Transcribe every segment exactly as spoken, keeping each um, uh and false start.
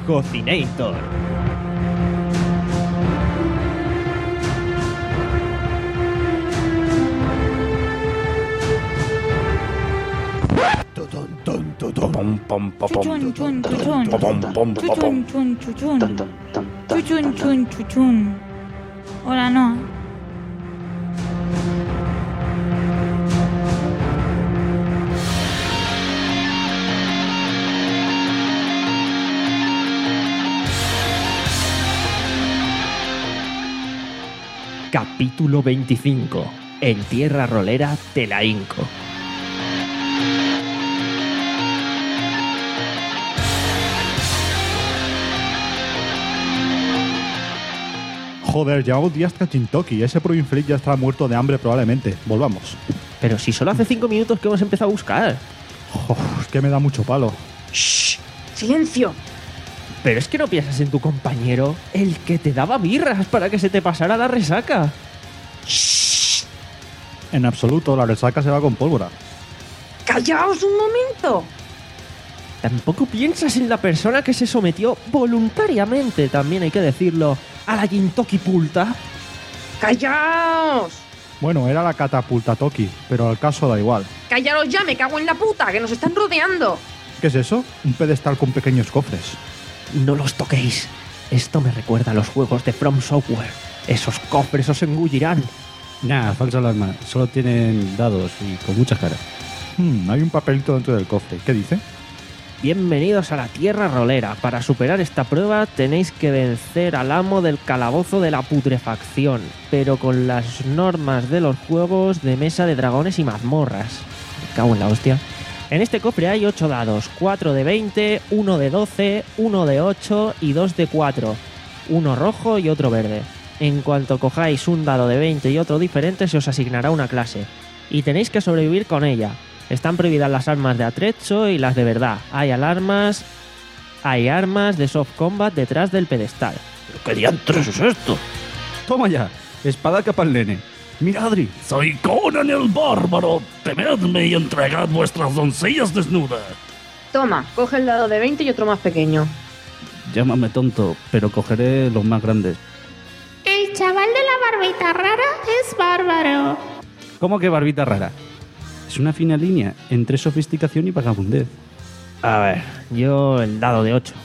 Cocinator. Chuchun, chun, chuchun. Chuchun, chun, chuchun. Chuchun, chun, chuchun. Hola, no. Capítulo veinticinco. En tierra rolera te la hinco. Joder, llevamos días hasta Chintoki. Ese pro infeliz ya está muerto de hambre probablemente. Volvamos. Pero si solo hace cinco minutos que hemos empezado a buscar. Oh, es que me da mucho palo. ¡Shh! ¡Silencio! Pero es que no piensas en tu compañero, el que te daba birras para que se te pasara la resaca. ¡Shh! En absoluto, la resaca se va con pólvora. ¡Callaos un momento! Tampoco piensas en la persona que se sometió voluntariamente, también hay que decirlo, a la Gintoki Pulta. ¡Callaos! Bueno, era la catapulta Toki, pero al caso da igual. ¡Callaos ya! ¡Me cago en la puta! ¡Que nos están rodeando! ¿Qué es eso? Un pedestal con pequeños cofres. No los toquéis. Esto me recuerda a los juegos de From Software. Esos cofres os engullirán. Nah, falsa alarma. Solo tienen dados y con muchas caras. Hmm, hay un papelito dentro del cofre. ¿Qué dice? Bienvenidos a la Tierra Rolera. Para superar esta prueba tenéis que vencer al amo del calabozo de la putrefacción, pero con las normas de los juegos de mesa de dragones y mazmorras. Me cago en la hostia. En este cofre hay ocho dados, cuatro de veinte, uno de doce, uno de ocho y dos de cuatro. Uno rojo y otro verde. En cuanto cojáis un dado de veinte y otro diferente se os asignará una clase. Y tenéis que sobrevivir con ella. Están prohibidas las armas de atrecho y las de verdad. Hay alarmas... Hay armas de soft combat detrás del pedestal. ¿Pero qué diantres es esto? Toma ya, espada capa al nene. Mira, Adri. Soy Conan el Bárbaro. Temedme y entregad vuestras doncellas desnudas. Toma, coge el dado de veinte y otro más pequeño. Llámame tonto, pero cogeré los más grandes. El chaval de la barbita rara es bárbaro. ¿Cómo que barbita rara? Es una fina línea entre sofisticación y vagabundez. A ver, yo el dado de ocho.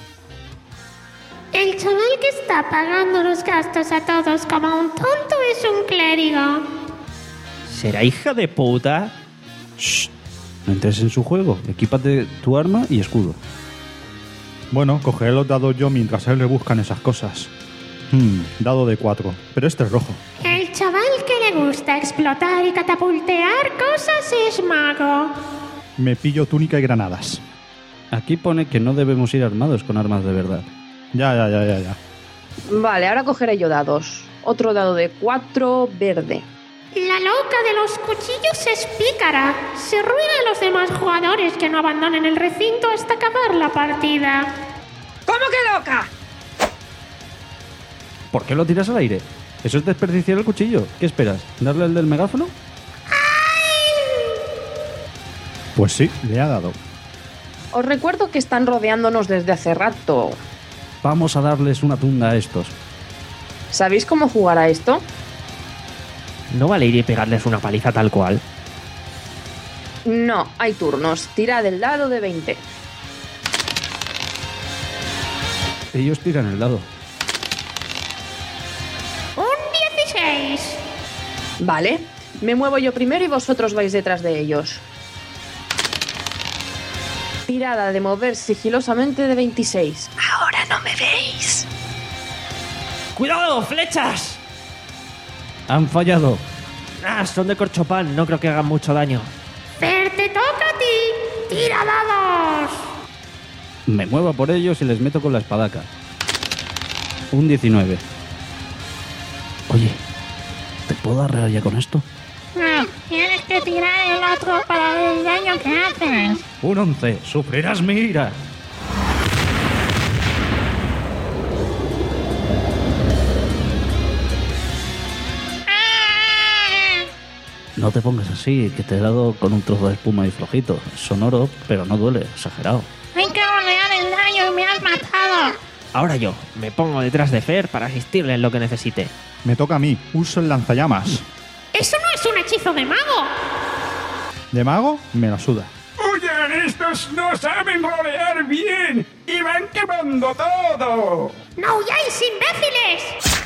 El chaval que está pagando los gastos a todos como un tonto es un clérigo. ¿Será hija de puta? Shh. No entres en su juego. Equípate tu arma y escudo. Bueno, cogeré los dados yo mientras a él le buscan esas cosas. Hmm, dado de cuatro, pero este es rojo. El chaval que le gusta explotar y catapultear cosas es mago. Me pillo túnica y granadas. Aquí pone que no debemos ir armados con armas de verdad. Ya, ya, ya, ya, ya. Vale, ahora cogeré yo dados. Otro dado de cuatro, verde. La loca de los cuchillos es pícara. Se ruega a los demás jugadores que no abandonen el recinto hasta acabar la partida. ¿Cómo que loca? ¿Por qué lo tiras al aire? Eso es desperdiciar el cuchillo. ¿Qué esperas? ¿Darle el del megáfono? Pues sí, le ha dado. Os recuerdo que están rodeándonos desde hace rato. Vamos a darles una tunda a estos. ¿Sabéis cómo jugar a esto? No vale ir y pegarles una paliza tal cual. No, hay turnos. Tirad el dado de veinte. Ellos tiran el dado. Un dieciséis. Vale, me muevo yo primero y vosotros vais detrás de ellos. Tirada de mover sigilosamente de veintiséis. Ahora no me veis. ¡Cuidado, flechas! Han fallado. Ah, son de corchopán, no creo que hagan mucho daño. Fer, te toca a ti. Tira dados. Me muevo por ellos y les meto con la espadaca. Un diecinueve. Oye, ¿te puedo arreglar ya con esto? No, tienes que tirar el otro para ver el daño que haces. Un once. Sufrirás mi ira. No te pongas así, que te he dado con un trozo de espuma y flojito. Sonoro, pero no duele, exagerado. Hay que rolear el daño y me has matado. Ahora yo, me pongo detrás de Fer para asistirle en lo que necesite. Me toca a mí. Uso el lanzallamas. ¡Eso no es un hechizo de mago! ¿De mago? Me la suda. Oigan, estos no saben rolear bien y van quemando todo. ¡No huyáis, imbéciles!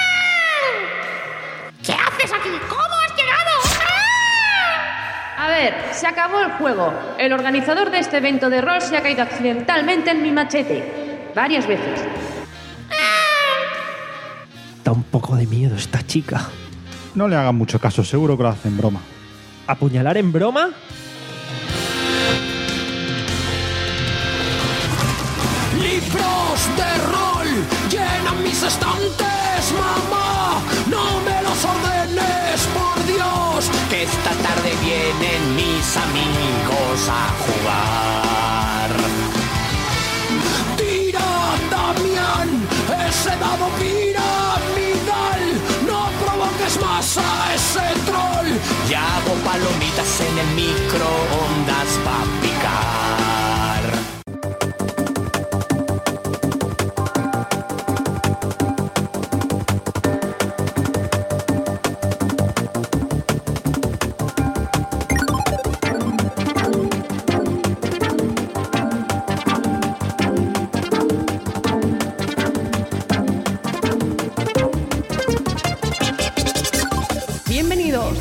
¡Ah! ¿Qué haces aquí? ¿Cómo has llegado? ¡Ah! A ver, se acabó el juego. El organizador de este evento de rol se ha caído accidentalmente en mi machete. Varias veces. Da un poco de miedo esta chica. No le hagan mucho caso, seguro que lo hacen broma. ¿Apuñalar en broma? Libros de rol llenan mis estantes, mamá. No me los ordenes, por Dios. Que esta tarde vienen mis amigos a jugar. Tira, Damián, ese dado piramidal. No provoques más a ese troll. Y hago palomitas en el microondas pa' picar. Bienvenidos.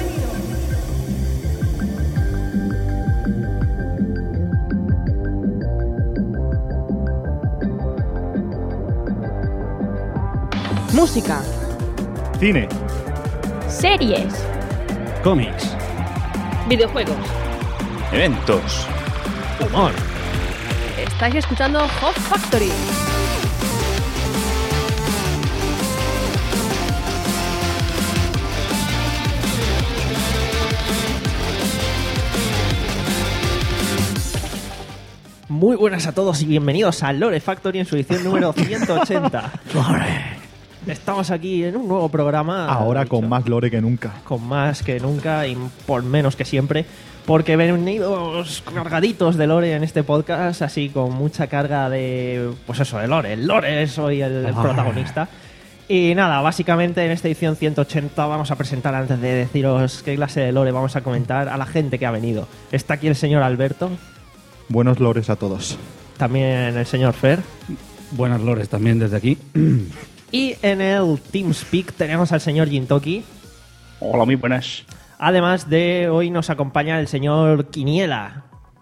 Música, Cine. Series, Cómics. videojuegos. Eventos. Humor. estáis escuchando Hop Factory. Muy buenas a todos y bienvenidos a Lore Factory en su edición número ciento ochenta. Estamos aquí en un nuevo programa. Ahora dicho, con más lore que nunca. Con más que nunca y por menos que siempre. Porque venidos cargaditos de lore en este podcast, así con mucha carga de... Pues eso, de lore. El lore es hoy el, el protagonista. Y nada, básicamente en esta edición ciento ochenta vamos a presentar, antes de deciros qué clase de lore vamos a comentar, a la gente que ha venido. Está aquí el señor Alberto. Buenos lores a todos. También el señor Fer. Buenas lores también desde aquí. Y en el TeamSpeak tenemos al señor Jintoki. Hola, muy buenas. Además de hoy nos acompaña el señor Quiniela.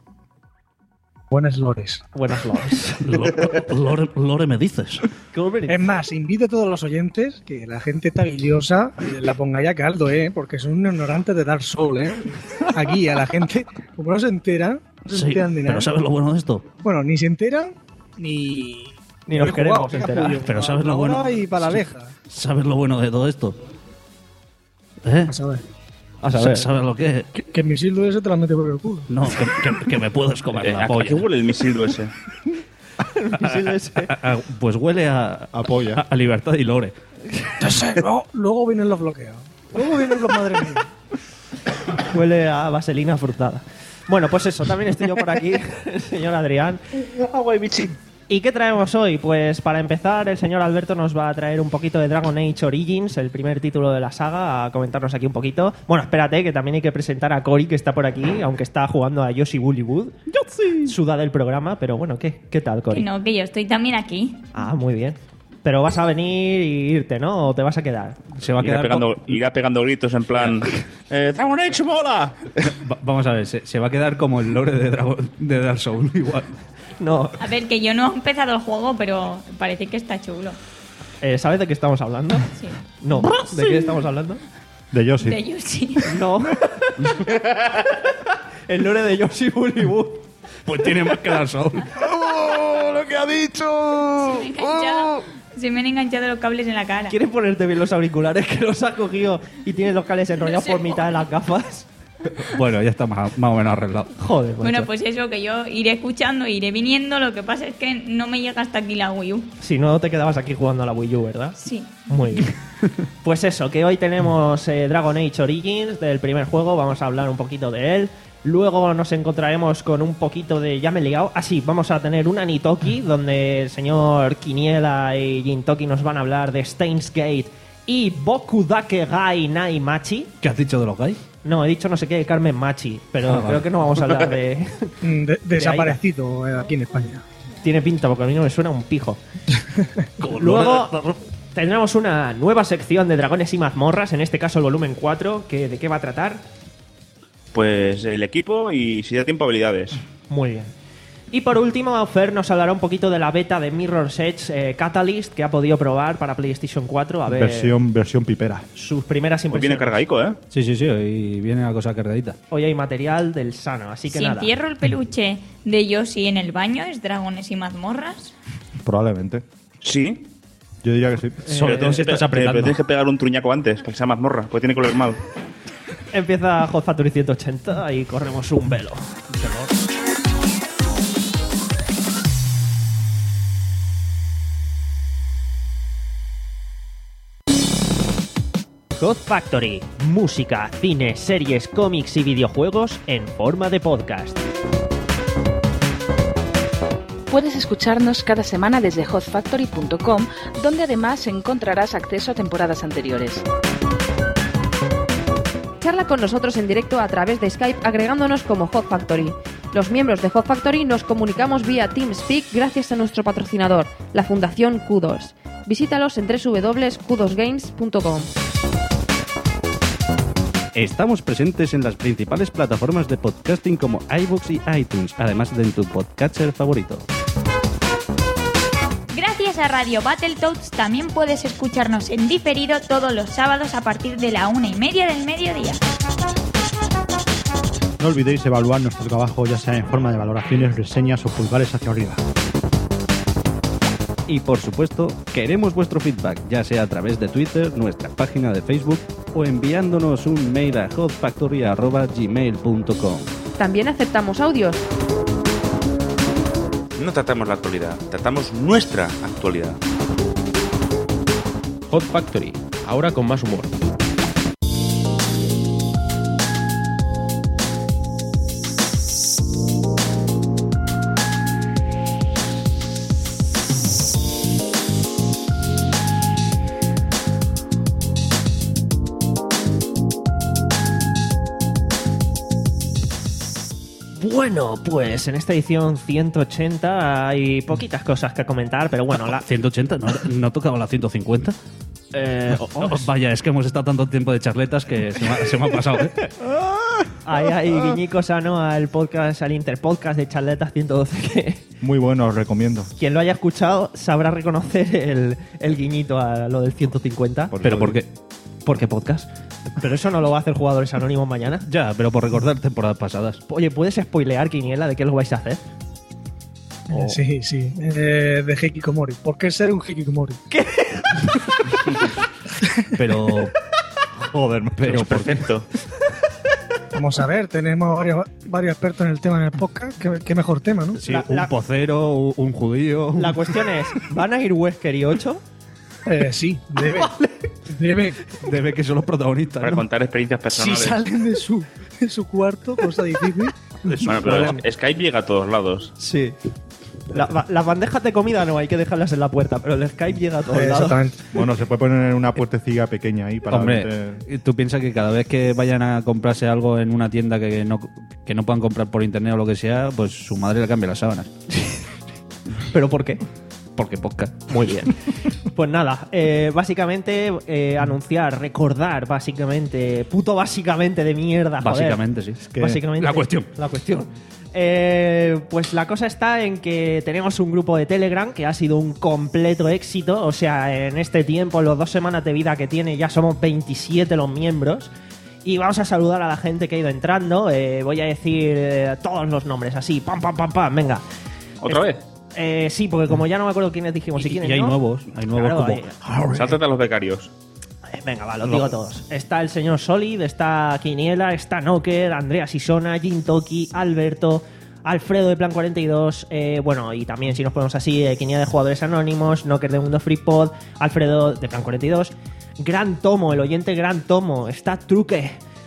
Buenas lores. Buenas lores. Lore, Lore me dices. Es más, invito a todos los oyentes que la gente taguillosa la ponga ya caldo, ¿eh? Porque son un ignorante de Dark Souls, ¿eh? Aquí a la gente, como no se entera, no se Sí, enteran de nada. pero ¿sabes lo bueno de esto? Bueno, ni se enteran, ni... Ni nos He queremos jugado, enterar. capullo. Pero ¿sabes lo bueno? Ahora Y para la abeja. ¿Sabes lo bueno de todo esto? ¿Eh? A saber. A saber. ¿Sabes lo que? Que, que mi sildo ese te la mete por el culo. No, que, que- que me puedes comer Eh, la ¿A, a polla. qué huele el misil ese? Misil ese. A- a- pues huele a, Apoya. a, a libertad y lore. Ya sé, luego, luego vienen los bloqueos. Luego vienen los madre mía. Huele a vaselina frutada. Bueno, pues eso, también estoy yo por aquí, el señor Adrián. ¿Y qué traemos hoy? Pues para empezar, el señor Alberto nos va a traer un poquito de Dragon Age Origins, el primer título de la saga, a comentarnos aquí un poquito. Bueno, espérate, que también hay que presentar a Cory, que está por aquí, aunque está jugando a Yoshi Woolly Wood. ¡Yoshi! Suda del programa, pero bueno, ¿qué, qué tal, Que Cory? no, que yo estoy también aquí. Ah, muy bien. Pero vas a venir y irte, ¿no? ¿O te vas a quedar? Se va a Irá quedar pegando, co- irá pegando gritos en plan... eh, ¡Dragon Age mola! Va- vamos a ver, se, se va a quedar como el lore de, Dragon, de Dark Souls igual. No. A ver, que yo no he empezado el juego, pero parece que está chulo. Eh, ¿Sabes de qué estamos hablando? Sí. No. ¿De qué estamos hablando? De Yoshi. De Yoshi. No. El lore de Yoshi Woolly Wood. Pues tiene más que Dark Souls. ¡Oh, lo que ha dicho! Se me, han enganchado, se me han enganchado los cables en la cara. ¿Quieres ponerte bien los auriculares que los has cogido y tienes los cables enrollados No sé por mitad de las gafas? Bueno, ya está más, más o menos arreglado. Joder, macho. Bueno, pues eso, que yo iré escuchando, iré viniendo. Lo que pasa es que no me llega hasta aquí la Wii U. Si no, te quedabas aquí jugando a la Wii U, ¿verdad? Sí. Muy bien. Pues eso, que hoy tenemos eh, Dragon Age Origins del primer juego. Vamos a hablar un poquito de él. Luego nos encontraremos con un poquito de... Ya me he liado. Ah, sí, vamos a tener una Nitoki, donde el señor Quiniela y Jintoki nos van a hablar de Steins Gate y Boku Dake Gai Nai Machi. ¿Qué has dicho de los Gai? No, he dicho no sé qué de Carmen Machi, pero Ah, creo vale. que no vamos a hablar de... De- de desaparecido eh, aquí en España. Tiene pinta, porque a mí no me suena un pijo. Luego tendremos una nueva sección de Dragones y Mazmorras, en este caso el volumen cuatro, que ¿de qué va a tratar? Pues el equipo y si da tiempo habilidades. Muy bien. Y por último, Fer nos hablará un poquito de la beta de Mirror's Edge eh, Catalyst que ha podido probar para PlayStation cuatro. A ver Versión, versión pipera. sus primeras Pues impresiones. viene cargaico, ¿eh? Sí, sí, sí, y viene la cosa cargadita. Hoy hay material del sano, así que Si nada. entierro el peluche de Yoshi en el baño, ¿es Dragones y Mazmorras? Probablemente. Sí. Yo diría que sí. Sobre todo si estás Eh, apretando. Pero tienes que pegar un truñaco antes, para que sea mazmorra, porque tiene color mal. Empieza Hot Factory ciento ochenta y corremos un velo. Hot Factory, música, cine, series, cómics y videojuegos en forma de podcast. Puedes escucharnos cada semana desde hot factory punto com, donde además encontrarás acceso a temporadas anteriores. Charla con nosotros en directo a través de Skype agregándonos como Hot Factory. Los miembros de Hot Factory nos comunicamos vía TeamSpeak gracias a nuestro patrocinador, la Fundación Q dos. Visítalos en doble u doble u doble u punto q dos games punto com. Estamos presentes en las principales plataformas de podcasting como iVoox y iTunes, además de en tu podcatcher favorito. Gracias a Radio Battletoads también puedes escucharnos en diferido todos los sábados a partir de la una y media del mediodía. No olvidéis evaluar nuestro trabajo, ya sea en forma de valoraciones, reseñas o pulgares hacia arriba. Y por supuesto, queremos vuestro feedback, ya sea a través de Twitter, nuestra página de Facebook o enviándonos un mail a hot factory arroba gmail punto com. También aceptamos audios. No tratamos la actualidad, tratamos nuestra actualidad. Hot Factory, ahora con más humor. Bueno, pues en esta edición ciento ochenta hay poquitas cosas que comentar, pero bueno, la... ¿ciento ochenta? ¿No, no tocaba la ciento cincuenta? Eh, oh, oh, Vaya, es que hemos estado tanto tiempo de charletas que se me ha, se me ha pasado, ¿eh? Ahí hay guiñico sano al podcast, al Interpodcast de Charletas ciento doce, que Muy bueno, os recomiendo. quien lo haya escuchado sabrá reconocer el, el guiñito a lo del ciento cincuenta. ¿Pero por qué? ¿Por qué podcast? Pero eso no lo va a hacer Jugadores Anónimos mañana. Ya, pero por recordar temporadas pasadas. Oye, ¿puedes spoilear, Quiniela, de qué lo vais a hacer? Eh, Sí, sí. Eh, de Hikikomori. ¿Por qué ser un Hikikomori? Pero... Joder, pero Es perfecto. Vamos a ver, tenemos varios, varios expertos en el tema en el podcast. Qué, qué mejor tema, ¿no? Sí, La- un la- pocero, un, un judío... La cuestión es, ¿van a ir Wesker y ocho? Eh, sí, debe. Debe. Debe que son los protagonistas, Para ¿no? contar experiencias Si personales. salen de su, de su cuarto, cosa difícil. Bueno, pero Skype llega a todos lados. Sí. La- va- las bandejas de comida no, hay que dejarlas en la puerta, pero el Skype llega a todos Eh, lados. exactamente. Bueno, se puede poner una puertecilla pequeña ahí para Hombre, meter- tú piensas que cada vez que vayan a comprarse algo en una tienda que no, que no puedan comprar por internet o lo que sea, pues su madre le cambia las sábanas. ¿Pero por qué? Porque podcast. Muy bien. Pues nada, eh, básicamente eh, anunciar, recordar, básicamente, puto básicamente de mierda, joder. Básicamente, sí. que- Básicamente, la cuestión. La cuestión. Eh, pues la cosa está en que tenemos un grupo de Telegram que ha sido un completo éxito. O sea, en este tiempo, en las dos semanas de vida que tiene, ya somos veintisiete los miembros. Y vamos a saludar a la gente que ha ido entrando. Eh, voy a decir eh, todos los nombres, así, pam, pam, pam, pam, venga. ¿Otra vez? Eh, sí, porque como ya no me acuerdo quiénes dijimos y, Y, quiénes y hay no. nuevos, hay nuevos Claro, como... hay- Sáltate a los becarios. Eh, Venga, va, los digo todos. Está el señor Solid, está Quiniela, está Nocker, Andrea Sisona, Jintoki, Alberto, Alfredo de Plan cuarenta y dos, eh, bueno, y también si nos ponemos así, eh, Quiniela de Jugadores Anónimos, Nocker de Mundo Free Pod, Alfredo de Plan cuarenta y dos, Gran Tomo, el oyente Gran Tomo, está Truque,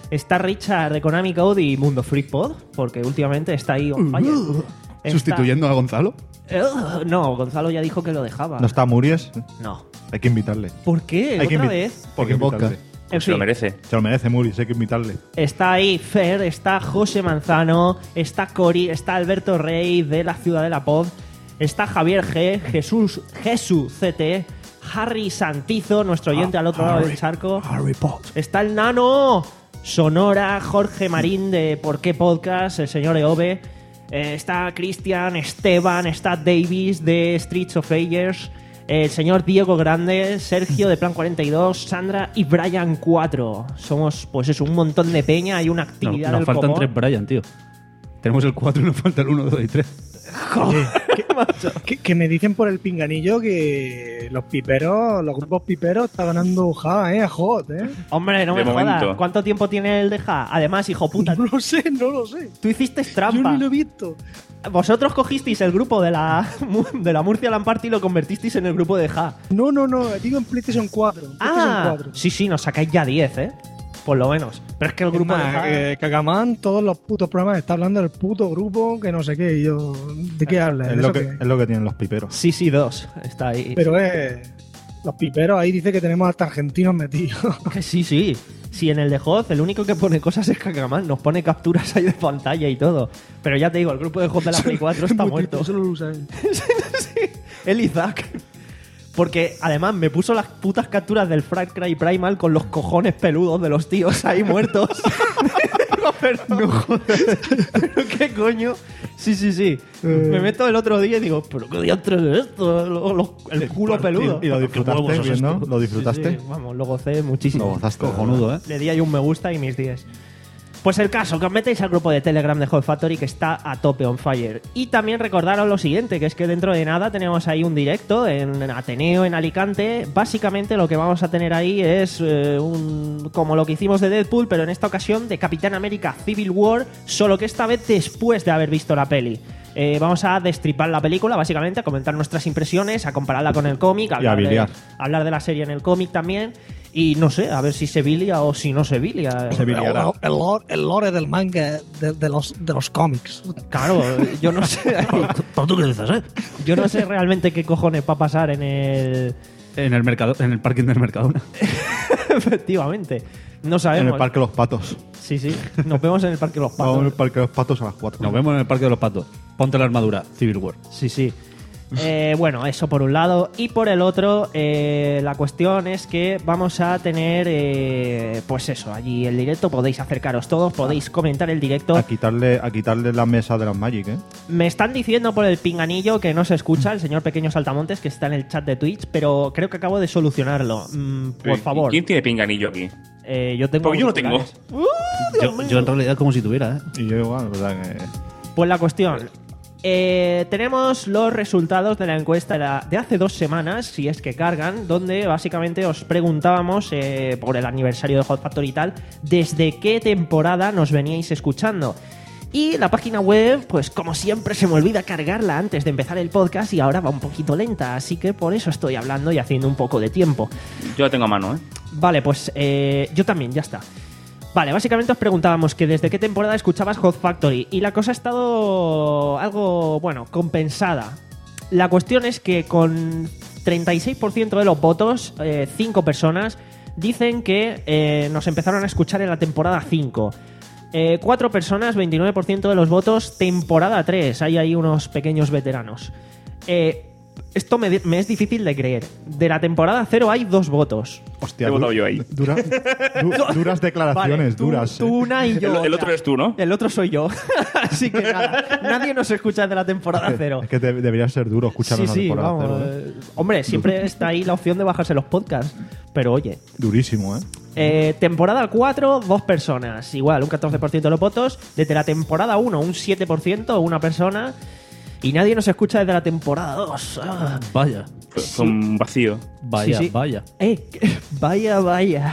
Está Richard de Konami Code y Mundo Freak Pod, porque últimamente está ahí on fire. Está- ¿Sustituyendo a Gonzalo? Eh, no, Gonzalo ya dijo que lo dejaba. ¿No está Muries? No. Hay que invitarle. ¿Por qué? Hay que ¿Otra invi- vez? Porque Porque podcast. En Se lo fin. merece. Se lo merece Muries, hay que invitarle. Está ahí Fer, está José Manzano, está Cori, está Alberto Rey de la Ciudad de la Pod, está Javier G, Jesús, Jesús C T, Harry Santizo, nuestro oyente al otro lado del charco. Harry Potter. Está el Nano, Sonora, Jorge Marín de Por qué Podcast, el señor Eove. Eh, está Cristian, Esteban, está Davis de Streets of Ages, el señor Diego Grande, Sergio de Plan cuarenta y dos, Sandra y Brian cuatro. Somos, pues eso, un montón de peña, hay una No, actividad nos del faltan copón. tres Brian, tío. Tenemos el cuatro y nos falta el uno, dos y tres. Oye, que, que me dicen por el pinganillo que los piperos, los grupos piperos están ganando ja, eh, a Hot, eh. Hombre, no De me jodas. momento. ¿Cuánto tiempo tiene el deja? Además, hijo puta, No lo sé, no lo sé. tú hiciste Yo trampa. ni lo he visto. Vosotros cogisteis el grupo de la, de la Murcia Land Party y lo convertisteis en el grupo de Ja. No, no, no, digo en PlayStation cuatro. en PlayStation Ah, cuatro. sí, sí, nos sacáis ya diez, ¿eh? Por lo menos. Pero es que el Es grupo de más, Ja... eh, Cagamán, todos los putos programas está hablando del puto grupo que no sé qué. Y yo, ¿de qué hablas? Es ¿Eso lo, que, qué? es lo que tienen los piperos. Sí, sí, dos. Está ahí. Pero es. Los piperos ahí dice que tenemos hasta argentinos metidos. Que sí, sí. Sí, en el de Hoz, el único que pone cosas es Cacaman. Nos pone capturas ahí de pantalla y todo. Pero ya te digo, el grupo de Hoz de la Play cuatro está muerto. Solo lo usa él. Sí, el Isaac. Porque además me puso las putas capturas del Far Cry Primal con los cojones peludos de los tíos ahí muertos. Digo, pero no jodas. ¿Pero qué coño? Sí, sí, sí. Me meto el otro día y digo, ¿pero qué diantres es esto? Lo- lo- el culo peludo. ¿Y lo disfrutaste huevos es viendo? esto? ¿Lo disfrutaste? Sí, sí, vamos, lo gocé muchísimo. Lo gozaste. Cojonudo, ¿eh? Le di ahí un me gusta y mis diez. Pues el caso, que os metéis al grupo de Telegram de Hot Factory que está a tope on fire. Y también recordaros lo siguiente, que es que dentro de nada tenemos ahí un directo en Ateneo, en Alicante. Básicamente lo que vamos a tener ahí es eh, un como lo que hicimos de Deadpool, pero en esta ocasión de Capitán América Civil War, solo que esta vez después de haber visto la peli. Eh, vamos a destripar la película, básicamente, a comentar nuestras impresiones, a compararla con el cómic, a hablar, de, biliar. hablar de la serie en el cómic también. Y no sé, a ver si se bilia o si no se bilia. Se biliará. El, el lore, el lore del manga de, de los, de los cómics. Claro, yo no sé. ¿Pero tú qué dices, eh? Yo no sé realmente qué cojones va a pasar en el. En el mercado, en el parking del Mercadona. Efectivamente. No sabemos. En el Parque de los Patos. Sí, sí. Nos vemos en el Parque de los Vamos en el Patos. Parque de los Patos a las cuatro. Nos vemos en el Parque de los Patos. Ponte la armadura, Civil War. Sí, sí. Eh, bueno, eso por un lado. Y por el otro, eh, la cuestión es que vamos a tener, eh, pues eso, allí el directo. Podéis acercaros todos, podéis comentar el directo. A quitarle, a quitarle la mesa de las Magic, ¿eh? Me están diciendo por el pinganillo que no se escucha el señor Pequeño Saltamontes, que está en el chat de Twitch, pero creo que acabo de solucionarlo. Mm, por favor. ¿Quién tiene pinganillo aquí? Eh, yo tengo Porque yo no tengo. auriculares. Yo, yo en realidad como si tuviera, ¿eh? Y yo igual, ¿verdad? Que... Pues la cuestión. Eh, tenemos los resultados de la encuesta de la- de hace dos semanas, si es que cargan, donde básicamente os preguntábamos eh, por el aniversario de Hot Factory y tal, desde qué temporada nos veníais escuchando. Y la página web, pues como siempre se me olvida cargarla antes de empezar el podcast y ahora va un poquito lenta, así que por eso estoy hablando y haciendo un poco de tiempo. Yo la tengo a mano, ¿eh? Vale, pues eh, yo también, ya está. Vale, básicamente os preguntábamos que desde qué temporada escuchabas Hot Factory y la cosa ha estado algo, bueno, compensada. La cuestión es que con treinta y seis por ciento de los votos, eh, cinco personas dicen que eh, nos empezaron a escuchar en la temporada cinco. Eh, cuatro personas, veintinueve por ciento de los votos, temporada tres. Hay ahí unos pequeños veteranos. Eh, esto me, me es difícil de creer. De la temporada cero hay dos votos. Hostia, He du- votado yo ahí. dura- du- duras declaraciones, Vale, tú, duras. tú ¿eh? una y yo. El, el o otro sea, eres tú, ¿no? El otro soy yo. Así que nada, nadie nos escucha desde la temporada cero. Es que de- debería ser duro escuchar Sí, una sí, temporada vamos. cero, ¿eh? eh, Hombre, siempre está ahí la opción de bajarse los podcasts. Pero oye, Durísimo, ¿eh? eh, temporada cuatro, dos personas. Igual, un catorce por ciento de los votos. Desde la temporada uno, un siete por ciento, una persona. Y nadie nos escucha desde la temporada dos. Ah. Vaya, Fue, fue un vacío. vaya, Sí, sí. vaya. Eh, vaya, vaya.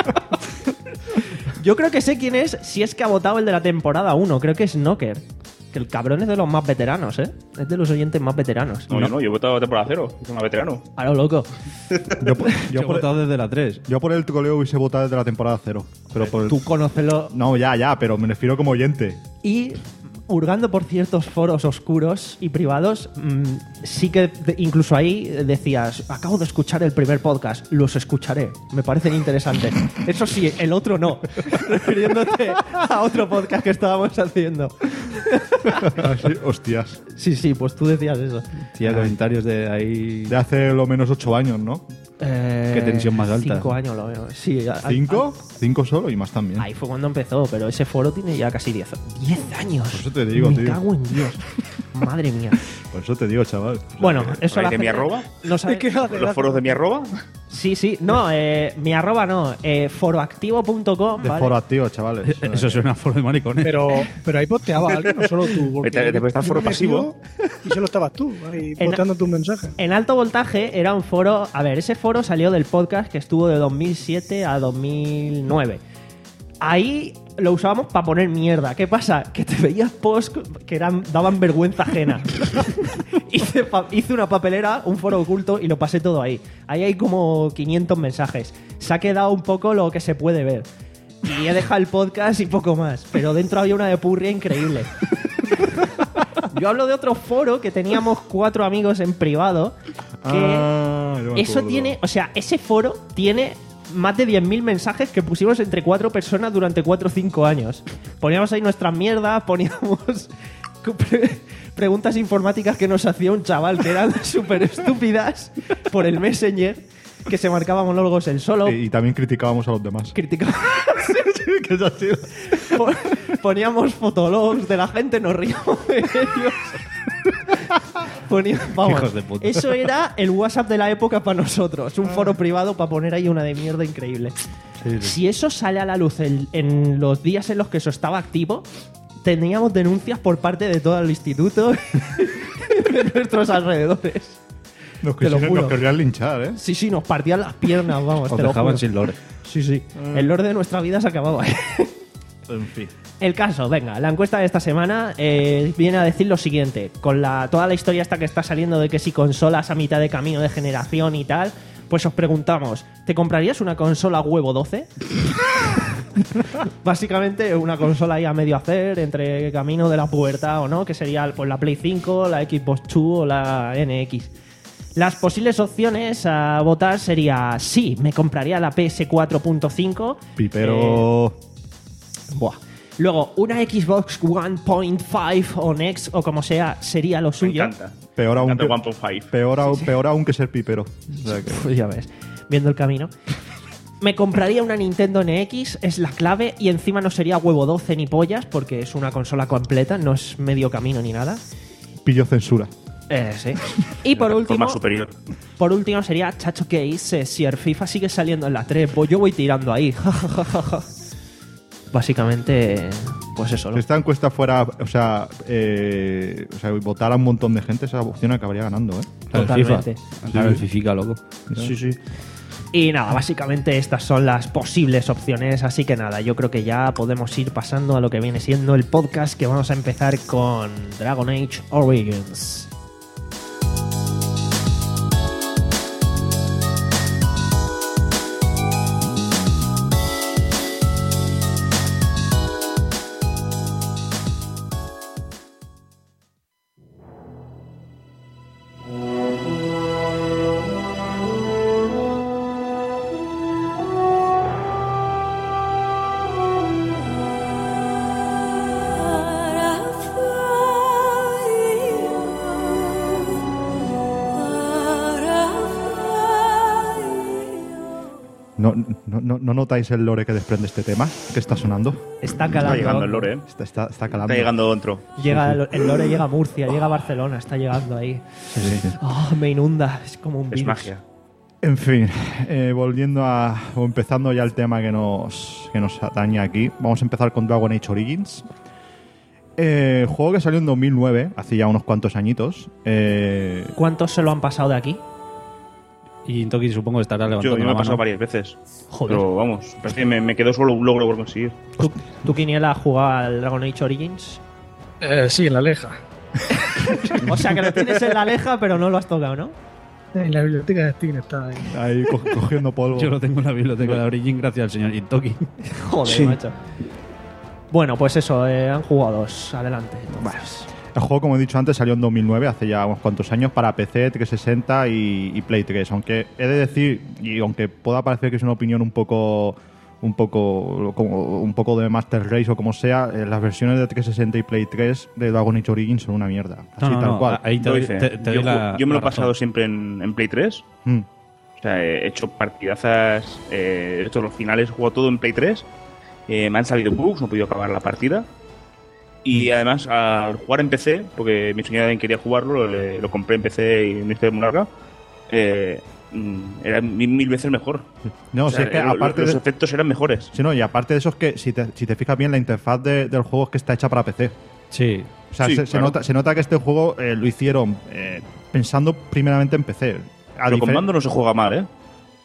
Yo creo que sé quién es, si es que ha votado el de la temporada uno. Creo que es Knocker. Que el cabrón es de los más veteranos, ¿eh? Es de los oyentes más veteranos. No, yo no, yo he votado temporada cero. Soy un veterano. A lo loco. Yo, por- yo Yo he por, votado desde la tres. yo por el troleo hubiese votado desde la temporada cero. Pero por el- Tú conócelo. No, ya, ya, pero me refiero como oyente. Y hurgando por ciertos foros oscuros y privados, mmm, sí que de- incluso ahí decías, acabo de escuchar el primer podcast, los escucharé, me parecen interesantes. Eso sí, el otro no, refiriéndote a otro podcast que estábamos haciendo. Así, hostias. Sí, sí, pues tú decías eso. Tía, comentarios de ahí. De hace lo menos ocho años, ¿no? Eh, Qué tensión más alta. Cinco años lo veo. Sí, a- a- ¿Cinco? Cinco solo y más también. Ahí fue cuando empezó, pero ese foro tiene ya casi diez. ¡Diez años! Por eso te digo, Me tío. cago en Dios. Madre mía. Por eso te digo, chaval. O sea, Bueno, que- eso ¿Por ahí la de mi gente arroba? No sabe. ¿Qué hace? ¿Los foros de mi arroba? Sí, sí. No, eh, mi arroba no. Eh, foroactivo punto com. de ¿vale? foro activo, chavales. Eso suena a foro de maricones. Pero, pero ahí posteaba alguien, no solo tú. porque Te- te- te estás yo foro me metí pasivo. Y solo estabas tú, ahí En- posteando tus mensajes. En alto voltaje era un foro. A ver, ese foro salió del podcast que estuvo de dos mil siete a dos mil nueve. Ahí lo usábamos para poner mierda. ¿Qué pasa? Que te veías posts que eran, daban vergüenza ajena. hice, pa- hice una papelera, un foro oculto y lo pasé todo ahí. Ahí hay como quinientos mensajes. Se ha quedado un poco lo que se puede ver. Y he dejado el podcast y poco más. Pero dentro había una de purria increíble. Yo hablo de otro foro que teníamos cuatro amigos en privado. Que Ah, yo me eso acuerdo. tiene, o sea, ese foro tiene más de diez mil mensajes que pusimos entre cuatro personas durante cuatro o cinco años. Poníamos ahí nuestras mierdas, poníamos pre- preguntas informáticas que nos hacía un chaval que eran súper estúpidas por el Messenger, que se marcaba monólogos él solo. Y, y también criticábamos a los demás. Criticaba- que es así. Pon- Poníamos fotologs de la gente, nos reíamos de ellos. Ponía- vamos, Hijos de puta. eso era el WhatsApp de la época para nosotros. Un foro privado para poner ahí una de mierda increíble. Si eso sale a la luz en, en los días en los que eso estaba activo, teníamos denuncias por parte de todo el instituto y de nuestros alrededores. Nos, Te lo quisieron- juro. nos querrían linchar, ¿eh? Sí, sí, nos partían las piernas, vamos. Os te lo dejaban juro. sin lore. Sí, sí. El lore de nuestra vida se acababa ahí. En fin. El caso, venga, la encuesta de esta semana eh, viene a decir lo siguiente. Con la, toda la historia esta que está saliendo de que si consolas a mitad de camino de generación y tal, pues os preguntamos, ¿te comprarías una consola huevo doce? Básicamente una consola ahí a medio hacer, entre camino de la pubertad o no, que sería pues, la Play cinco, la Xbox dos o la N X. Las posibles opciones a votar sería sí, me compraría la P S cuatro punto cinco. Pipero. Buah. Luego, una Xbox One punto cinco o Next o como sea, sería lo Me suyo. encanta. Peor aún, Me encanta que, one point five. peor, aún, peor aún que ser pipero. O sea que- Pues ya ves, viendo el camino. Me compraría una Nintendo N X, es la clave, y encima no sería huevo doce ni pollas, porque es una consola completa, no es medio camino ni nada. pillo censura. Eh, sí. Y por último, Forma superior. por último sería Chacho que dice, si el FIFA sigue saliendo en la tres, pues yo voy tirando ahí. Básicamente, pues eso. Si ¿no? esta encuesta fuera, o sea, eh, o sea, votara un montón de gente, esa opción acabaría ganando, ¿eh? Totalmente. Claro, el Fifica, loco. Sí, sí. Y nada, básicamente estas son las posibles opciones, así que nada, yo creo que ya podemos ir pasando a lo que viene siendo el podcast, que vamos a empezar con Dragon Age Origins. ¿No, no, no, no notáis el lore que desprende este tema? Que está sonando. Está Está calando. llegando el lore, ¿eh? Está, está, está calando. Está llegando dentro. Llega el, el lore llega a Murcia, llega a Barcelona, está llegando ahí. Sí, sí. Oh, me inunda, es como un Es virus. magia. En fin, eh, volviendo a. o empezando ya el tema que nos, que nos atañe aquí, vamos a empezar con Dragon Age Origins. Eh, juego que salió en dos mil nueve, hace ya unos cuantos añitos. Eh, ¿Cuántos se lo han pasado de aquí? Y Toki supongo que estará Yo, levantando yo me la he pasado mano. varias veces. Joder. Pero vamos, parece que me, me quedó solo un logro por conseguir. ¿Tú, tú Quiniela, has jugado al Dragon Age Origins? Eh, sí, en la Aleja. O sea, que lo tienes en la Aleja, pero no lo has tocado, ¿no? En la biblioteca de Steam está ahí. Ahí co cogiendo polvo. Yo lo tengo en la biblioteca de Origin gracias al señor Intoki. Joder, Sí. macho. Bueno, pues eso, eh, han jugado dos. Adelante. El juego, como he dicho antes, salió en dos mil nueve, hace ya unos cuantos años, para P C, trescientos sesenta y, y Play tres. Aunque he de decir, y aunque pueda parecer que es una opinión un poco un poco como un poco de Master Race o como sea, eh, las versiones de trescientos sesenta y Play tres de Dragon Age Origins son una mierda. Así No, no, tal no, cual. ahí te doy- te- te doy yo, la- yo me lo la he pasado razón. siempre en, en Play tres. Mm. O sea, he hecho partidazas, eh, he hecho los finales, he jugado todo en Play tres. Eh, me han salido bugs, no he podido acabar la partida. Y además, al jugar en P C, porque mi señora también quería jugarlo, lo, lo compré en P C y una historia muy larga, eh, mm, era mil, mil veces mejor. No, O si sea, es que lo- aparte los de- efectos eran mejores. Sí, no, y aparte de eso es que si te, si te fijas bien, la interfaz de- del juego es que está hecha para P C. Sí. O sea, Sí, se, se claro. nota, se nota que este juego eh, lo hicieron eh, pensando primeramente en P C. A Pero con difer- mando no se juega mal, ¿eh?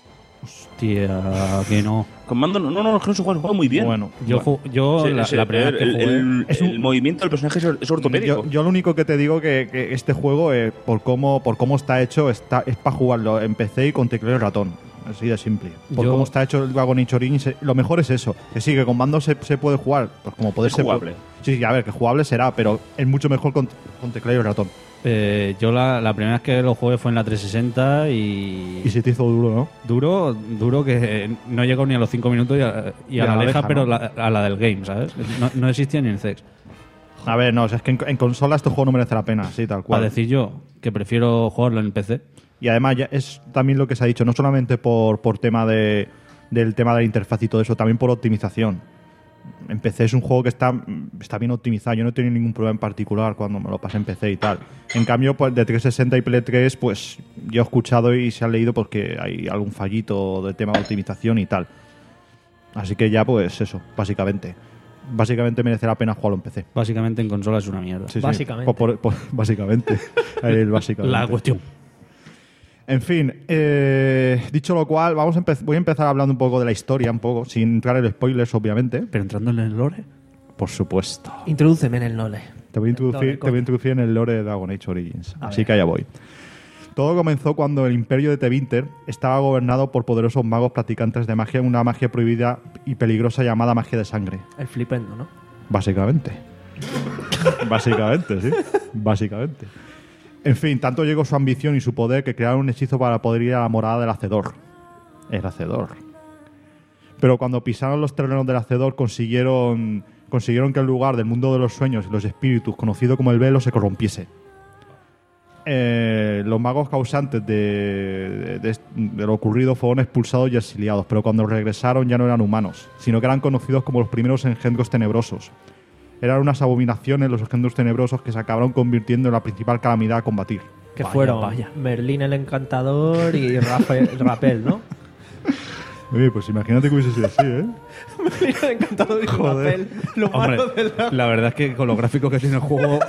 Hostia, que no. Con mando no, no, no, es que no se juega, se juega muy bien. Bueno, Yo, ju- yo Sí, la, sí, la primera el, vez que jugué... el- Es un- el movimiento del personaje es, es ortopédico. Yo, yo lo único que te digo que, que este juego, eh, por cómo por cómo está hecho, está, es para jugarlo en P C y con teclado y ratón. Así de simple. Por Yo- cómo está hecho el Dragon Age Origins, eh, lo mejor es eso. Que sí, que con mando se, se puede jugar. Pues como puede Es ser. jugable. Sí, sí, a ver, que jugable será, pero es mucho mejor con, con teclado y ratón. Eh, yo la, la primera vez que lo jugué fue en la trescientos sesenta y... Y se te hizo duro, ¿no? Duro, duro que no llegó ni a los cinco minutos y a, y a la Aleja, pero ¿no? la- a la del game, ¿sabes? No, no existía ni en C E X. A ver, no, es que en, en consola este juego no merece la pena, sí, tal cual. Para decir yo que prefiero jugarlo en P C. Y además ya es también lo que se ha dicho, no solamente por, por tema de, del tema de la interfaz y todo eso, también por optimización. En P C es un juego que está, está bien optimizado. Yo no he tenido ningún problema en particular cuando me lo pasé en P C y tal. En cambio, pues de trescientos sesenta y Play tres, pues yo he escuchado y se ha leído porque hay algún fallito de tema de optimización y tal. Así que ya, pues eso, básicamente. Básicamente merece la pena jugarlo en P C. Básicamente en consola es una mierda. Sí, sí. Básicamente. Por- por- por- básicamente. El básicamente. La cuestión. En fin, eh, dicho lo cual, vamos a empe- voy a empezar hablando un poco de la historia, un poco, sin entrar en spoilers, obviamente. Pero entrando en el lore. Por supuesto. Introdúceme en el Nole. Te voy a introducir, Lore, te voy a introducir en el lore de Dragon Age Origins. A Así ver. que allá voy. Todo comenzó cuando el imperio de Tevinter estaba gobernado por poderosos magos practicantes de magia, una magia prohibida y peligrosa llamada magia de sangre. El flipendo, ¿no? Básicamente. Básicamente, sí. Básicamente. En fin, tanto llegó su ambición y su poder que crearon un hechizo para poder ir a la morada del Hacedor. El Hacedor. Pero cuando pisaron los terrenos del Hacedor consiguieron, consiguieron que el lugar del mundo de los sueños y los espíritus, conocido como el Velo, se corrompiese. Eh, los magos causantes de, de- de lo ocurrido fueron expulsados y exiliados, pero cuando regresaron ya no eran humanos, sino que eran conocidos como los primeros engendros tenebrosos. Eran unas abominaciones los engendros tenebrosos que se acabaron convirtiendo en la principal calamidad a combatir. Que Vaya, fueron vaya. Merlín el Encantador y Rafael, Rapel, ¿no? Oye, pues imagínate que hubiese sido así, ¿eh? Merlín el Encantador y Joder. Rapel. Lo Hombre, malo de la... la verdad es que con los gráficos que tiene el juego...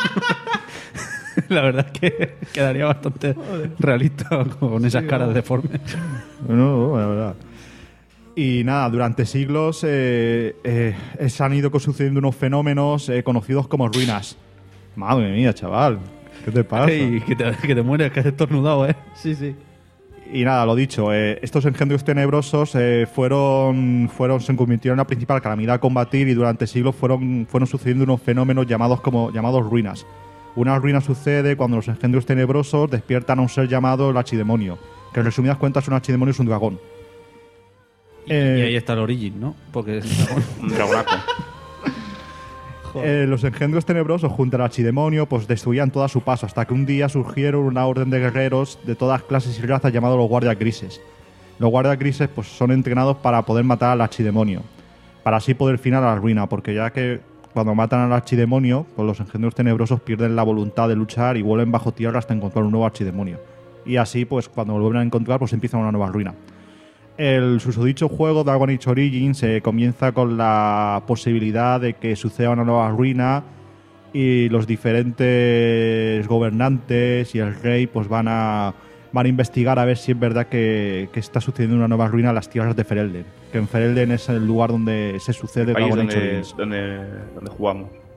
la verdad es que quedaría bastante realista con esas caras deformes. No, no, la verdad. Y nada, durante siglos eh, eh, se han ido sucediendo unos fenómenos eh, conocidos como ruinas. Madre mía, chaval. ¿Qué te pasa? Ey, que, te, que te mueres, que has estornudado, ¿eh? Sí, sí. Y nada, lo dicho, eh, estos engendros tenebrosos eh, fueron, fueron, se convirtieron en la principal calamidad a combatir y durante siglos fueron, fueron sucediendo unos fenómenos llamados, como, llamados ruinas. Una ruina sucede cuando los engendros tenebrosos despiertan a un ser llamado el archidemonio, que en resumidas cuentas un archidemonio es un dragón. Y, Eh, y ahí está el Origin, ¿no? Porque es Un dragonaco. Eh, los engendros tenebrosos junto al archidemonio pues destruían todo a su paso hasta que un día surgieron una orden de guerreros de todas clases y razas llamados los guardias grises. Los guardias grises pues son entrenados para poder matar al archidemonio, para así poder final a la ruina, porque ya que cuando matan al archidemonio, pues los engendros tenebrosos pierden la voluntad de luchar y vuelven bajo tierra hasta encontrar un nuevo archidemonio. Y así pues cuando lo vuelven a encontrar pues empieza una nueva ruina. El susodicho juego Dragon Age Origins se comienza con la posibilidad de que suceda una nueva ruina y los diferentes gobernantes y el rey pues van a van a investigar a ver si es verdad que, que está sucediendo una nueva ruina en las tierras de Ferelden, que en Ferelden es el lugar donde se sucede Ahí es Dragon Age donde, Origins. donde, donde jugamos.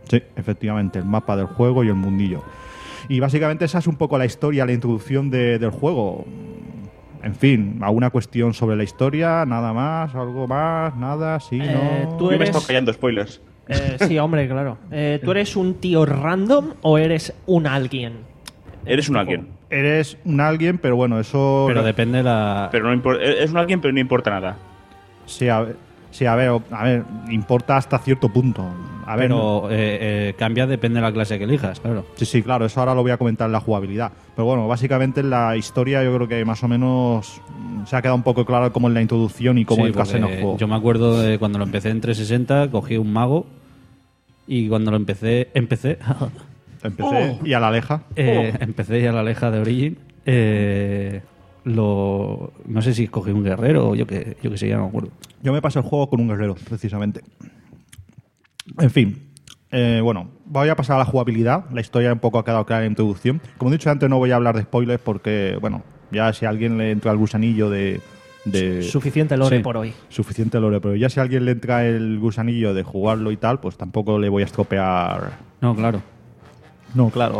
Sí, efectivamente, el mapa del juego y el mundillo. Y básicamente esa es un poco la historia, la introducción de, del juego. En fin, ¿alguna cuestión sobre la historia? ¿Nada más? ¿Algo más? ¿Nada? ¿Sí? Eh, ¿No? tú Yo me eres- estoy callando spoilers. Eh, sí, hombre, claro. Eh, ¿Tú eres un tío random o eres un alguien? Eres un alguien. Eres un alguien, pero bueno, eso... Pero depende la... Pero no impor- es un alguien, pero no importa nada. Sí, a ver, sí, a ver, a ver, importa hasta cierto punto. A ver, Pero eh, eh, cambia depende de la clase que elijas, claro. Sí, sí, claro, eso ahora lo voy a comentar en la jugabilidad. Pero bueno, básicamente en la historia yo creo que más o menos mm, se ha quedado un poco claro como en la introducción y cómo Sí, encaja en el porque juego. yo me acuerdo de cuando lo empecé en trescientos sesenta, cogí un mago y cuando lo empecé, empecé, Empecé y a la aleja. eh, empecé ya la aleja de Origin, eh, lo, no sé si escogí un guerrero o yo que, yo que sé, ya no me acuerdo. Yo me pasé el juego con un guerrero, precisamente. En fin, eh, bueno, voy a pasar a la jugabilidad. La historia un poco ha quedado clara en la introducción. Como he dicho antes, no voy a hablar de spoilers porque, bueno, ya si a alguien le entra el gusanillo de... de Suficiente lore Sí, por hoy. Suficiente lore, pero ya si a alguien le entra el gusanillo de jugarlo y tal, pues tampoco le voy a estropear. No, claro. No, claro.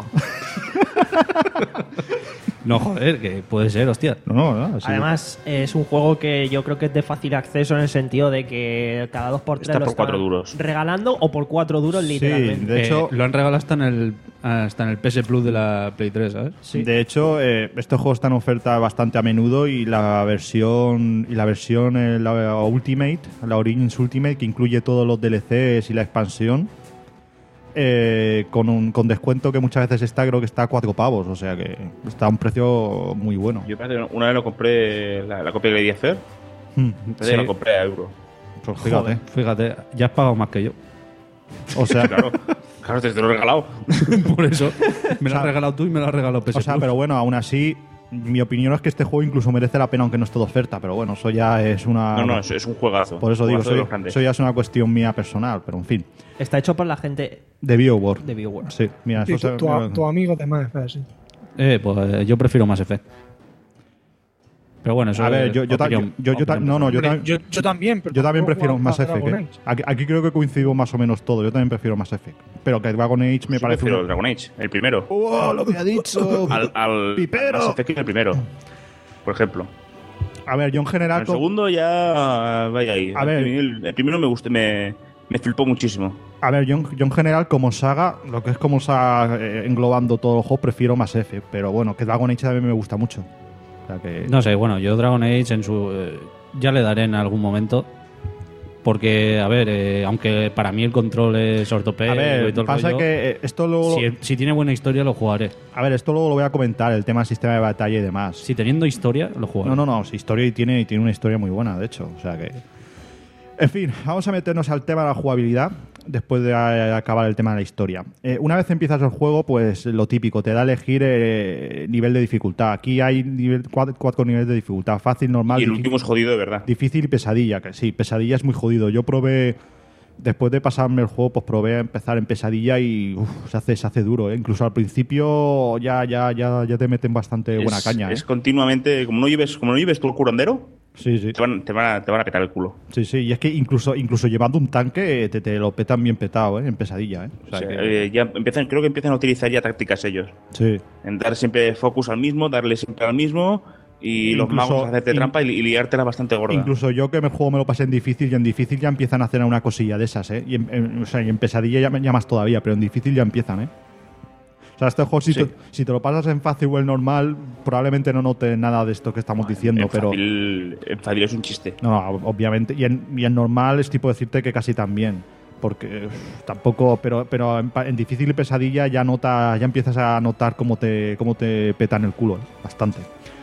No, joder, que puede ser, hostia. No, no, no. así- Además, es un juego que yo creo que es de fácil acceso en el sentido de que cada dos por tres Está lo por están cuatro duros. regalando o por cuatro duros literalmente. de hecho- Eh, lo han regalado hasta en el hasta en el P S Plus de la Play tres, ¿sabes? De hecho, eh, este juego está en oferta bastante a menudo y la versión y la versión eh, la Ultimate, la Origins Ultimate, que incluye todos los D L Cs y la expansión, eh, con un con descuento que muchas veces está, creo que está a cuatro pavos, o sea que está a un precio muy bueno. Yo parece que una vez lo compré, la, la copia que le di a Fer, Hmm. parece que la compré a euro. Pues fíjate. Joder, fíjate, ya has pagado más que yo. O sea, Claro, claro, te lo he regalado. Por eso. Me lo O has sea, regalado tú y me lo has regalado P S o sea, Plus. pero bueno, aún así, mi opinión es que este juego incluso merece la pena aunque no esté de oferta, pero bueno, eso ya es una... No, no, es, es un juegazo. Por eso digo, Juegazo de soy- los grandes. eso ya es una cuestión mía personal, pero en fin. Está hecho por la gente De BioWare. de BioWare. Sí, mira, Sí, eso tu, se- tu- mira- tu amigo de más, sí. Eh, pues eh, yo prefiero Mass Effect. Pero bueno, eso A ver, es yo, yo, ta- opinión- yo, yo ta- opinión no, no, yo, Hombre, ta- yo, yo también. Pero yo también tampoco prefiero juego Mass a Effect. Dragon ¿eh? Age. Aquí, aquí creo que coincidimos más o menos todo. Yo también prefiero Mass Effect. Pero que Dragon Age me Yo parece. prefiero un- el Dragon Age, el primero. ¡Oh, lo que ha dicho! Al, al, ¡Pipero! al Mass Effect el primero, por ejemplo. A ver, yo en general. El co- segundo ya vaya ahí. A ver. El, el primero me gustó, me, me flipó muchísimo. A ver, yo, en- yo en general, como saga, lo que es como saga eh, englobando todo el juego, prefiero Mass Effect. Pero bueno, que Dragon Age también me gusta mucho. O sea que. No sé, bueno, yo Dragon Age en su eh, ya le daré en algún momento. Porque, a ver, eh, aunque para mí el control es ortopédico A ver, y todo el pasa rollo, que eh, esto luego. si, si tiene buena historia lo jugaré. A ver, esto luego lo voy a comentar, el tema del sistema de batalla y demás. Si teniendo historia lo jugaré. No, no, no, si historia y tiene, y tiene una historia muy buena, de hecho. O sea que. En fin, vamos a meternos al tema de la jugabilidad después de eh, acabar el tema de la historia. Eh, una vez empiezas el juego, pues lo típico, te da a elegir eh, nivel de dificultad. Aquí hay nivel, cuatro, cuatro niveles de dificultad: fácil, normal, Y el difícil- último es jodido de verdad. difícil y pesadilla. Que sí, pesadilla es muy jodido. Yo probé. Después de pasarme el juego, pues probé a empezar en pesadilla y uf, se hace se hace duro, ¿eh? Incluso al principio ya ya ya ya te meten bastante buena es, caña, ¿eh? es continuamente, como no lleves, como no lleves tú el curandero, Sí, sí. te van, te, van a, te van a petar el culo. Sí, sí, y es que incluso incluso llevando un tanque eh, te, te lo petan bien petado, ¿eh? En pesadilla, ¿eh? O sea O sea, que- eh, ya empiezan, creo que empiezan a utilizar ya tácticas ellos. sí. En dar siempre focus al mismo, darle siempre al mismo y los Incluso- magos hacerte in- trampa y, y liártela bastante gorda. Incluso yo que el juego me lo pasé en difícil y en difícil ya empiezan a hacer una cosilla de esas, ¿eh? Y en, en- o sea, y en pesadilla ya, ya más todavía, pero en difícil ya empiezan, ¿eh? O sea, este juego, si, Sí. te, si te lo pasas en fácil o en normal, probablemente no notes nada de esto que estamos diciendo, en, pero... fácil, en fácil es un chiste. No, no, obviamente. Y en, y en normal es tipo decirte que casi también. Porque uf, tampoco. Pero, pero en, pa- en difícil y pesadilla ya nota, ya empiezas a notar cómo te, cómo te petan el culo, ¿eh? Bastante.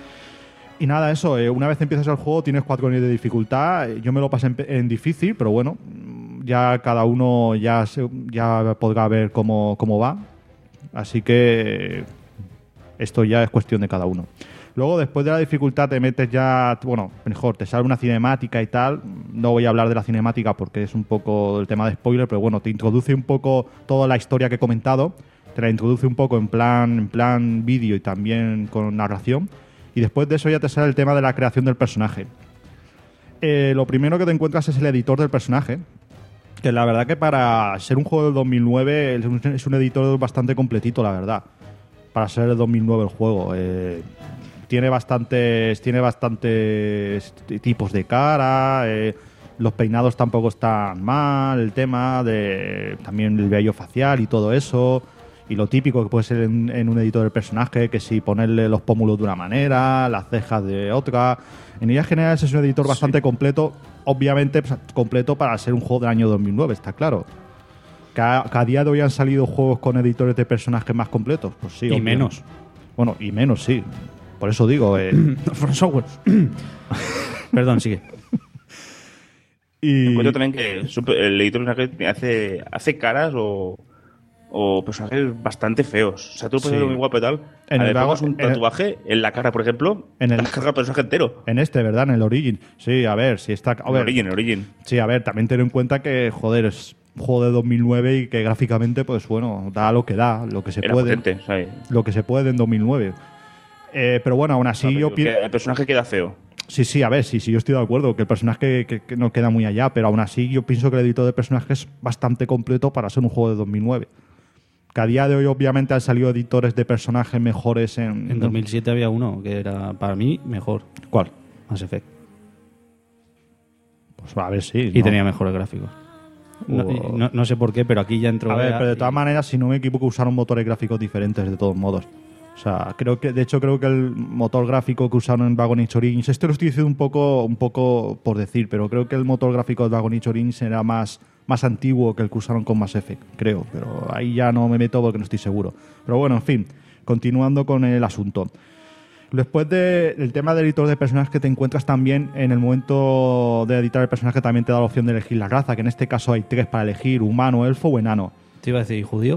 Y nada, eso, eh, una vez empiezas el juego tienes cuatro niveles de dificultad. Eh, Yo me lo pasé en, pe- en difícil, pero bueno, mm, ya cada uno ya, se- ya podrá ver cómo, cómo va. Así que eh, esto ya es cuestión de cada uno. Luego, después de la dificultad, te metes ya, bueno, mejor, te sale una cinemática y tal. No voy a hablar de la cinemática porque es un poco el tema de spoiler, pero bueno, te introduce un poco toda la historia que he comentado. Te la introduce un poco en plan, en plan vídeo y también con narración. Y después de eso ya te sale el tema de la creación del personaje. Eh, lo primero que te encuentras es el editor del personaje, Que la verdad que para ser un juego del dos mil nueve es un, es un editor bastante completito, la verdad. Para ser el dos mil nueve el juego. Eh, tiene bastantes tiene bastantes tipos de cara, eh, los peinados tampoco están mal, el tema de también el vello facial y todo eso. Y lo típico que puede ser en, en un editor del personaje, que si ponerle los pómulos de una manera, las cejas de otra. En líneas generales es un editor bastante sí. completo, obviamente pues, completo para ser un juego del año dos mil nueve, está claro. Que a, que a día de hoy han salido juegos con editores de personajes más completos, pues sí. Y obviamente. menos. Bueno, y menos, sí. Por eso digo... Eh... From Software. Perdón, sigue. Y... Encuentro también que el editor de personajes hace, hace caras o... o personajes bastante feos. O sea, tú puedes ser muy guapo y tal. En a el ver, vago, un en tatuaje el, en la cara, por ejemplo, en el, te has cargado el personaje entero. En este, ¿verdad? En el Origin. Sí, a ver, si está... A en ver, el Origin, en el Origin. Sí, a ver, también ten en cuenta que, joder, es un juego de dos mil nueve y que gráficamente, pues bueno, da lo que da, lo que se Era puede. potente, ¿sabes? Lo que se puede en dos mil nueve. Eh, pero bueno, aún así no, yo pienso... El personaje queda feo. Sí, sí, a ver, sí, sí, yo estoy de acuerdo que el personaje que, que no queda muy allá, pero aún así yo pienso que el editor de personajes es bastante completo para ser un juego de dos mil nueve. Que a día de hoy obviamente han salido editores de personajes mejores en... En dos mil siete había uno que era, para mí, mejor. ¿Cuál? Mass Effect. Pues a ver, sí. Y ¿no? tenía mejores gráficos. No, O- no, no sé por qué, pero aquí ya entró... A ver, E A pero de y- todas maneras, si no me equivoco, usaron motores gráficos diferentes de todos modos. O sea, creo que, de hecho, creo que el motor gráfico que usaron en Dragon Age Origins, esto lo estoy diciendo un poco, un poco por decir, pero creo que el motor gráfico de Dragon Age Origins era más, más antiguo que el que usaron con Mass Effect, creo, pero ahí ya no me meto porque no estoy seguro. Pero bueno, en fin, continuando con el asunto. Después de- del tema del editor de personajes, que te encuentras también en el momento de editar el personaje, también te da la opción de elegir la raza, que en este caso hay tres para elegir: humano, elfo o enano. Te iba a decir, ¿judío?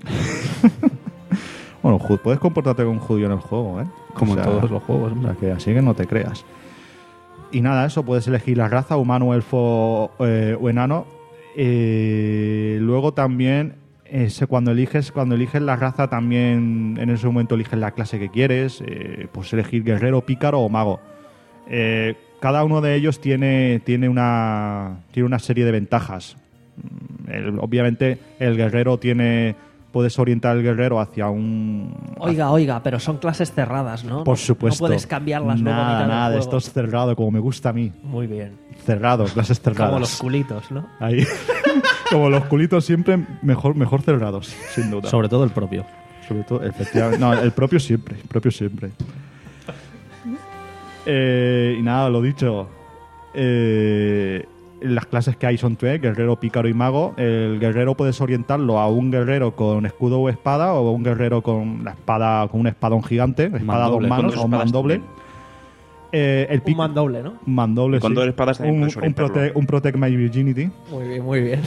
Bueno, ju- puedes comportarte como un judío en el juego, ¿eh? Como en todos los juegos, o sea, que así que no te creas. Y nada, eso, puedes elegir la raza, humano, elfo eh, o enano. Eh, luego también, ese, cuando eliges cuando eliges la raza, también en ese momento eliges la clase que quieres. Eh, puedes elegir guerrero, pícaro o mago. Eh, cada uno de ellos tiene, tiene, una, tiene una serie de ventajas. El- obviamente, el guerrero tiene... Puedes orientar al guerrero hacia un... Oiga, oiga, pero son clases cerradas, ¿no? Por No- supuesto. No puedes cambiarlas luego a Nada, mitad del nada, juego. esto es cerrado, como me gusta a mí. Muy bien. Cerrado, clases cerradas. Como los culitos, ¿no? Ahí. Como los culitos siempre, mejor, mejor cerrados, sin duda. Sobre todo el propio. Sobre todo, efectivamente. No, el propio siempre, el propio siempre. Eh, y nada, lo dicho. Eh, las clases que hay son tres: guerrero, pícaro y mago. El guerrero puedes orientarlo a un guerrero con escudo o espada, o a un guerrero con la espada, con un espadón gigante, espada a dos Mandoble, manos, con dos o un espadas mandoble. también. Eh, el Un pic- mandoble, ¿no? un mandoble, Y con sí. dos espadas también un, puedes un, orientarlo. prote- un Protect My Virginity. Muy bien, muy bien.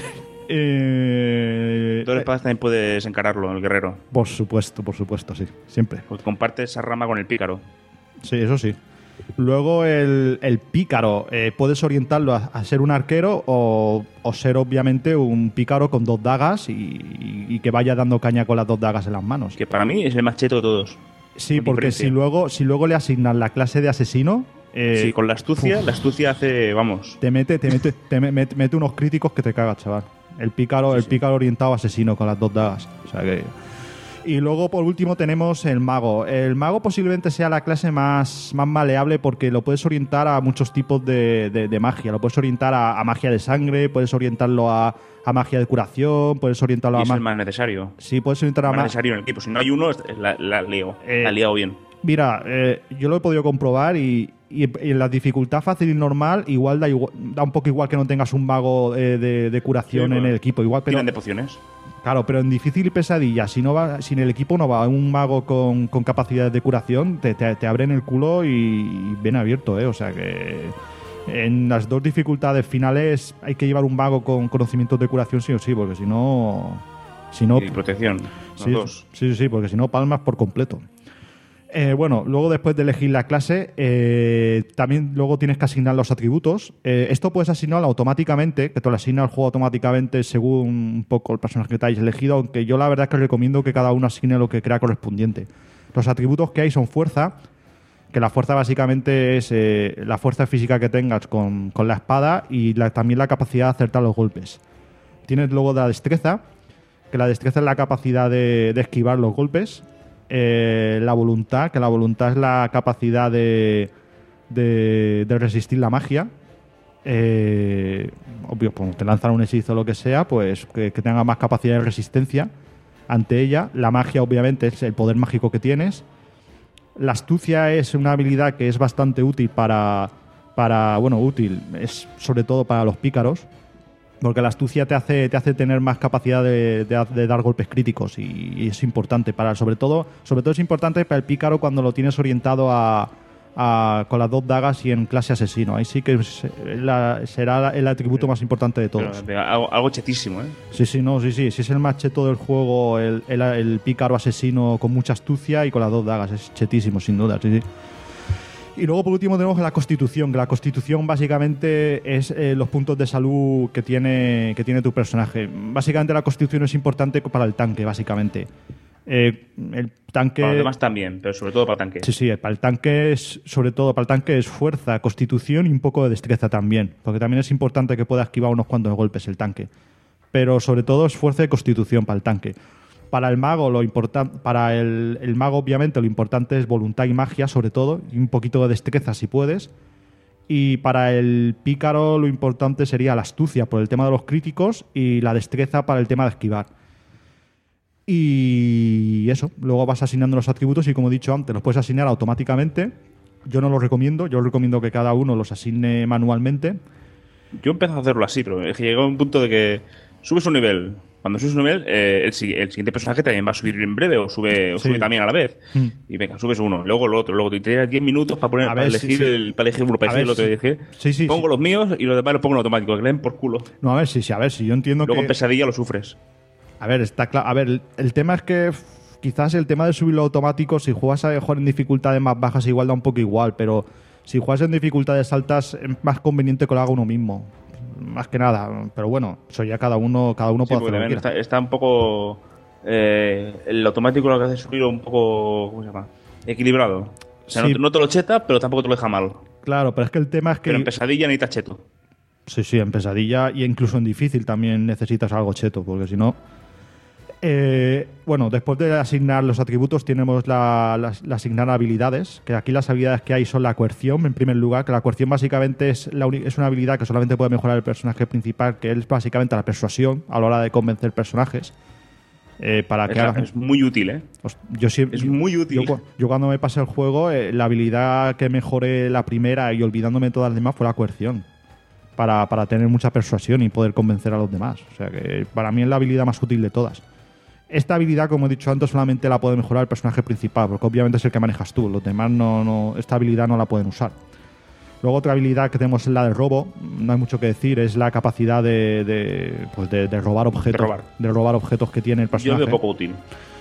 Eh, Todas las espadas también puedes encararlo, el guerrero. Por supuesto, por supuesto, sí. Siempre. Porque comparte esa rama con el pícaro. Sí, eso sí. Luego el, el pícaro, eh, puedes orientarlo a, a ser un arquero o, o ser obviamente un pícaro con dos dagas y, y- y que vaya dando caña con las dos dagas en las manos. Que para mí es el más cheto de todos. Sí, con porque diferencia. si luego, si luego le asignan la clase de asesino, eh, sí, con la astucia, uf. la astucia hace, vamos. te mete, te mete, te me- mete, mete unos críticos que te cagas, chaval. El pícaro, Sí, el sí. pícaro orientado a asesino con las dos dagas. O sea que. Y luego, por último, tenemos el mago. El mago posiblemente sea la clase más, más maleable porque lo puedes orientar a muchos tipos de, de- de magia. Lo puedes orientar a, a magia de sangre, puedes orientarlo a, a magia de curación, puedes orientarlo Y a es el magia. más necesario. Sí, puedes orientar a más ma- necesario en el equipo. Si no hay uno, la, la lío. Eh, la he liado bien. Mira, eh, yo lo he podido comprobar y, y en la dificultad fácil y normal igual da, igual- da un poco igual que no tengas un mago eh, de, de curación Sí, en bueno. el equipo. Igual, pero, Tiran de pociones. claro, pero en difícil y pesadilla, si no va, si en el equipo no va un mago con, con capacidades de curación, te, te, te abren el culo y, y bien abierto, ¿eh? O sea que en las dos dificultades finales hay que llevar un mago con conocimientos de curación sí o sí, porque si no... Si no Y protección. Los Sí, dos. sí, sí, porque si no palmas por completo. Eh, bueno, luego después de elegir la clase, eh, también luego tienes que asignar los atributos. Eh, esto puedes asignarlo automáticamente, que te lo asigna el juego automáticamente según un poco el personaje que te hayas elegido, aunque yo la verdad es que recomiendo que cada uno asigne lo que crea correspondiente. Los atributos que hay son fuerza, que la fuerza básicamente es eh, la fuerza física que tengas con, con la espada y la- también la capacidad de acertar los golpes. tienes luego la destreza, que la destreza es la capacidad de, de esquivar los golpes. Eh, la voluntad, que la voluntad es la capacidad de, de, de resistir la magia. Eh, obvio, cuando te lanzan un hechizo o lo que sea, pues que, que tenga más capacidad de resistencia ante ella. La magia, obviamente, es el poder mágico que tienes. La astucia es una habilidad que es bastante útil para, para bueno, útil, es sobre todo para los pícaros, porque la astucia te hace, te hace tener más capacidad de, de, de dar golpes críticos y, y es importante para, sobre todo, sobre todo es importante para el pícaro cuando lo tienes orientado a, a con las dos dagas y en clase asesino. Ahí sí que es la, será el atributo más importante de todos. Pero, algo, algo chetísimo, ¿eh? Sí, sí, no, sí, sí, sí es el más cheto del juego, el, el, el pícaro asesino con mucha astucia y con las dos dagas, es chetísimo, sin duda, sí, sí. Y luego, por último, tenemos la Constitución, que la Constitución básicamente es eh, los puntos de salud que tiene, que tiene tu personaje. Básicamente la Constitución es importante para el tanque, básicamente. Eh, el tanque... Para los demás también, pero sobre todo para el tanque. Sí, sí, para el tanque es, sobre todo para el tanque es fuerza, Constitución y un poco de destreza también, porque también es importante que pueda esquivar unos cuantos golpes el tanque. Pero sobre todo es fuerza y Constitución para el tanque. Para el mago, lo importante, para el, el mago, obviamente, lo importante es voluntad y magia, sobre todo, y un poquito de destreza si puedes. Y para el pícaro, lo importante sería la astucia por el tema de los críticos y la destreza para el tema de esquivar. Y eso, luego vas asignando los atributos y, como he dicho antes, los puedes asignar automáticamente. Yo no los recomiendo, yo recomiendo que cada uno los asigne manualmente. Yo empecé a hacerlo así, pero es que llegó un punto de que subes un nivel. Cuando subes un nivel, eh, el, el siguiente personaje también va a subir en breve o sube, o Sí. sube también a la vez. Mm. Y venga, subes uno, luego el otro, luego te tienes diez minutos para, poner, A para, ver, elegir sí, sí. El, para elegir uno, para A elegir el ver, otro. sí. Y dije, Sí, sí, pongo sí. los míos y los demás los pongo en automático, que leen por culo. No, a ver, sí, sí, a ver, si yo entiendo Luego que... en pesadilla lo sufres. A ver, está claro. A ver, el, el tema es que f- quizás el tema de subirlo automático, si juegas a jugar en dificultades más bajas, igual da un poco igual, pero si juegas en dificultades altas, es más conveniente que lo haga uno mismo. Más que nada. Pero bueno, eso ya cada uno, cada uno Sí, puede porque hacer lo que también quiera. está, está un poco... Eh, el automático lo que hace es subirlo un poco... ¿Cómo se llama? Equilibrado. O sea, Sí. no, te- no te lo cheta, pero tampoco te lo deja mal. Claro, pero es que el tema es que... Pero en pesadilla necesitas cheto. Sí, sí, en pesadilla y incluso en difícil también necesitas algo cheto, porque si no... Eh, bueno, después de asignar los atributos tenemos la, la- la asignar habilidades, que aquí las habilidades que hay son la coerción, en primer lugar, que la coerción básicamente es, la uni- es una habilidad que solamente puede mejorar el personaje principal, que es básicamente la persuasión a la hora de convencer personajes. Eh, para que Es, hagan- es muy útil, ¿eh? Os- Yo siempre, Es muy útil. Yo, cu- yo cuando me pasé el juego, eh, la habilidad que mejoré la primera y olvidándome de todas las demás fue la coerción. Para, para tener mucha persuasión y poder convencer a los demás. O sea que para mí es la habilidad más útil de todas. Esta habilidad, como he dicho antes, solamente la puede mejorar el personaje principal, porque obviamente es el que manejas tú. Los demás no, no, esta habilidad no la pueden usar. Luego otra habilidad que tenemos es la de robo. No hay mucho que decir, es la capacidad de, de, pues de, de robar objetos. De robar. de robar objetos que tiene el Yo personaje. lo veo poco útil.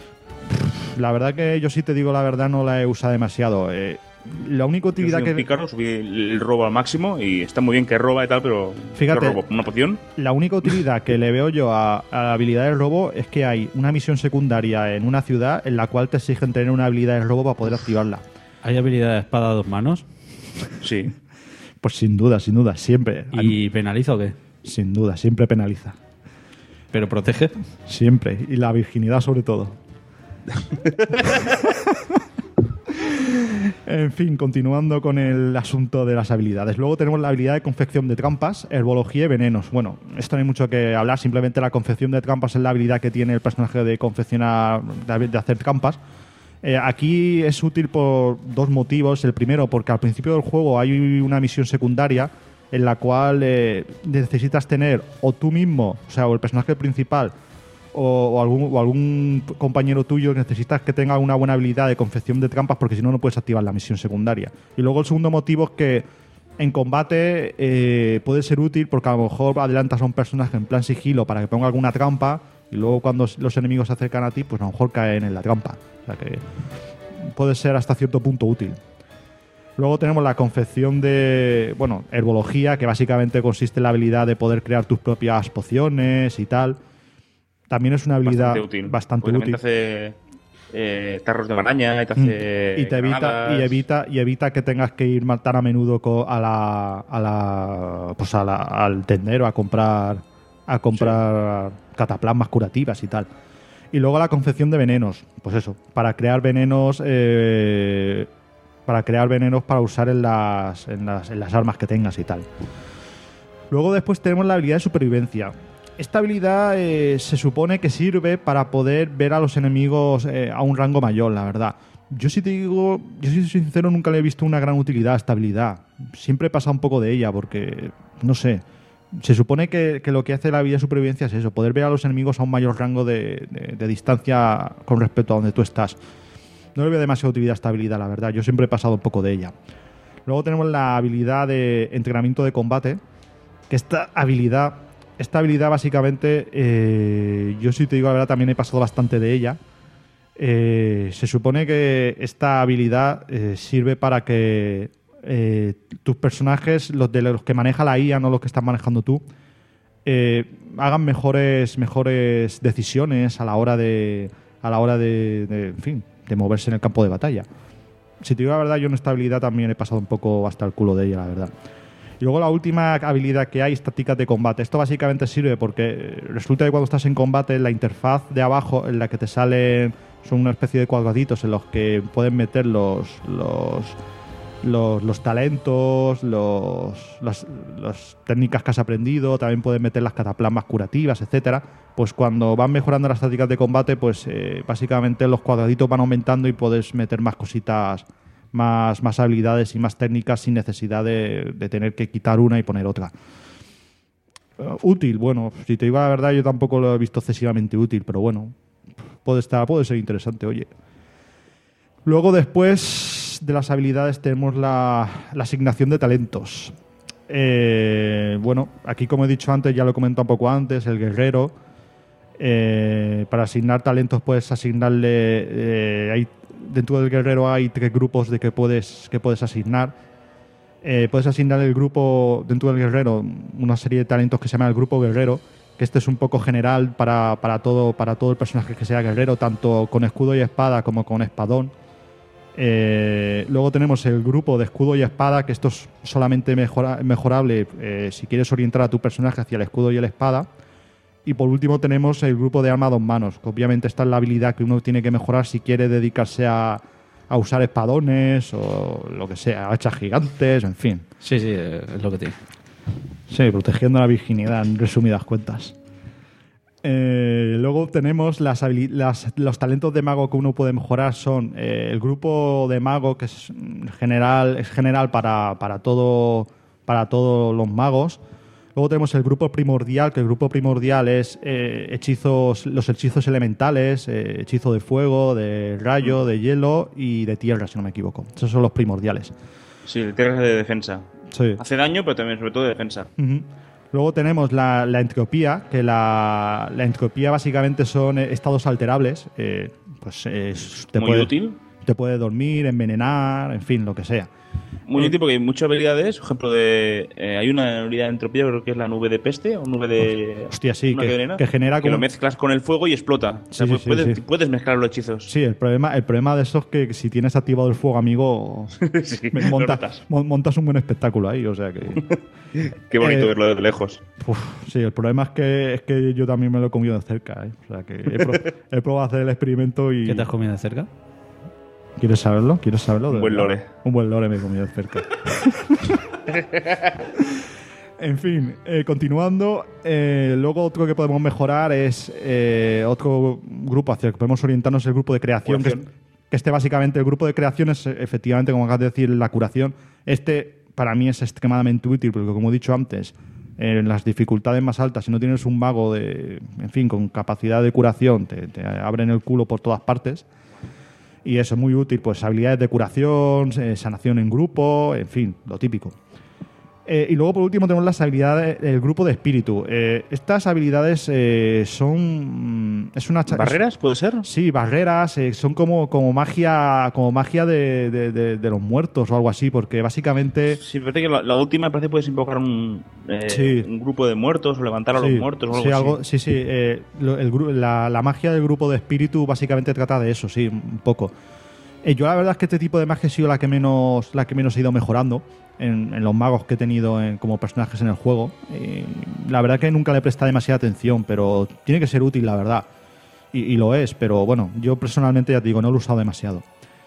La verdad que yo sí te digo la verdad, no la he usado demasiado. Eh, la única Yo utilidad soy un que pícaro, subí el robo al máximo y está muy bien que roba y tal, pero Fíjate. ¿qué robo? ¿Una poción? la única utilidad que le veo yo a, a la habilidad de robo es que hay una misión secundaria en una ciudad en la cual te exigen tener una habilidad de robo para poder activarla. ¿Hay habilidad de espada a dos manos? Sí. Pues sin duda, sin duda, siempre. ¿Y penaliza o qué? Sin duda, siempre penaliza. ¿Pero protege? Siempre. Y la virginidad sobre todo. En fin, continuando con el asunto de las habilidades. Luego tenemos la habilidad de confección de trampas, herbología y venenos. Bueno, esto no hay mucho que hablar, simplemente la confección de trampas es la habilidad que tiene el personaje de confeccionar, de de hacer trampas. Eh, aquí es útil por dos motivos. El primero, porque al principio del juego hay una misión secundaria en la cual eh, necesitas tener o tú mismo, o sea, o el personaje principal, o, o, algún, o algún compañero tuyo, necesitas que tenga una buena habilidad de confección de trampas, porque si no, no puedes activar la misión secundaria. Y luego el segundo motivo es que en combate eh, puede ser útil porque a lo mejor adelantas a un personaje en plan sigilo para que ponga alguna trampa y luego cuando los enemigos se acercan a ti, pues a lo mejor caen en la trampa. O sea que puede ser hasta cierto punto útil. Luego tenemos la confección de, bueno, herbología, que básicamente consiste en la habilidad de poder crear tus propias pociones y tal. También es una habilidad Bastante útil. bastante Porque útil. también te hace eh, tarros de maraña y te hace Mm. y te evita granadas. y evita y evita que tengas que ir tan a menudo co- a la a la pues a la- al tendero a comprar a comprar sí. cataplasmas curativas y tal. Y luego la confección de venenos, pues eso, para crear venenos, eh, para crear venenos para usar en las, en las, en las armas que tengas y tal. Luego después tenemos la habilidad de supervivencia. Esta habilidad eh, se supone que sirve para poder ver a los enemigos eh, a un rango mayor, la verdad. Yo si te digo, yo si soy sincero, nunca le he visto una gran utilidad a esta habilidad. Siempre he pasado un poco de ella porque, no sé, se supone que, que lo que hace la habilidad de supervivencia es eso, poder ver a los enemigos a un mayor rango de, de, de distancia con respecto a donde tú estás. No le veo demasiada utilidad a esta habilidad, la verdad. Yo siempre he pasado un poco de ella. Luego tenemos la habilidad de entrenamiento de combate, que esta habilidad... Esta habilidad básicamente, eh, yo si te digo la verdad también he pasado bastante de ella. Eh, se supone que esta habilidad eh, sirve para que eh, tus personajes, los de los que maneja la I A, no los que estás manejando tú, eh, hagan mejores, mejores decisiones a la hora de, a la hora de, de, en fin, de moverse en el campo de batalla. Si te digo la verdad, yo en esta habilidad también he pasado un poco hasta el culo de ella, la verdad. Y luego la última habilidad que hay es tácticas de combate. Esto básicamente sirve porque resulta que cuando estás en combate, la interfaz de abajo en la que te salen son una especie de cuadraditos en los que pueden meter los los, los, los talentos, los, las, las técnicas que has aprendido, también pueden meter las cataplasmas curativas, etcétera. Pues cuando van mejorando las tácticas de combate, pues eh, básicamente los cuadraditos van aumentando y puedes meter más cositas, Más, más habilidades y más técnicas sin necesidad de, de tener que quitar una y poner otra. Uh, útil, bueno, si te digo la verdad, yo tampoco lo he visto excesivamente útil, pero bueno, puede estar, puede ser interesante, oye. Luego, después de las habilidades, tenemos la, la asignación de talentos. Eh, bueno, aquí, como he dicho antes, ya lo he comentado un poco antes, el guerrero. Eh, para asignar talentos puedes asignarle... Eh, hay Dentro del guerrero hay tres grupos de que puedes, que puedes asignar. Eh, puedes asignar el grupo dentro del guerrero, una serie de talentos que se llama el grupo guerrero, que este es un poco general para, para, todo, para todo el personaje que sea guerrero, tanto con escudo y espada como con espadón. Eh, luego tenemos el grupo de escudo y espada, que esto es solamente mejora, mejorable eh, si quieres orientar a tu personaje hacia el escudo y la espada. Y por último tenemos el grupo de arma a dos manos, que obviamente esta es la habilidad que uno tiene que mejorar si quiere dedicarse a, a usar espadones o lo que sea, hachas gigantes, en fin. Sí, sí, es lo que tiene. Sí, protegiendo la virginidad, en resumidas cuentas. Eh, luego tenemos las, las los talentos de mago que uno puede mejorar son eh, el grupo de mago, que es general, es general para, para, todo, para todos los magos. Luego tenemos el grupo primordial, que el grupo primordial es eh, hechizos, los hechizos elementales, eh, hechizo de fuego, de rayo, de hielo y de tierra, si no me equivoco. Esos son los primordiales. Sí, el tierra es de defensa. Sí. Hace daño, pero también sobre todo de defensa. Uh-huh. Luego tenemos la, la entropía, que la, la entropía básicamente son estados alterables. Eh, pues eh, te Muy puede, útil. Te puede dormir, envenenar, en fin, lo que sea. Muy eh, útil porque hay muchas habilidades. Por ejemplo, de, eh, hay una unidad de entropía, creo que es la nube de peste o nube de. Hostia, sí, que, venena, que genera. Que como... lo mezclas con el fuego y explota. Sí, o sea, sí, puedes, sí. puedes mezclar los hechizos. Sí, el problema, el problema de eso es que si tienes activado el fuego amigo, sí, montas, montas un buen espectáculo ahí. O sea que. Qué bonito eh, verlo desde lejos. Uf, sí, el problema es que, es que yo también me lo he comido de cerca. ¿eh? O sea que he, pro, he probado a hacer el experimento y. ¿Qué te has comido de cerca? ¿Quieres saberlo? ¿Quieres saberlo? Un buen lore. Un buen lore me he comido de cerca. En fin, eh, continuando, eh, luego otro que podemos mejorar es eh, otro grupo hacia el que podemos orientarnos, el grupo de creación, que, es, que este básicamente, el grupo de creación es efectivamente, como acabas de decir, la curación. Este para mí es extremadamente útil porque, como he dicho antes, en las dificultades más altas, si no tienes un mago de, en fin, con capacidad de curación, te, te abren el culo por todas partes. Y eso es muy útil, pues habilidades de curación, eh, sanación en grupo, en fin, lo típico. Eh, y luego, por último, tenemos las habilidades del grupo de espíritu. Eh, estas habilidades eh, son... Es una ¿Barreras, puede ser? Sí, barreras. Eh, son como, como magia como magia de, de, de, de los muertos o algo así, porque básicamente... Sí, parece que la, la última parece que puedes invocar un, eh, sí. un grupo de muertos o levantar a sí, los muertos o algo sí, así. Algo, sí, sí. Eh, lo, el, la, la magia del grupo de espíritu básicamente trata de eso, sí, un poco. Eh, yo la verdad es que este tipo de magia ha sido la que menos, la que menos he ido mejorando. en, en los magos que he tenido en, como personajes en el juego. Y la verdad que nunca le presta demasiada atención, pero tiene que ser útil, la verdad. Y, y lo es, pero bueno, yo personalmente ya te digo, no lo he usado demasiado.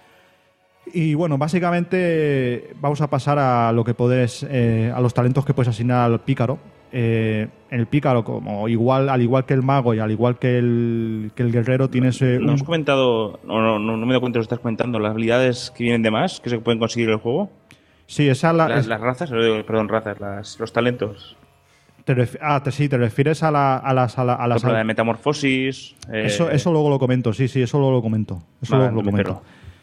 Y bueno, básicamente vamos a pasar a lo que puedes, eh, a los talentos que puedes asignar al pícaro. Eh, el pícaro, como igual, al igual que el mago y al igual que el, que el guerrero, tienes eh, ¿No un... has comentado, no, no, no, no me he dado cuenta, lo estás comentando, las habilidades que vienen de más, que se pueden conseguir en el juego? Sí, esa la, las, es... las razas, perdón, razas, las, los talentos. Te ref... Ah, te, sí, te refieres a, la, a las... A, la, a las... la de metamorfosis... Eh... Eso, eso luego lo comento, sí, sí, eso luego lo comento. Eso vale, luego lo comento.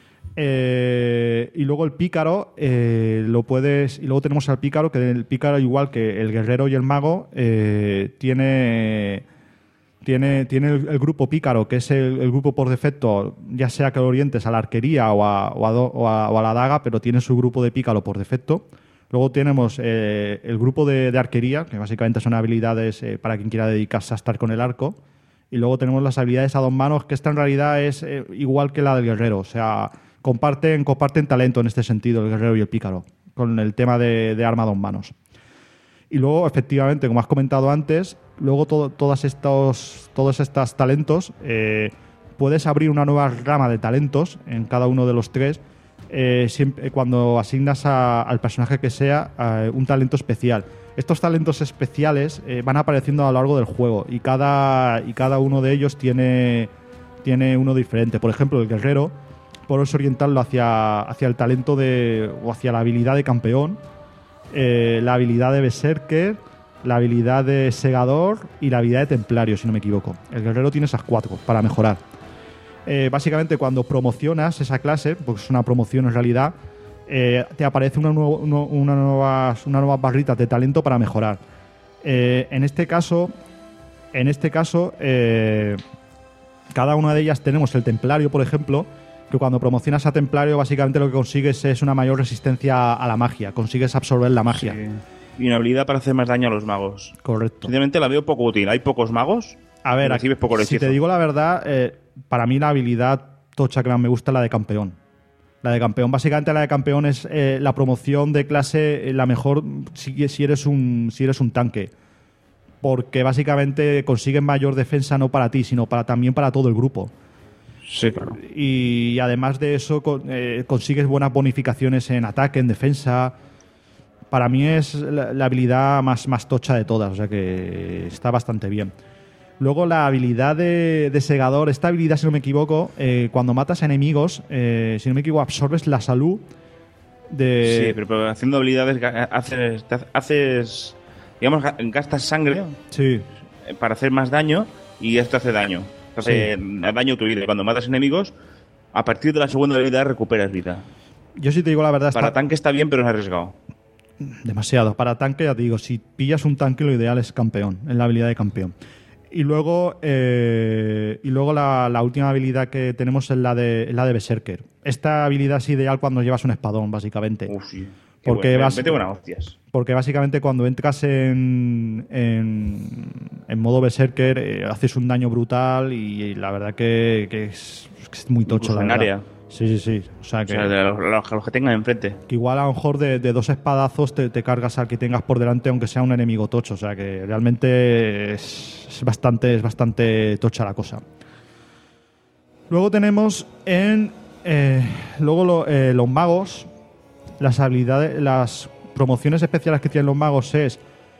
Eh, y luego el pícaro eh, lo puedes y luego tenemos al pícaro, que el pícaro, igual que el guerrero y el mago, eh, tiene tiene tiene el, el grupo pícaro, que es el, el grupo por defecto, ya sea que lo orientes a la arquería o a, o a, o a, o a la daga, pero tiene su grupo de pícaro por defecto. Luego tenemos eh, el grupo de, de arquería, que básicamente son habilidades eh, para quien quiera dedicarse a estar con el arco. Y luego tenemos las habilidades a dos manos, que esta en realidad es eh, igual que la del guerrero, o sea, Comparten, comparten talento en este sentido, el guerrero y el pícaro, con el tema de, de arma a dos manos. Y luego, efectivamente, como has comentado antes, luego todo, todas estos, todos estos talentos, eh, puedes abrir una nueva rama de talentos en cada uno de los tres, eh, siempre, cuando asignas a, al personaje que sea eh, un talento especial. Estos talentos especiales eh, van apareciendo a lo largo del juego y cada, y cada uno de ellos tiene, tiene uno diferente. Por ejemplo, el guerrero, puedes orientarlo hacia, hacia el talento de, o hacia la habilidad de campeón, eh, la habilidad de berserker, la habilidad de segador y la habilidad de templario, si no me equivoco. El guerrero tiene esas cuatro para mejorar. Eh, básicamente, cuando promocionas esa clase, porque es una promoción en realidad, eh, te aparece una, nuevo, uno, una, nuevas, una nuevas barritas de talento para mejorar. Eh, en este caso, en este caso eh, cada una de ellas tenemos el templario, por ejemplo, que cuando promocionas a templario básicamente lo que consigues es una mayor resistencia a la magia, consigues absorber la magia. Sí. Y una habilidad para hacer más daño a los magos. Correcto. Sinceramente la veo poco útil. Hay pocos magos. A ver, recibes poco si te digo la verdad, eh, para mí la habilidad tocha que más me gusta es la de campeón. La de campeón, básicamente la de campeón es eh, la promoción de clase, eh, la mejor si, si, eres un, si eres un tanque. Porque básicamente consigues mayor defensa no para ti, sino para, también para todo el grupo. Sí, claro. Y además de eso eh, consigues buenas bonificaciones en ataque, en defensa. Para mí es la, la habilidad más, más tocha de todas, o sea que está bastante bien. Luego la habilidad de, de segador, esta habilidad, si no me equivoco, eh, cuando matas a enemigos, eh, si no me equivoco, absorbes la salud de... Sí, pero, pero haciendo habilidades haces, haces, digamos, gastas sangre sí. para hacer más daño y esto hace daño. Hace sí. daño a tu vida. Cuando matas enemigos, a partir de la segunda habilidad recuperas vida. Yo sí te digo la verdad... Para está... tanque está bien, pero es arriesgado. Demasiado. Para tanque, ya te digo, si pillas un tanque, lo ideal es campeón, en la habilidad de campeón. Y luego, eh, y luego la, la última habilidad que tenemos es la de, la de Berserker. Esta habilidad es ideal cuando llevas un espadón, básicamente. Uf, sí. Porque, bueno. vas, Vete buenas hostias. porque básicamente cuando entras en, en, en modo Berserker eh, haces un daño brutal y, y la verdad que, que, es, que es muy tocho. Incluso la en verdad. área. Sí, sí, sí. O sea, que, o sea, de los, los, los que tengan enfrente. Que igual a lo mejor de, de dos espadazos te, te cargas al que tengas por delante, aunque sea un enemigo tocho. O sea que realmente es, es, bastante, es bastante tocha la cosa. Luego tenemos en eh, luego lo, eh, los magos. Las habilidades, las promociones especiales que tienen los magos es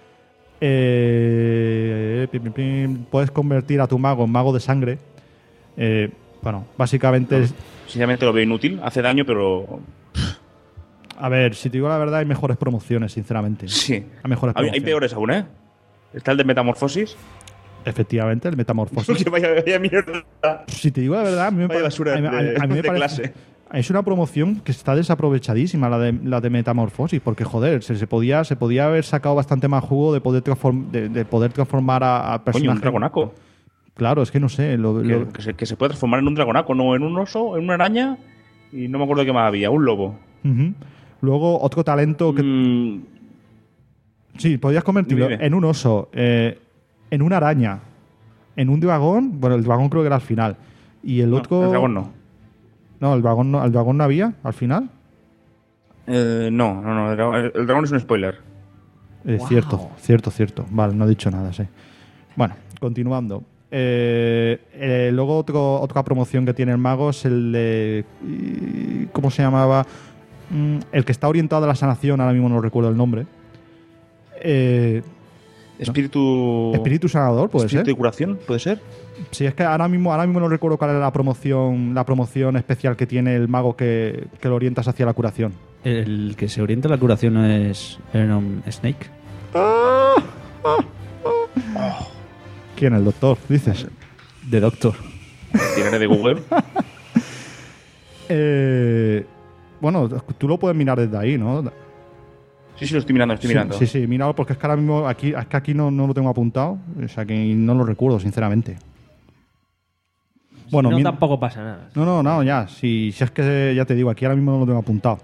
eh, pim, pim, pim, puedes convertir a tu mago en mago de sangre. Eh, bueno, básicamente... No, sinceramente lo veo inútil, hace daño, pero... A ver, si te digo la verdad, hay mejores promociones, sinceramente. Sí. Hay mejores promociones. Hay peores aún, ¿eh? Está el de metamorfosis. Efectivamente, el metamorfosis. Que vaya, vaya mierda. Si te digo la verdad, a mí me, vaya basura a mí, a mí, a mí me de parece... clase. Es una promoción que está desaprovechadísima, la de, la de metamorfosis, porque joder, se, se podía se podía haber sacado bastante más jugo de poder, transform, de, de poder transformar a, a personajes. Coño, un dragonaco. Claro, es que no sé. Lo, que, lo... Que, se, que se puede transformar en un dragonaco, no en un oso, en una araña y no me acuerdo qué más había, un lobo. Uh-huh. Luego, otro talento que... Mm. Sí, podías convertirlo Dime. en un oso, eh, en una araña, en un dragón. Bueno, el dragón creo que era al final. Y el no, otro... el dragón no. No, el dragón no, el dragón no había al final. Eh, no, no, no. El dragón, el dragón es un spoiler. Eh, Wow. Cierto, cierto, cierto. Vale, no he dicho nada, sí. Bueno, continuando. Eh, eh, luego otro, otra promoción que tiene el mago es el de... ¿Cómo se llamaba? Mm, el que está orientado a la sanación, ahora mismo no recuerdo el nombre. Eh, Espíritu... Espíritu sanador, puede Espíritu ser. de curación, ¿puede ser? Sí, es que ahora mismo, ahora mismo no recuerdo cuál es la promoción, la promoción especial que tiene el mago que, que lo orientas hacia la curación. El que se orienta a la curación no es Venom Snake. ¿Quién? ¿El doctor? Dices. De Doctor. Tiraré de Google. Eh, bueno, tú lo puedes mirar desde ahí, ¿no? Sí, sí, lo estoy mirando, estoy Sí, mirando. Sí, sí, míralo porque es que ahora mismo aquí, es que aquí no, no lo tengo apuntado, o sea que no lo recuerdo, sinceramente. Bueno, no, mi- tampoco pasa nada. No, no, no, ya. Si, si es que ya te digo, aquí ahora mismo no lo tengo apuntado.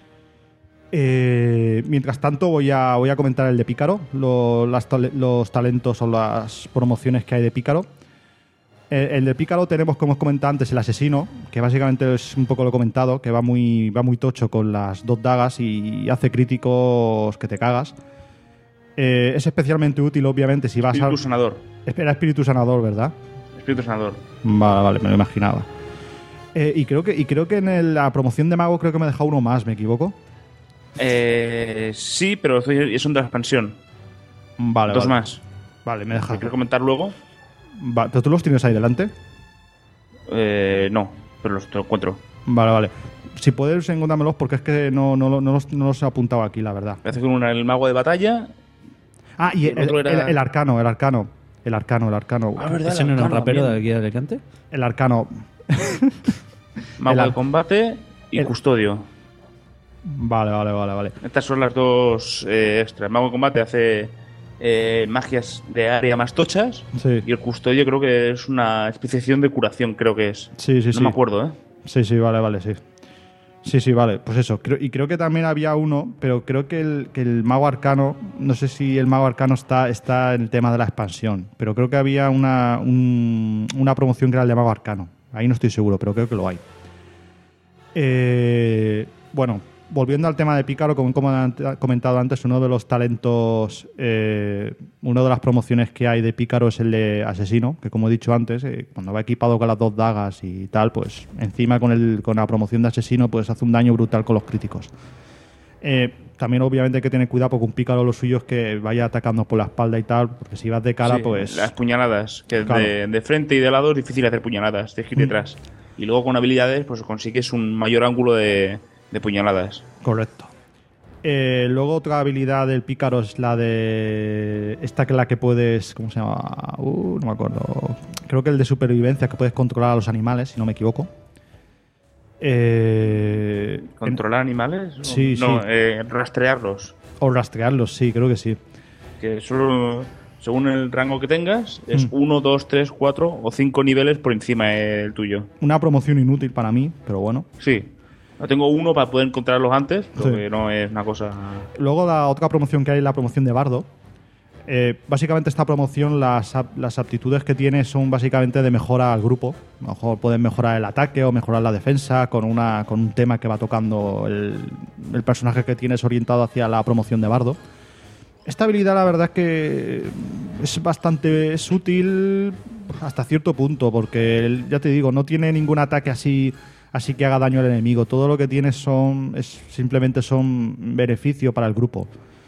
Eh, mientras tanto, voy a, voy a comentar el de Pícaro, lo- las tale- los talentos o las promociones que hay de Pícaro. Eh, el de Pícaro tenemos, como os comentaba antes, el asesino, que básicamente es un poco lo comentado, que va muy, va muy tocho con las dos dagas y hace críticos que te cagas. Eh, es especialmente útil, obviamente, si vas a... Espíritu sanador. Espera, espíritu sanador, ¿verdad? Espíritu sanador. Vale, vale, me lo imaginaba. Eh, y creo que y creo que en el- la promoción de mago creo que me he dejado uno más, ¿me equivoco? Eh, sí, pero es un de la expansión. Vale, Dos vale. más. Vale, me ¿Te dejas. quiero comentar luego? Va- ¿Pero tú los tienes ahí delante? Eh, no, pero los te lo encuentro. Vale, vale. Si puedes, encontrármelos porque es que no, no, lo- no, los, no los he apuntado aquí, la verdad. Parece que uno era el mago de batalla. Ah, y el, El otro el- era- el- el arcano, el arcano. El arcano, el arcano. Ah, verdad, ¿Ese el no era un arcano rapero de también. aquí de Alicante? El arcano. Mago El ar- de combate y el- custodio. Vale, vale, vale, vale. Estas son las dos eh, extras. Mago de combate hace eh, magias de área más tochas. Sí. Y el custodio creo que es una especiación de curación, creo que es. Sí, sí, no sí. me acuerdo, ¿eh? Sí, sí, vale, vale, sí. Sí, sí, vale. Pues eso. Creo- y creo que también había uno, pero creo que el, que el mago arcano, no sé si el mago arcano está, está en el tema de la expansión, pero creo que había una, un- una promoción que era el de mago arcano. Ahí no estoy seguro, pero creo que lo hay. Eh, bueno, volviendo al tema de Pícaro, como he comentado antes, uno de los talentos, eh, una de las promociones que hay de Pícaro es el de asesino, que como he dicho antes, eh, cuando va equipado con las dos dagas y tal, pues encima con, el, con la promoción de asesino, pues hace un daño brutal con los críticos. Eh, también obviamente hay que tener cuidado porque un Pícaro lo suyo es que vaya atacando por la espalda y tal, porque si vas de cara, Sí, pues... las puñaladas, que Claro. de, de frente y de lado es difícil hacer puñaladas, tienes que ir Mm. detrás. Y luego con habilidades, pues consigues un mayor ángulo de, de puñaladas. Correcto. Eh, luego otra habilidad del Pícaro es la de... Esta que es la que puedes... ¿Cómo se llama? Uh, no me acuerdo. Creo que el de supervivencia, que puedes controlar a los animales, si no me equivoco. Eh, ¿Controlar animales? Sí, no, sí. eh, rastrearlos. O rastrearlos, sí, creo que sí. Que solo, según el rango que tengas, es Mm. uno, dos, tres, cuatro o cinco niveles por encima del tuyo. Una promoción inútil para mí, pero bueno. Sí. No tengo uno para poder encontrarlos antes, Sí. porque no es una cosa... Luego la otra promoción que hay es la promoción de Bardo. Eh, básicamente esta promoción, las, ap- las aptitudes que tiene son básicamente de mejora al grupo. A lo mejor pueden mejorar el ataque o mejorar la defensa con, una, con un tema que va tocando el, el personaje que tienes orientado hacia la promoción de Bardo. Esta habilidad la verdad es que es bastante es útil hasta cierto punto, porque el- ya te digo, no tiene ningún ataque así así que haga daño al enemigo. Todo lo que tiene son es, simplemente son beneficio para el grupo.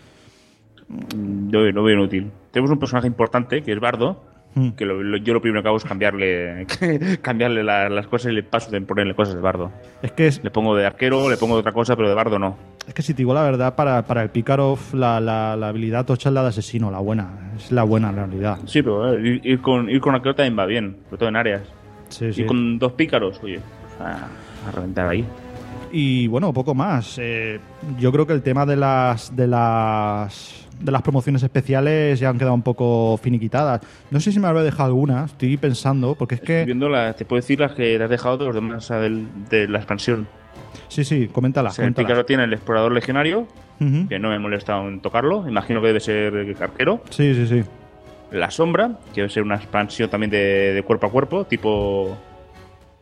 Yo lo veo inútil. Tenemos un personaje importante, que es Bardo, Mm. que lo- lo- yo lo primero que hago es cambiarle cambiarle la- las cosas y le paso de ponerle cosas de Bardo. Es que es, Le pongo de arquero, le pongo de otra cosa, pero de Bardo no. es que si te digo la verdad, para, para el Pícaro la, la, la habilidad tocha es la de asesino, la buena. Es la buena en realidad. Sí, pero eh, ir, ir con ir con arquero también va bien, sobre todo en áreas. Sí, sí. Y con dos pícaros, oye, pues a, a reventar ahí. Y bueno, poco más. Eh, yo creo que el tema de las de las de las promociones especiales ya han quedado un poco finiquitadas. No sé si me habré dejado alguna, estoy pensando, porque es que... Viendo la, te puedo decir las que te has dejado de los demás o sea, del- de la expansión. Sí, sí, coméntala. O sea, el coméntala. pícaro tiene el explorador legionario, Ujú. que no me he molestado en tocarlo, imagino que debe ser arquero. Sí, sí, sí. La sombra, que debe ser una expansión también de, de cuerpo a cuerpo, tipo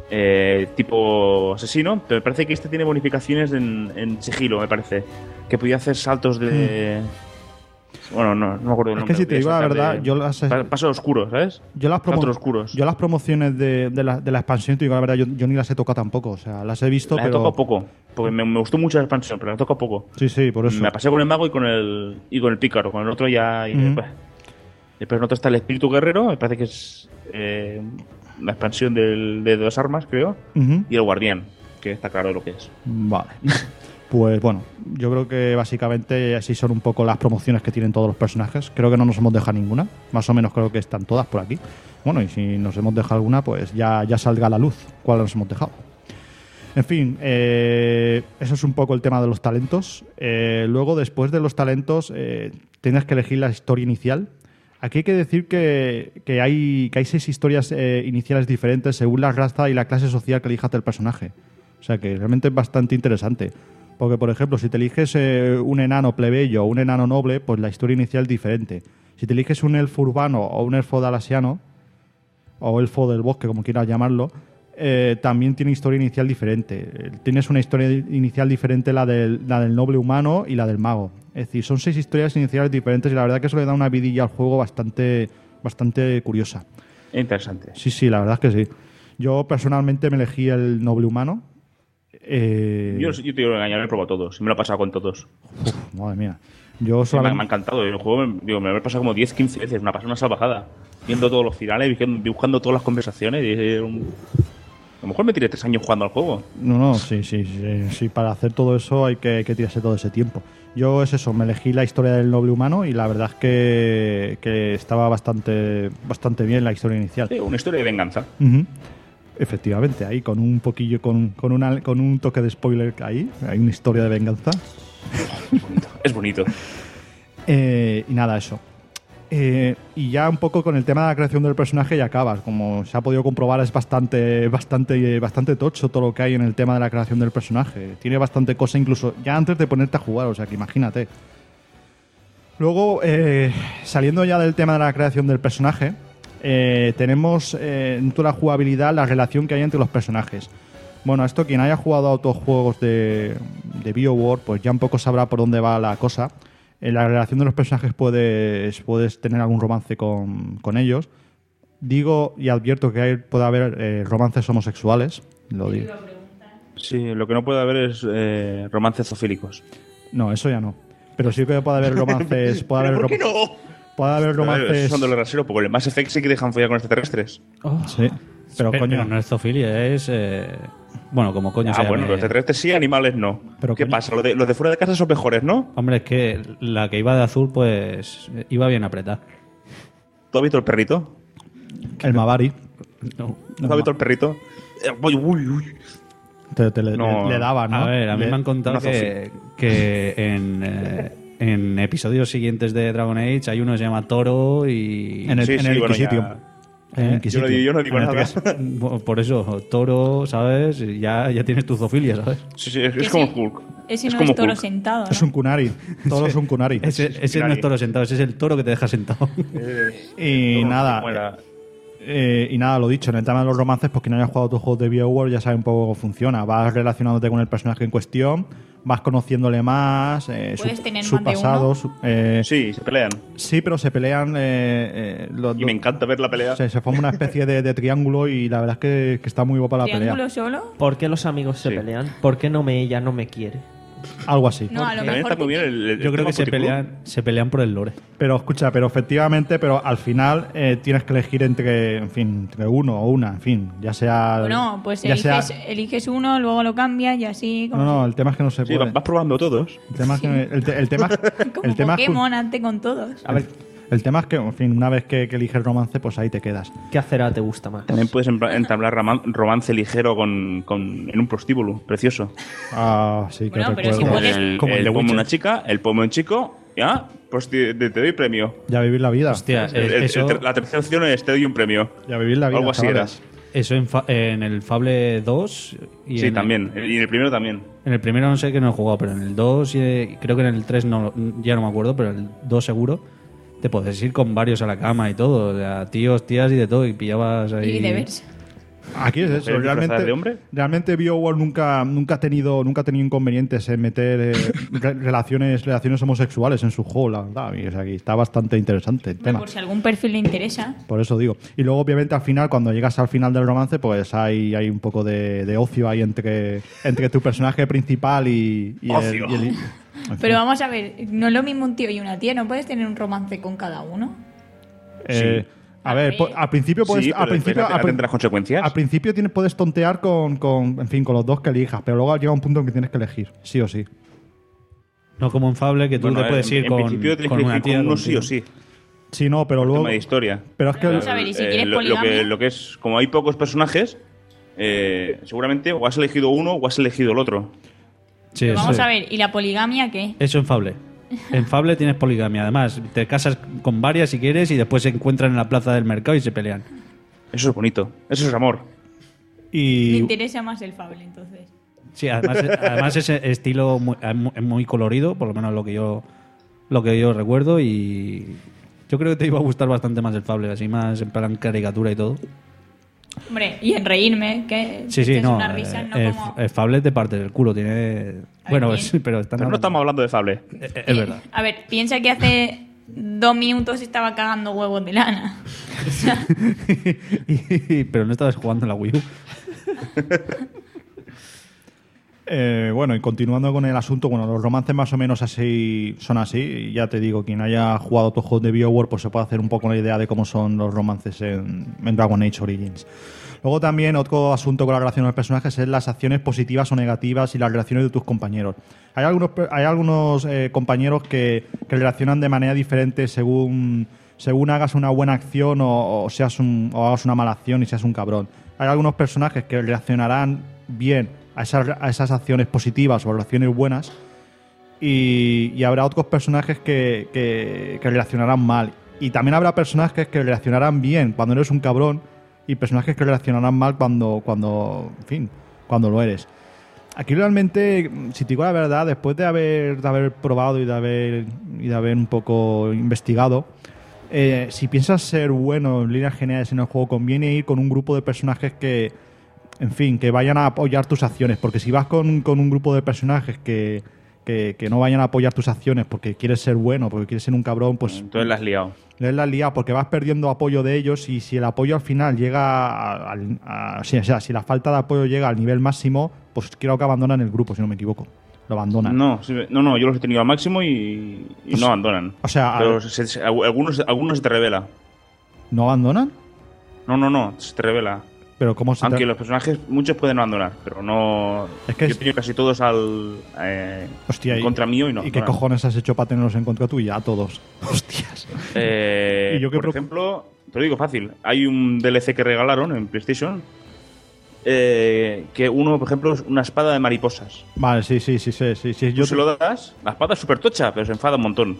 eh, tipo asesino, pero me parece que este tiene bonificaciones en, en sigilo, me parece. Que podía hacer saltos de... Mm. Bueno, no, no me acuerdo el nombre. Es que si te digo la verdad, de... yo las... Paso oscuro, ¿sabes? Yo las, promo... oscuros. yo las promociones de, de, la, de la expansión, te digo la verdad, yo, yo ni las he tocado tampoco. O sea, las he visto, la pero... he tocado poco, porque me, me gustó mucho la expansión, pero la he tocado poco. Sí, sí, por eso. Me pasé con el mago y con el y con el pícaro. Con el otro ya... Y, Mm. pues, después en otro está el espíritu guerrero, me parece que es eh, la expansión del, de dos armas, creo. Uh-huh. Y el guardián, que está claro lo que es. Vale. Pues bueno, yo creo que básicamente así son un poco las promociones que tienen todos los personajes. Creo que no nos hemos dejado ninguna. Más o menos creo que están todas por aquí. Bueno, y si nos hemos dejado alguna, pues ya, ya salga a la luz cuál nos hemos dejado. En fin, eh, eso es un poco el tema de los talentos. Eh, luego, después de los talentos, eh, tienes que elegir la historia inicial. Aquí hay que decir que, que, hay, que hay seis historias eh, iniciales diferentes según la raza y la clase social que elijas del personaje. O sea que realmente es bastante interesante. Porque, por ejemplo, si te eliges eh, un enano plebeyo o un enano noble, pues la historia inicial es diferente. Si te eliges un elfo urbano o un elfo dalasiano, o elfo del bosque, como quieras llamarlo, eh, también tiene historia inicial diferente. Eh, Tienes una historia inicial diferente, la del, la del noble humano y la del mago. Es decir, son seis historias iniciales diferentes y la verdad que eso le da una vidilla al juego bastante, bastante curiosa. Interesante. Sí, sí, la verdad es que sí. Yo personalmente me elegí el noble humano. Eh... Yo, yo te digo engañar, me he probado todos. Me lo he pasado con todos. Uf, madre mía. Yo Sí, me, solamente... me ha encantado. El juego me, digo, me lo he pasado como diez, quince veces. Una pasada, una salvajada. Viendo todos los finales, dibujando todas las conversaciones. Y, eh, un... A lo mejor me tiré tres años jugando al juego. No, no, sí, sí, sí, sí. Para hacer todo eso hay que, hay que tirarse todo ese tiempo. Yo es eso, me elegí la historia del noble humano y la verdad es que, que estaba bastante, bastante bien la historia inicial. Sí, una historia de venganza. Uh-huh. Efectivamente, ahí con un poquillo, con, con, una, con un toque de spoiler ahí, hay una historia de venganza. Es bonito. Es bonito. Eh, y nada, eso. Eh, y ya un poco con el tema de la creación del personaje ya acabas. Como se ha podido comprobar, es bastante, bastante, bastante tocho todo lo que hay en el tema de la creación del personaje. Tiene bastante cosa incluso ya antes de ponerte a jugar, o sea que imagínate. Luego, eh, saliendo ya del tema de la creación del personaje, eh, tenemos eh, en toda la jugabilidad la relación que hay entre los personajes. Bueno, esto quien haya jugado a otros juegos de, de BioWare, pues ya un poco sabrá por dónde va la cosa. En la relación de los personajes puedes, puedes tener algún romance con, con ellos. Digo y advierto que hay, puede haber eh, romances homosexuales. Lo digo. Sí, lo que no puede haber es eh, romances zoofílicos. No, eso ya no. Pero sí que puede haber romances. Puede haber ¿Por qué rom- no? Puede haber romances. Esos son de los raseros, porque el Mass Effect sí que dejan follar con extraterrestres. Oh. Sí. Pero, Pero, coño. pero no es zoofilia, es... eh, bueno, como coño Ah, se bueno, llame. los extraterrestres sí, animales no. Pero, ¿Qué coño. pasa? Los de, los de fuera de casa son mejores, ¿no? Hombre, es que la que iba de azul, pues... iba bien apretada. ¿Tú has visto el perrito? El Mavari. No. ¿Tú has visto el perrito? Eh, Uy, uy, uy. Te, te le, No. le, le daba, ¿no? A ver, a mí Le- me han contado una que, que en, eh, en episodios siguientes de Dragon Age hay uno que se llama Toro y... En el, Sí, en sí, el bueno, Inquisitio. ya- En el ¿Eh? Inquisitio. Yo no digo- yo no digo En el nada. tres. Bueno, por eso, Toro, ¿sabes? Ya, ya tienes tu zoofilia, ¿sabes? Sí, sí, es, Que es como sí. Hulk. Ese es no como es toro Hulk. sentado, ¿no? Es un kunari. Todos son kunari. Ese, ese no es toro sentado, ese es el toro que te deja sentado. Y Como- nada. como era- Eh, y nada, lo dicho, en el tema de los romances, pues quien haya jugado otros juegos de BioWare ya sabe un poco cómo funciona. Vas relacionándote con el personaje en cuestión, vas conociéndole más, eh, Puedes su, tener su más de pasado. uno. su- eh, Sí, se pelean. sí, pero se pelean. eh, eh, los Y dos- me encanta ver la pelea. se, se forma una especie de, de triángulo y la verdad es que, que está muy guapa la ¿Triángulo pelea. solo? ¿Por qué los amigos se Sí. pelean? ¿Por qué no me ella no me quiere? Algo así. No, a lo También mejor... está muy bien el, el Yo creo tema que se puticlub. pelean, se pelean por el lore. Pero escucha, pero efectivamente, pero al final eh, tienes que elegir entre, en fin, entre uno o una, en fin, ya sea. Bueno, pues ya sea- eliges, eliges uno, luego lo cambias y así... No, Como, no, el tema es que no se Sí, puede. vas probando todos. El tema es que el, te- el tema, como el tema es que- Pokémon, hazte con todos. a ver, el tema es que, en fin, una vez que, que eliges romance, pues ahí te quedas. ¿Qué acera te gusta más? También puedes embra- entablar raman- romance ligero con, con, en un prostíbulo, precioso. Ah, sí, que Bueno, pero si recuerdo. puedes- El, Como el el de ponme Witcher. una chica, el ponme un chico, ya, pues te, te- te doy premio. Ya vivir la vida. Hostia, El- eh, el- eso, el ter- la tercera opción es te doy un premio. Ya vivir la vida. Algo así chavales. era. eso en, fa- en el Fable dos... Y Sí, en también. Y en el primero también. El, en el primero no sé que no he jugado, pero en el dos y eh, creo que en el tres no, ya no me acuerdo, pero el dos seguro te puedes ir con varios a la cama y todo. O sea, tíos, tías y de todo. Y pillabas ahí... Y viceversa. Aquí es eso. ¿Pero Realmente, de hombre? realmente BioWare nunca, nunca, ha tenido, nunca ha tenido inconvenientes en meter eh, re- relaciones, relaciones homosexuales en su juego, la verdad. Y, o sea, aquí está bastante interesante el tema. Por si algún perfil le interesa. Por eso digo. Y luego, obviamente, al final, cuando llegas al final del romance, pues hay, hay un poco de, de ocio ahí entre, entre tu personaje principal y, y Ocio. el... y el- en fin. Pero vamos a ver, no es lo mismo un tío y una tía, ¿no puedes tener un romance con cada uno? Eh, A ver, po- al principio puedes, Sí, al pero después principio, al, atender las consecuencias. al principio tienes, puedes tontear con, con, en fin, con los dos que elijas, pero luego llega un punto en que tienes que elegir, sí o sí. No como en Fable, que tú Bueno, te puedes en, ir en con, principio tienes con que una elegir tía. con uno con sí tío. o sí. Sí, no, pero luego... Tema de historia. Pero es que... Vamos a ver, y si quieres lo, lo poligamia. que, lo que es, como hay pocos personajes, eh, seguramente o has elegido uno o has elegido el otro. Sí, Pero vamos eso, a ver, ¿y la poligamia qué? eso en Fable. En Fable tienes poligamia. Además, te casas con varias si quieres y después se encuentran en la plaza del mercado y se pelean. Eso es bonito. Eso es amor. Me Y... interesa más el Fable, entonces. Sí, además, además ese estilo muy, es muy colorido, por lo menos lo que yo lo que yo recuerdo, y yo creo que te iba a gustar bastante más el Fable, así más en plan caricatura y todo. Hombre, y en reírme, que Sí, sí, es no. una risa, eh, no el, como... el Fable te parte del culo, tiene... Bueno, bien. sí, pero están Pero no estamos hablando de Fable. Es, es verdad. A ver, piensa que hace dos minutos estaba cagando huevos de lana. O sea, Pero no estabas jugando en la Wii U. Eh, bueno, y continuando con el asunto, bueno, los romances más o menos así son así. Y ya te digo, quien haya jugado otros juegos de BioWare, pues se puede hacer un poco una idea de cómo son los romances en, en Dragon Age Origins. Luego también otro asunto con la relación de los personajes es las acciones positivas o negativas y las relaciones de tus compañeros. Hay algunos, hay algunos eh, compañeros que, que relacionan de manera diferente según, según hagas una buena acción o, o seas un, o hagas una mala acción y seas un cabrón. Hay algunos personajes que reaccionarán bien a esas, a esas acciones positivas o relaciones buenas y, y habrá otros personajes que, que, que reaccionarán mal. Y también habrá personajes que reaccionarán bien cuando eres un cabrón y personajes que reaccionarán mal cuando, cuando, en fin, cuando lo eres. Aquí realmente, si te digo la verdad, después de haber, de haber probado y de haber, y de haber un poco investigado, eh, si piensas ser bueno en líneas generales en el juego, conviene ir con un grupo de personajes que, en fin, que vayan a apoyar tus acciones. Porque si vas con, con un grupo de personajes que, que, que no vayan a apoyar tus acciones porque quieres ser bueno, porque quieres ser un cabrón, pues... Entonces la has liado. Le la has liado porque vas perdiendo apoyo de ellos y si el apoyo al final llega a, a, a- o sea, si la falta de apoyo llega al nivel máximo, pues creo que abandonan el grupo, si no me equivoco. Lo abandonan. No, sí, no, no, yo los he tenido al máximo y, y Pues, no abandonan. o sea, Pero al- se- se- algunos, algunos se te revela. ¿No abandonan? No, no, no, se te revela. Pero ¿cómo se Aunque te... los personajes, muchos pueden abandonar, pero no. Es que yo es- he tenido casi todos al. Eh, Hostia, en y- contra mío y no. ¿Y qué no. cojones has hecho para tenerlos en contra tuya? A todos. Hostias. Eh, Y yo que por preocup- ejemplo, te lo digo fácil. Hay un D L C que regalaron en PlayStation. eh, que uno, por ejemplo, es una espada de mariposas. Vale, sí, sí, sí, sí. sí, sí. Tú Yo se lo das, la espada es súper tocha, pero se enfada un montón.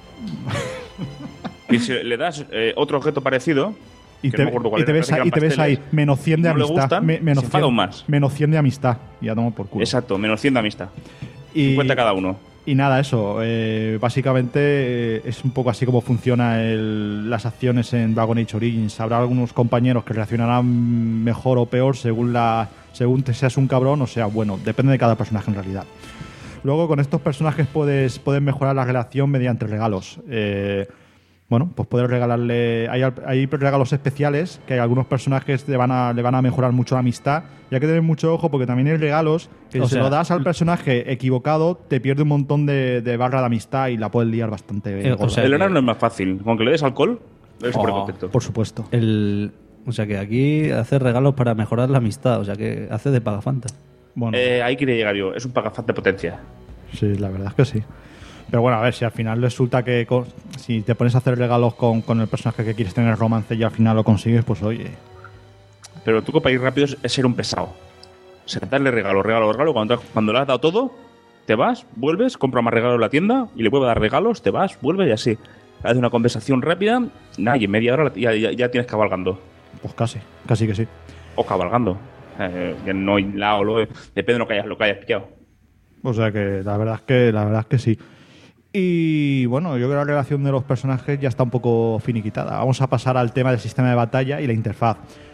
Y si le das eh, otro objeto parecido, Y que te, no me acuerdo cuál y te era, ves, parece ahí, que y te eran ves ahí, pasteles, menos cien de no le amistad. gustan, me- menos, se enfada cien, aún más. menos cien de amistad. Ya tomo por culo. Exacto, menos cien de amistad. Y, cincuenta cada uno. Y nada, eso. eh, básicamente eh, es un poco así como funcionan el- las acciones en Dragon Age Origins. Habrá algunos compañeros que reaccionarán mejor o peor según la según te seas un cabrón o sea bueno. Depende de cada personaje en realidad. Luego con estos personajes puedes, puedes mejorar la relación mediante regalos. Eh, bueno, pues puedes regalarle... Hay, hay regalos especiales que algunos personajes le van, a, le van a mejorar mucho la amistad. Y hay que tener mucho ojo porque también hay regalos que O si se sea, lo das al personaje equivocado te pierde un montón de, de barra de amistad y la puedes liar bastante. Eh, o gorda. sea, El que- enano es más fácil. Con que le des alcohol, es súper Oh, contento. por supuesto. El, o sea que aquí hace regalos para mejorar la amistad, o sea que hace de pagafanta. Bueno, Eh, ahí quería llegar yo. Es un pagafat de potencia. sí, la verdad es que sí. Pero bueno, a ver, si al final resulta que co- si te pones a hacer regalos con, con el personaje que quieres tener romance y al final lo consigues, pues oye... Pero el truco para ir rápido es, es ser un pesado. O sea, darle regalo, regalo, regalo. Cuando, cuando le has dado todo, te vas, vuelves, compras más regalos en la tienda y le vuelves a dar regalos, te vas, vuelves y así. Haces una conversación rápida, nada, y en media hora ya, ya, ya tienes cabalgando. Pues casi, casi que sí. O cabalgando. Eh, que no hay lado, lo, depende de lo que hayas, lo que hayas pillado. O sea que la verdad es que la verdad es que sí. Y bueno, yo creo que la relación de los personajes ya está un poco finiquitada. Vamos a pasar al tema del sistema de batalla y la interfaz.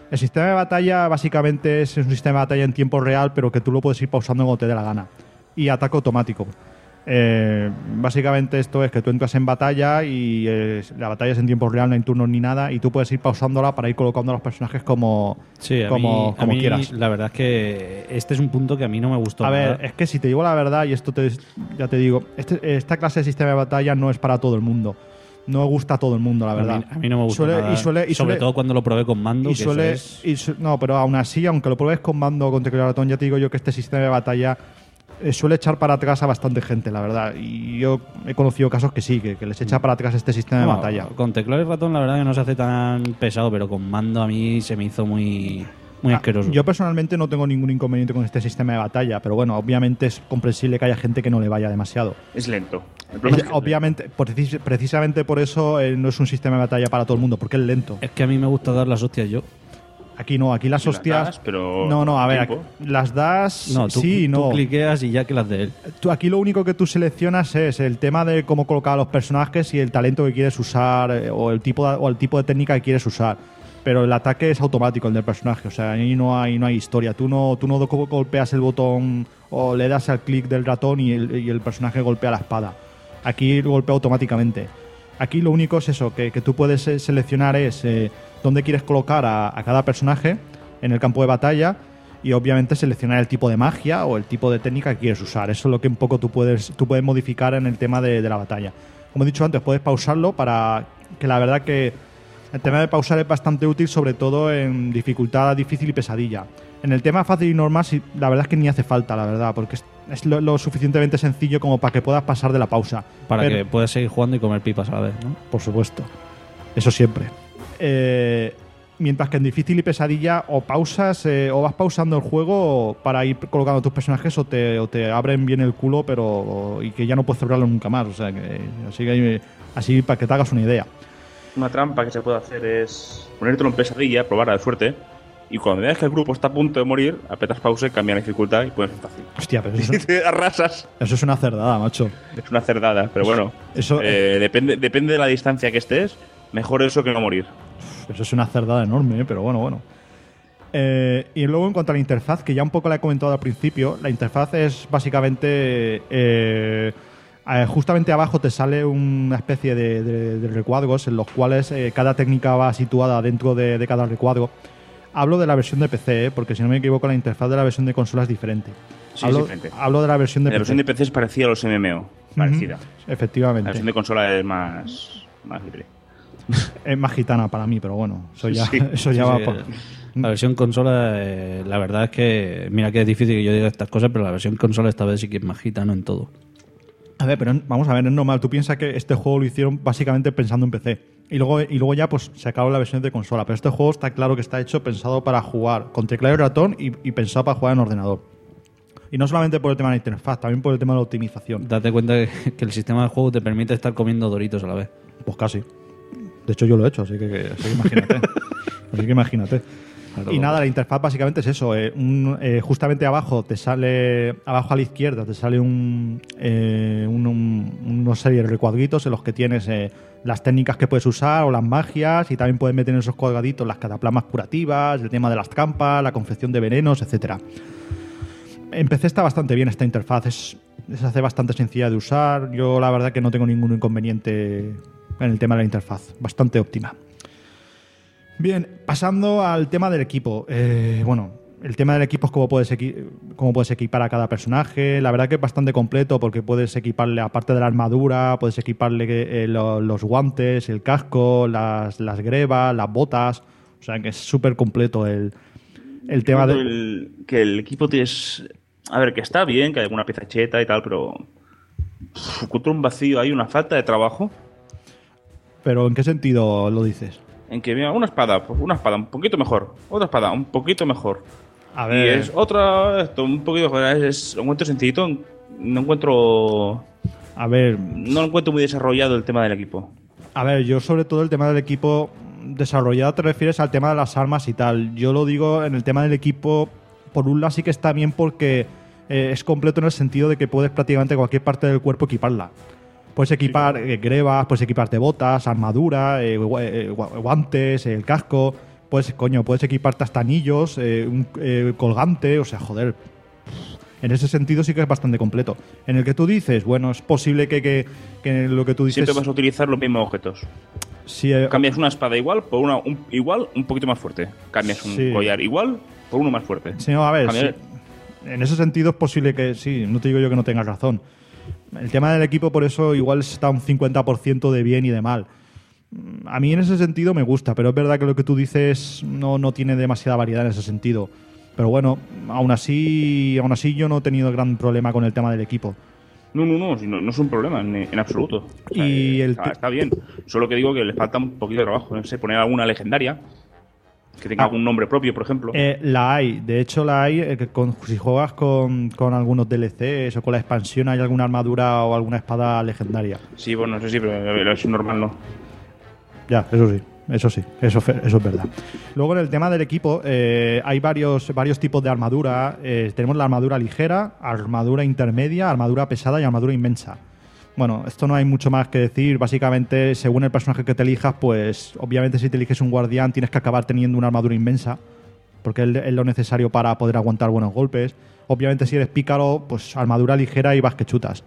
El sistema de batalla básicamente es un sistema de batalla en tiempo real, pero que tú lo puedes ir pausando cuando te dé la gana. Y ataque automático. Eh, básicamente esto es que tú entras en batalla y eh, la batalla es en tiempo real, no hay turnos ni nada, y tú puedes ir pausándola para ir colocando a los personajes como, Sí, a como, mí, como a mí quieras. la verdad es que este es un punto que a mí no me gustó A nada. ver, es que si te digo la verdad, y esto te, ya te digo, este- esta clase de sistema de batalla no es para todo el mundo. No gusta a todo el mundo, la A verdad. mí, a mí no me gustó Suele- nada. y suele- y Sobre suele- todo cuando lo probé con mando. Y que suele, eso es- y su- no, pero aún así, aunque lo pruebes con mando o con teclado y ratón, ya te digo yo que este sistema de batalla eh, suele echar para atrás a bastante gente, la verdad. Y yo he conocido casos que sí, que, que les echa para atrás este sistema de Bueno, batalla. Con teclado y ratón la verdad que no se hace tan pesado, pero con mando a mí se me hizo muy, muy Ah, asqueroso. Yo personalmente no tengo ningún inconveniente con este sistema de batalla, pero bueno, obviamente es comprensible que haya gente que no le vaya demasiado. Es lento. El Es- problema es que- obviamente, precis- precisamente por eso eh, no es un sistema de batalla para todo el mundo, porque es lento. Es que a mí me gusta dar las hostias yo. Aquí no, aquí las Sí, las hostias. das, pero no, no, a ver, tiempo. aquí- las das. No, tú, sí, tú no. cliqueas y ya que las de él. Tú aquí lo único que tú seleccionas es el tema de cómo colocar a los personajes y el talento que quieres usar eh, o el tipo de, o el tipo de técnica que quieres usar. Pero el ataque es automático, el del personaje. O sea, ahí no hay, no hay historia. Tú no, tú no go- golpeas el botón o le das al clic del ratón y el, y el personaje golpea la espada. Aquí golpea automáticamente. Aquí lo único es eso, que, que tú puedes eh, seleccionar es eh, dónde quieres colocar a, a cada personaje en el campo de batalla y obviamente seleccionar el tipo de magia o el tipo de técnica que quieres usar. Eso es lo que un poco tú puedes, tú puedes modificar en el tema de, de la batalla. Como he dicho antes, puedes pausarlo para que la verdad que el tema de pausar es bastante útil, sobre todo en dificultad difícil y pesadilla. En el tema fácil y normal, sí, la verdad es que ni hace falta, la verdad, porque es, es lo, lo suficientemente sencillo como para que puedas pasar de la pausa. Para Pero- que puedas seguir jugando y comer pipas a la vez, ¿no? por supuesto. Eso siempre. Eh, mientras que en difícil y pesadilla o pausas eh, o vas pausando el juego para ir colocando tus personajes o te, o te abren bien el culo pero y que ya no puedes cerrarlo nunca más. O sea, que, así, que, así para que te hagas una idea. Una trampa que se puede hacer es ponértelo en pesadilla, probar de suerte, y cuando veas que el grupo está a punto de morir, apretas pause, cambias la dificultad y pones en fácil. Hostia, pero eso, Y te arrasas. eso es una cerdada, macho. Es una cerdada, pero bueno. Eso- eh, depende, depende de la distancia que estés, mejor eso que no morir. Eso es una cerdada enorme, ¿eh? Pero bueno, bueno. Eh, y luego en cuanto a la interfaz, que ya un poco la he comentado al principio, la interfaz es básicamente... eh, eh, justamente abajo te sale una especie de, de- de recuadros en los cuales eh, cada técnica va situada dentro de, de cada recuadro. Hablo de la versión de P C, ¿eh? Porque si no me equivoco la interfaz de la versión de consola es diferente. Sí, hablo, es diferente. hablo de la versión de La P C. versión de P C es parecida a los M M O, parecida. Ujú, La efectivamente. versión de consola es más, más libre. Es más gitana para mí, pero bueno, eso ya, Sí. eso ya Sí, va sí, por... La versión consola, eh, la verdad es que, mira que es difícil que yo diga estas cosas, pero la versión consola esta vez sí que es más gitano en todo. A ver, pero vamos a ver, es normal. Tú piensas que este juego lo hicieron básicamente pensando en P C. Y luego, y luego ya pues sacaron la versión de consola. Pero este juego está claro que está hecho pensado para jugar con teclado y ratón y, y pensado para jugar en ordenador. Y no solamente por el tema de la interfaz, también por el tema de la optimización. Date cuenta que, que el sistema de juego te permite estar comiendo doritos a la vez. Pues casi. De hecho yo lo he hecho, así que, que- así que imagínate. así que imagínate. Y nada, la interfaz básicamente es eso. eh, un- eh, justamente abajo te sale, abajo a la izquierda te sale un, eh, un- un- una serie de recuadritos en los que tienes eh, las técnicas que puedes usar o las magias, y también puedes meter en esos cuadraditos las cataplasmas curativas, el tema de las trampas, la confección de venenos, etcétera. En P C está bastante bien esta interfaz, es, se hace bastante sencilla de usar. Yo la verdad que no tengo ningún inconveniente en el tema de la interfaz, bastante óptima. Bien, pasando al tema del equipo. Eh, bueno, el tema del equipo es cómo puedes, equi- cómo puedes equipar a cada personaje. La verdad que es bastante completo porque puedes equiparle, aparte de la armadura, puedes equiparle eh, lo- los guantes, el casco, las, las grebas, las botas. O sea que es súper completo el, el tema de... El- que el equipo tienes... A ver, que está bien, que hay alguna pieza cheta y tal, pero... Uf, encuentro un vacío, hay una falta de trabajo. Pero ¿en qué sentido lo dices? En que, mira, una espada, pues una espada un poquito mejor. Otra espada, un poquito mejor. A Y ver... es otra, esto, un poquito mejor. Es, es- lo encuentro sencillito, no encuentro... A ver... No lo encuentro muy desarrollado el tema del equipo. A ver, yo sobre todo el tema del equipo desarrollado te refieres al tema de las armas y tal. Yo lo digo en el tema del equipo, por un lado sí que está bien porque eh, es completo en el sentido de que puedes prácticamente cualquier parte del cuerpo equiparla. Puedes equipar eh, grebas, puedes equiparte botas, armadura, eh, gu- eh, gu- guantes, el casco. Puedes, coño, puedes equiparte hasta anillos, eh, un eh, colgante, o sea, joder. En ese sentido sí que es bastante completo. En el que tú dices, bueno, es posible que, que, que lo que tú dices... Siempre vas a utilizar los mismos objetos. Sí, eh, Cambias una espada igual por una un, igual un poquito más fuerte. Cambias un Sí. collar igual por uno más fuerte. Sí, no, a ver, Cambiar- sí. En ese sentido es posible que sí, no te digo yo que no tengas razón. El tema del equipo por eso igual está un cincuenta por ciento de bien y de mal. A mí en ese sentido me gusta, pero es verdad que lo que tú dices no, no tiene demasiada variedad en ese sentido. Pero bueno, aún así, aún así yo no he tenido gran problema con el tema del equipo. No, no, no, si no, no es un problema en, en absoluto. O sea, Y eh, el está, te- está bien. Solo que digo que le falta un poquito de trabajo. No sé, poner alguna legendaria que tenga Ah. algún nombre propio, por ejemplo. Eh, la hay, de hecho la hay, eh, que con- si juegas con, con algunos D L Cs o con la expansión hay alguna armadura o alguna espada legendaria. Sí, bueno, eso sí, pero es normal, ¿no? Ya, eso sí, eso sí, eso, fe- eso es verdad. Luego en el tema del equipo eh, hay varios, varios tipos de armadura. Eh, tenemos la armadura ligera, armadura intermedia, armadura pesada y armadura inmensa. Bueno, esto no hay mucho más que decir. Básicamente, según el personaje que te elijas, pues obviamente si te eliges un guardián tienes que acabar teniendo una armadura inmensa, porque es, es lo necesario para poder aguantar buenos golpes. Obviamente si eres pícaro, pues armadura ligera y vas que chutas.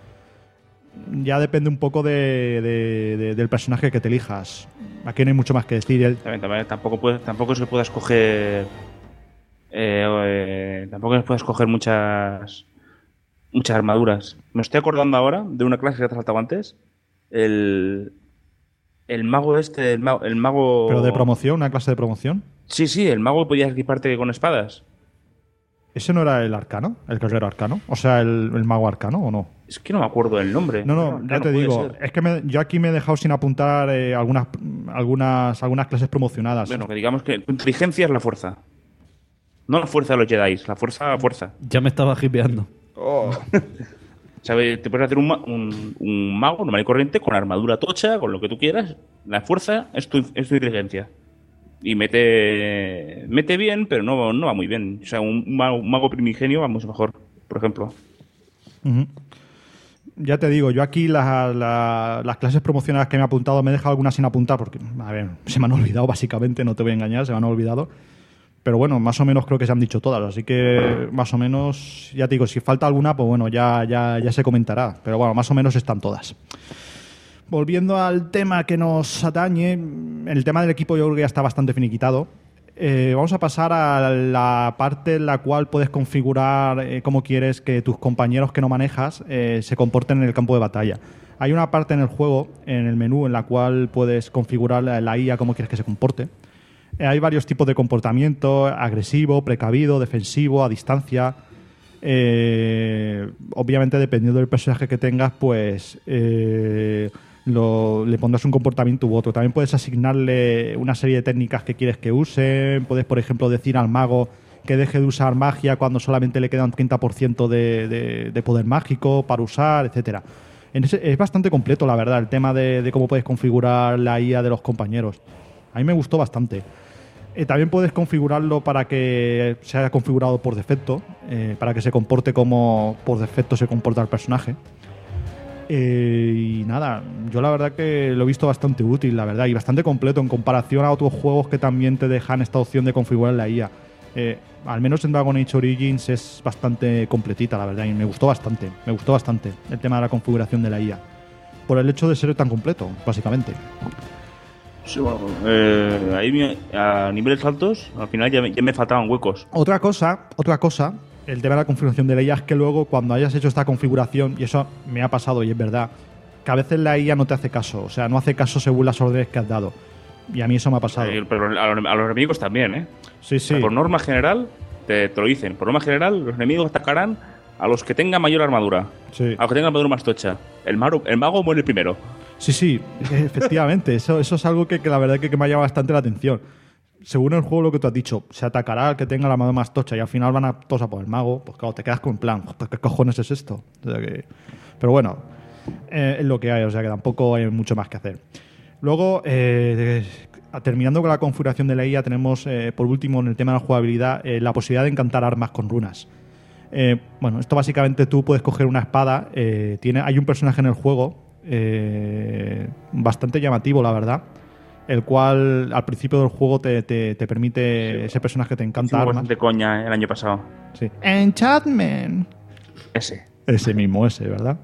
Ya depende un poco de, de- de- del personaje que te elijas. Aquí no hay mucho más que decir. El- También, también, tampoco, puedes, tampoco se puede escoger. Eh, eh, tampoco se puede escoger muchas. Muchas armaduras. Me estoy acordando ahora de una clase que te ha saltado antes. El. El mago este. El mago. El mago Pero de promoción, una clase de promoción. Sí, sí, el mago podía equiparte con espadas. ¿Ese no era el arcano? ¿El guerrero arcano? O sea, el, el mago arcano, ¿o no? Es que no me acuerdo del nombre. No, no, ya te puede digo. ser. Es que me- yo aquí me he dejado sin apuntar eh, algunas, algunas, algunas clases promocionadas. Bueno, que digamos que tu inteligencia es la fuerza. No la fuerza de los Jedi, la fuerza a fuerza. Ya me estaba hipeando. ¿Sabes? Te puedes hacer un, ma- un, un mago normal y corriente con armadura tocha, con lo que tú quieras. La fuerza es tu, es tu inteligencia. Y mete mete bien, pero no, no va muy bien. O sea, un mago, un mago primigenio va mucho mejor, por ejemplo. Ujú. Ya te digo, yo aquí la- la- las clases promocionadas que me he apuntado, me he dejado algunas sin apuntar porque, a ver, se me han olvidado básicamente, no te voy a engañar, se me han olvidado. Pero bueno, más o menos creo que se han dicho todas, así que más o menos, ya te digo, si falta alguna, pues bueno, ya, ya, ya se comentará. Pero bueno, más o menos están todas. Volviendo al tema que nos atañe, el tema del equipo yo creo que ya está bastante finiquitado. Eh, vamos a pasar a la parte en la cual puedes configurar eh, cómo quieres que tus compañeros que no manejas eh, se comporten en el campo de batalla. Hay una parte en el juego, en el menú, en la cual puedes configurar la, la I A cómo quieres que se comporte. Eh, hay varios tipos de comportamiento: agresivo, precavido, defensivo, a distancia. Eh, obviamente, dependiendo del personaje que tengas, pues eh, lo- le pondrás un comportamiento u otro. También puedes asignarle una serie de técnicas que quieres que use. Puedes, por ejemplo, decir al mago que deje de usar magia cuando solamente le queda un treinta por ciento de, de- de poder mágico para usar, etcétera. En ese- es bastante completo, la verdad, el tema de, de cómo puedes configurar la I A de los compañeros. A mí me gustó bastante. Eh, también puedes configurarlo para que sea configurado por defecto, eh, para que se comporte como por defecto se comporta el personaje. Eh, y nada, yo la verdad que lo he visto bastante útil, la verdad, y bastante completo en comparación a otros juegos que también te dejan esta opción de configurar la I A. Eh, al menos en Dragon Age Origins es bastante completita, la verdad, y me gustó bastante, me gustó bastante el tema de la configuración de la I A. Por el hecho de ser tan completo, básicamente. Sí, bueno, eh, ahí me- a niveles altos, al final ya me, ya me faltaban huecos. Otra cosa, otra cosa, el tema de la configuración de la I A es que luego cuando hayas hecho esta configuración, y eso me ha pasado y es verdad, que a veces la I A no te hace caso, o sea, no hace caso según las órdenes que has dado. Y a mí eso me ha pasado. Eh, pero a los, a los enemigos también, ¿eh? Sí, sí. O sea, por norma general, te, te lo dicen. Por norma general, los enemigos atacarán a los que tengan mayor armadura. Sí. A los que tengan armadura más tocha. El mago, el mago muere primero. Sí, sí, efectivamente. Eso, eso es algo que, que la verdad que, que me ha llamado bastante la atención. Según el juego, lo que tú has dicho, se atacará al que tenga la armadura más tocha y al final van a todos a por el mago. Pues claro, te quedas con plan, pues, ¿qué cojones es esto? O sea que- pero bueno, eh, es lo que hay, o sea que tampoco hay mucho más que hacer. Luego, eh, de- terminando con la configuración de la I A, tenemos eh, por último en el tema de la jugabilidad eh, la posibilidad de encantar armas con runas. Eh, bueno, esto básicamente tú puedes coger una espada. Eh, tiene, hay un personaje en el juego eh, bastante llamativo, la verdad, el cual al principio del juego te, te, te permite sí, ese personaje que te encanta. Fue bastante coña el año pasado. Sí. Enchantment. Ese. Ese mismo, ese, ¿verdad?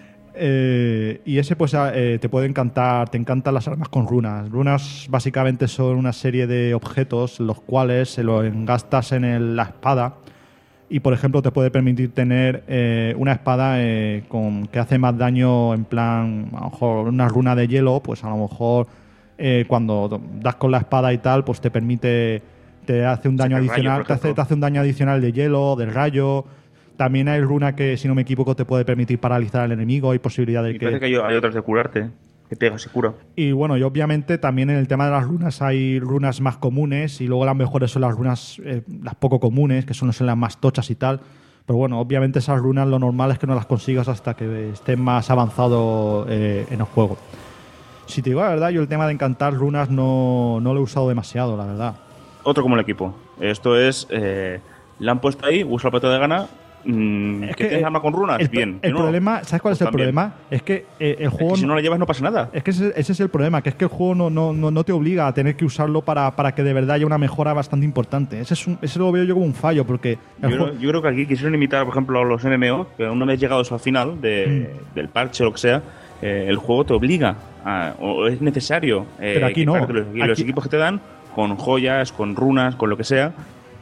Eh, y ese pues eh, te puede encantar, te encantan las armas con runas. Runas básicamente son una serie de objetos los cuales se los engastas en el, la espada y por ejemplo te puede permitir tener eh, una espada eh, con, que hace más daño en plan, a lo mejor una runa de hielo, pues a lo mejor eh, cuando das con la espada y tal, pues te permite, te hace un daño adicional, rayo, te, hace, te hace un daño adicional de hielo, de rayo. También hay runa que, si no me equivoco, te puede permitir paralizar al enemigo. Hay posibilidad de y que... parece que hay, hay otras de curarte, que pegas y cura. Y bueno, y obviamente también en el tema de las runas hay runas más comunes y luego las mejores son las runas, eh, las poco comunes, que son, son las más tochas y tal. Pero bueno, obviamente esas runas lo normal es que no las consigas hasta que estés más avanzado eh, en el juego. Si te digo la verdad, yo el tema de encantar runas no, no lo he usado demasiado, la verdad. Otro como el equipo. Esto es... Eh, la han puesto ahí, usa la plata de gana... Mm, es que, que tienes arma con runas, el, bien. El no, problema, ¿sabes cuál pues es el también. problema? Es que eh, el juego... Es que si no la llevas no pasa nada. Es que ese, ese es el problema, que es que el juego no, no, no, no te obliga a tener que usarlo para, para que de verdad haya una mejora bastante importante. Ese, es un, ese lo veo yo como un fallo, porque... Yo, juego... creo, yo creo que aquí quisieron imitar, por ejemplo, a los M M O, que una vez llegados al final de, mm. del parche o lo que sea, eh, el juego te obliga, a, o es necesario... Eh, Pero aquí no. Los, aquí... los equipos que te dan, con joyas, con runas, con lo que sea...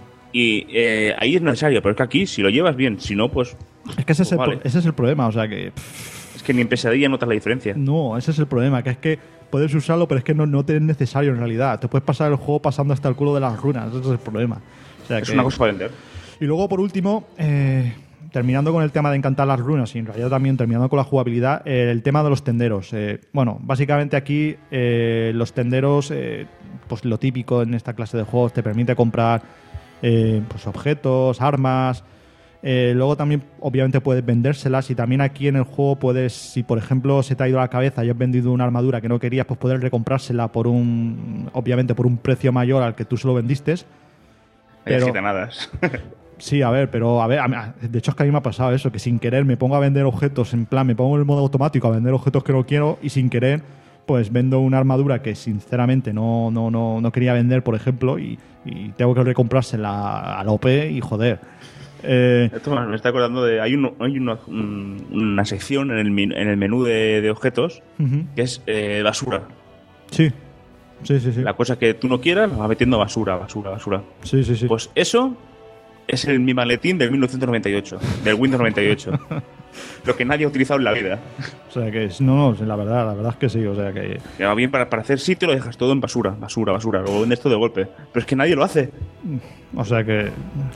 Y eh, ahí es necesario, pero es que aquí, si lo llevas bien, si no, pues... Es que ese, pues es, el vale. pro, ese es el problema, o sea que... Pff, es que ni en pesadilla notas la diferencia. No, ese es el problema, que es que puedes usarlo, pero es que no, no te es necesario en realidad. Te puedes pasar el juego pasando hasta el culo de las runas, ese es el problema. O sea es que... una cosa para vender. Y luego, por último, eh, terminando con el tema de encantar las runas, y en realidad también terminando con la jugabilidad, eh, el tema de los tenderos. Eh, bueno, básicamente aquí eh, los tenderos, eh, pues lo típico en esta clase de juegos, te permite comprar... Eh, pues objetos, armas. Eh, luego también, obviamente, puedes vendérselas. Y también aquí en el juego puedes, si por ejemplo se te ha ido la cabeza y has vendido una armadura que no querías, pues poder recomprársela por un, obviamente, por un precio mayor al que tú se lo vendiste. Pero gitanadas. Sí, a ver, pero a ver, a mí, de hecho es que a mí me ha pasado eso, que sin querer me pongo a vender objetos, en plan, me pongo en el modo automático a vender objetos que no quiero y sin querer pues vendo una armadura que sinceramente no, no, no, no quería vender, por ejemplo, y, y tengo que recomprársela al O P y joder. Eh, Esto me está acordando de... Hay, un, hay una, un, una sección en el, en el menú de, de objetos uh-huh. que es eh, basura. Sí. Sí, sí, sí. La cosa que tú no quieras, la vas metiendo basura, basura, basura. Sí, sí, sí. Pues eso es el mi maletín del mil novecientos noventa y ocho, del Windows noventa y ocho. Lo que nadie ha utilizado en la vida. O sea que es, no, no, la verdad, la verdad es que sí, o sea que... Que va bien para, para hacer sitio, lo dejas todo en basura, basura, basura, luego vendes todo de golpe. Pero es que nadie lo hace. O sea que...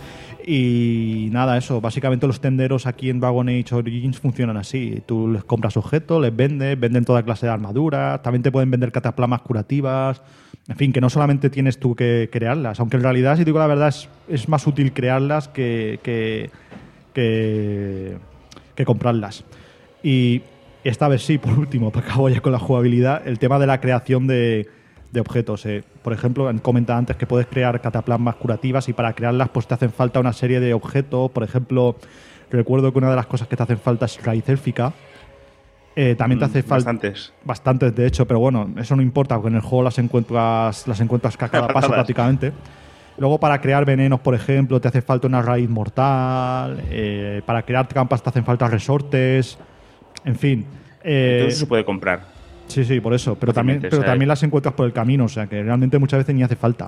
Y nada, eso, básicamente los tenderos aquí en Dragon Age Origins funcionan así. Tú les compras objetos, les vendes, venden toda clase de armaduras, también te pueden vender cataplasmas curativas, en fin, que no solamente tienes tú que crearlas, aunque en realidad, si te digo la verdad, es, es más útil crearlas que, que, que, que comprarlas. Y esta vez sí, por último, para acabo ya con la jugabilidad, el tema de la creación de... de objetos. Eh. Por ejemplo, comentaba antes que puedes crear cataplasmas curativas y para crearlas pues te hacen falta una serie de objetos. Por ejemplo, recuerdo que una de las cosas que te hacen falta es raíz élfica. Eh, también te hace falta... Bastantes. Bastantes, de hecho, pero bueno, eso no importa porque en el juego las encuentras, las encuentras a cada paso prácticamente. Luego para crear venenos, por ejemplo, te hace falta una raíz mortal. Eh, para crear trampas te hacen falta resortes. En fin. Eh, Todo eso se puede comprar. Sí, sí, por eso. Pero, también, pero también las encuentras por el camino, o sea que realmente muchas veces ni hace falta.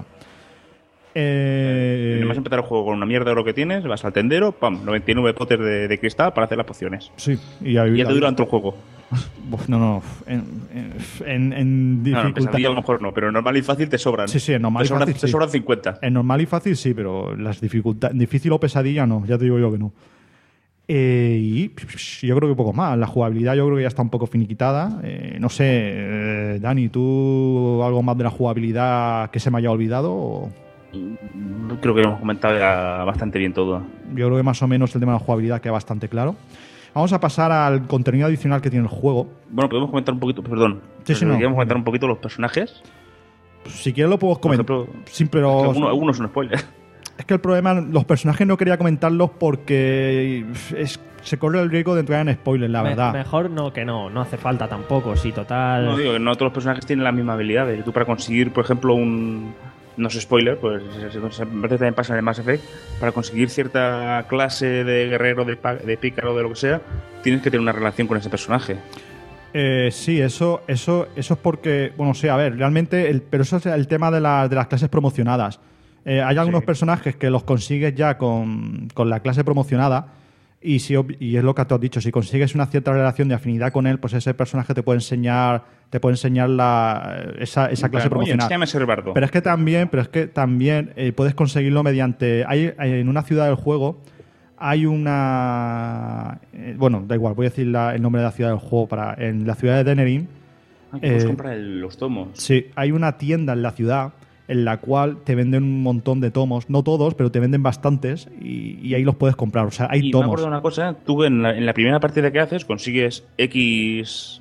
Eh... Vas a empezar el juego con una mierda de lo que tienes, vas al tendero, pam, noventa y nueve potes de, de cristal para hacer las pociones. Sí, y, ahí, y ya te dura todo el juego. Uf, no, no, en, en, en dificultad... No, no, a lo mejor no, pero en normal y fácil te sobran. Sí, sí, en normal te y sobran, fácil te sí. sobran cincuenta. En normal y fácil sí, pero las dificultades... Difícil o pesadilla no, ya te digo yo que no. Eh, y yo creo que poco más. La jugabilidad yo creo que ya está un poco finiquitada. Eh, no sé, eh, Dani, ¿tú algo más de la jugabilidad que se me haya olvidado? O? Creo que hemos comentado ya bastante bien todo. Yo creo que más o menos el tema de la jugabilidad queda bastante claro. Vamos a pasar al contenido adicional que tiene el juego. Bueno, podemos comentar un poquito, perdón. Sí, sí, no. ¿Podemos comentar un poquito los personajes? Si quieres lo puedo comentar. Por ejemplo, sí, pero... algunos, algunos son spoilers. Es que el problema, los personajes no quería comentarlos porque es, se corre el riesgo de entrar en spoilers, la Me- verdad. Mejor no que no, no hace falta tampoco, sí, total. No digo que no todos los personajes tienen la misma habilidad. Tú para conseguir, por ejemplo, un... No es spoiler, pues se- se- se- también pasa en el Mass Effect. Para conseguir cierta clase de guerrero, de, pa- de pícaro, de lo que sea, tienes que tener una relación con ese personaje. Eh, sí, eso, eso, eso es porque, bueno, sí, a ver, realmente, el, pero eso es el tema de, la- de las clases promocionadas. Eh, hay algunos Sí. personajes que los consigues ya con, con la clase promocionada y, si, ob- y es lo que te has dicho, si consigues una cierta relación de afinidad con él, pues ese personaje te puede enseñar, te puede enseñar la, esa, esa En clase plan, oye, promocional. enséñame ese bardo. Pero es que también, pero es que también eh, puedes conseguirlo mediante. Hay, hay en una ciudad del juego hay una eh, bueno, da igual, voy a decir la- el nombre de la ciudad del juego para en la ciudad de Denerim. Ah, que puedes eh, comprar el- los tomos. Sí, hay una tienda en la ciudad en la cual te venden un montón de tomos, no todos, pero te venden bastantes y, y ahí los puedes comprar. O sea, hay y me tomos. acuerdo de una cosa, tú en la, en la primera partida que haces consigues X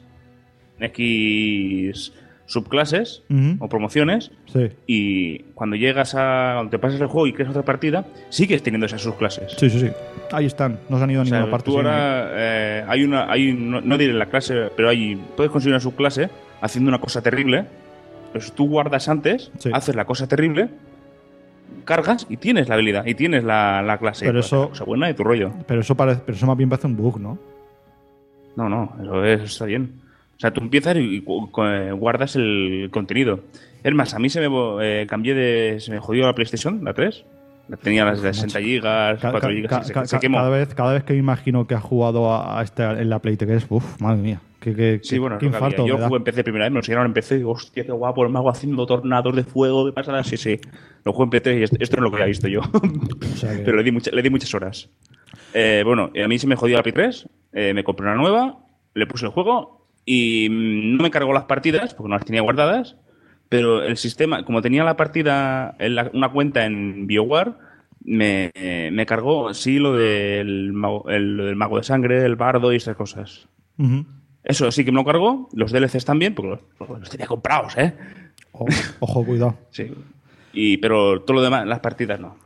X subclases Ujú. o promociones Sí, y cuando llegas a cuando te pasas el juego y creas otra partida, sigues teniendo esas subclases. sí, sí, sí. Ahí están, no se han ido a O sea, ninguna parte. tú siguen ahí. ahora eh, hay una hay un- no, no diré la clase, pero hay puedes conseguir una subclase haciendo una cosa terrible. Pues tú guardas antes, Sí. haces la cosa terrible, cargas y tienes la habilidad y tienes la, la clase. Pero Pues, eso- la cosa buena de tu rollo. Pero eso parece, pero eso más bien parece un bug, ¿no? No, no, eso, es- está bien. O sea, tú empiezas y, y gu- gu- eh, guardas el contenido. Es más, a mí se me bo- eh, cambié de. Se me jodió la PlayStation, la tres. La tenía las de sesenta gigas, Ca- cuatro ca- gigas, ca- y se, ca- se quemó. Cada vez, cada vez que me imagino que has jugado a, a esta, en la Play tres, uff, madre mía. Qué, qué, Sí, qué- bueno, es qué lo que había. infarto. Yo me da. jugué en P C primera vez, me lo enseñaron en P C y digo, hostia, qué guapo, el mago haciendo tornados de fuego, ¿qué pasa? Sí, sí. Lo jugué en P C y esto, esto no es lo que había visto yo. sea que- Pero le di, mucha- le di muchas horas. Eh, bueno, a mí se me jodió la Play tres, eh, me compré una nueva, le puse el juego y mm, no me cargó las partidas porque no las tenía guardadas, pero el sistema, como tenía la partida, en la- una cuenta en BioWare, me, eh, me cargó, sí, lo del, mago, el- lo del mago de sangre, el bardo y esas cosas. Ujú. Eso sí que me lo cargó, los D L Cs también, porque los, los tenía comprados, ¿eh? O- ojo, cuidado. Sí. Y, pero todo lo demás, las partidas no.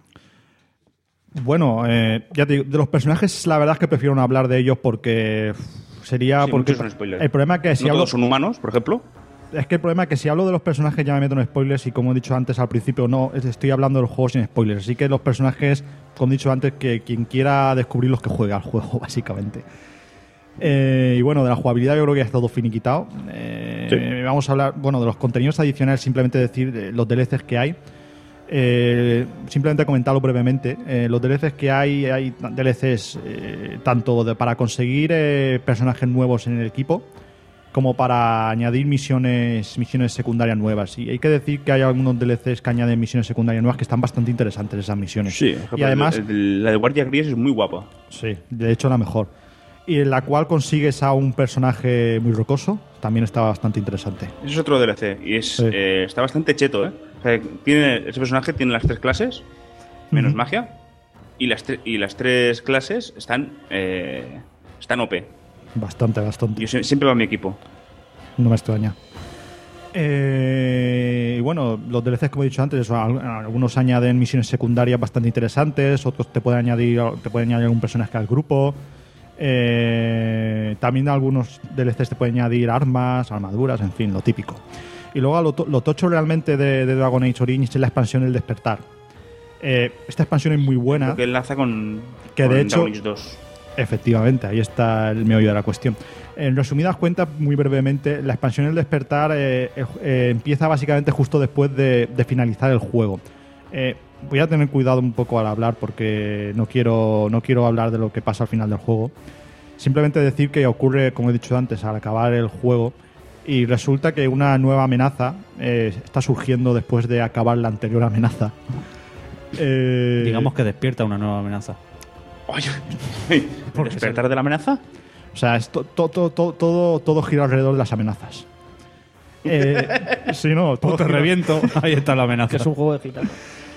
Bueno, eh, ya te digo, de los personajes, la verdad es que prefiero no hablar de ellos porque uf, sería. Sí, porque muchos son spoilers. el problema es que si no hablo. todos son humanos, por ejemplo. Es que el problema es que si hablo de los personajes ya me meto en spoilers y como he dicho antes al principio, no, es- estoy hablando del juego sin spoilers. Así que los personajes, como he dicho antes, que quien quiera descubrirlos que juegue al juego, básicamente. Eh, y bueno, de la jugabilidad yo creo que ya está todo finiquitado. Eh, Sí. Vamos a hablar, bueno, de los contenidos adicionales, simplemente decir eh, los D L Cs que hay. Eh, simplemente comentarlo brevemente. Eh, los D L Cs que hay, hay D L Cs eh, tanto de- para conseguir eh, personajes nuevos en el equipo, como para añadir misiones misiones secundarias nuevas. Y hay que decir que hay algunos D L Cs que añaden misiones secundarias nuevas que están bastante interesantes esas misiones. Sí, y además, el- el- la de Guardia Gris es muy guapa. sí, de hecho la mejor. Y en la cual consigues a un personaje muy rocoso, también está bastante interesante. Ese es otro D L C y es, Sí. eh, está bastante cheto, ¿eh? O sea, tiene, ese personaje tiene las tres clases, menos Ujú. magia, y las, tre- y las tres clases están, eh, están O P. Bastante, bastante. Yo sie- siempre va a mi equipo. No me extraña. Eh, y bueno, los D L Cs, como he dicho antes, eso, al- algunos añaden misiones secundarias bastante interesantes, otros te pueden añadir, te pueden añadir algún personaje al grupo. Eh, también algunos D L Cs te pueden añadir armas, armaduras, en fin, lo típico. Y luego lo, to- lo tocho realmente de, de Dragon Age Origins es la expansión El Despertar. Eh, esta expansión es muy buena. Porque enlaza con, Que de con hecho- Dragon Age dos. Efectivamente, ahí está el meollo de la cuestión. En resumidas cuentas, muy brevemente, la expansión El Despertar eh, eh, empieza básicamente justo después de, de finalizar el juego. Eh, voy a tener cuidado un poco al hablar porque no quiero, no quiero hablar de lo que pasa al final del juego. Simplemente decir que ocurre, como he dicho antes, al acabar el juego y resulta que una nueva amenaza eh, está surgiendo después de acabar la anterior amenaza. Eh, Digamos que despierta una nueva amenaza. Oye, ¿despertar de la amenaza? O sea, es to- to- to- to- todo, todo gira alrededor de las amenazas. Eh, sí, no, todo Te gira- reviento. Ahí está la amenaza. Que es un juego de gitanos.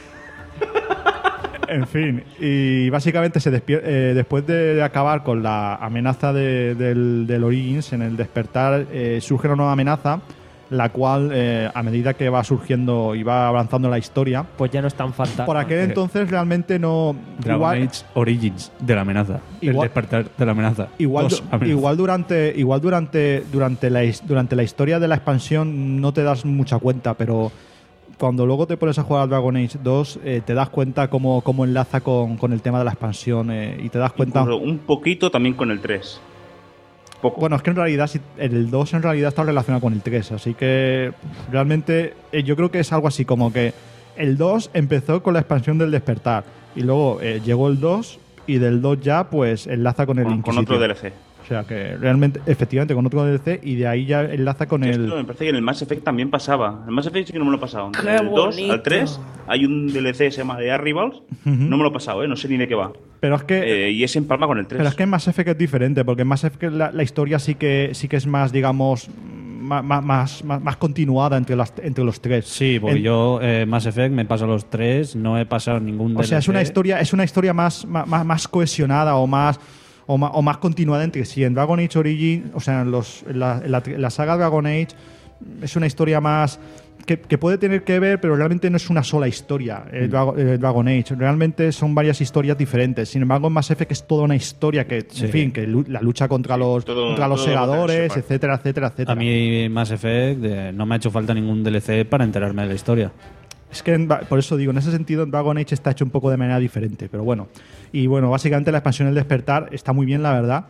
En fin, y básicamente se despier- eh, después de acabar con la amenaza de- del, del Origins, en el despertar eh, surge una nueva amenaza, la cual eh, a medida que va surgiendo y va avanzando la historia, pues ya no es tan fantástico. Por aquel entonces realmente no... Dragon igual, Age Origins de la amenaza. Igual- el despertar de la amenaza. Igual, Dos, du- amenaza. igual durante igual durante durante la his- durante la historia de la expansión no te das mucha cuenta, pero cuando luego te pones a jugar a Dragon Age dos eh, te das cuenta cómo, cómo enlaza con, con el tema de la expansión eh, y te das cuenta... Incluso un poquito también con el tres. Poco. Bueno, es que en realidad si- el dos en realidad está relacionado con el tres, así que realmente eh, yo creo que es algo así como que el dos empezó con la expansión del despertar y luego eh, llegó el dos y del dos ya pues enlaza con el Con, con Inquisition. otro D L C. O sea que realmente, efectivamente, con otro D L C y de ahí ya enlaza con Esto el... me parece que en el Mass Effect también pasaba. El Mass Effect sí que no me lo he pasado. ¡Qué Del dos bonito! al tres hay un D L C que se llama The Arrivals. No me lo he pasado, ¿eh? No sé ni de qué va. Pero es que... Eh, y es en palma con el tres. Pero es que en Mass Effect es diferente, porque en Mass Effect la, la historia sí que sí que es más, digamos, más, más, más, más continuada entre, las, entre los tres. Sí, porque En- yo eh, Mass Effect me paso los tres, no he pasado ningún O sea, es D L C. una historia, es una historia más, más, más cohesionada o más, o más o más continuada entre sí. En Dragon Age Origin, o sea, en, los, en, la, en la- en la saga Dragon Age es una historia más que, que puede tener que ver, pero realmente no es una sola historia. eh, Mm. Drago- eh, Dragon Age realmente son varias historias diferentes. Sin embargo, en Mass Effect es toda una historia que, Sí. en fin, que lu- la lucha contra los Todo- contra los todo lo que segadores, sepa. etcétera, etcétera, etcétera. A mí Mass Effect eh, no me ha hecho falta ningún D L C para enterarme de la historia. Es que en Dra- por eso digo, en ese sentido en Dragon Age está hecho un poco de manera diferente, pero bueno. Y bueno, básicamente la expansión El Despertar está muy bien, la verdad,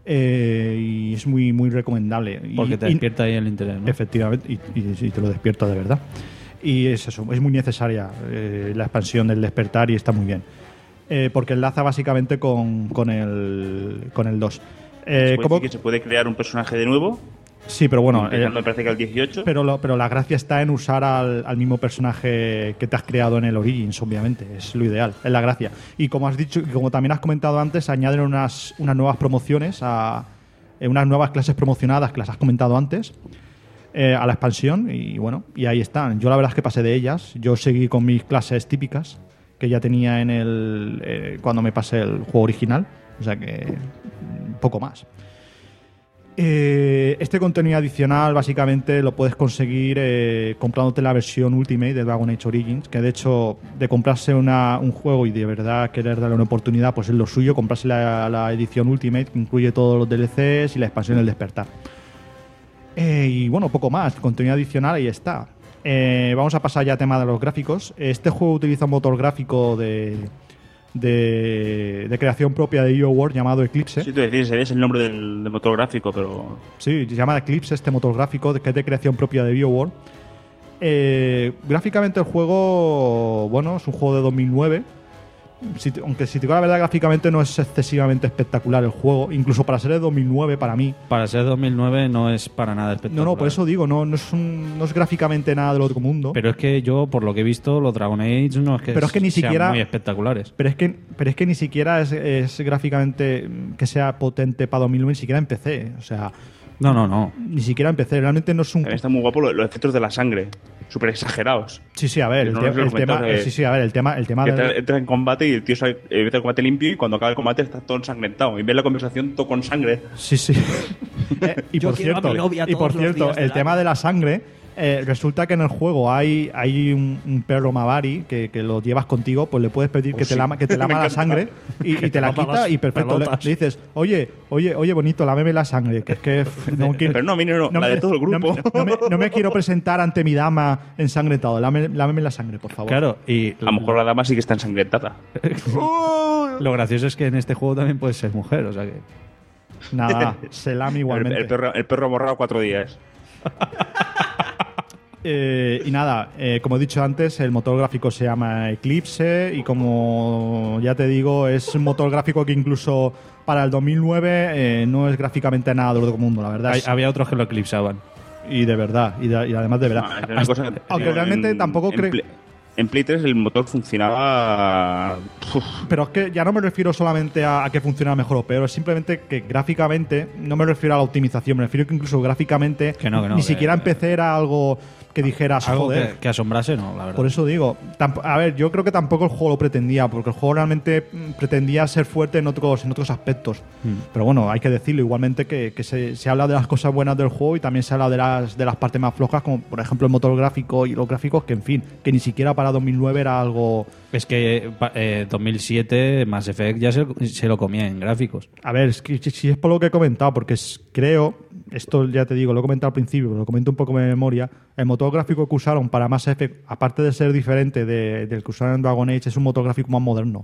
eh, y es muy muy recomendable. Y- Porque te y- despierta ahí el interés, ¿no? Efectivamente, y, y- y te lo despierta de verdad. Y es eso, es muy necesaria eh, la expansión del Despertar y está muy bien. Eh, porque enlaza básicamente con, con el con el dos. Eh, Se puede ¿cómo- decir que se puede crear un personaje de nuevo. Sí, pero bueno, Empezando, eh, me parece que al dieciocho. pero, lo- pero la gracia está en usar al, al mismo personaje que te has creado en el Origins, obviamente. Es lo ideal, es la gracia. Y como has dicho, y como también has comentado antes, añaden unas, unas nuevas promociones, a, eh, unas nuevas clases promocionadas que las has comentado antes, eh, a la expansión. Y bueno, y ahí están. Yo la verdad es que pasé de ellas. Yo seguí con mis clases típicas que ya tenía en el eh, cuando me pasé el juego original. O sea que mm, poco más. Eh, este contenido adicional básicamente lo puedes conseguir eh, comprándote la versión Ultimate de Dragon Age Origins, que de hecho de comprarse una, un juego y de verdad querer darle una oportunidad, pues es lo suyo, comprarse la, la edición Ultimate que incluye todos los D L Cs y la expansión del Despertar. Eh, y bueno, poco más, contenido adicional ahí está. Eh, vamos a pasar ya al tema de los gráficos. Este juego utiliza un motor gráfico de, de, de creación propia de BioWare llamado Eclipse. Sí, tú decís, es el nombre del, del motor gráfico, pero. Sí, se llama Eclipse este motor gráfico que es de creación propia de BioWare. Eh, gráficamente el juego, bueno, es un juego de dos mil nueve. Si te- aunque si te digo la verdad, gráficamente no es excesivamente espectacular el juego, incluso para ser de dos mil nueve para mí. Para ser dos mil nueve no es para nada espectacular. No, no, por eso digo, no, no, es, un- no es gráficamente nada del otro mundo. Pero es que yo, por lo que he visto, los Dragon Age no es que, Pero es que ni sean siquiera- muy espectaculares. Pero es que, pero es que ni siquiera es, es gráficamente mm, que sea potente para dos mil nueve, ni siquiera empecé. O sea, No, no, no. ni siquiera empecé. Realmente no es un. También está muy guapo los, los efectos de la sangre. Súper exagerados. Sí, sí, a ver, el, No te- nos lo el comentas tema. de- Sí, sí, a ver, el tema, el tema Que del- entra, entra en combate y el tío sale, eh, empieza el combate limpio y cuando acaba el combate está todo ensangrentado. Y ves la conversación todo con sangre. Sí, sí. Eh, y, Yo por quiero a cierto, mi novia y por todos los cierto, días del el tema año. de la sangre, eh, resulta que en el juego hay, hay un, un perro Mavari que, que lo llevas contigo, pues le puedes pedir Oh, que, te sí. lama, que te Me lama la encanta. sangre y, y Que te, te la lama quita las y perfecto. Le, pelotas. le dices, oye, oye, oye, bonito, lámeme la sangre, que es que f- no quiero... Pero no, mira, no, la me- de todo el grupo. No, me- no me, no me quiero presentar ante mi dama ensangrentado, lámeme, lámeme la sangre, por favor. Claro, y A lo mejor la dama sí que está ensangrentada. lo gracioso es que en este juego también puedes ser mujer, o sea que... Nada, se lame El, igualmente. el perro, el perro borrado cuatro días. Eh, y nada, eh, como he dicho antes, el motor gráfico se llama Eclipse y como ya te digo, es un motor gráfico que incluso para el dos mil nueve eh, no es gráficamente nada del otro mundo, la verdad. Hay- es- había otros que lo eclipsaban. y de verdad, y, de- y además de verdad. Ah, es una cosa que- Aunque realmente en- tampoco en creo... Play- En Play tres el motor funcionaba. Uf, Pero es que ya no me refiero solamente a, a que funciona mejor o peor, es simplemente que gráficamente, no me refiero a la optimización, me refiero que incluso gráficamente Que no, que no, ni que- siquiera empecé era algo que dijeras, Algo joder. que, que asombrase, no, la verdad. Por eso digo, tamp- a ver, yo creo que tampoco el juego lo pretendía, porque el juego realmente mm, pretendía ser fuerte en otros, en otros aspectos. Mm. Pero bueno, hay que decirlo igualmente que, que se, se habla de las cosas buenas del juego y también se habla de las, de las partes más flojas, como por ejemplo el motor gráfico y los gráficos, que en fin, que ni siquiera para dos mil nueve era algo... Es que eh, dos mil siete Mass Effect ya se, se lo comía en gráficos. A ver, es que si es por lo que he comentado, porque es- creo, esto ya te digo, lo he comentado al principio, pero lo comento un poco de memoria, el motor gráfico que usaron para Mass Effect, aparte de ser diferente de- del que usaron en Dragon Age, es un motor gráfico más moderno.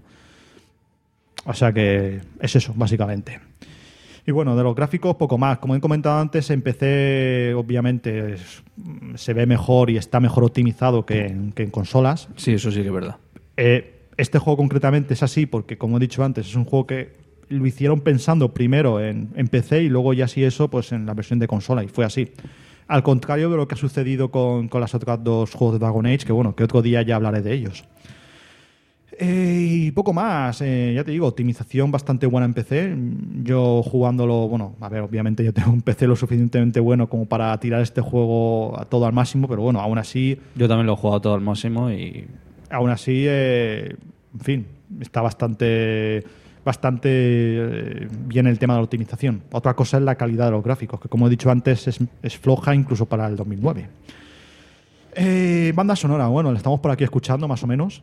O sea que es eso, básicamente. Y bueno, de los gráficos poco más. Como he comentado antes, en P C obviamente es- se ve mejor y está mejor optimizado que en, que en consolas. Sí, eso sí que es verdad. Eh, este juego concretamente es así porque, como he dicho antes, es un juego que lo hicieron pensando primero en, en P C y luego ya sí eso pues en la versión de consola, y fue así. Al contrario de lo que ha sucedido con, con las otras dos juegos de Dragon Age, que bueno, que otro día ya hablaré de ellos. Eh, y poco más, eh, ya te digo, optimización bastante buena en P C. Yo jugándolo, bueno, a ver, obviamente yo tengo un P C lo suficientemente bueno como para tirar este juego a todo al máximo, pero bueno, aún así... Yo también lo he jugado todo al máximo y... Aún así, eh, en fin, está bastante bastante eh, bien el tema de la optimización. Otra cosa es la calidad de los gráficos, que como he dicho antes es, es floja incluso para el dos mil nueve. Eh, banda sonora, bueno, la estamos por aquí escuchando más o menos.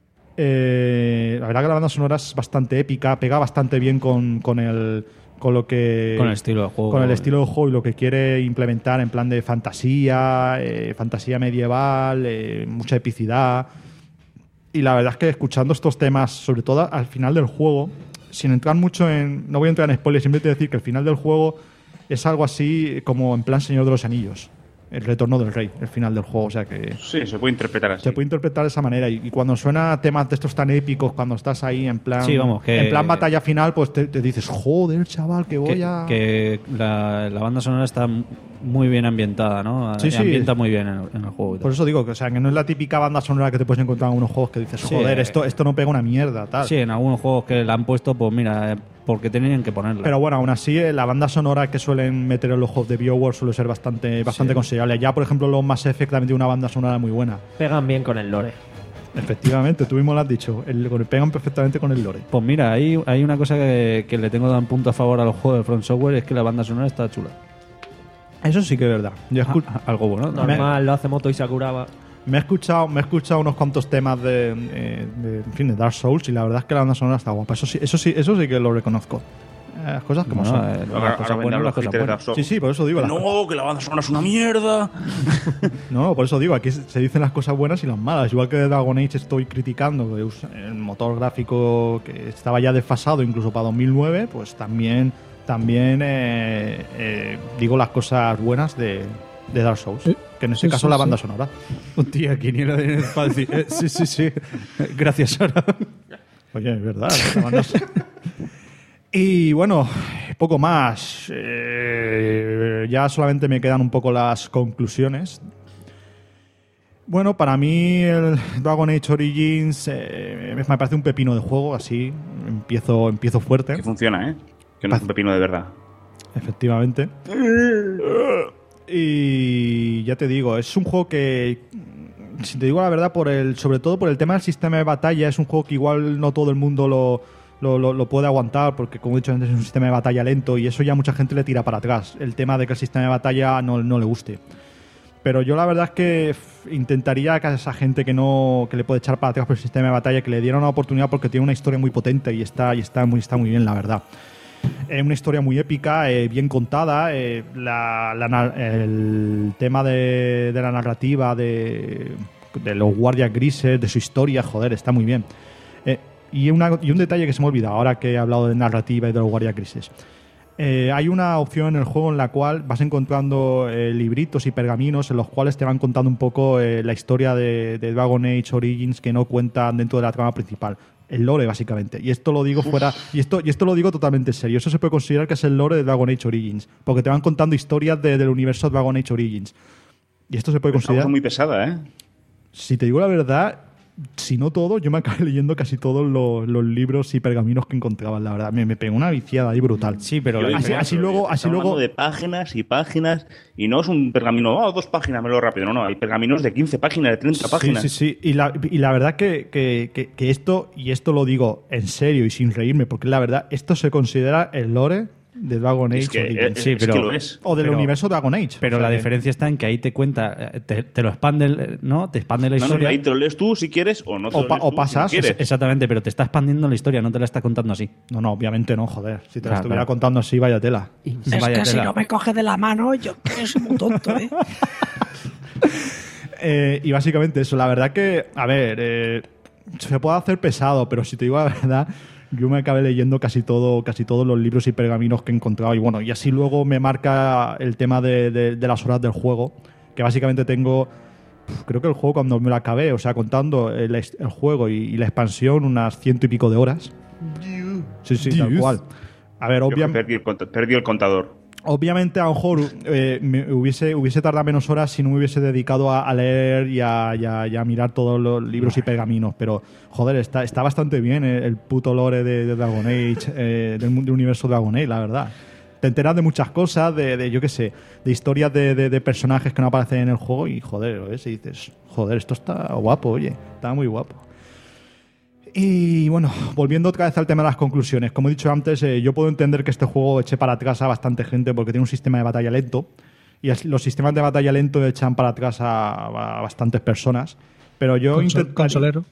Eh, la verdad que la banda sonora es bastante épica, pega bastante bien con, con el con lo que Con el estilo del juego. con el estilo del juego y lo que quiere implementar en plan de fantasía, eh, fantasía medieval, eh, mucha epicidad. Y la verdad es que escuchando estos temas, sobre todo al final del juego, sin entrar mucho en... No voy a entrar en spoilers, simplemente decir que el final del juego es algo así como en plan Señor de los Anillos. El retorno del rey, el final del juego. O sea que... Sí, se puede interpretar así. Se puede interpretar de esa manera. Y, y cuando suena temas de estos tan épicos, cuando estás ahí en plan... Sí, vamos, que- En plan batalla final, pues te, te dices, joder, chaval, que voy que, a... que la, la banda sonora está muy bien ambientada, ¿no? Sí, sí. Ambienta muy bien en, el- en el juego. y tal. Por eso digo que, o sea, que no es la típica banda sonora que te puedes encontrar en unos juegos que dices, Sí. joder, esto, esto no pega una mierda, tal. Sí, en algunos juegos que la han puesto, pues mira, eh, porque tenían que ponerla. Pero bueno, aún así, eh, la banda sonora que suelen meter en los juegos de BioWare suele ser bastante, bastante Sí. considerable. Ya, por ejemplo, los Mass Effect también tiene una banda sonora muy buena. Pegan bien con el lore. Efectivamente, tú mismo lo has dicho. El, con- pegan perfectamente con el lore. Pues mira, hay, hay una cosa que, que le tengo de un punto a favor a los juegos de Front Software, es que la banda sonora está chula. Eso sí que es verdad. Yo escu- Ah, algo bueno. ¿no? Normal, lo hace Moto y Sakuraba. Me he escuchado, me he escuchado unos cuantos temas de, eh, de, en fin, de Dark Souls y la verdad es que la banda sonora está guapa. Eso sí, eso sí, eso sí que lo reconozco. Eh, Las cosas como Bueno, son. eh, Ahora- las ahora cosas vendrán buenas, los las cosas haters de buenas. Dark Souls. Sí, sí, por eso digo. las No, que la banda sonora es una mierda. No, no, por eso digo, aquí se dicen las cosas buenas y las malas. Igual que de Dragon Age estoy criticando que usa el motor gráfico que estaba ya desfasado incluso para dos mil nueve, pues también, también eh, eh, digo las cosas buenas de, de Dark Souls. Que en este Sí, caso sí, la sí. banda sonora. Hostia, quiniela de para decir, eh, sí, sí, sí. Gracias, Sara. Oye, es verdad. la banda sonora. Y bueno, poco más. Eh, ya solamente me quedan un poco las conclusiones. Bueno, para mí el Dragon Age Origins eh, me parece un pepino de juego, así empiezo, empiezo fuerte. Que funciona, ¿eh? Que no es un pepino de verdad. Efectivamente. Y ya te digo, es un juego que, si te digo la verdad, por el, sobre todo por el tema del sistema de batalla, es un juego que igual no todo el mundo lo, lo, lo, lo puede aguantar, porque como he dicho antes es un sistema de batalla lento y eso ya mucha gente le tira para atrás. El tema de que el sistema de batalla no, no le guste. Pero yo la verdad es que f, intentaría que a esa gente que no que le puede echar para atrás por el sistema de batalla que le diera una oportunidad porque tiene una historia muy potente y está, y está, muy, está muy bien, la verdad. Eh, una historia muy épica, eh, bien contada. Eh, la, la nar- el tema de, de la narrativa, de, de los guardias grises, de su historia, joder, está muy bien. Eh, y, una, y un detalle que se me ha olvidado ahora que he hablado de narrativa y de los guardias grises. Eh, hay una opción en el juego en la cual vas encontrando eh, libritos y pergaminos en los cuales te van contando un poco eh, la historia de, de Dragon Age Origins que no cuentan dentro de la trama principal. El lore, básicamente. Y esto lo digo fuera. Y esto, y esto lo digo totalmente en serio. Eso se puede considerar que es el lore de Dragon Age Origins. Porque te van contando historias de- del universo Dragon Age Origins. Y esto se puede Es una considerar. cosa muy pesada, ¿eh? Si te digo la verdad, si no todo, yo me acabé leyendo casi todos los, los libros y pergaminos que encontraba, la verdad. Me, me pegó una viciada ahí brutal. Sí, pero Yo, así, pero, así pero, luego, así estamos luego hablando de páginas y páginas, y no es un pergamino, oh, dos páginas, me lo rápido. No, no, hay pergaminos de quince páginas, de treinta páginas. Sí, sí, sí. Y la, y la verdad que, que, que, que esto, y esto lo digo en serio y sin reírme, porque la verdad, esto se considera el lore de Dragon Age. Es que, Origins. es, Sí, es pero- que lo es. O del pero- universo Dragon Age. Pero O sea la que- diferencia está en que ahí te cuenta, eh, te, te lo expande, el- ¿no? Te expande la No, no, historia. ahí te lo lees tú si quieres o no te O lo pa- lees o tú pasas, si no quieres. Exactamente, pero te está expandiendo la historia, no te la está contando así. No, no, obviamente no, joder. Si te Claro, lo estuviera claro. contando así, vaya tela. Es Vaya que si tela. no me coge de la mano, yo que soy muy tonto, ¿eh? Eh, y básicamente eso, la verdad que, a ver, eh, se puede hacer pesado, pero si te digo la verdad, yo me acabé leyendo casi todo, casi todos los libros y pergaminos que he encontrado. Y bueno, y así luego me marca el tema de, de- de las horas del juego, que básicamente tengo, pf, creo que el juego cuando me lo acabé, o sea, contando el, el juego y, y la expansión, unas ciento y pico de horas. Sí, sí, tal Dios. cual. A ver, Yo que obviamente... perdí el, cont- perdí el contador. Obviamente, a lo mejor eh, me hubiese, hubiese tardado menos horas si no me hubiese dedicado a, a leer y a, y a- y a mirar todos los libros y pergaminos. Pero, joder, está, está bastante bien el, el puto lore de, de Dragon Age, eh, del, mu- del universo Dragon Age, la verdad. Te enteras de muchas cosas, de, de yo qué sé, de historias de, de- de personajes que no aparecen en el juego y, joder, lo ves y dices, joder, esto está guapo, oye, está muy guapo. Y bueno, volviendo otra vez al tema de las conclusiones. Como he dicho antes, eh, yo puedo entender que este juego eche para atrás a bastante gente porque tiene un sistema de batalla lento. Y es- los sistemas de batalla lento echan para atrás a, a bastantes personas. Pero yo Consol- intento. Consolero.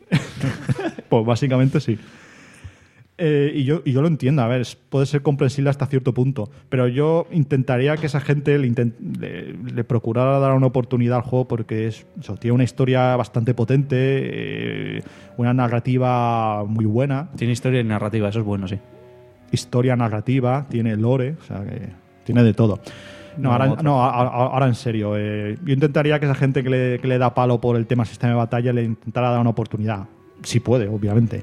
Pues básicamente sí. Eh, y, yo, y yo lo entiendo, a ver, es- puede ser comprensible hasta cierto punto, pero yo intentaría que esa gente le, intent- le, le procurara dar una oportunidad al juego porque es, eso, tiene una historia bastante potente, eh, una narrativa muy buena. Tiene historia y narrativa, eso es bueno, sí. Historia narrativa, tiene lore, o sea que tiene de todo. No, No, ahora, otro. no, a- a- ahora en serio, eh, yo intentaría que esa gente que le, que le da palo por el tema sistema de batalla le intentara dar una oportunidad, si puede, obviamente.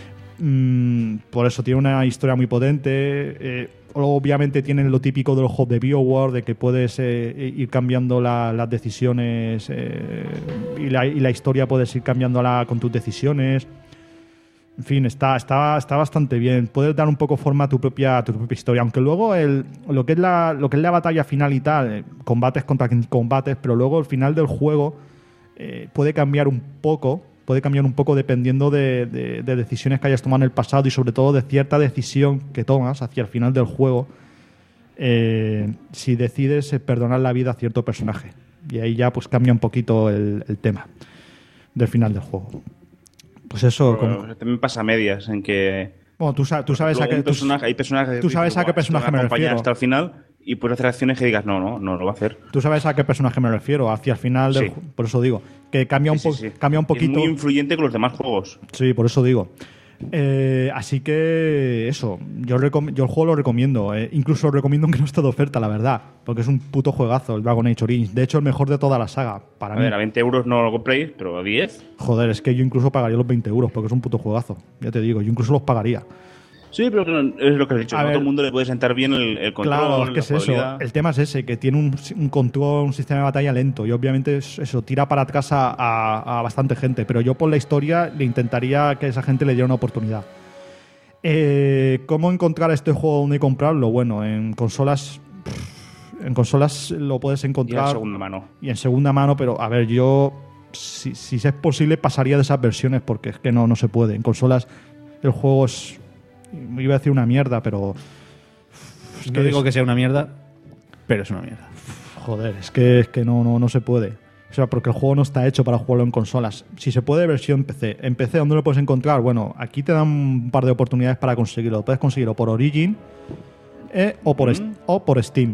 Mm, por eso tiene una historia muy potente. Eh, obviamente tienen lo típico de los juegos de BioWare, de que puedes eh, ir cambiando la- las decisiones eh, y, la, y la historia puedes ir cambiándola con tus decisiones. En fin, está, está, está bastante bien. Puedes dar un poco forma a tu propia, a tu propia historia. Aunque luego el, lo, que es la, lo que es la batalla final y tal, eh, combates contra combates, pero luego el final del juego eh, puede cambiar un poco. Puede cambiar un poco dependiendo de, de- de decisiones que hayas tomado en el pasado y sobre todo de cierta decisión que tomas hacia el final del juego. eh, si decides eh, perdonar la vida a cierto personaje. Y ahí ya pues cambia un poquito el, el tema del final del juego. Pues eso, Pero como- también pasa a medias en que bueno, tú, sa- tú sabes a luego qué un tú- personaje, hay personajes que tú sabes dices, a qué "Buah, personaje esto me va a acompañar refiero. hasta el final y puedes hacer acciones que digas no, no, no lo va a hacer. Tú sabes a qué personaje me refiero, hacia el final del Sí. ju- por eso digo, que cambia un, Sí, po- sí, sí. cambia un poquito. Es muy influyente con los demás juegos. Sí, por eso digo. Eh, así que eso, yo, recom- yo el juego lo recomiendo. eh, incluso lo recomiendo aunque no esté de oferta, la verdad. Porque es un puto juegazo el Dragon Age Origins. De hecho, el mejor de toda la saga, para A mí. ver, a veinte euros no lo compréis, pero a diez. Joder, es que yo incluso pagaría los veinte euros porque es un puto juegazo. Ya te digo, yo incluso los pagaría. Sí, pero que no- es lo que has dicho. A No a ver. todo el mundo le puede sentar bien el, el control. Claro, es que la es eso. jugabilidad. El tema es ese, que tiene un, un control, un sistema de batalla lento y obviamente es- eso tira para atrás a, a- a bastante gente. Pero yo por la historia le intentaría que esa gente le diera una oportunidad. Eh, ¿Cómo encontrar este juego? ¿Dónde comprarlo? Bueno, en consolas... pff, En consolas lo puedes Y a encontrar... segunda mano. Y en segunda mano, pero a ver, yo... Si, si es posible, pasaría de esas versiones porque es que no, no se puede. En consolas el juego es... Iba a decir una mierda, pero... Es No digo es- que sea una mierda, pero es una mierda. Joder, es que, es que no, no, no se puede. O sea, porque el juego no está hecho para jugarlo en consolas. Si se puede, versión P C. En P C, ¿dónde lo puedes encontrar? Bueno, aquí te dan un par de oportunidades para conseguirlo. Puedes conseguirlo por Origin eh, o, por est- o por Steam.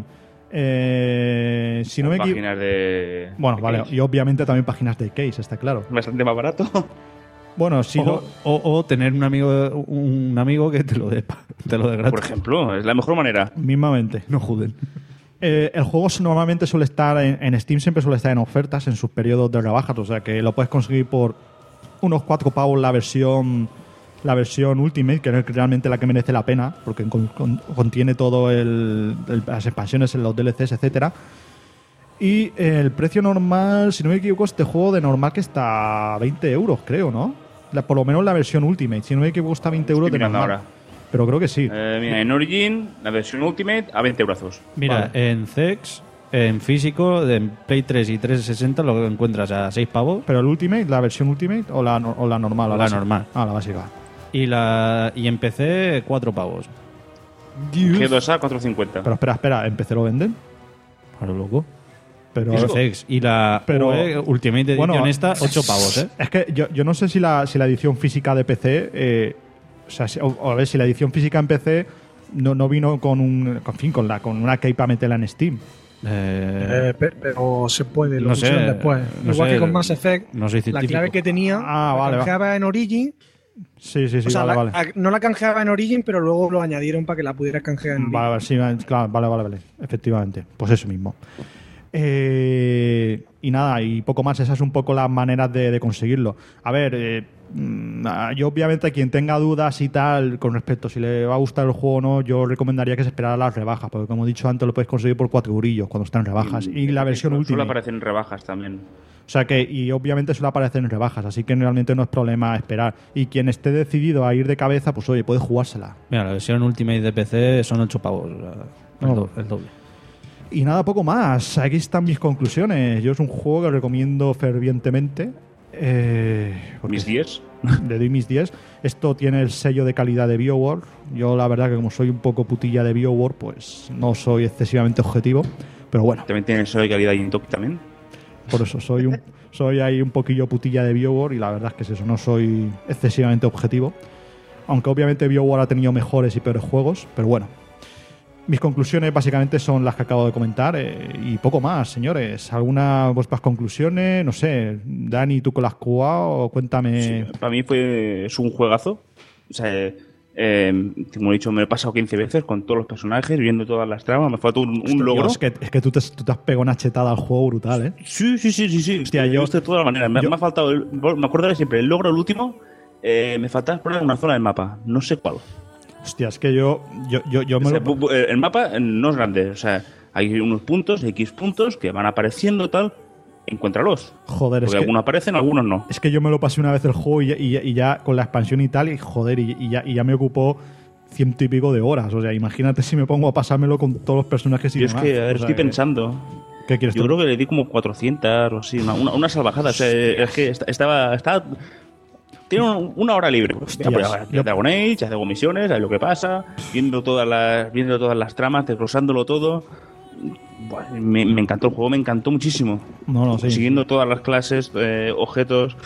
Eh, si no me equivoco... Páginas de. Bueno, de vale. Case. Y obviamente también páginas de Case, está claro. Bastante más barato. Bueno, si o, no... o- o tener un amigo un amigo que te lo dé pa- te lo dé gratis. Por ejemplo, es la mejor manera. Mismamente. No juden. Eh, el juego normalmente suele estar en, en Steam, siempre suele estar en ofertas en sus periodos de rebajas, o sea que lo puedes conseguir por unos cuatro pavos la versión la versión Ultimate, que es realmente la que merece la pena, porque con- con- contiene todo el, el- las expansiones, los D L Cs, etcétera. Y el precio normal, si no me equivoco, este juego de normal que está a veinte euros, creo, ¿no? La, por lo menos la versión Ultimate. Si no me equivoco, está a veinte euros de normal. Ahora. Pero creo que sí. Eh, mira, en Origin, la versión Ultimate a veinte euros. Mira, vale. En C E X, en físico, en Play tres y trescientos sesenta lo encuentras a seis pavos. ¿Pero el Ultimate, la versión Ultimate o la, o la normal? La, la normal. Ah, la básica. Y, la, y en P C, cuatro pavos. G dos A, cuatro cincuenta. Pero espera, espera, ¿en P C lo venden? Claro, loco. Pero C E X y la pero, U E Ultimate Edition bueno, esta, ocho pavos, ¿eh? Es que yo, yo no sé si la, si la edición física de P C, eh, o sea, si, o, o a ver, si la edición física en P C no, no vino con un, con, fin, con, la, con una key para meterla en Steam. Eh, eh, pero se puede, lo no sé, después. No Igual sé, que con Mass Effect, no soy la clave que tenía ah, la vale, canjeaba vale. en Origin. Sí, sí, sí, o sea, vale, la, vale. No la canjeaba en Origin, pero luego lo añadieron para que la pudieras canjear en Vale, vale, sí, claro, vale, vale, vale. Efectivamente. Pues eso mismo. Eh, y nada, y poco más. Esas son un poco las maneras de, de conseguirlo. A ver, eh, yo obviamente quien tenga dudas y tal con respecto a si le va a gustar el juego o no, yo recomendaría que se esperara las rebajas, porque como he dicho antes lo puedes conseguir por cuatro eurillos cuando están en rebajas. Y, y la versión última. Suele aparecer en rebajas también. O sea que, y obviamente suele aparecer en rebajas, así que realmente no es problema esperar. Y quien esté decidido a ir de cabeza, pues oye, puede jugársela. Mira, la versión Ultimate de P C son ocho pavos. El, No. do, el doble. Y nada, poco más. Aquí están mis conclusiones. Yo es un juego que recomiendo fervientemente. Eh, ¿Mis diez? Le doy mis diez. Esto tiene el sello de calidad de BioWare. Yo la verdad que como soy un poco putilla de BioWare, pues no soy excesivamente objetivo. Pero bueno. ¿También tiene el sello de calidad y Intoki también? Por eso soy un soy ahí un poquillo putilla de BioWare y la verdad es que es eso, no soy excesivamente objetivo. Aunque obviamente BioWare ha tenido mejores y peores juegos, pero bueno. Mis conclusiones básicamente son las que acabo de comentar eh, y poco más, señores. ¿Algunas vuestras conclusiones? No sé, Dani, ¿tú que lo has jugado? Cuéntame. Sí, para mí fue, es un juegazo. O sea, eh, como he dicho, me he pasado quince veces con todos los personajes, viendo todas las tramas. Me faltó un, un Hostia, logro. Tío, es que, es que tú, te, tú te has pegado una chetada al juego brutal, ¿eh? Sí, sí, sí, sí. sí. Hostia, yo, yo, de todas maneras. Me, yo, me ha faltado, el, me acuerdo de siempre, el logro, el último, eh, me faltaba explorar una zona del mapa. No sé cuál. Hostia, es que yo, yo, yo, yo me o sea, lo... El mapa no es grande, o sea, hay unos puntos, X puntos que van apareciendo, tal, encuéntralos. Joder, porque es que... algunos aparecen, algunos no. Es que yo me lo pasé una vez el juego y, y, y ya con la expansión y tal, y joder, y, y, ya, y ya me ocupó ciento y pico de horas. O sea, imagínate si me pongo a pasármelo con todos los personajes y yo demás. Es que, a ver, o sea, estoy pensando... ¿Qué quieres Yo tú? creo que le di como cuatrocientas o así, una, una salvajada. O sea, es que estaba... estaba tiene una hora libre. Hostias, ya, pues, ya, ya hago Age, ya hago misiones, ya lo que pasa, viendo todas las, viendo todas las tramas, desglosándolo todo. Bueno, me, me encantó el juego, me encantó muchísimo. No, no, sí. Siguiendo todas las clases, eh, objetos.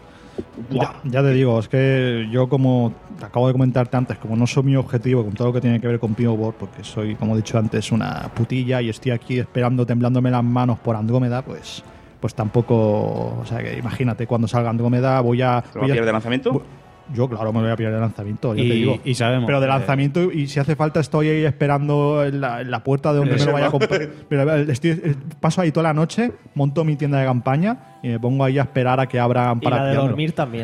Ya, ya te digo, es que yo como te acabo de comentarte antes, como no soy mi objetivo con todo lo que tiene que ver con BioWare, porque soy, como he dicho antes, una putilla y estoy aquí esperando, temblándome las manos por Andrómeda, pues... pues tampoco, o sea que imagínate, cuando salga Andrómeda voy a... ¿Te voy a pillar de lanzamiento? Yo, claro, me voy a pillar de lanzamiento, ya y, te digo. Y sabemos. Pero de lanzamiento, y si hace falta, estoy ahí esperando en la, en la puerta de donde me lo vaya a comprar. Pero estoy, paso ahí toda la noche, monto mi tienda de campaña y me pongo ahí a esperar a que abran para y la de pillarlo. dormir también.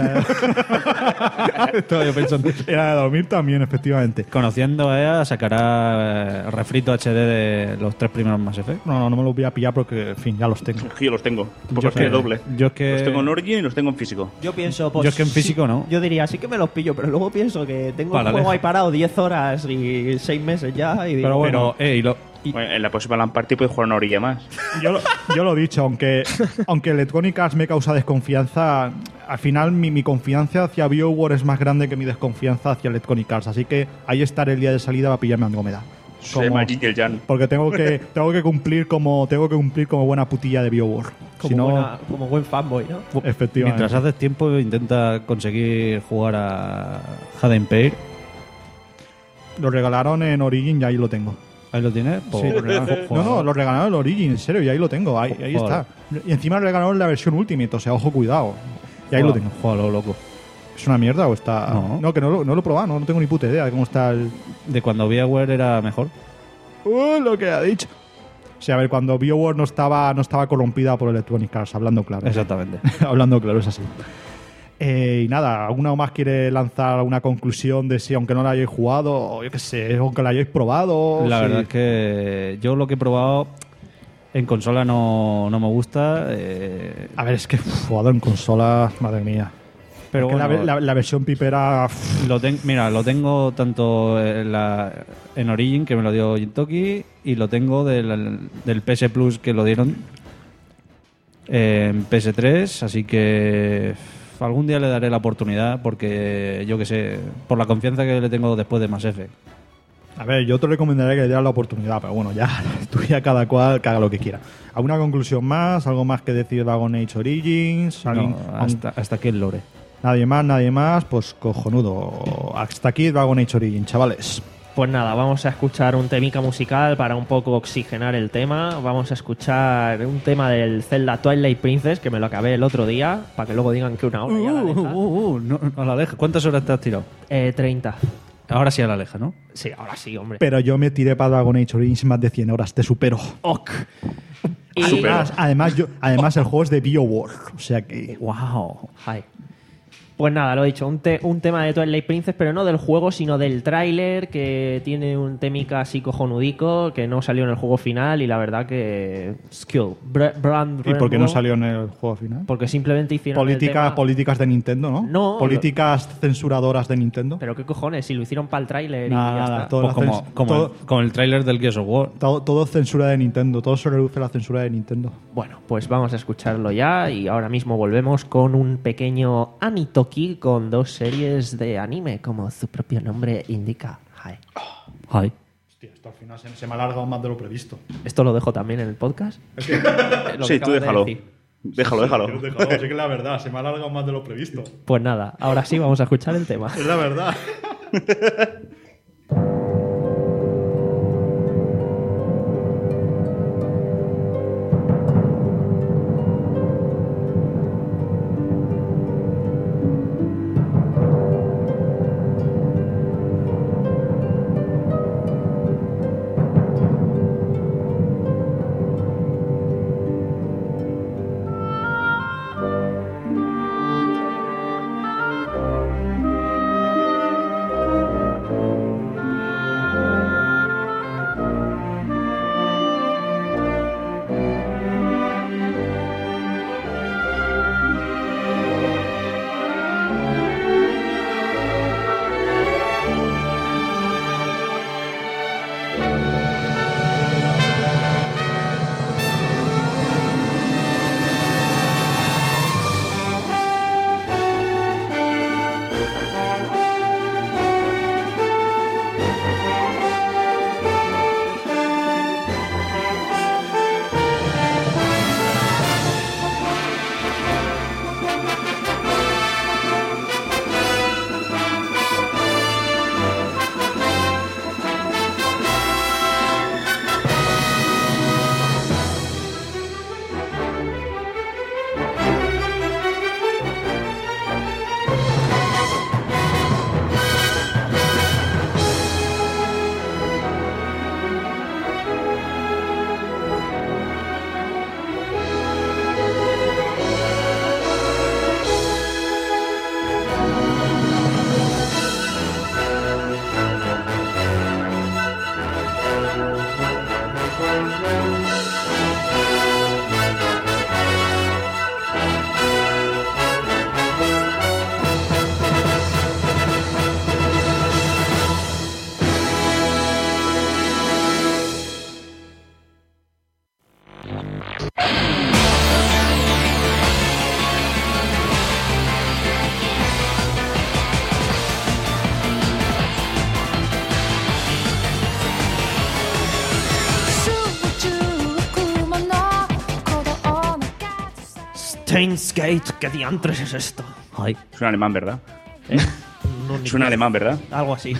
Estaba yo pensando. Y la de dormir también, efectivamente. Conociendo a E A, sacará eh, refrito H D de los tres primeros Mass Effect. No, no, no me los voy a pillar porque, en fin, ya los tengo. Yo los tengo. Porque Yo los quiero que- doble. yo es que- Los tengo en Origin y los tengo en físico. Yo pienso, pues, Yo es que en físico sí, no. Yo diría, sí que me los pillo, pero luego pienso que tengo Vale, el juego vale. ahí parado diez horas y seis meses ya. Y digo, Pero bueno, Pero, eh, y lo, y- Bueno, en la próxima LAN Party puedes jugar una orilla más. Yo, lo- yo lo he dicho, aunque, aunque Electronic Arts me causa desconfianza, al final mi, mi confianza hacia BioWare es más grande que mi desconfianza hacia Electronic Arts. Así que ahí estaré el día de salida para pillarme Andrómeda. Se Como- llama Jingle Jan. porque tengo que, tengo que cumplir como tengo que cumplir como buena putilla de BioWare. como, Si no, buena- como buen fanboy, ¿no? efectivamente. mientras haces tiempo, intenta conseguir jugar a Hade Empire. Lo regalaron en Origin y ahí lo tengo. Ahí lo tienes. Sí, lo regalaron. No, no, lo regalaron en Origin, en serio, y ahí lo tengo. Ahí, ahí Joder. está. Y encima regalaron la versión Ultimate, o sea, ojo, cuidado. Y ahí lo tengo. Juégalo, loco. ¿Es una mierda o está...? No. que no, lo- no lo he probado, no, no tengo ni puta idea de cómo está el... De cuando BioWare era mejor. Uh, lo que ha dicho. O sea, a ver, cuando BioWare no estaba, no estaba corrompida por Electronic Arts, hablando claro. Exactamente. Hablando claro, es así. Eh, y nada, ¿alguna más quiere lanzar una conclusión de si, aunque no la hayáis jugado, o yo qué sé, aunque la hayáis probado? La si- verdad es que yo lo que he probado En consola no, no me gusta. Eh, A ver, es que uf, jugado en consola, madre mía. Pero Es que bueno, la, la- la versión pipera. uf, lo ten- mira, lo tengo tanto en, la, en Origin, que me lo dio Jintoki, y lo tengo del, del P S Plus que lo dieron en P S tres, así que uf, algún día le daré la oportunidad porque, yo que sé, por la confianza que le tengo después de Mass Effect. A ver, yo te recomendaría que le dieras la oportunidad, pero bueno, ya tú ya cada cual que haga lo que quiera. ¿Alguna conclusión más? ¿Algo más que decir de Dragon Age Origins? ¿Alguien- No, hasta, hasta aquí el lore. Nadie más, nadie más, pues cojonudo. Hasta aquí Dragon Age Origins, chavales. Pues nada, vamos a escuchar un temica musical para un poco oxigenar el tema. Vamos a escuchar un tema del Zelda Twilight Princess, que me lo acabé el otro día, para que luego digan que una hora ya la Uh, deja. uh, uh, no, a la aleja. ¿Cuántas horas te has tirado? Eh, treinta. Ahora sí a la aleja, ¿no? Sí, ahora sí, hombre. Pero yo me tiré para Dragon Age Origins más de cien horas, te supero. Ok. Y- Además, además, yo, además el juego es de BioWare, o sea que... Wow. Hi. Pues nada, lo he dicho, un, te- un tema de Twilight Princess, pero no del juego, sino del tráiler, que tiene un temica así cojonudico, que no salió en el juego final, y la verdad que... Skill. Bra- Brand ¿Y por qué no Rainbow, salió en el juego final? Porque simplemente hicieron el Política, tema- políticas de Nintendo, ¿no? No, Políticas censuradoras de Nintendo. Pero qué cojones, si lo hicieron para el tráiler y Nada, ya nada, está. todo Pues la como, cens- como, todo- el, como el tráiler del Gears of War. Todo, todo censura de Nintendo, todo se reduce a la censura de Nintendo. Bueno, pues vamos a escucharlo ya y ahora mismo volvemos con un pequeño Anitoki con dos series de anime, como su propio nombre indica. Hi. Hi. Hostia, esto al final se, se me ha alargado más de lo previsto. ¿Esto lo dejo también en el podcast? Lo que Sí, tú acabas de déjalo. decir. Déjalo, déjalo. Yo déjalo, sí que es la verdad, se me ha alargado más de lo previsto. Pues nada, ahora sí vamos a escuchar el tema. Es la verdad. Steins Gate, ¿qué diantres es esto? Hi. Es un alemán, ¿verdad? ¿Eh? No, ni Es un idea. alemán, ¿verdad? Algo así.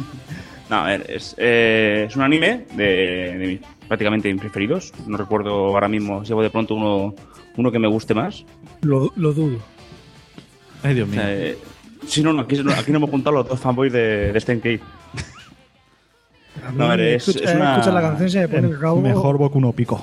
No, a ver, es, eh, es un anime de, de mis, prácticamente mis preferidos. No recuerdo ahora mismo, si llevo de pronto uno, uno que me guste más. Lo, lo dudo. Ay, Dios O mío. sea, eh, sí, no, no, aquí, no, aquí no hemos juntado los dos fanboys de, de Steins Gate. A mí No, a ver, me es- escucha, es una- escucha la canción y se me pone el El rabo. mejor Boku no Pico.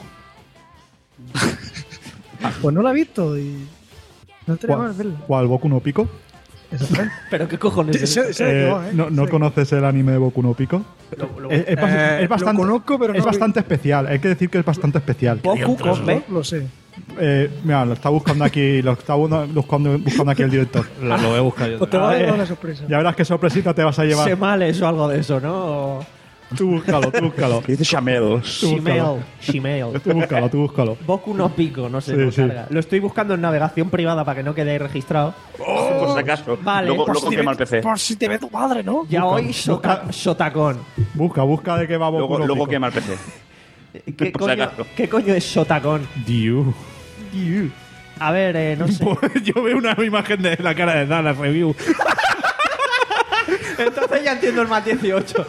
Pues no la he visto y no estaría mal ¿Cuál, verla. ¿Cuál Boku no Pico? Exactamente. ¿Pero qué cojones es Sé- eso? sé de qué Eh, va, ¿eh? ¿No, no Sé. conoces el anime de Boku no Pico? Es, es bas- Eh, es bastante, lo conozco, pero es no- bastante especial. Hay que decir que es bastante especial. Boku con B. Lo sé. Eh, mira, lo está buscando aquí, lo está bu- buscando, buscando aquí el director. Lo, lo voy a buscar yo. Pues te va a ver. dar una sorpresa. Ya verás qué sorpresita te vas a llevar. Semales o algo de eso, ¿no? Tú búscalo, tú búscalo. ¿Qué dice Chamels? Tú búscalo. Shimeo. Shimeo. Tú búscalo, tú búscalo. Boku no Pico, no sé, Sí, no sí. carga. Lo estoy buscando en navegación privada para que no quede registrado. Por si acaso. Vale, luego por luego si quema el te- P C. Por si te ve tu madre, ¿no? Ya Busca, hoy sota- busca. Sotacón. Busca, busca de qué va Boku Luego, no luego Pico. quema el P C. ¿Qué Por si coño, acaso. ¿Qué coño es Sotacón? Diu. A ver, eh, no sé. Yo veo una imagen de la cara de Dana Review. Entonces ya entiendo el más dieciocho.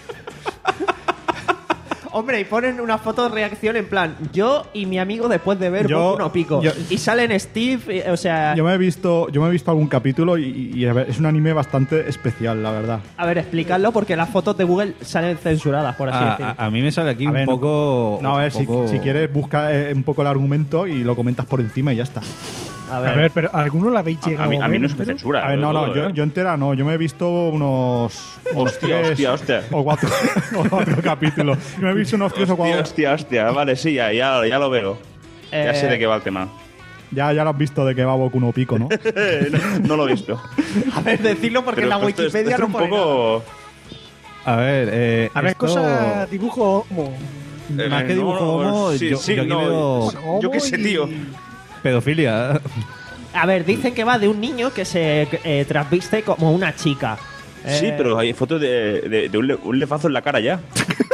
Hombre, y ponen una foto de reacción en plan yo y mi amigo después de ver Yo- Boku no Pico. yo- y salen Steve, eh, o sea... Yo me he visto, yo me he visto algún capítulo y, y a ver, es un anime bastante especial, la verdad. A ver, explícalo porque las fotos de Google salen censuradas, por así A, decirlo. a- a mí me sale aquí A un ver, poco. No, a ver, un si, poco- si quieres busca eh, un poco el argumento y lo comentas por encima y ya está. A A ver, pero ¿alguno la habéis A, llegado a mí, a mí no ver, se me pero? censura. A ver, no, no, todo, yo, eh. yo entera no, yo me he visto unos, unos Hostia, tres hostia, hostia. o cuatro, o cuatro capítulos. Yo me he visto unos tres o Hostia, cuatro. hostia, hostia. Vale, sí, ya, ya, ya lo veo. Ya Eh, sé de qué va el tema. Ya, ya lo has visto de que va Boku no Pico, ¿no? no, no lo he visto. A ver, decirlo porque Pero en la esto- esto- Wikipedia esto no es un pone nada. poco. A ver, eh, A ver, esto- cosa, dibujo homo. Más Eh, que dibujo no, homo, sí, yo, sí, yo aquí no, veo Bueno, Yo qué homo sé, y- tío. pedofilia. A ver, dicen que va de un niño que se eh, transviste como una chica. Sí, Eh, pero hay fotos de, de, de un, le- un lefazo en la cara ya.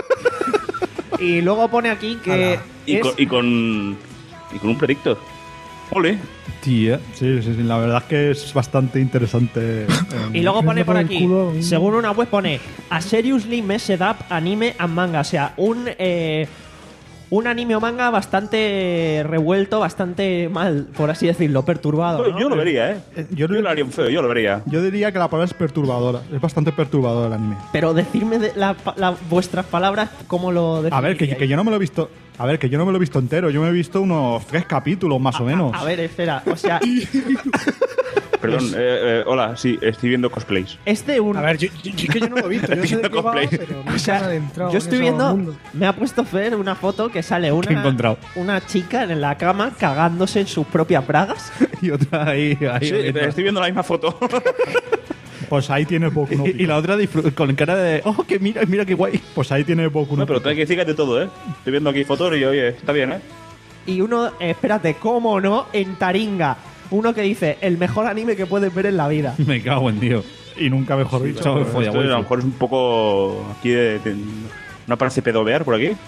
Y luego pone aquí que Y, es- con, y con. Y con un predictor. Ole. Tía. Sí, sí, sí, la verdad es que es bastante interesante. eh, Y luego pone por por el aquí, culo. según una web pone a seriously messed up anime and manga, o sea, un eh, un anime o manga bastante revuelto, bastante mal, por así decirlo, perturbado. Yo, ¿no? yo lo vería, ¿eh? Eh, Yo, yo, lo haría un feo, yo lo vería. yo diría que la palabra es perturbadora. Es bastante perturbador el anime. Pero decirme de la- la- vuestras palabras cómo lo A ver, que, definiríais. que yo no me lo he visto. A ver, que yo no me lo he visto entero. Yo me he visto unos tres capítulos más o menos. A ver, espera, o sea, Perdón, eh, eh, hola, sí, estoy viendo cosplays. es de un... A ver, yo, yo- yo es que yo no lo he visto. Yo sé de qué va, Cosplay. pero no O sea, me he adentrado yo en estoy ese viendo, mundo. me ha puesto Fer una foto que sale ¿Qué he una, encontrado? una chica en la cama cagándose en sus propias bragas. Y otra ahí. ahí Sí, viendo. estoy viendo la misma foto. Pues ahí tiene Boku no y, y Pico. la otra disfr- con cara de. ¡Oh, que mira, mira qué guay! Pues ahí tiene Boku no No, pero Pico. tengo que decir que es de todo, ¿eh? Estoy viendo aquí fotos y oye, está bien, ¿eh? Y uno, eh, espérate, ¿cómo no? En Taringa. Uno que dice, el mejor anime que puedes ver en la vida. Me cago en Dios. Y nunca mejor dicho. Chao, Esto folla, a lo waifu. mejor es un poco. Aquí de. de- ¿No aparece pedobear por aquí?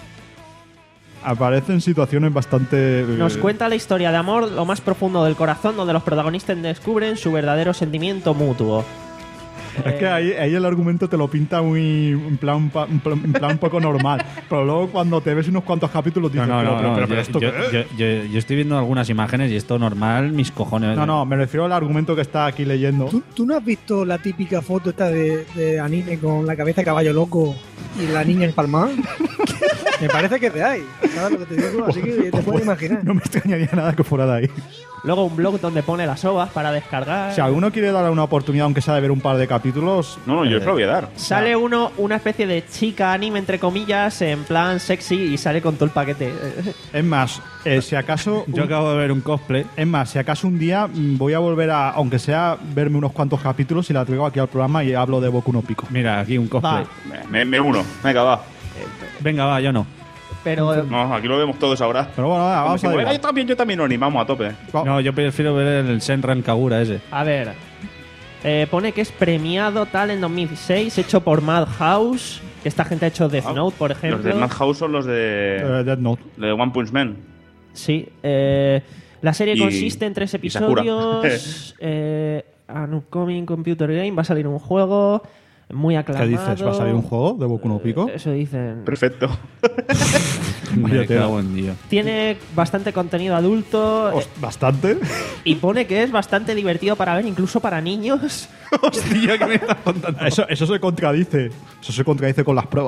Aparecen situaciones bastante. Nos eh, cuenta la historia de amor, lo más profundo del corazón, donde los protagonistas descubren su verdadero sentimiento mutuo. Es que ahí, ahí el argumento te lo pinta muy en plan, pa- en plan, en plan un poco normal. Pero luego cuando te ves unos cuantos capítulos No, dices, no, pero, no. pero, no, pero, pero yo, ¿esto yo- qué es? yo- yo- yo estoy viendo algunas imágenes y esto normal, mis cojones. No, no, me refiero al argumento que está aquí leyendo. ¿Tú, tú no has visto la típica foto esta de, de anime con la cabeza de caballo loco y la niña empalmada? Me parece que te hay. ¿Sabes lo que te digo? Así que te puedes imaginar. No me extrañaría nada que fuera de ahí. Luego un blog donde pone las ovas para descargar. Si alguno quiere darle una oportunidad, aunque sea de ver un par de capítulos. No, no, yo eh, os lo voy a dar. Sale uno, una especie de chica anime, entre comillas, en plan sexy y sale con todo el paquete. Es más, eh, si acaso. Yo un- acabo de ver un cosplay. Es más, si acaso un día mm, voy a volver a, aunque sea, verme unos cuantos capítulos y la traigo aquí al programa y hablo de Boku no Pico. Mira, aquí un cosplay. Va. Me, me uno. Venga, va. Venga, va, yo no. Pero No, aquí lo vemos todos ahora. Pero bueno, nada, vamos a Como ver. si, "Ay, yo también, yo también, no, ni vamos a tope. No, yo prefiero ver el Senran Kagura ese. a ver, eh, pone que es premiado tal en dos mil dieciséis, hecho por Madhouse, que esta gente ha hecho Death Ah, Note, por ejemplo. Los de Madhouse son los de. Eh, Death Note. de One Punch Man. Sí, eh, la serie Y- consiste en tres y Sakura. episodios. eh, an upcoming computer game, va a salir un juego muy ¿Qué aclamado. dices? ¿Va a salir un juego de Boku no Pico? Eso dicen. Perfecto. Vaya Me tela. cago en Dios. Tiene bastante contenido adulto eh, Hos- Bastante. y pone que es bastante divertido para ver, incluso para niños. Hostia, ¿qué me estás contando? Eso, eso se contradice. Eso se contradice con las pruebas.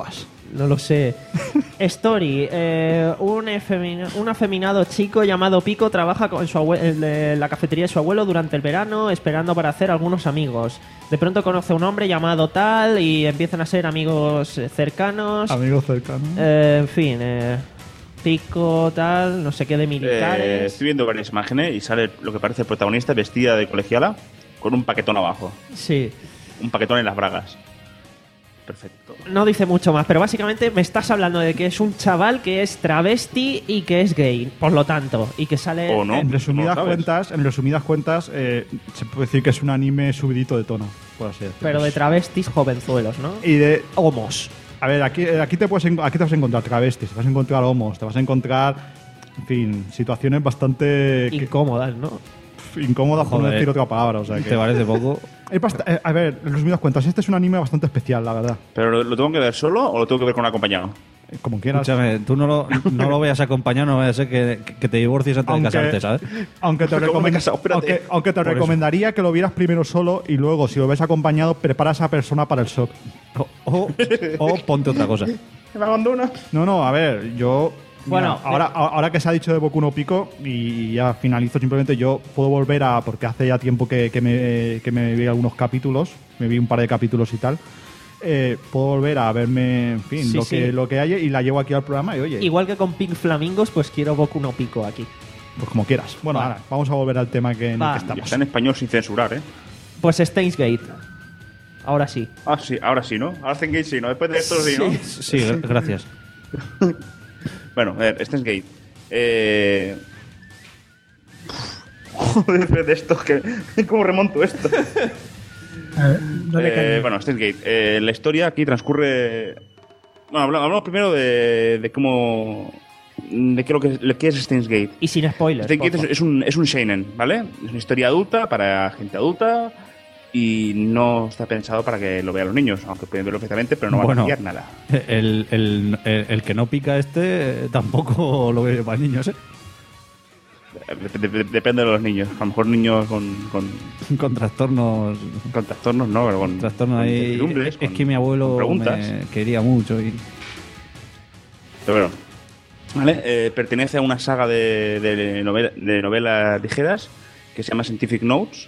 No lo sé. Story. Eh, un, efemina- un afeminado chico llamado Pico trabaja con su abue- en la cafetería de su abuelo durante el verano, esperando para hacer algunos amigos. De pronto conoce a un hombre llamado Tal y empiezan a ser amigos eh, cercanos. Amigos cercanos. Eh, en fin, eh, Pico, Tal, no sé qué de militares. Eh, estoy viendo varias imágenes y sale lo que parece el protagonista vestida de colegiala con un paquetón abajo. Sí. Un paquetón en las bragas. Perfecto. No dice mucho más, pero básicamente me estás hablando de que es un chaval que es travesti y que es gay, por lo tanto, y que sale... O no. En resumidas no lo sabes. cuentas, en resumidas cuentas eh, se puede decir que es un anime subidito de tono, por así decirlo. Pero de travestis jovenzuelos, ¿no? Y de homos. A ver, aquí, aquí, te puedes, en- aquí te vas a encontrar travestis, te vas a encontrar homos, te vas a encontrar, en fin, situaciones bastante que- incómodas, ¿no? incómodas por no Joder. decir otra palabra. O sea que, ¿Te parece poco? Es bast- eh, a ver, en resumidas cuentas, este es un anime bastante especial, la verdad. ¿Pero lo, lo tengo que ver solo o lo tengo que ver con un acompañado? Como quieras. Escúchame, tú no lo, no lo veas acompañado, no vaya a ser que, que te divorcies antes Aunque- de casarte, ¿sabes? Aunque te, Pero ¿cómo me he recomend- casado? Espérate. aunque, aunque te Por eso. recomendaría que lo vieras primero solo y luego, si lo ves acompañado, prepara a esa persona para el shock. O, o, o ponte otra cosa. ¿Me abandona? No, no, a ver, yo... Bueno, mira, ahora, a- ahora que se ha dicho de Boku no Pico y ya finalizo, simplemente yo puedo volver a... Porque hace ya tiempo que, que me, que me vi algunos capítulos, me vi un par de capítulos y tal. Eh, puedo volver a verme, en fin, Sí, lo, sí. Que, lo que haya y la llevo aquí al programa y oye, Igual que con Pink Flamingos, pues quiero Boku no Pico aquí. pues como quieras. Bueno, Va. ahora vamos a volver al tema que, en el Va. que Y estamos. está en español sin censurar, ¿eh? Pues Steins Gate. Ahora sí. Ah, sí, ahora sí, ¿no? Ahora Steins Gate sí, ¿no? Después de esto sí, ¿no? Sí, gra- gracias. Bueno, a ver, Steins Gate. Eh... Joder, de esto, que... ¿Cómo remonto esto? A ver, dale Eh, caña. bueno, Steins Gate. Eh, la historia aquí transcurre... Bueno, habla- hablamos primero de, de cómo... De qué, lo que, lo que es Steins Gate. Y sin spoilers. Steins Gate porfa. es, es un, es un shonen, ¿vale? Es una historia adulta para gente adulta y no está pensado para que lo vean los niños, aunque pueden verlo perfectamente, pero no van Bueno. a pillar nada. El, el, el, el que no pica este eh, tampoco lo ve para niños, ¿eh? Dep- dep- Depende de los niños. A lo mejor niños con, con, Con trastornos. con trastornos, no, pero con, Trastornos con ahí. incertidumbres, Es con- que mi abuelo con preguntas. me quería mucho y. Pero bueno, ¿vale? Eh, pertenece a una saga de, de, novela- de novelas ligeras que se llama Scientific Notes.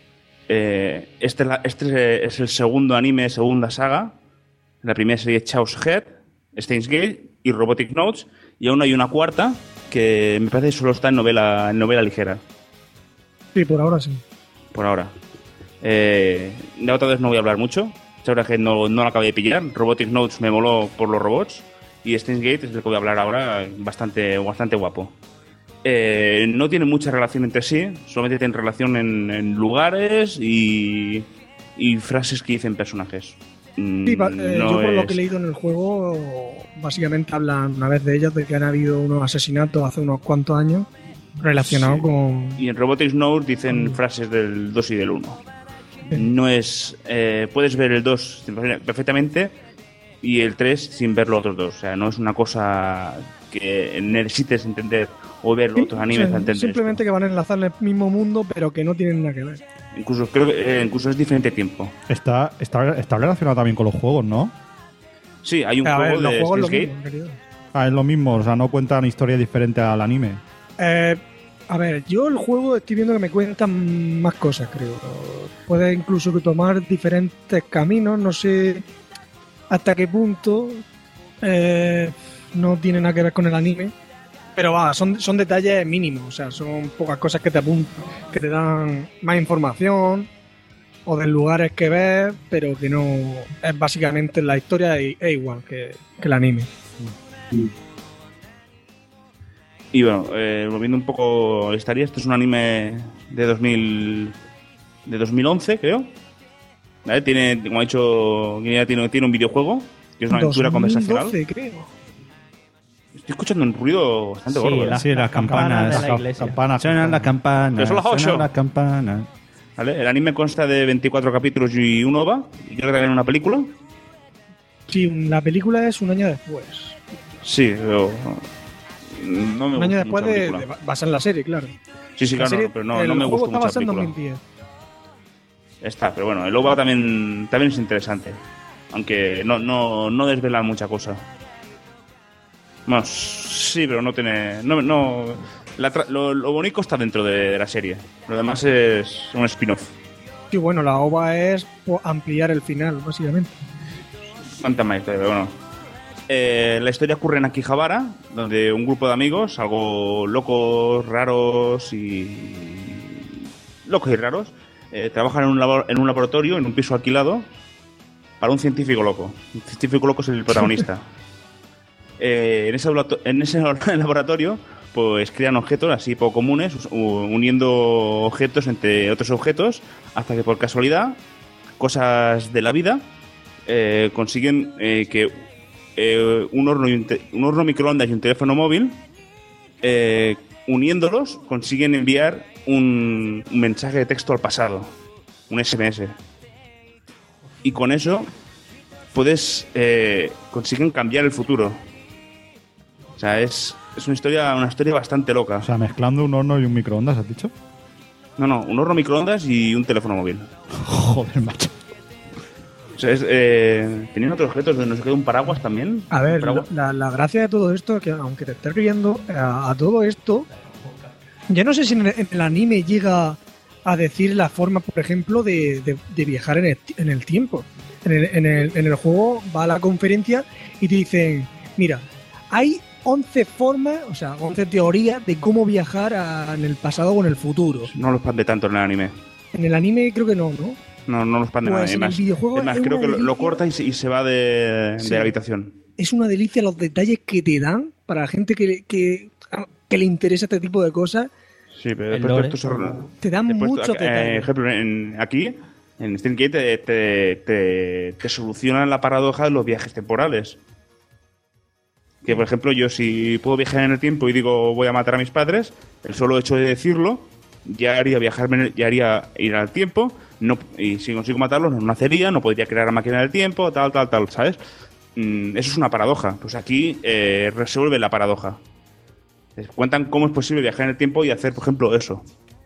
Eh, este es la- este es el segundo anime, segunda saga. La primera serie Chaos Head, Steins Gate y Robotic Notes. Y aún hay una cuarta que me parece que solo está en novela, en novela ligera, Sí, por ahora sí. por ahora. Eh, de otra vez no voy a hablar mucho. Chaos Head no, no la acabé de pillar. Robotic Notes me moló por los robots. Y Steins Gate es el que voy a hablar ahora, bastante, bastante guapo. Eh, no tiene mucha relación entre sí, solamente tienen relación en, en lugares y, y frases que dicen personajes. Mm, Sí, va- eh, no yo por lo es- que he leído en el juego, básicamente hablan una vez de ellas de que han habido unos asesinatos hace unos cuantos años relacionados Sí. con... Y en Robotics Notes dicen frases del dos y del uno. No es... eh, puedes ver el dos perfectamente y el tres sin ver los otros dos. O sea, no es una cosa que necesites entender o ver Sí, otros animes o sea, para entender. simplemente que van a enlazar el mismo mundo, pero que no tienen nada que ver. Incluso creo que eh, incluso es diferente tiempo. Está, está, está relacionado también con los juegos, ¿no? Sí, hay un A ver, juego los de juegos es lo Steins mismo, Gate. querido. Ah, es lo mismo, o sea, no cuentan historias diferentes al anime. Eh, a ver, yo el juego estoy viendo que me cuentan más cosas, creo. Puedes incluso que tomar diferentes caminos, no sé hasta qué punto eh, no tiene nada que ver con el anime. Pero va, son, son detalles mínimos, o sea, son pocas cosas que te apuntan, que te dan más información o de lugares que ver, pero que no es básicamente la historia es, es igual que, que el anime. Y bueno, eh, volviendo un poco a la historia, este es un anime de dos mil de dos mil once, creo. ¿Vale? Tiene, como ha dicho Guinea, tiene, tiene un videojuego, que es una aventura dos mil conversacional. doce, creo. Estoy escuchando un ruido bastante Sí, gordo. ¿eh? las- Sí, las las campanas campanas. de la iglesia. Campanas. Suenan las campanas. Pero son las ocho. Suenan las campanas. ¿Vale? El anime consta de veinticuatro capítulos y un O V A. Y creo que también una película. Sí, la película es un año después. Sí, pero... No me Un año gusta después mucho la de, película. de basar en la serie, claro. Sí, sí, La claro, serie- pero no, el no me juego gustó está mucho la basado en película. dos mil diez. Está, pero bueno, el O V A también, también es interesante. Aunque no, no, no desvelan mucha cosa. Bueno, sí, pero no tiene... No, no, la tra- lo, lo bonito está dentro de, de la serie. Lo demás es un spin-off. Y bueno, la O V A es pues, ampliar el final, básicamente. Cuánta más historia, pero bueno. Eh, la historia ocurre en Akihabara, donde un grupo de amigos, algo locos, raros y... locos y raros, eh, trabajan en un, labor- en un laboratorio, en un piso alquilado, para un científico loco. Un científico loco es el protagonista. eh, en, ese laborato- en ese laboratorio, pues crean objetos así poco comunes, uniendo objetos entre otros objetos, hasta que por casualidad, cosas de la vida, eh, consiguen eh, que eh, un, horno y un, te- un horno microondas y un teléfono móvil, eh, uniéndolos, consiguen enviar un, un mensaje de texto al pasado, un ese eme ese. Y con eso puedes eh, consiguen cambiar el futuro. O sea, es, es una historia una historia bastante loca. O sea, mezclando un horno y un microondas, ¿has dicho? No, no, un horno microondas y un teléfono móvil. Joder, macho. O sea, es, eh, tenían otros objetos, no se quedó un paraguas también. A ver, ¿Un paraguas? la, la gracia de todo esto, que aunque te estés riendo, a, a todo esto, ya no sé si en el, en el anime llega a decir la forma, por ejemplo, de, de, de viajar en el, en el tiempo. En el, en, el, en el juego va a la conferencia y te dicen, mira, hay once formas, o sea, once teorías de cómo viajar a- en el pasado o en el futuro. No lo expande tanto en el anime. En el anime creo que no, ¿no? No, no lo expande Pues nada. Es en el más, videojuego es más es creo una que lo, lo delicia. corta y se, y se va de, Sí. de la habitación. Es una delicia los detalles que te dan para la gente que, que, que le interesa este tipo de cosas. Sí, pero El después lore. esto se- Te dan después, muchos eh, detalles. ejemplo, en, aquí, en Steamgate, te, te, te, te solucionan la paradoja de los viajes temporales. Que, por ejemplo, yo si puedo viajar en el tiempo y digo voy a matar a mis padres, el solo hecho de decirlo ya haría viajarme, en el- ya haría ir al tiempo, no, y si consigo matarlos no nacería, no podría crear la máquina del tiempo, tal, tal, tal, ¿sabes? Mm, eso es una paradoja. Pues aquí eh, resuelve la paradoja. Les cuentan cómo es posible viajar en el tiempo y hacer, por ejemplo, eso.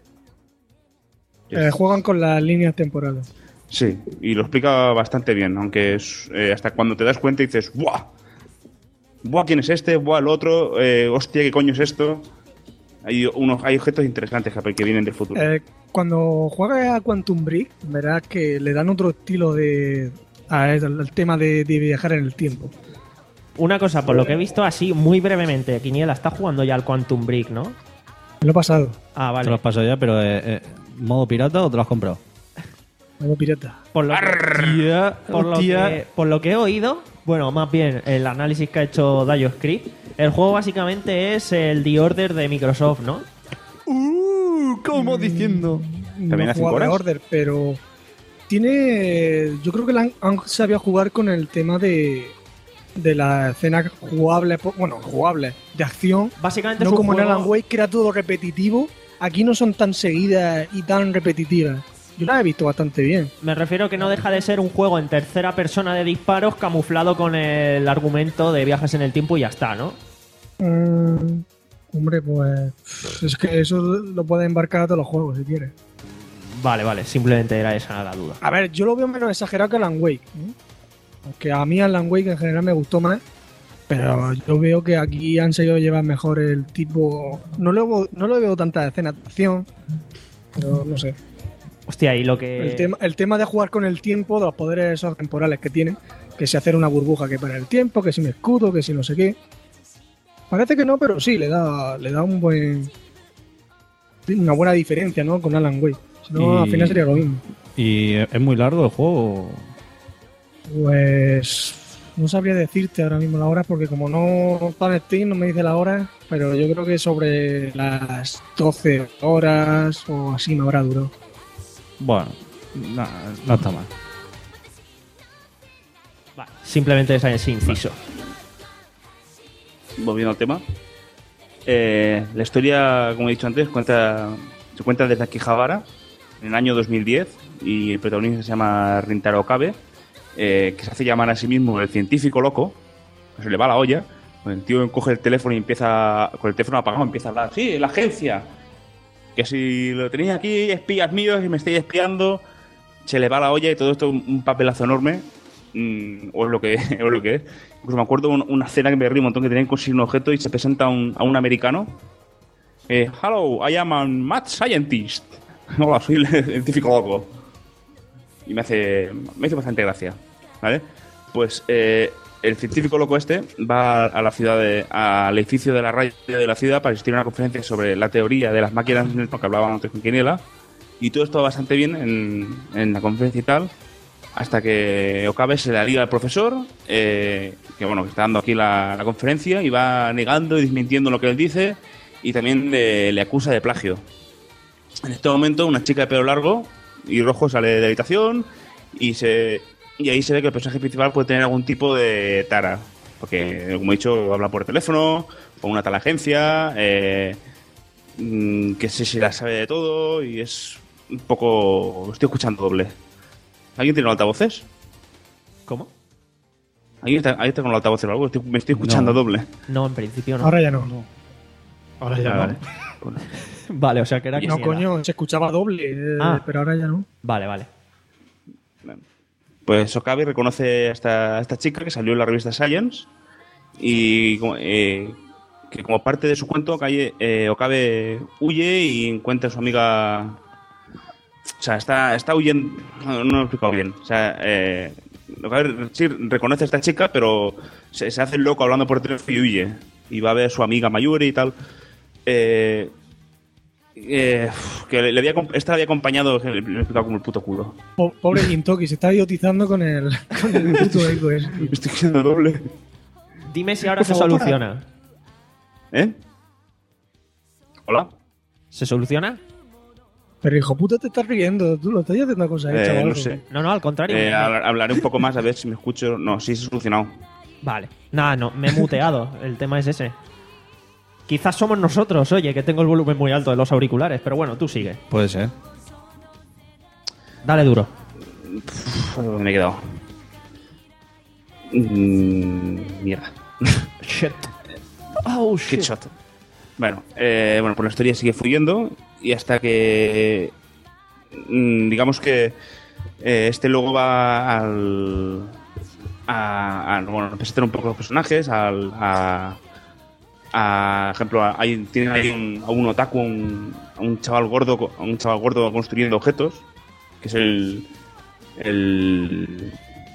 Eh, juegan con las líneas temporales. Sí, y lo explica bastante bien, aunque es, eh, hasta cuando te das cuenta y dices, ¡buah! ¡Buah, quién es este! ¡Buah, el otro! Eh, ¡Hostia, qué coño es esto! Hay, unos, hay objetos interesantes que, que vienen del futuro. Eh, cuando juegas a Quantum Break, verás que le dan otro estilo de a- al, al tema de, de viajar en el tiempo. Una cosa, por lo que he visto así, muy brevemente, Quiniela está jugando ya al Quantum Break, ¿no? Me lo he pasado, Ah, Te vale. lo has pasado ya, pero eh, eh, ¿modo pirata o te lo has comprado? como pirata. Por lo, que, por, lo Hostia. que, por lo que he oído, bueno, más bien el análisis que ha hecho DioScript, el juego básicamente es el The Order de Microsoft, ¿no? Uh, ¿cómo diciendo? ¿También No a cinco jugaba de horas? Order, pero tiene. Yo creo que la han, han sabido jugar con el tema de de la escena jugable, bueno, jugable, de acción. Básicamente No es un como en juego- Alan Wake, que era todo repetitivo. Aquí no son tan seguidas y tan repetitivas. Yo las he visto bastante bien. Me refiero que no deja de ser un juego en tercera persona de disparos camuflado con el argumento de viajes en el tiempo y ya está, ¿no? Mm, hombre, pues. Es que eso lo puedes embarcar a todos los juegos si quieres. Vale, vale, simplemente era esa la duda. A ver, yo lo veo menos exagerado que Alan Wake. ¿eh? Aunque a mí Alan Wake en general me gustó más. Pero yo veo que aquí han sabido llevar mejor el tipo. No le veo, no le veo tanta escena de acción. Pero no sé. Hostia, y lo que... El tema, el tema de jugar con el tiempo, de los poderes esos temporales que tienen. Que si hacer una burbuja que para el tiempo, que si me escudo, que si no sé qué. Parece que no, pero sí, le da, le da un buen. Una buena diferencia, ¿no? Con Alan Wake. Si no, Y- al final sería lo mismo. ¿Y es muy largo el juego? Pues no sabría decirte ahora mismo la hora porque como no está en Steam no me dice la hora, pero yo creo que sobre las doce horas o así me habrá durado. Bueno, no, no está mal. Vale, simplemente esa es inciso. Volviendo al tema. Eh, la historia, como he dicho antes, cuenta, se cuenta desde Akihabara, en el año dos mil diez, y el protagonista se llama Rintaro Okabe, eh, que se hace llamar a sí mismo el científico loco, que se le va la olla. El tío coge el teléfono y empieza, con el teléfono apagado, empieza a hablar. Sí, la agencia. Que si lo tenéis aquí, espías míos, y me estáis espiando, se le va la olla y todo esto un, un papelazo enorme. mm, o es lo que, o es lo que es. Incluso me acuerdo un, una escena que me reí un montón, que tenían que conseguir un objeto y se presenta un, a un americano. Eh, Hello, I am a mad scientist. Hola, soy el científico loco. Y me hace, me hizo bastante gracia, ¿vale? Pues eh, el científico loco este va a la ciudad, de, al edificio de la radio de la ciudad para asistir a una conferencia sobre la teoría de las máquinas, que hablábamos antes con Quiniela, y todo esto va bastante bien en, en la conferencia y tal, hasta que Okabe se le liga al profesor, eh, que bueno, que está dando aquí la, la conferencia, y va negando y desmintiendo lo que él dice, y también le, le acusa de plagio. En este momento, una chica de pelo largo y rojo sale de la habitación y se y ahí se ve que el personaje principal puede tener algún tipo de tara, porque como he dicho, habla por teléfono con una tal agencia, eh, que sé si la sabe de todo, y es un poco... Estoy escuchando doble. ¿Alguien tiene los altavoces? ¿Cómo? ¿Alguien está, ¿alguien está con los altavoces o algo? Estoy, me estoy escuchando No. doble. No, en principio no. Ahora ya no. Ahora ya Ah, no. vale. Vale, o sea que era que No, sí era. coño, se escuchaba doble, eh, Ah. pero ahora ya no. Vale, vale. Pues Okabe reconoce a esta, a esta chica que salió en la revista Science y como, eh, que como parte de su cuento Okabe, eh, Okabe huye y encuentra a su amiga. O sea, está, está huyendo. No, no lo he explicado bien. O sea, eh, Okabe sí reconoce a esta chica, pero se, se hace el loco hablando por teléfono y huye. Y va a ver a su amiga Mayuri y tal. Eh, eh, que le, le había, esta le había acompañado, le, le he explicado como el puto culo. Po- Pobre Gintoki, se está idiotizando con el, con el puto eco ese. Estoy quedando doble. Dime si ahora Por se favor, soluciona. ¿Eh? ¿Hola? ¿Se soluciona? Pero hijo puta, te estás riendo, tú lo estás haciendo cosas Eh, hechas o no algo. sé. No, no, al contrario. Eh, hablar- hablaré un poco más a ver si me escucho. No, sí se ha solucionado. Vale. Nada, no, me he muteado. El tema es ese. Quizás somos nosotros, oye, que tengo el volumen muy alto de los auriculares, pero bueno, tú sigue. Puede ser. Dale duro. Uf, ¿dónde me he quedado? Mm, mierda. Shit. Oh, Qué shot. Bueno, eh, bueno, pues la historia sigue fluyendo y hasta que mm, digamos que eh, este luego va al a, a bueno, presentar un poco los personajes, al a a ejemplo, a- hay, tienen ahí un, a un otaku, un, a un chaval gordo, co- a un chaval gordo construyendo objetos, que es el el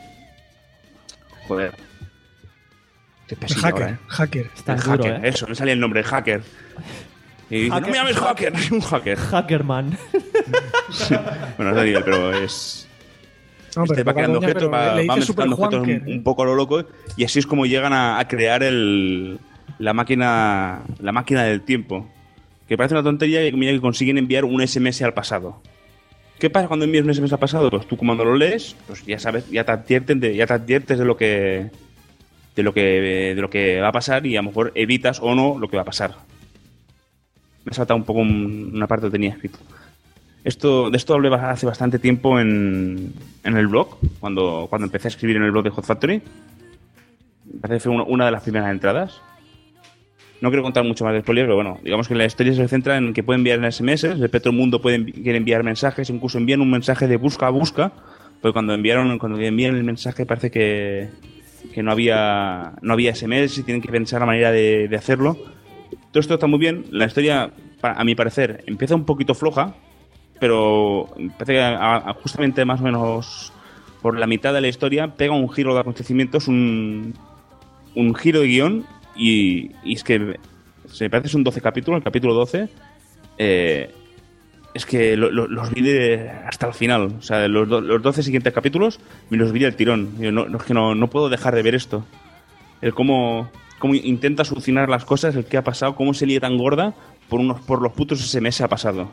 joder. Qué El pesado hacker, ahora, ¿eh? hacker. Está El duro, hacker, ¿eh? eso, le salía el nombre, hacker. Y dice, Hacker. no me llames hacker, soy un hacker. Hackerman. Bueno, no es nivel, pero es... No, este pero va creando Coña, objetos, pero va, le va dice Super mezclando objetos un, Juanker, ¿eh? un poco a lo loco, y así es como llegan a, a crear el, la máquina la máquina del tiempo. Que parece una tontería que, mira, que consiguen enviar un S M S al pasado. ¿Qué pasa cuando envías un S M S al pasado? Pues tú cuando lo lees, pues ya sabes, ya te advierten de, ya te adviertes de lo que de lo que de lo que va a pasar y a lo mejor evitas o no lo que va a pasar. Me he saltado un poco un- una parte que tenía escrito. Esto, de esto hablé ba- hace bastante tiempo en, en el blog, cuando, cuando empecé a escribir en el blog de Hot Factory. Me parece que fue una, una de las primeras entradas. No quiero contar mucho más de spoiler, pero bueno, digamos que la historia se centra en que pueden enviar S M S, de todo el mundo puede envi- quiere enviar mensajes, incluso envían un mensaje de busca a busca, porque cuando enviaron, cuando envían el mensaje parece que, que no había no había S M S y tienen que pensar la manera de, de hacerlo. Todo esto está muy bien. La historia, pa- a mi parecer, empieza un poquito floja, pero parece que a- a- justamente más o menos por la mitad de la historia pega un giro de acontecimientos, un, un giro de guión, y, y es que se me parece que son doce capítulos, el capítulo doce, eh, es que lo- lo- los vi de- hasta el final. O sea, los, do- los doce siguientes capítulos me los vi al tirón. Yo no, no, es que no, no puedo dejar de ver esto. El cómo, cómo intenta solucionar las cosas, el qué ha pasado, cómo se lía tan gorda por unos por los putos S M S ha pasado.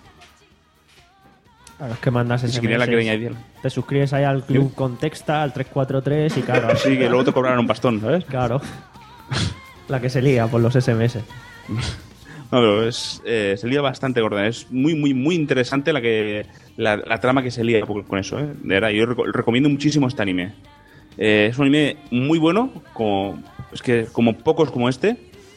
Claro, es que mandas Ni siquiera la S M S. que añadir. Te suscribes ahí al Club Contexta, al tres cuatro tres y claro. Así que luego te cobrarán un bastón, ¿sabes? Claro. La que se lía por los S M S. No, pero es, eh, se lía bastante gorda. Es muy, muy, muy interesante la que la, la trama que se lía con eso, ¿eh? De verdad, yo reco- recomiendo muchísimo este anime. Eh, es un anime muy bueno, como, es que como pocos como este.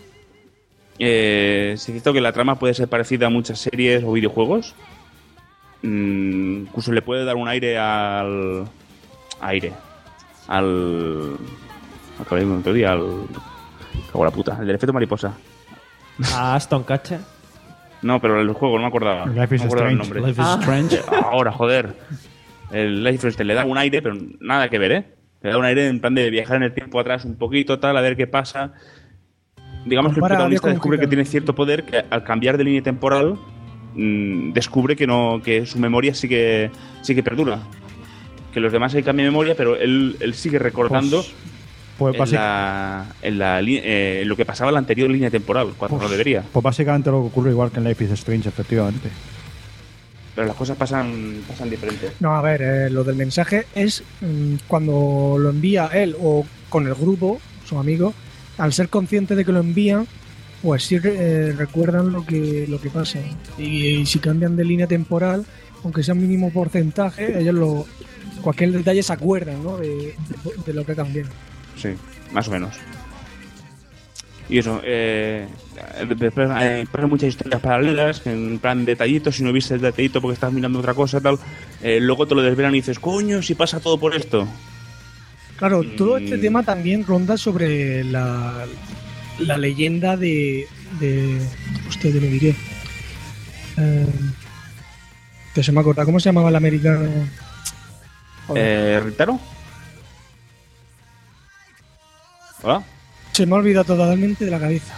Eh, sí, es cierto que la trama puede ser parecida a muchas series o videojuegos. Mm, incluso le puede dar un aire al... aire. al... Acabé de otro día, al... Cago la puta, el del efecto mariposa. ¿A Aston Catcher? No, pero el juego no me acordaba. Life is no me acordaba el Strange. nombre. Life is Ah. Strange. Ahora, joder. El Life is Strange le da un aire, pero nada que ver, ¿eh? Le da un aire en plan de viajar en el tiempo atrás un poquito, tal, a ver qué pasa. Digamos que el Compara protagonista con descubre Kika. que tiene cierto poder que al cambiar de línea temporal mmm, descubre que no que su memoria sí que, sí que perdura. Que los demás hay cambio de memoria, pero él, él sigue recordando Pues, en, básic- la, en, la li- eh, en lo que pasaba en la anterior línea temporal, cuando no debería. pues básicamente lo que ocurre igual que en Life is Strange, efectivamente. Pero las cosas pasan, pasan diferentes. No, a ver, eh, lo del mensaje es mm, cuando lo envía él o con el grupo, sus amigos, al ser consciente de que lo envían, pues sí eh, recuerdan lo que, lo que pasa. Y, y si cambian de línea temporal, aunque sea un mínimo porcentaje, ellos lo cualquier detalle se acuerdan, ¿no? de, de, de lo que ha cambiado. Sí, más o menos. Y eso, eh, después eh, pasan muchas historias paralelas, en plan detallitos, si no viste el detallito porque estás mirando otra cosa, tal. Eh, luego te lo desvelan y dices, coño, si pasa todo por esto. Claro, todo este Mm. tema también ronda sobre la, la leyenda de, de... Hostia, te lo diré. Eh, que se me acuerda, ¿cómo se llamaba el americano? Joder. Eh, ¿Ritaro? ¿Hola? Se me ha olvidado totalmente de la cabeza.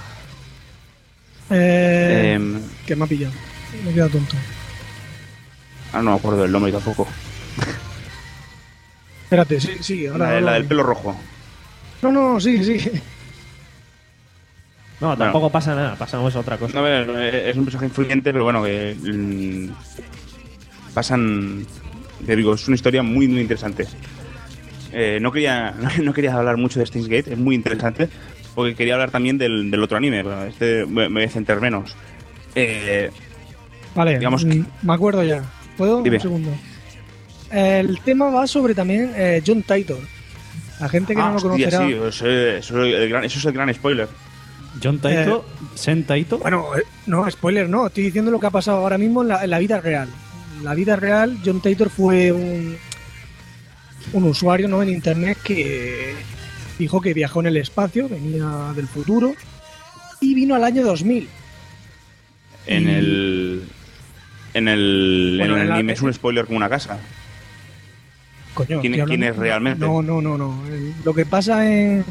Eh, Em, que me ha pillado. Me he quedado tonto. ah, no me acuerdo del nombre tampoco. Espérate, sí, sí, ahora. La, la ahora- del pelo rojo. No, no, sí, sí. No, tampoco pasa nada, pasamos a otra cosa. No, a ver, eh, es un personaje influyente, pero bueno, que mm, pasan, te digo, es una historia muy, muy interesante. Eh, no quería no quería hablar mucho de Steins Gate, es muy interesante, porque quería hablar también del, del otro anime, pero este me me voy a centrar menos. Eh, Vale, Digamos mm, que- me acuerdo ya. ¿Puedo? Dime. Un segundo. El tema va sobre también eh, John Titor. La gente que ah, no lo hostia, conocerá. sí, eso, es- eso es el gran, eso es el gran spoiler. John Taito, Sen Taito. Bueno, eh, no, spoiler, no. Estoy diciendo lo que ha pasado ahora mismo en la, en la vida real. En la vida real, John Titor fue un, un usuario, ¿no?, en internet que dijo que viajó en el espacio, venía del futuro y vino al año dos mil. En Y- el en el, Bueno, en el en la- anime es un spoiler como una casa. Coño, ¿Quién- estoy quién hablando- es realmente? No, no, no, no. El- Lo que pasa en,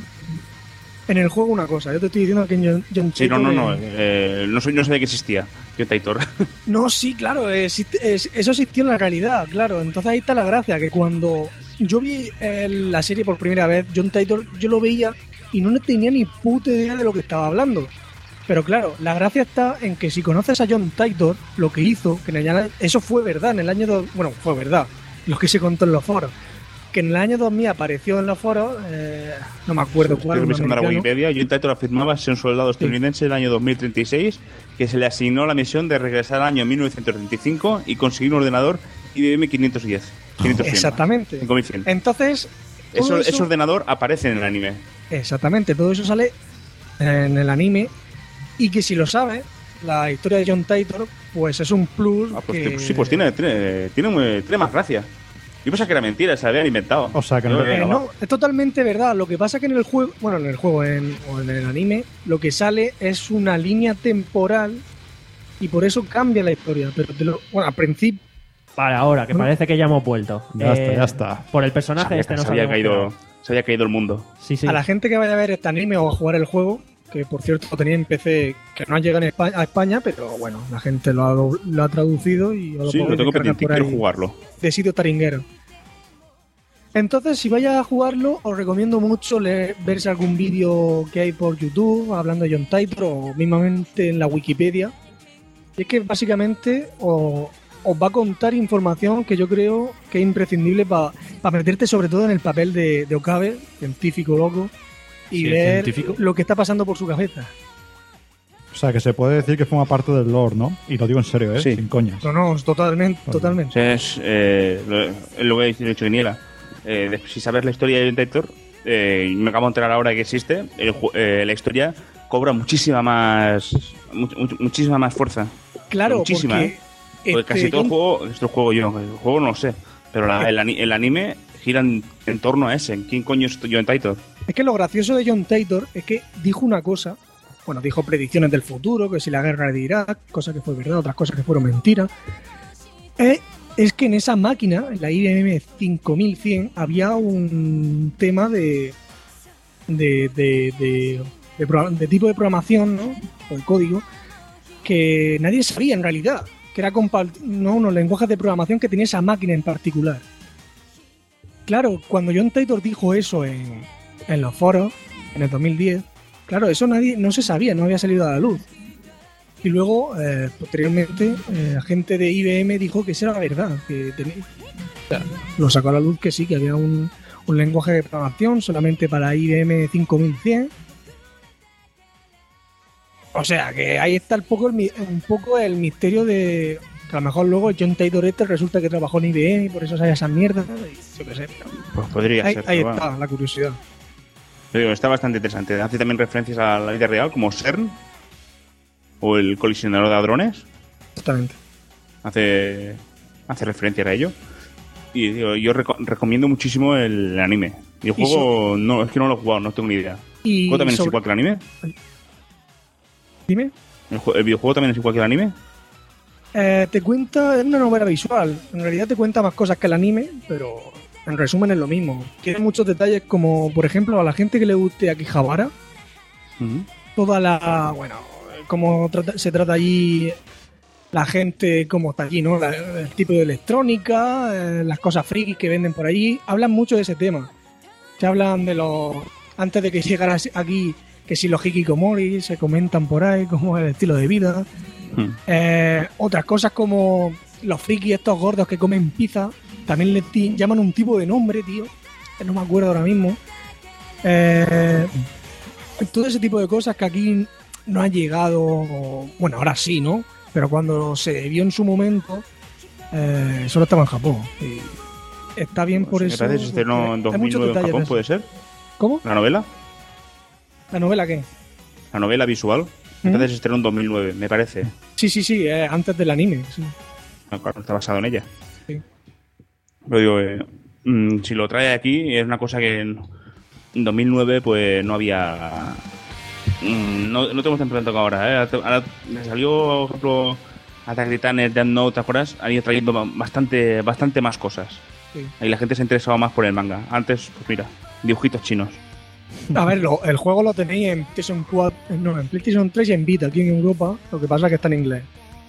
en el juego una cosa. Yo te estoy diciendo que en John, John Sí, no, no, Titor, no, eh, eh, no, soy, no sabía que existía. John Titor. No, sí, claro, existe- es- eso existió en la realidad, claro. Entonces ahí está la gracia, que cuando yo vi eh, la serie por primera vez, John Titor, yo lo veía y no tenía ni puta idea de lo que estaba hablando. Pero claro, la gracia está en que si conoces a John Titor, lo que hizo, que en el año- eso fue verdad en el año... do- bueno, fue verdad, lo que se contó en los foros. Que en el año dos mil apareció en los foros, eh, no me acuerdo cuál, Estoy un revisando la americano. Wikipedia. John Titor afirmaba ser un soldado estadounidense del año dos mil treinta y seis que se le asignó la misión de regresar al año mil novecientos treinta y cinco y conseguir un ordenador I B M quinientos diez. quinientos cien. Exactamente. cinco mil cien. Entonces, todo Eso, eso- ese ordenador aparece en el anime. Exactamente, todo eso sale en el anime y que si lo sabes, la historia de John Titor, pues es un plus Ah, pues, que... te- sí, pues tiene, tiene, tiene, muy- tiene más gracia. Yo pensaba que era mentira, se habían inventado. O sea, que Yo, no- Eh, venga, no, va. es totalmente verdad. Lo que pasa que en el juego, bueno, en el juego en, o en el anime, lo que sale es una línea temporal y por eso cambia la historia. Pero te lo, bueno, al principio, Vale, ahora, que parece que ya hemos vuelto. Ya está, ya está. Por el personaje Sabía- este no se, había sabíamos caído, que se había caído el mundo. era. Sí, sí. a la gente que vaya a ver este anime o a jugar el juego, que por cierto lo tenía en P C, que no ha llegado en Espa- a España, pero bueno, la gente lo ha, do- lo ha traducido y os Sí, podéis lo tengo descargar pendiente, por quiero ahí. jugarlo. De sitio taringuero. Entonces, si vais a jugarlo, os recomiendo mucho leer, verse algún vídeo que hay por YouTube hablando de John Titor o mismamente en la Wikipedia. Y es que básicamente os, os va a contar información que yo creo que es imprescindible para meterte sobre todo en el papel de, de Okabe, científico loco, y Sí, ver científico. lo que está pasando por su cabeza. O sea, que se puede decir que forma parte del lore, ¿no? Y lo digo en serio, ¿eh? Sí. Sin coñas. No, no, totalmente, O totalmente. sea, es, eh, lo, es lo que ha dicho Guiniela. Eh, de- si sabes la historia de John Titor, eh, me acabo de enterar ahora que existe, el ju- eh, la historia cobra muchísima más mu- mu- muchísima más fuerza. Claro, muchísima, porque, ¿eh? Porque este, casi todo el John- juego, esto el juego yo, el juego no lo sé, pero la- el, ani- el anime giran en torno a ese. ¿Quién coño es John Titor? Es que lo gracioso de John Titor es que dijo una cosa, bueno, dijo predicciones del futuro, que si la guerra de Irak, cosa que fue verdad, otras cosas que fueron mentiras. Eh, es que en esa máquina, en la I B M cinco mil cien, había un tema de de, de, de, de, pro- de tipo de programación, ¿no? O de código, que nadie sabía en realidad, que era compa- no, unos lenguajes de programación que tenía esa máquina en particular. Claro, cuando John Titor dijo eso en, en los foros, en el dos mil diez, claro, eso nadie no se sabía, no había salido a la luz. Y luego, eh, posteriormente, eh, la gente de I B M dijo que eso era verdad, que tenía, o sea, lo sacó a la luz que sí, que había un, un lenguaje de programación solamente para I B M cinco mil cien. O sea, que ahí está un poco el, mi- un poco el misterio de que a lo mejor luego John Titor este resulta que trabajó en I B M y por eso sabe esas mierdas. y Yo qué sé. pero Pues podría Ahí, ser. ahí pero está bueno. la curiosidad. Pero digo, está bastante interesante. Hace también referencias a la vida real, como CERN o el colisionador de hadrones. Exactamente. Hace, hace referencia a ello. Y digo, yo reco- recomiendo muchísimo el anime. Y el Y juego, no, es que no lo he jugado, no tengo ni idea. Y ¿El juego también sobre- es igual que el anime? Dime. ¿El, ju- el videojuego también es igual que el anime? Eh, te cuenta, es una novela visual. En realidad te cuenta más cosas que el anime, pero en resumen es lo mismo. Tiene muchos detalles como, por ejemplo, a la gente que le guste Akihabara, Ujú. toda la, bueno, cómo trata- se trata allí la gente, cómo está allí, ¿no? La- el tipo de electrónica, eh, las cosas frikis que venden por allí. Hablan mucho de ese tema. Se hablan de los, antes de que llegara aquí, que si los hikikomori se comentan por ahí, como el estilo de vida. Hmm. Eh, otras cosas como los frikis estos gordos que comen pizza, también le ti- llaman un tipo de nombre, tío, que no me acuerdo ahora mismo. Eh, todo ese tipo de cosas que aquí no han llegado, bueno, ahora sí, ¿no? Pero cuando se vio en su momento, eh, solo estaba en Japón. Y está bien por Me eso. parece que se estrenó en porque hay muchos dos mil nueve en detalles de Japón, eso. ¿puede ser? ¿Cómo? ¿La novela? ¿La novela qué? La novela visual. Me ¿Mm? parece que se estrenó en dos mil nueve, me parece. Sí, sí, sí, eh, antes del anime. Sí. No, claro, está basado en ella. Sí. Pero digo, eh, mm, si lo trae aquí, es una cosa que en en dos mil nueve pues no había... mm, no, no tenemos tan presente como ahora, ¿eh? Ahora, ahora me salió, por ejemplo, Attack Titanes, Death Note, ¿te acuerdas? Han ido trayendo ba- bastante, bastante más cosas. Sí. Ahí la gente se ha interesado más por el manga. Antes, pues mira, dibujitos chinos. A ver, lo- el juego lo tenéis en PlayStation cuatro, no, en PlayStation tres y en Vita, aquí en Europa. Lo que pasa es que está en inglés.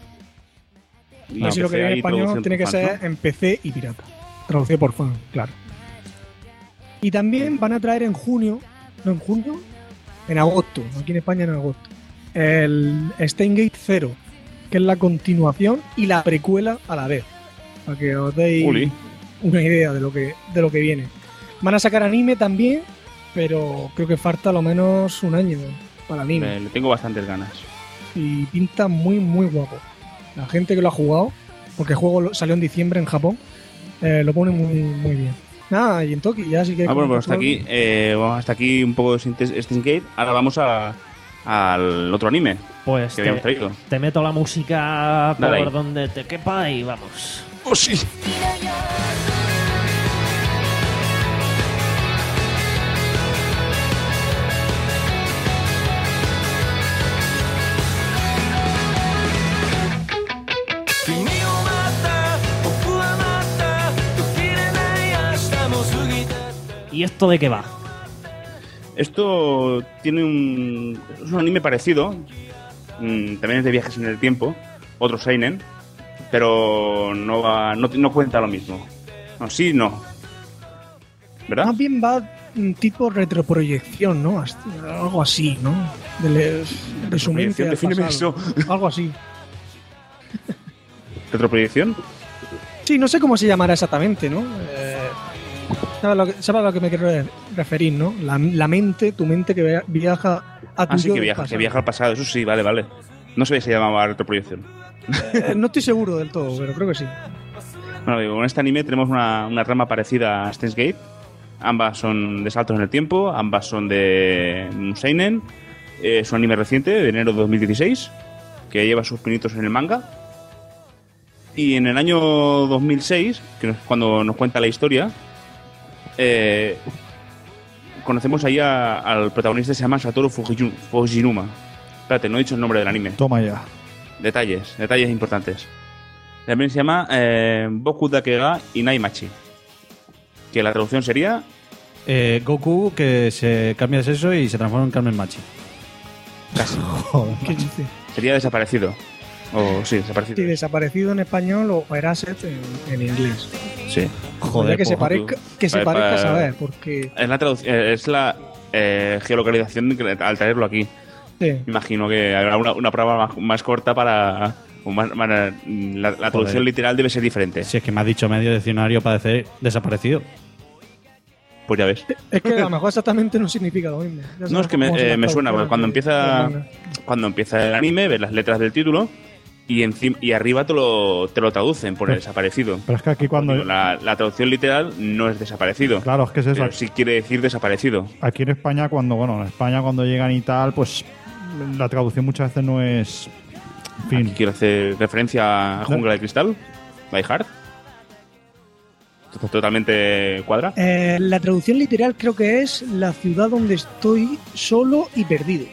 Y Y si lo empecé queréis en ahí español, traducción tiene que por fans, ser en P C y pirata. Traducido por fan, claro. Y también van a traer en junio, no en junio, en agosto, aquí en España en agosto, el Steingate Zero, que es la continuación y la precuela a la vez. Para que os deis Uli. una idea de lo que de lo que viene. Van a sacar anime también, pero creo que falta a lo menos un año para anime. Me- le tengo bastantes ganas. Y pinta muy, muy guapo. La gente que lo ha jugado, porque el juego lo- salió en diciembre en Japón, eh, lo pone muy, muy bien. Nada, y en Tokio ya sí que... Ah, bueno, pues hasta aquí, eh, bueno, hasta aquí un poco de Steins Gate. Ahora vamos a, al otro anime Pues que habíamos te, traído. te meto la música por Dale ahí. donde te quepa y vamos. ¡Oh, sí! ¿Y esto de qué va? Esto tiene un... es un anime parecido. Mm, también es de viajes en el tiempo. Otro seinen. Pero no va, no, no cuenta lo mismo. No, sí, no. ¿Verdad? Más bien va un tipo retroproyección, ¿no? Hasta- Algo así, ¿no? De, le- de su mente al Defíneme pasado. Algo así. ¿Retroproyección? Sí, no sé cómo se llamará exactamente, ¿no? Eh, ¿sabes, lo que, sabes a lo que me quiero re- referir, ¿no? La, la mente, tu mente que vea- viaja a tu Ah, sí, yo que del viaja, que pasado. viaja al pasado. Eso sí, vale, vale. No sabía si se llamaba retroproyección. Eh, no estoy seguro del todo, pero creo que sí. Bueno, digo, con este anime tenemos una, una rama parecida a Steins Gate. Ambas son de saltos en el tiempo, ambas son de un seinen. Eh, es un anime reciente, de enero de dos mil dieciséis, que lleva sus pinitos en el manga. Y en el año dos mil seis, que es cuando nos cuenta la historia, eh, conocemos ahí a, al protagonista, se llama Satoru Fujinu- Fujinuma. Espérate, no he dicho el nombre del anime. Toma ya. Detalles, detalles importantes. También se llama eh, Boku Dake ga Inaimachi. Que la traducción sería... Eh, Goku que se cambia de sexo y se transforma en Carmen Machi. Casi. Joder. ¿Qué dice? Sería desaparecido. O sí, desaparecido. Sí, desaparecido en español o Erased en, en inglés. Sí. Joder, que se por- parezca, que se pa- parezca a pa- saber, porque Es la, traduc- eh, es la eh, geolocalización que- al traerlo aquí. sí, Me imagino que habrá una, una prueba más, más corta para... o más- más- la, la traducción Joder. literal debe ser diferente. Si es que me has dicho medio diccionario para decir desaparecido. Pues ya ves. es que a lo mejor exactamente no significa lo mismo. Ya No, sabes es que me, cómo son eh, las me suena, porque traducciones cuando de- empieza de manga. cuando empieza el anime, ves las letras del título y encima y arriba te lo, te lo traducen por el desaparecido. Pero es que aquí cuando... La, la traducción literal no es desaparecido. Claro, es que es eso. Pero sí quiere decir desaparecido. Aquí en España, cuando, bueno, en España cuando llegan y tal, pues la traducción muchas veces no es... En fin. Aquí quiero hacer referencia a Jungla de Cristal, Die Hard. Totalmente cuadra. Eh, la traducción literal creo que es la ciudad donde estoy solo y perdido.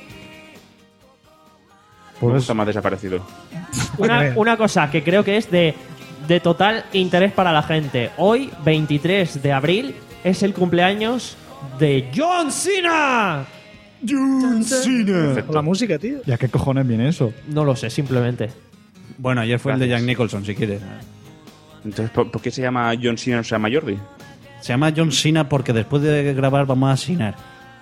Me gusta más desaparecido. Una, una cosa que creo que es de, de total interés para la gente. Hoy, veintitrés de abril, es el cumpleaños de John Cena. John Cena. Con la música, tío. ¿Y a qué cojones viene eso? No lo sé, simplemente. Bueno, ayer fue el de Gracias. Jack Nicholson, si quieres. Entonces, ¿por, por qué se llama John Cena no se llama Jordi? Se llama John Cena porque después de grabar vamos a cenar.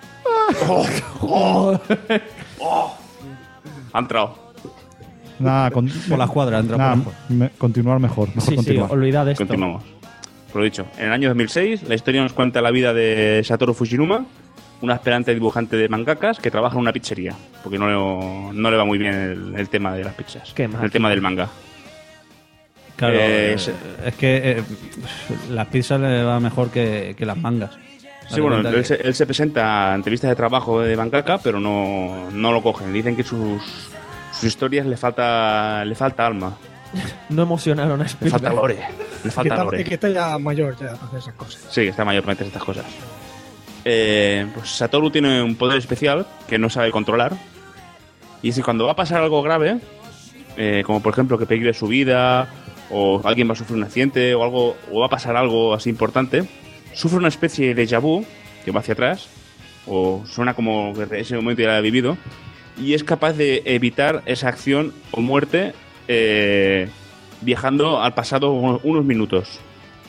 Ha entrado. Nada, con, Por la cuadra, entra nada, por la cuadra. me- continuar mejor. Mejor Sí, sí, continuar. olvidad esto. Continuamos. Por lo dicho, en el año dos mil seis, la historia nos cuenta la vida de Satoru Fujinuma, un aspirante dibujante de mangakas que trabaja en una pizzería, porque no, no le va muy bien el, el tema de las pizzas, Qué mal. el tema del manga. Claro, Eh, eh, se- es que eh, las pizzas le va mejor que, que las mangas. Sí, bueno, Date él cuenta se, él se presenta a entrevistas de trabajo de mangaka, pero no, no lo cogen. Dicen que sus, sus historias le falta le falta alma, No emocionaron a le Spielberg. falta lore, le Que falta está, lore. es que está ya mayor ya para hacer esas cosas. Sí, está mayor para hacer estas cosas. Eh, pues Satoru tiene un poder especial que no sabe controlar. Y es que cuando va a pasar algo grave, eh, como por ejemplo que peligre su vida, o alguien va a sufrir un accidente, o algo, o va a pasar algo así importante, sufre una especie de déjà vu que va hacia atrás, o suena como que ese momento ya lo ha vivido, y es capaz de evitar esa acción o muerte eh, viajando al pasado unos minutos.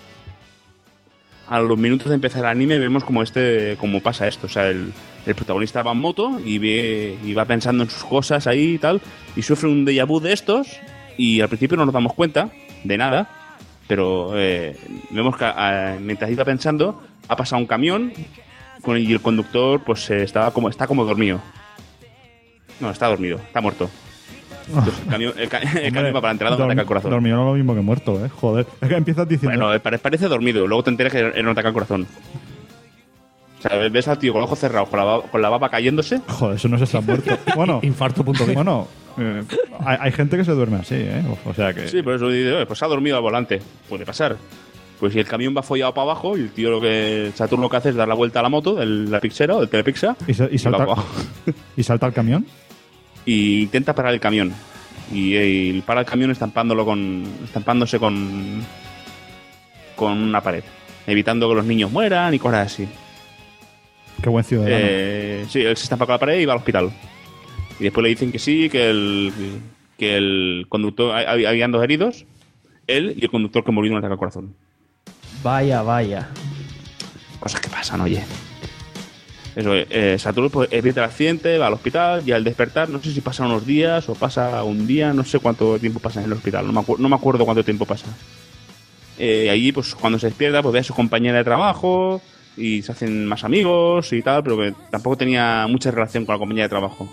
A los minutos de empezar el anime vemos como este como pasa esto, o sea, el, el protagonista va en moto y ve y va pensando en sus cosas ahí y tal, y sufre un déjà vu de estos, y al principio no nos damos cuenta de nada, pero eh, vemos que eh, mientras iba pensando ha pasado un camión con, y el conductor pues eh, estaba como está como dormido. No, está dormido, está muerto. Entonces, el camión, el, ca- el camión va para la entrada, un Dorm- ataque al corazón. Dormido no es lo mismo que muerto, ¿eh? Joder. Es que empiezas diciendo... Bueno, eh, pare- parece dormido, luego te enteras que era un ataque al corazón. O sea, ves al tío con los ojos cerrados, con la, baba- con la baba cayéndose. Joder, eso no es estar muerto. Bueno, Infarto punto com. bueno eh, hay, hay gente que se duerme así, ¿eh? O sea que... Sí, por eso dice, "Oye, pues ha dormido al volante. Puede pasar. Pues si el camión va follado para abajo y el tío lo que Saturno lo que hace es dar la vuelta a la moto, el, la pixera o el telepixa, ¿Y, sa- y salta, va abajo. ¿Y salta el camión? Y intenta parar el camión. Y, y para el camión estampándolo con estampándose con con una pared, evitando que los niños mueran y cosas así. Qué buen ciudadano. Eh, sí, él se estampa con la pared y va al hospital. Y después le dicen que sí, que el que el conductor hay- habían dos heridos, él y el conductor que murió de un ataque al corazón. Vaya, vaya. Cosas que pasan, oye. Eso, eh, Saturno pues, evita el accidente, va al hospital y al despertar, no sé si pasa unos días o pasa un día, no sé cuánto tiempo pasa en el hospital, no me, acu- no me acuerdo cuánto tiempo pasa. Eh, allí, pues cuando se despierta, pues ve a su compañera de trabajo y se hacen más amigos y tal, pero que tampoco tenía mucha relación con la compañía de trabajo.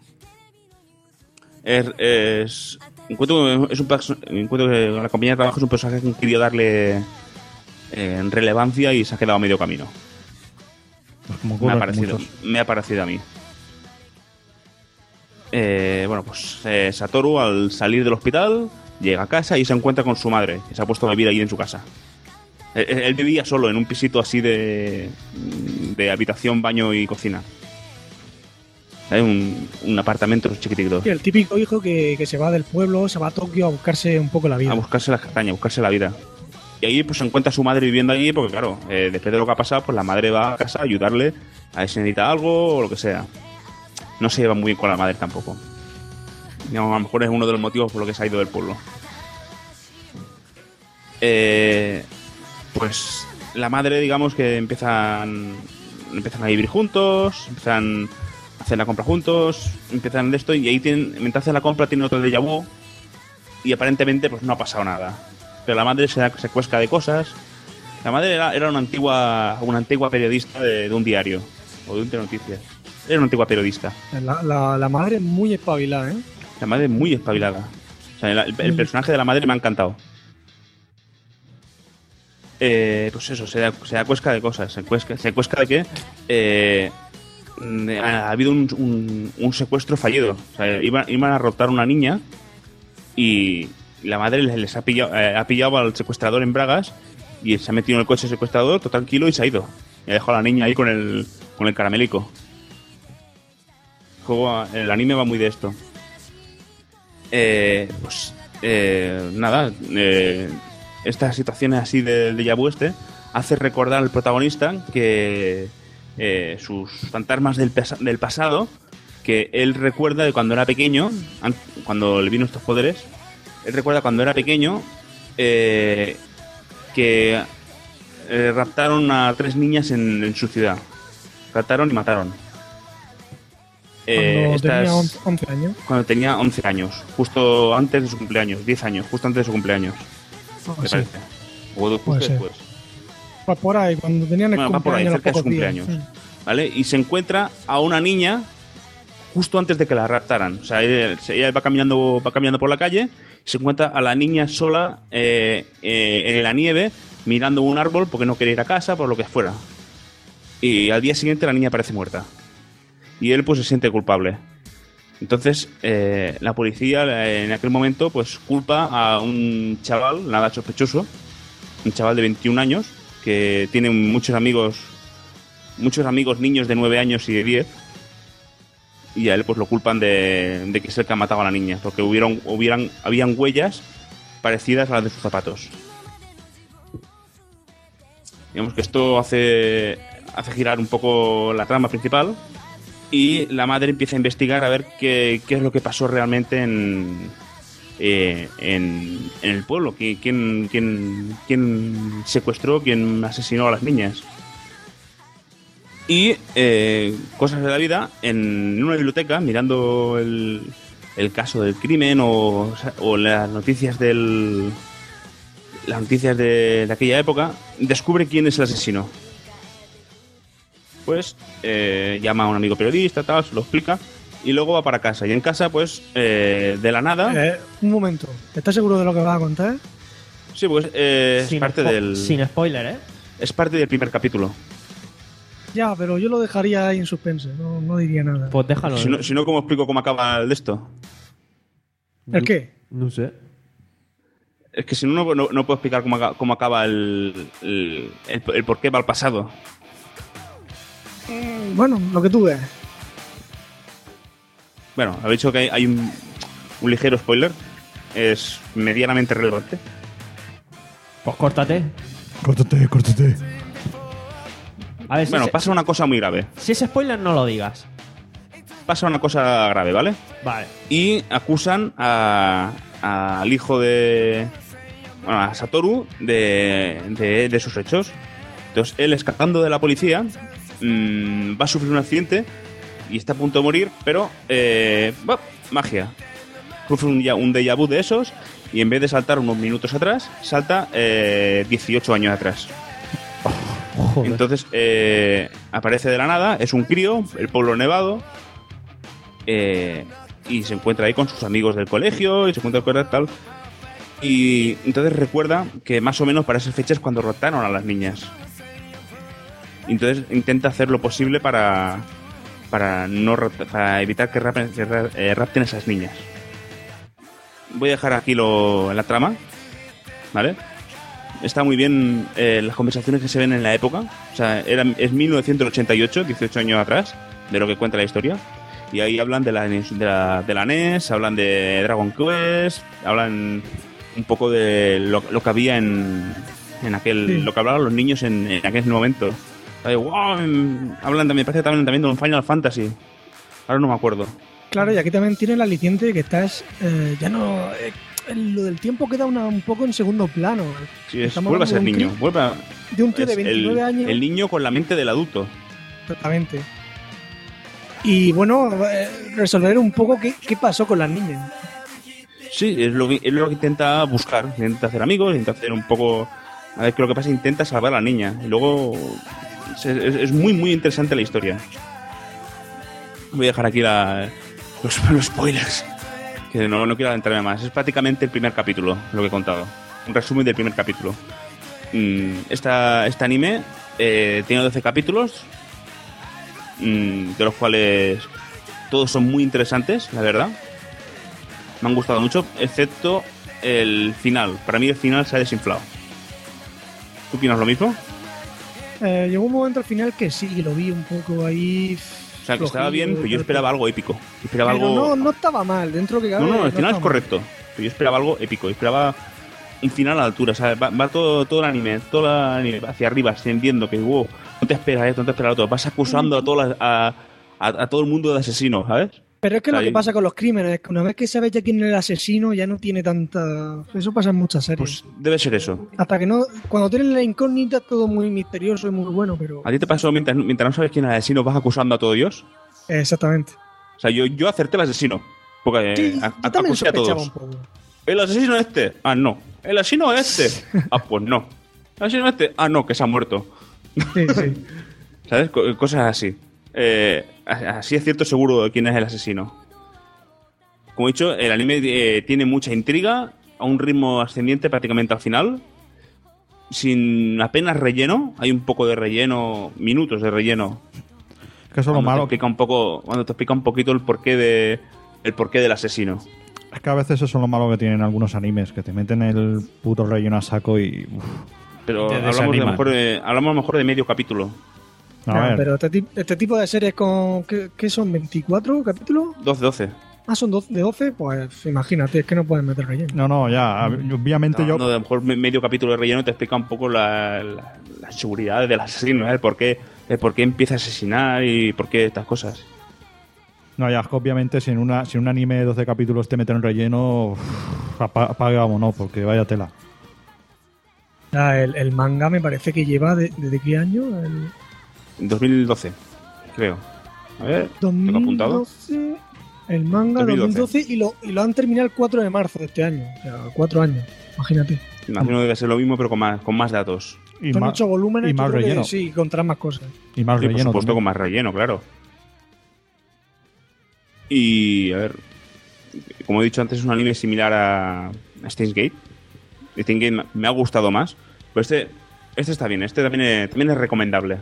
Es, es, encuentro, es un, perso- encuentro que la compañía de trabajo es un personaje que quería darle eh, relevancia y se ha quedado a medio camino. Pues como Me ocurre ha con parecido, muchos. me ha parecido a mí. Eh, bueno, pues eh, Satoru al salir del hospital llega a casa y se encuentra con su madre, que se ha puesto a vivir ahí en su casa. Él, él vivía solo en un pisito así de, de habitación, baño y cocina. Hay un, un apartamento chiquitito. Sí, el típico hijo que, que se va del pueblo, se va a Tokio a buscarse un poco la vida. A buscarse la castaña, a buscarse la vida. Y ahí pues se encuentra a su madre viviendo allí porque, claro, eh, después de lo que ha pasado, pues la madre va a casa a ayudarle a ver si necesita algo o lo que sea. No se lleva muy bien con la madre tampoco. Digamos, a lo mejor es uno de los motivos por los que se ha ido del pueblo. Eh, pues la madre, digamos que empiezan empiezan a vivir juntos, empiezan a hacer la compra juntos, empiezan de esto y ahí tienen, mientras hacen la compra tienen otro déjà vu y aparentemente pues no ha pasado nada. Pero la madre se, se cuesca de cosas. La madre era, era una antigua una antigua periodista de, de un diario o de un telenoticias. Era una antigua periodista. La, la, la madre muy espabilada, ¿eh? La madre muy espabilada. O sea, el, el, el personaje de la madre me ha encantado. Eh, pues eso, se da, se da cuesca de cosas. Se cuesca, se cuesca de que eh, ha habido un, un, un secuestro fallido. O sea, iban, iban a raptar a una niña y la madre les, les ha, pillado, eh, ha pillado al secuestrador en bragas y se ha metido en el coche secuestrador, todo tranquilo, y se ha ido. Y ha dejado a la niña ahí con el, con el caramelico. El, juego, el anime va muy de esto. Eh, pues eh, nada, eh, estas situaciones así del déjà vu este hace recordar al protagonista que eh, sus fantasmas del, del pasado, que él recuerda de cuando era pequeño, cuando le vino estos poderes, él recuerda cuando era pequeño eh, que eh, raptaron a tres niñas en, en su ciudad. Raptaron y mataron. Eh, cuando estas, tenía once años. Cuando tenía once años, justo antes de su cumpleaños, diez años, justo antes de su cumpleaños. Oh, me sí. parece. O justo Puede después. Va por ahí, cuando tenían el Bueno, va por ahí, cumpleaños. cerca de su los pocos días. cumpleaños. ¿Vale? Y se encuentra a una niña justo antes de que la raptaran. O sea, ella, ella va caminando, va caminando por la calle y se encuentra a la niña sola eh, eh, en la nieve, mirando un árbol porque no quiere ir a casa, por lo que fuera. Y al día siguiente la niña aparece muerta. Y él pues se siente culpable. Entonces eh, la policía eh, en aquel momento pues culpa a un chaval nada sospechoso, un chaval de veintiún años que tiene muchos amigos, muchos amigos niños de nueve años y de diez, y a él pues lo culpan de, de que es el que ha matado a la niña, porque hubieron, hubieran, habían huellas parecidas a las de sus zapatos. Digamos que esto hace, hace girar un poco la trama principal. Y la madre empieza a investigar a ver qué, qué es lo que pasó realmente en, eh, en, en el pueblo. ¿Quién, quién, quién secuestró, quién asesinó a las niñas? Y eh, cosas de la vida, en una biblioteca, mirando el, el caso del crimen o, o las noticias del las noticias de, de aquella época, descubre quién es el asesino. Pues eh, llama a un amigo periodista, tal, se lo explica y luego va para casa. Y en casa, pues, eh, de la nada... Eh, un momento, ¿estás seguro de lo que vas a contar? Sí, pues eh, es Sin parte spo- del... Sin spoiler, ¿eh? Es parte del primer capítulo. Ya, pero yo lo dejaría ahí en suspense, no, no diría nada. Pues déjalo. Si no, si no, ¿cómo explico cómo acaba el de esto? ¿El qué? No sé. Es que si no, no, no, no puedo explicar cómo, acaba- cómo acaba el, el, el, el por qué va al pasado. Bueno, lo que tú veas. Bueno, habéis dicho que hay, hay un, un ligero spoiler. Es medianamente relevante. Pues córtate. Córtate, córtate. A ver, si Bueno, ese- pasa una cosa muy grave. Si es spoiler, no lo digas. Pasa una cosa grave, ¿vale? Vale. Y acusan a- a- al hijo de... Bueno, a Satoru de, de, de sus hechos. Entonces, él escapando de la policía mmm, va a sufrir un accidente y está a punto de morir, pero... Eh, ¡bop! Magia. Sufre un, ya- un déjà vu de esos y en vez de saltar unos minutos atrás, salta eh, dieciocho años atrás. Joder. Entonces eh, aparece de la nada, es un crío, el pueblo nevado, eh, y se encuentra ahí con sus amigos del colegio y se encuentra con tal. Y entonces recuerda que más o menos para esas fechas cuando raptaron a las niñas. Entonces intenta hacer lo posible para para no rapt- para evitar que rapen, que ra- eh, rapten a esas niñas. Voy a dejar aquí lo, la trama, ¿vale? está muy bien eh, las conversaciones que se ven en la época. O sea, era, es mil novecientos ochenta y ocho, dieciocho años atrás, de lo que cuenta la historia. Y ahí hablan de la, de la, de la N E S, hablan de Dragon Quest, hablan un poco de lo, lo que había en, en aquel... Sí. Lo que hablaban los niños en, en aquel momento. De, wow, hablan también, parece que hablan también de un Final Fantasy. Ahora no me acuerdo. Claro, y aquí también tiene la aliciente de que estás... Eh, ya no... Eh, lo del tiempo queda una, un poco en segundo plano. Sí, es, vuelve a ser niño. Vuelve a, de un tío de veintinueve el, años. El niño con la mente del adulto. Exactamente. Y bueno, eh, resolver un poco qué, qué pasó con las niñas. Sí, es lo, que, es lo que intenta buscar. Intenta hacer amigos, intenta hacer un poco... A ver qué es lo que pasa, intenta salvar a la niña. Y luego... Es, es, es muy, muy interesante la historia. Voy a dejar aquí la, los, los spoilers. Que no, no quiero adentrarme más. Es prácticamente el primer capítulo, lo que he contado. Un resumen del primer capítulo. Mm, esta, este anime eh, tiene doce capítulos, mm, de los cuales todos son muy interesantes, la verdad. Me han gustado mucho, excepto el final. Para mí el final se ha desinflado. ¿Tú opinas lo mismo? Eh, llegó un momento al final que sí, lo vi un poco ahí... O sea, que estaba bien, pero yo esperaba algo épico. Yo esperaba pero algo... no, no estaba mal, dentro que cabe... No, no, el no final es mal. correcto. Pero yo esperaba algo épico. Yo esperaba un final a la altura. O sea, va, va todo, todo el anime, todo el anime hacia arriba, viendo que, wow, no te esperas esto, no te esperas lo otro. Vas acusando a, todas las, a, a, a todo el mundo de asesino, ¿sabes? Pero es que o sea, lo que yo... pasa con los crímenes es que una vez que sabes ya quién es el asesino, ya no tiene tanta... Eso pasa en muchas series. Pues debe ser eso. Hasta que no... Cuando tienes la incógnita, todo muy misterioso y muy bueno, pero... ¿A ti te pasó mientras, mientras no sabes quién es el asesino, vas acusando a todo Dios? Exactamente. O sea, yo, yo acerté al asesino. Porque sí, a, a, acusé a todos. Un poco. ¿El asesino es este? Ah, no. ¿El asesino es este? Ah, pues no. ¿El asesino es este? Ah, no, que se ha muerto. Sí, sí. ¿Sabes? Cosas así. Eh, así es cierto seguro de quién es el asesino. Como he dicho, el anime eh, tiene mucha intriga, a un ritmo ascendiente prácticamente al final, sin apenas relleno. Hay un poco de relleno, minutos de relleno. Que eso es lo malo. Te explica un poco, cuando te explica un poquito el porqué de el porqué del asesino. Es que a veces eso es lo malo que tienen algunos animes, que te meten el puto relleno a saco y... Uf. Pero hablamos, de mejor de, hablamos a lo mejor de medio capítulo. A no, ver. pero este, este tipo de series con... ¿Qué, qué son? ¿veinticuatro capítulos? doce, doce. Ah, son doce, de doce, pues imagínate, es que no pueden meter relleno. No, no, ya, obviamente no, yo... No, a lo mejor medio capítulo de relleno te explica un poco la, la, la seguridad del asesino, ¿eh? el, por qué, el por qué empieza a asesinar y por qué estas cosas. No, ya, obviamente si en, una, si en un anime de doce capítulos te meten relleno, uff, apaga, vámonos, porque vaya tela. Ah, el, el manga me parece que lleva, de, ¿desde qué año? El... dos mil doce, creo. A ver, tengo apuntado. El manga dos mil doce, dos mil doce y, lo, y lo han terminado el cuatro de marzo de este año. O sea, cuatro años, imagínate. Imagino que debe ser lo mismo, pero con más, con más datos. Y Son más, ocho volúmenes y más relleno. Que, sí, contra más cosas. Y más sí, relleno. Por supuesto, también. con más relleno, claro. Y, a ver, como he dicho antes, es un anime similar a, a Steins Gate. Steins Gate me ha gustado más, pero este, este está bien, este también es, también es recomendable.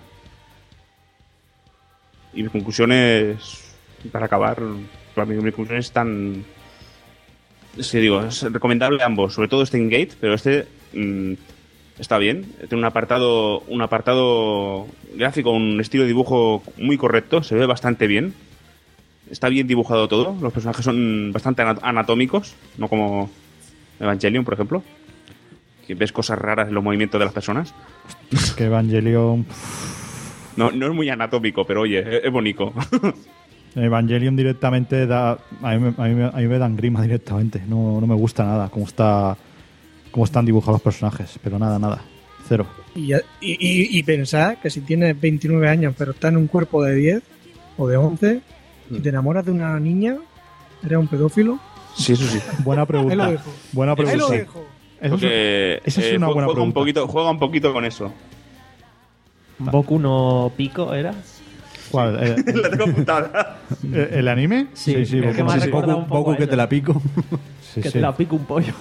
Y mis conclusiones, para acabar, mis conclusiones están... Sí, digo, es recomendable ambos, sobre todo Steins Gate, pero este mmm, está bien. Tiene un apartado, un apartado gráfico, un estilo de dibujo muy correcto, se ve bastante bien. Está bien dibujado todo, los personajes son bastante anatómicos, no como Evangelion, por ejemplo, que ves cosas raras en los movimientos de las personas. Que Evangelion... No, no es muy anatómico, pero oye, es, es bonito. Evangelion directamente da... A mí, me, a, mí, a mí me dan grima directamente, no, no me gusta nada cómo, está, cómo están dibujados los personajes, pero nada, nada, cero. Y, y, y, y pensar que si tienes veintinueve años pero estás en un cuerpo de diez o de once... ¿Y te enamoras de una niña? ¿Eres un pedófilo? Sí, eso sí. Buena pregunta. Ahí lo dejo. Buena pregunta. Ahí lo dejo. Eso Porque, es, esa es eh, una buena juega pregunta. Un poquito, juega un poquito con eso. ¿Boku no Pico era? ¿Cuál? Eh, La tengo apuntada. ¿El, el anime? Sí, sí, sí es Boku, que me ha sí, sí. recordado Boku, un poco Boku que eso. te la pico. Sí, que sí. te la pico un pollo.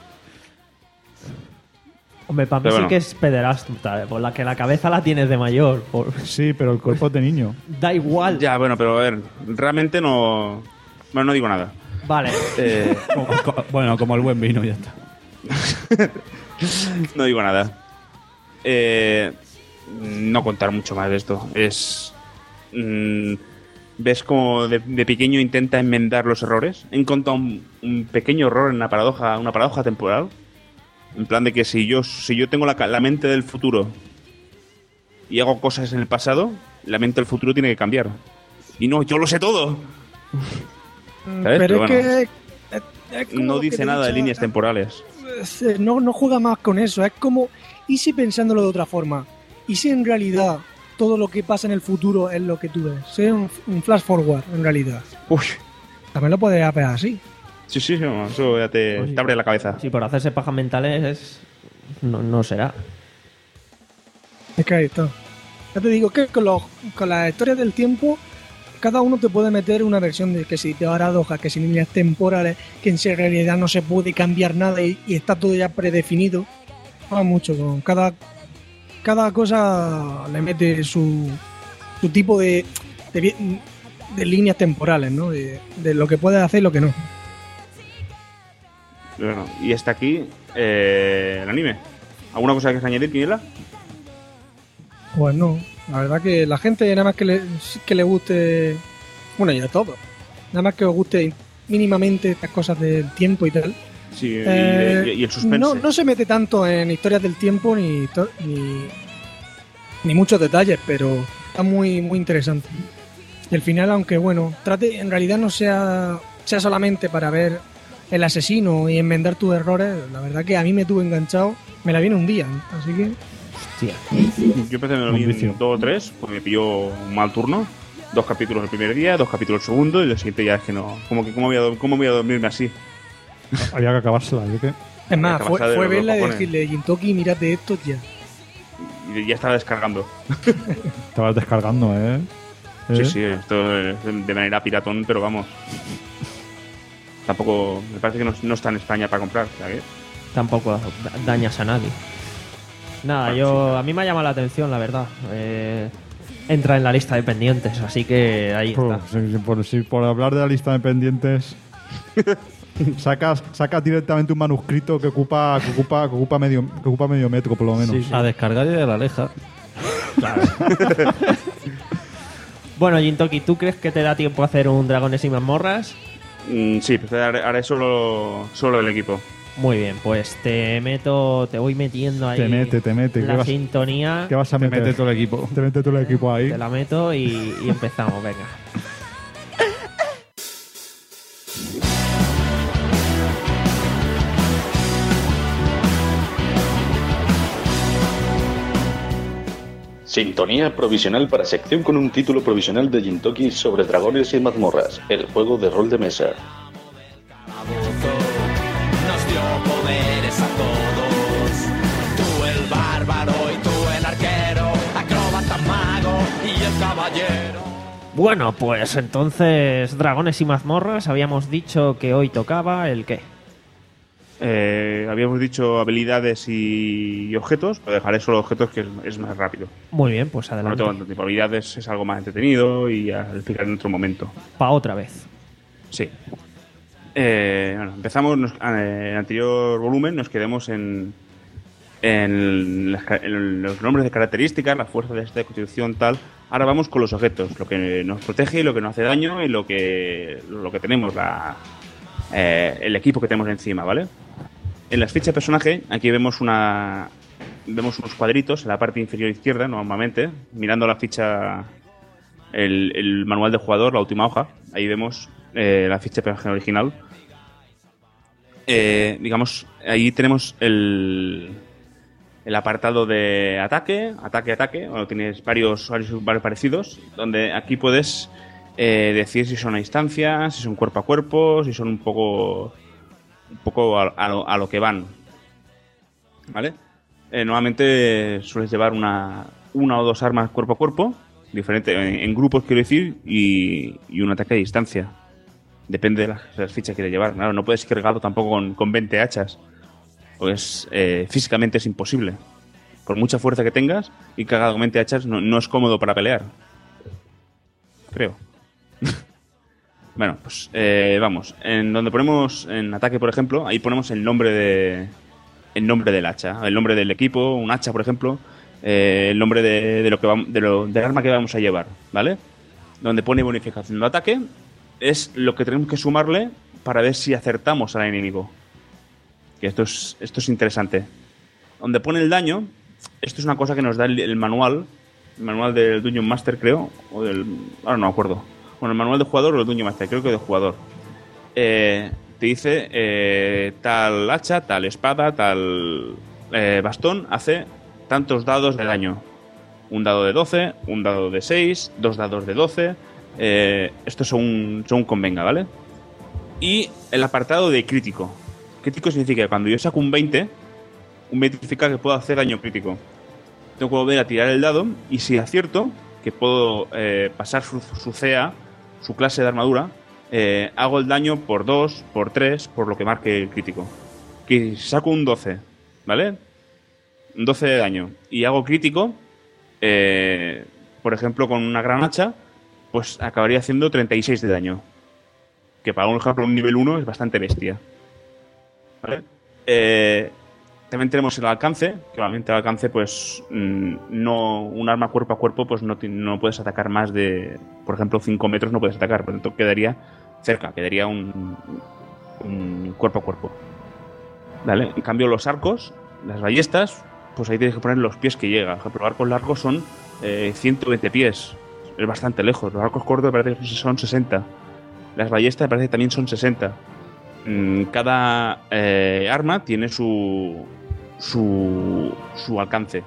Hombre, para mí Pero sí bueno. que es pederasta, por la que la cabeza la tienes de mayor. Por... Sí, pero el cuerpo es de niño. Da igual. Ya, bueno, pero a ver, realmente no... Bueno, no digo nada. Vale. Eh, Como- co- bueno, como el buen vino, ya está. No digo nada. Eh, no contar mucho más de esto. Es... Mmm, ves como de, de pequeño intenta enmendar los errores. He encontrado un, un pequeño error en una paradoja, una paradoja temporal. En plan de que si yo, si yo tengo la, la mente del futuro y hago cosas en el pasado, la mente del futuro tiene que cambiar. Y no, yo lo sé todo. ¿Sabes? Pero, Pero es bueno, que... Es, es como no lo que dice te he nada de dicho, líneas temporales. No, no juega más con eso. Es como... ¿Y si pensándolo de otra forma? ¿Y si en realidad todo lo que pasa en el futuro es lo que tú ves? Sea un, un flash forward, en realidad. Uy. También lo puedes hacer así. Sí, sí, no, eso ya te, Pues sí. te abre la cabeza. Si por hacerse pajas mentales es... no, no será. Es que ahí está. Ya te digo que con, los, con las historias del tiempo, cada uno te puede meter una versión de que si te paradojas, que si líneas temporales, que en realidad no se puede cambiar nada y, y está todo ya predefinido. Va mucho con cada cada cosa le mete su, su tipo de, de, de líneas temporales, ¿no? De, de lo que puedes hacer y lo que no. Bueno, y hasta aquí eh, el anime. ¿Alguna cosa que quieras añadir, Quiniela? Pues no, la verdad que la gente nada más que le, que le guste, bueno, y de todo, nada más que os guste mínimamente estas cosas del tiempo y tal. Sí, Eh, y, y el suspense. No, no se mete tanto en historias del tiempo ni, to- ni, ni muchos detalles, pero está muy, muy interesante. Y el final, aunque bueno, trate, en realidad no sea, sea solamente para ver el asesino y enmendar tus errores, la verdad que a mí me tuvo enganchado, me la viene un día, así que... Hostia. Yo empecé me lo vi en dos o tres, porque me pilló un mal turno. Dos capítulos el primer día, dos capítulos el segundo, y el siguiente ya es que no. Como que, ¿cómo voy a, do- cómo voy a dormirme así? Había que acabársela, ¿yo qué? Es más, Acabas fue, de fue los verla y cojones. decirle, Gintoki, mírate esto ya. Y ya estaba descargando. Te vas descargando, ¿eh? Sí, ¿Eh? sí, esto es de manera piratón, pero vamos. Tampoco. Me parece que no, no está en España para comprar, ¿sabes? Tampoco da- dañas a nadie. Nada, Bueno, yo a mí me ha llamado la atención, la verdad. Eh, entra en la lista de pendientes, así que ahí Por, está. si, por, si por hablar de la lista de pendientes, sacas, sacas directamente un manuscrito que ocupa, que ocupa, que ocupa medio, que ocupa medio metro, por lo menos. Sí, sí. A descargar y de la aleja. Bueno, Gintoki, ¿tú crees que te da tiempo a hacer un Dragones y mazmorras? Mm, sí, pero haré, haré solo, solo el equipo. Muy bien, pues te meto, te voy metiendo ahí Te mete, te mete. ¿Qué la vas, sintonía. qué vas a Te meter? mete todo el equipo. Te mete todo el equipo ahí. Te la meto y, y empezamos, venga. Sintonía provisional para sección con un título provisional de Gintoki sobre dragones y mazmorras, el juego de rol de mesa. Nos dio poderes a todos. Tú el bárbaro y tú el arquero, acróbata mago y el caballero. Bueno, pues entonces, Dragones y mazmorras, habíamos dicho que hoy tocaba el qué. Eh, habíamos dicho habilidades y, y objetos, pero dejaré solo objetos que es, es más rápido. Muy bien, pues No adelante. tengo tanto tiempo. Habilidades es algo más entretenido y ya lo explicaré en otro momento. Pa' otra vez. Sí. Eh, bueno, empezamos nos- en el anterior volumen, nos quedamos en, en, las ca- en los nombres de características, las fuerzas de esta constitución, tal. Ahora vamos con los objetos, lo que nos protege y lo que nos hace daño y lo que, lo que tenemos, la, eh, el equipo que tenemos encima, ¿vale? En las fichas de personaje, aquí vemos una vemos unos cuadritos en la parte inferior izquierda, normalmente, mirando la ficha, el, el manual de jugador, la última hoja, ahí vemos eh, la ficha de personaje original. Eh, digamos, ahí tenemos el, el apartado de ataque, ataque, ataque, bueno, tienes varios, varios, varios parecidos, donde aquí puedes eh, decir si son a distancia, si son cuerpo a cuerpo, si son un poco un poco a, a, lo, a lo que van, ¿vale? Eh, normalmente sueles llevar una, una o dos armas cuerpo a cuerpo, diferente, en, en grupos quiero decir, y, y un ataque a distancia. Depende de las, de las fichas que quieres llevar. Claro, no puedes ir cargado tampoco con, con veinte hachas, pues eh, físicamente es imposible. Por mucha fuerza que tengas, ir cargado con veinte hachas no, no es cómodo para pelear. Creo. Bueno, pues eh, vamos. En donde ponemos en ataque, por ejemplo, ahí ponemos el nombre de el nombre del hacha, el nombre del equipo, un hacha, por ejemplo, eh, el nombre de, de lo que vamos, de lo, del arma que vamos a llevar, ¿vale? Donde pone bonificación de ataque, es lo que tenemos que sumarle para ver si acertamos al enemigo. Que esto es, esto es interesante. Donde pone el daño, esto es una cosa que nos da el, el manual, el manual del Dungeon Master, creo, o del... ahora no me acuerdo. Bueno, el manual del jugador o el Dungeon Master, creo que del jugador. Eh, te dice eh, tal hacha, tal espada, tal eh, bastón hace tantos dados de daño. Un dado de doce, un dado de seis, dos dados de doce. Eh, esto según, según convenga, ¿vale? Y el apartado de crítico. Crítico significa que cuando yo saco un veinte, un veinte significa que puedo hacer daño crítico. Tengo que volver a tirar el dado y si acierto, que puedo eh, pasar su, su C A, su clase de armadura, eh, hago el daño por dos, por tres, por lo que marque el crítico. Que si saco un doce, ¿vale? Un doce de daño y hago crítico, eh, por ejemplo con una gran hacha, pues acabaría haciendo treinta y seis de daño. Que para un ejemplo un nivel uno es bastante bestia. ¿Vale? Eh, también tenemos el alcance, que obviamente el alcance, pues no, un arma cuerpo a cuerpo, pues no, no puedes atacar más de, por ejemplo, cinco metros no puedes atacar, por lo tanto quedaría cerca, quedaría un, un cuerpo a cuerpo. ¿Vale? En cambio los arcos, las ballestas, pues ahí tienes que poner los pies que llega. Por ejemplo, los arcos largos son eh, ciento veinte pies, es bastante lejos. Los arcos cortos me parece que son sesenta. Las ballestas me parece que también son sesenta. Cada eh, arma tiene su su, su alcance.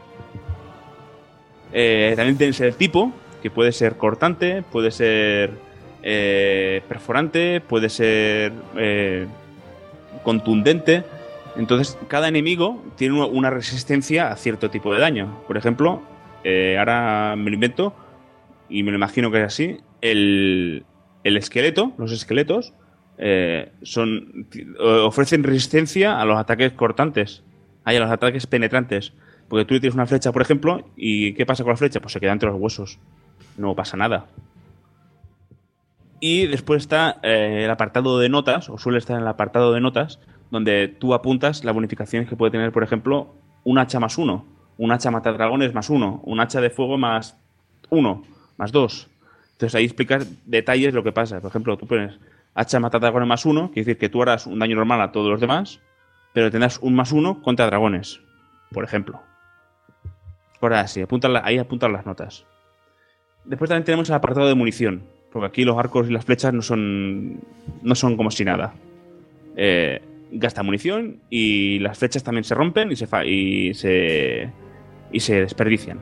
Eh, también tienes el tipo, que puede ser cortante, puede ser eh, perforante, puede ser eh, contundente. Entonces cada enemigo tiene una resistencia a cierto tipo de daño. Por ejemplo, eh, ahora me lo invento y me lo imagino que es así, el, el esqueleto, los esqueletos Eh, son ofrecen resistencia a los ataques cortantes, hay a los ataques penetrantes, porque tú le tienes una flecha, por ejemplo, y ¿qué pasa con la flecha? Pues se queda entre los huesos, no pasa nada. Y después está eh, el apartado de notas, o suele estar en el apartado de notas, donde tú apuntas las bonificaciones que puede tener, por ejemplo, un hacha más uno, un hacha matadragones más uno, un hacha de fuego más uno, más dos. Entonces ahí explicas detalles de lo que pasa. Por ejemplo, tú pones hacha mata dragones más uno, quiere decir que tú harás un daño normal a todos los demás, pero tendrás un más uno contra dragones, por ejemplo. Ahora sí, apuntan, ahí apuntan las notas. Después también tenemos el apartado de munición, porque aquí los arcos y las flechas no son, no son como si nada. Eh, gasta munición y las flechas también se rompen y se, fa y se, y se desperdician.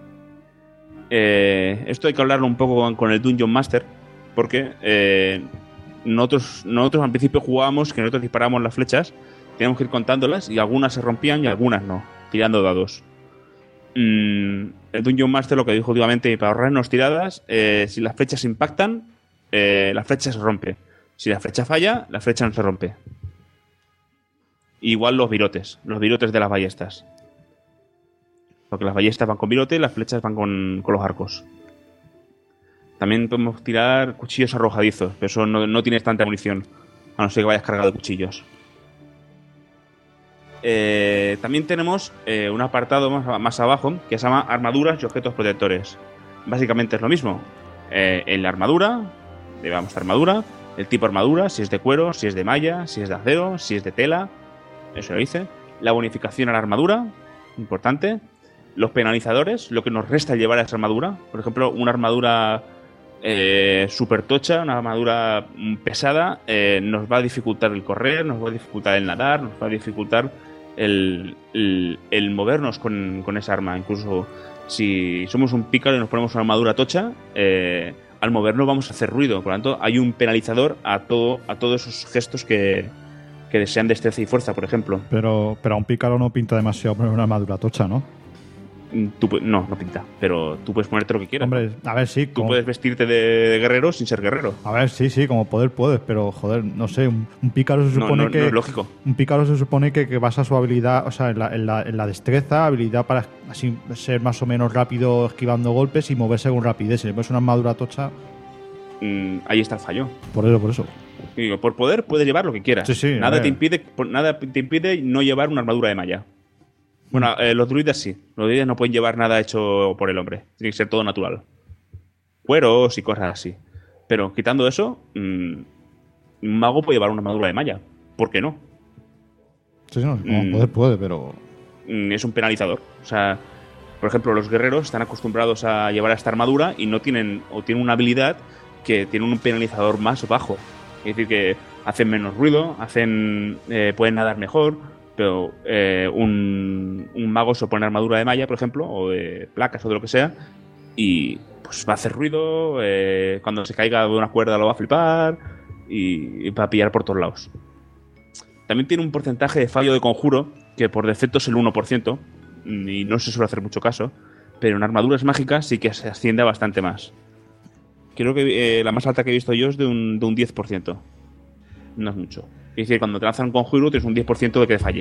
Eh, esto hay que hablarlo un poco con, con el Dungeon Master, porque eh, nosotros, nosotros al principio jugábamos que nosotros disparábamos las flechas, teníamos que ir contándolas y algunas se rompían y algunas no, tirando dados. Mm, el Dungeon Master lo que dijo últimamente, para ahorrarnos tiradas, eh, si las flechas impactan, eh, la flecha se rompe. Si la flecha falla, la flecha no se rompe. Igual los virotes, los virotes de las ballestas. Porque las ballestas van con virote y las flechas van con, con los arcos. También podemos tirar cuchillos arrojadizos, pero eso no, no tienes tanta munición, a no ser que vayas cargado de cuchillos. Eh, también tenemos eh, un apartado más, más abajo que se llama armaduras y objetos protectores. Básicamente es lo mismo. Eh, en la armadura, llevamos la armadura, el tipo de armadura, si es de cuero, si es de malla, si es de acero, si es de tela, eso lo dice. La bonificación a la armadura, importante. Los penalizadores, lo que nos resta llevar a esa armadura. Por ejemplo, una armadura eh, super tocha, una armadura pesada, eh, nos va a dificultar el correr, nos va a dificultar el nadar, nos va a dificultar el, el, el movernos con, con esa arma. Incluso si somos un pícaro y nos ponemos una armadura tocha, eh, al movernos vamos a hacer ruido. Por lo tanto, hay un penalizador a, todo, a todos esos gestos que, que desean destreza y fuerza, por ejemplo. Pero, pero a un pícaro no pinta demasiado poner una armadura tocha, ¿no? Tú, no, no pinta, pero tú puedes ponerte lo que quieras. Hombre, a ver, sí. Tú como... puedes vestirte de, de guerrero sin ser guerrero. A ver, sí, sí, como poder puedes, pero joder, no sé, un, un pícaro se supone no, no, que... No es lógico. Un pícaro se supone que, que basa su habilidad, o sea, en la, en, la, en la destreza, habilidad para así ser más o menos rápido esquivando golpes y moverse con rapidez. Si le pones una armadura tocha... Mm, ahí está el fallo. Por eso, por eso. Y digo, por poder puedes llevar lo que quieras. Sí, sí, nada, a te ver. impide, nada te impide no llevar una armadura de malla. Bueno, eh, los druidas sí. Los druidas no pueden llevar nada hecho por el hombre. Tiene que ser todo natural. Cueros y cosas así. Pero quitando eso, mmm, un mago puede llevar una armadura de malla. ¿Por qué no? Sí, no, Mm. poder puede, pero... Mm, Es un penalizador. O sea, por ejemplo, los guerreros están acostumbrados a llevar esta armadura y no tienen, o tienen una habilidad que tiene un penalizador más bajo. Es decir, que hacen menos ruido, hacen eh, pueden nadar mejor, pero eh, un, un mago se pone armadura de malla, por ejemplo, o de placas o de lo que sea, y pues va a hacer ruido, eh, cuando se caiga de una cuerda lo va a flipar y, y va a pillar por todos lados. También tiene un porcentaje de fallo de conjuro, que por defecto es el uno por ciento, y no se suele hacer mucho caso, pero en armaduras mágicas sí que se asciende a bastante más. Creo que eh, la más alta que he visto yo es de un, de un diez por ciento. No es mucho. Es decir, cuando te lanzan un conjuro tienes un diez por ciento de que falle.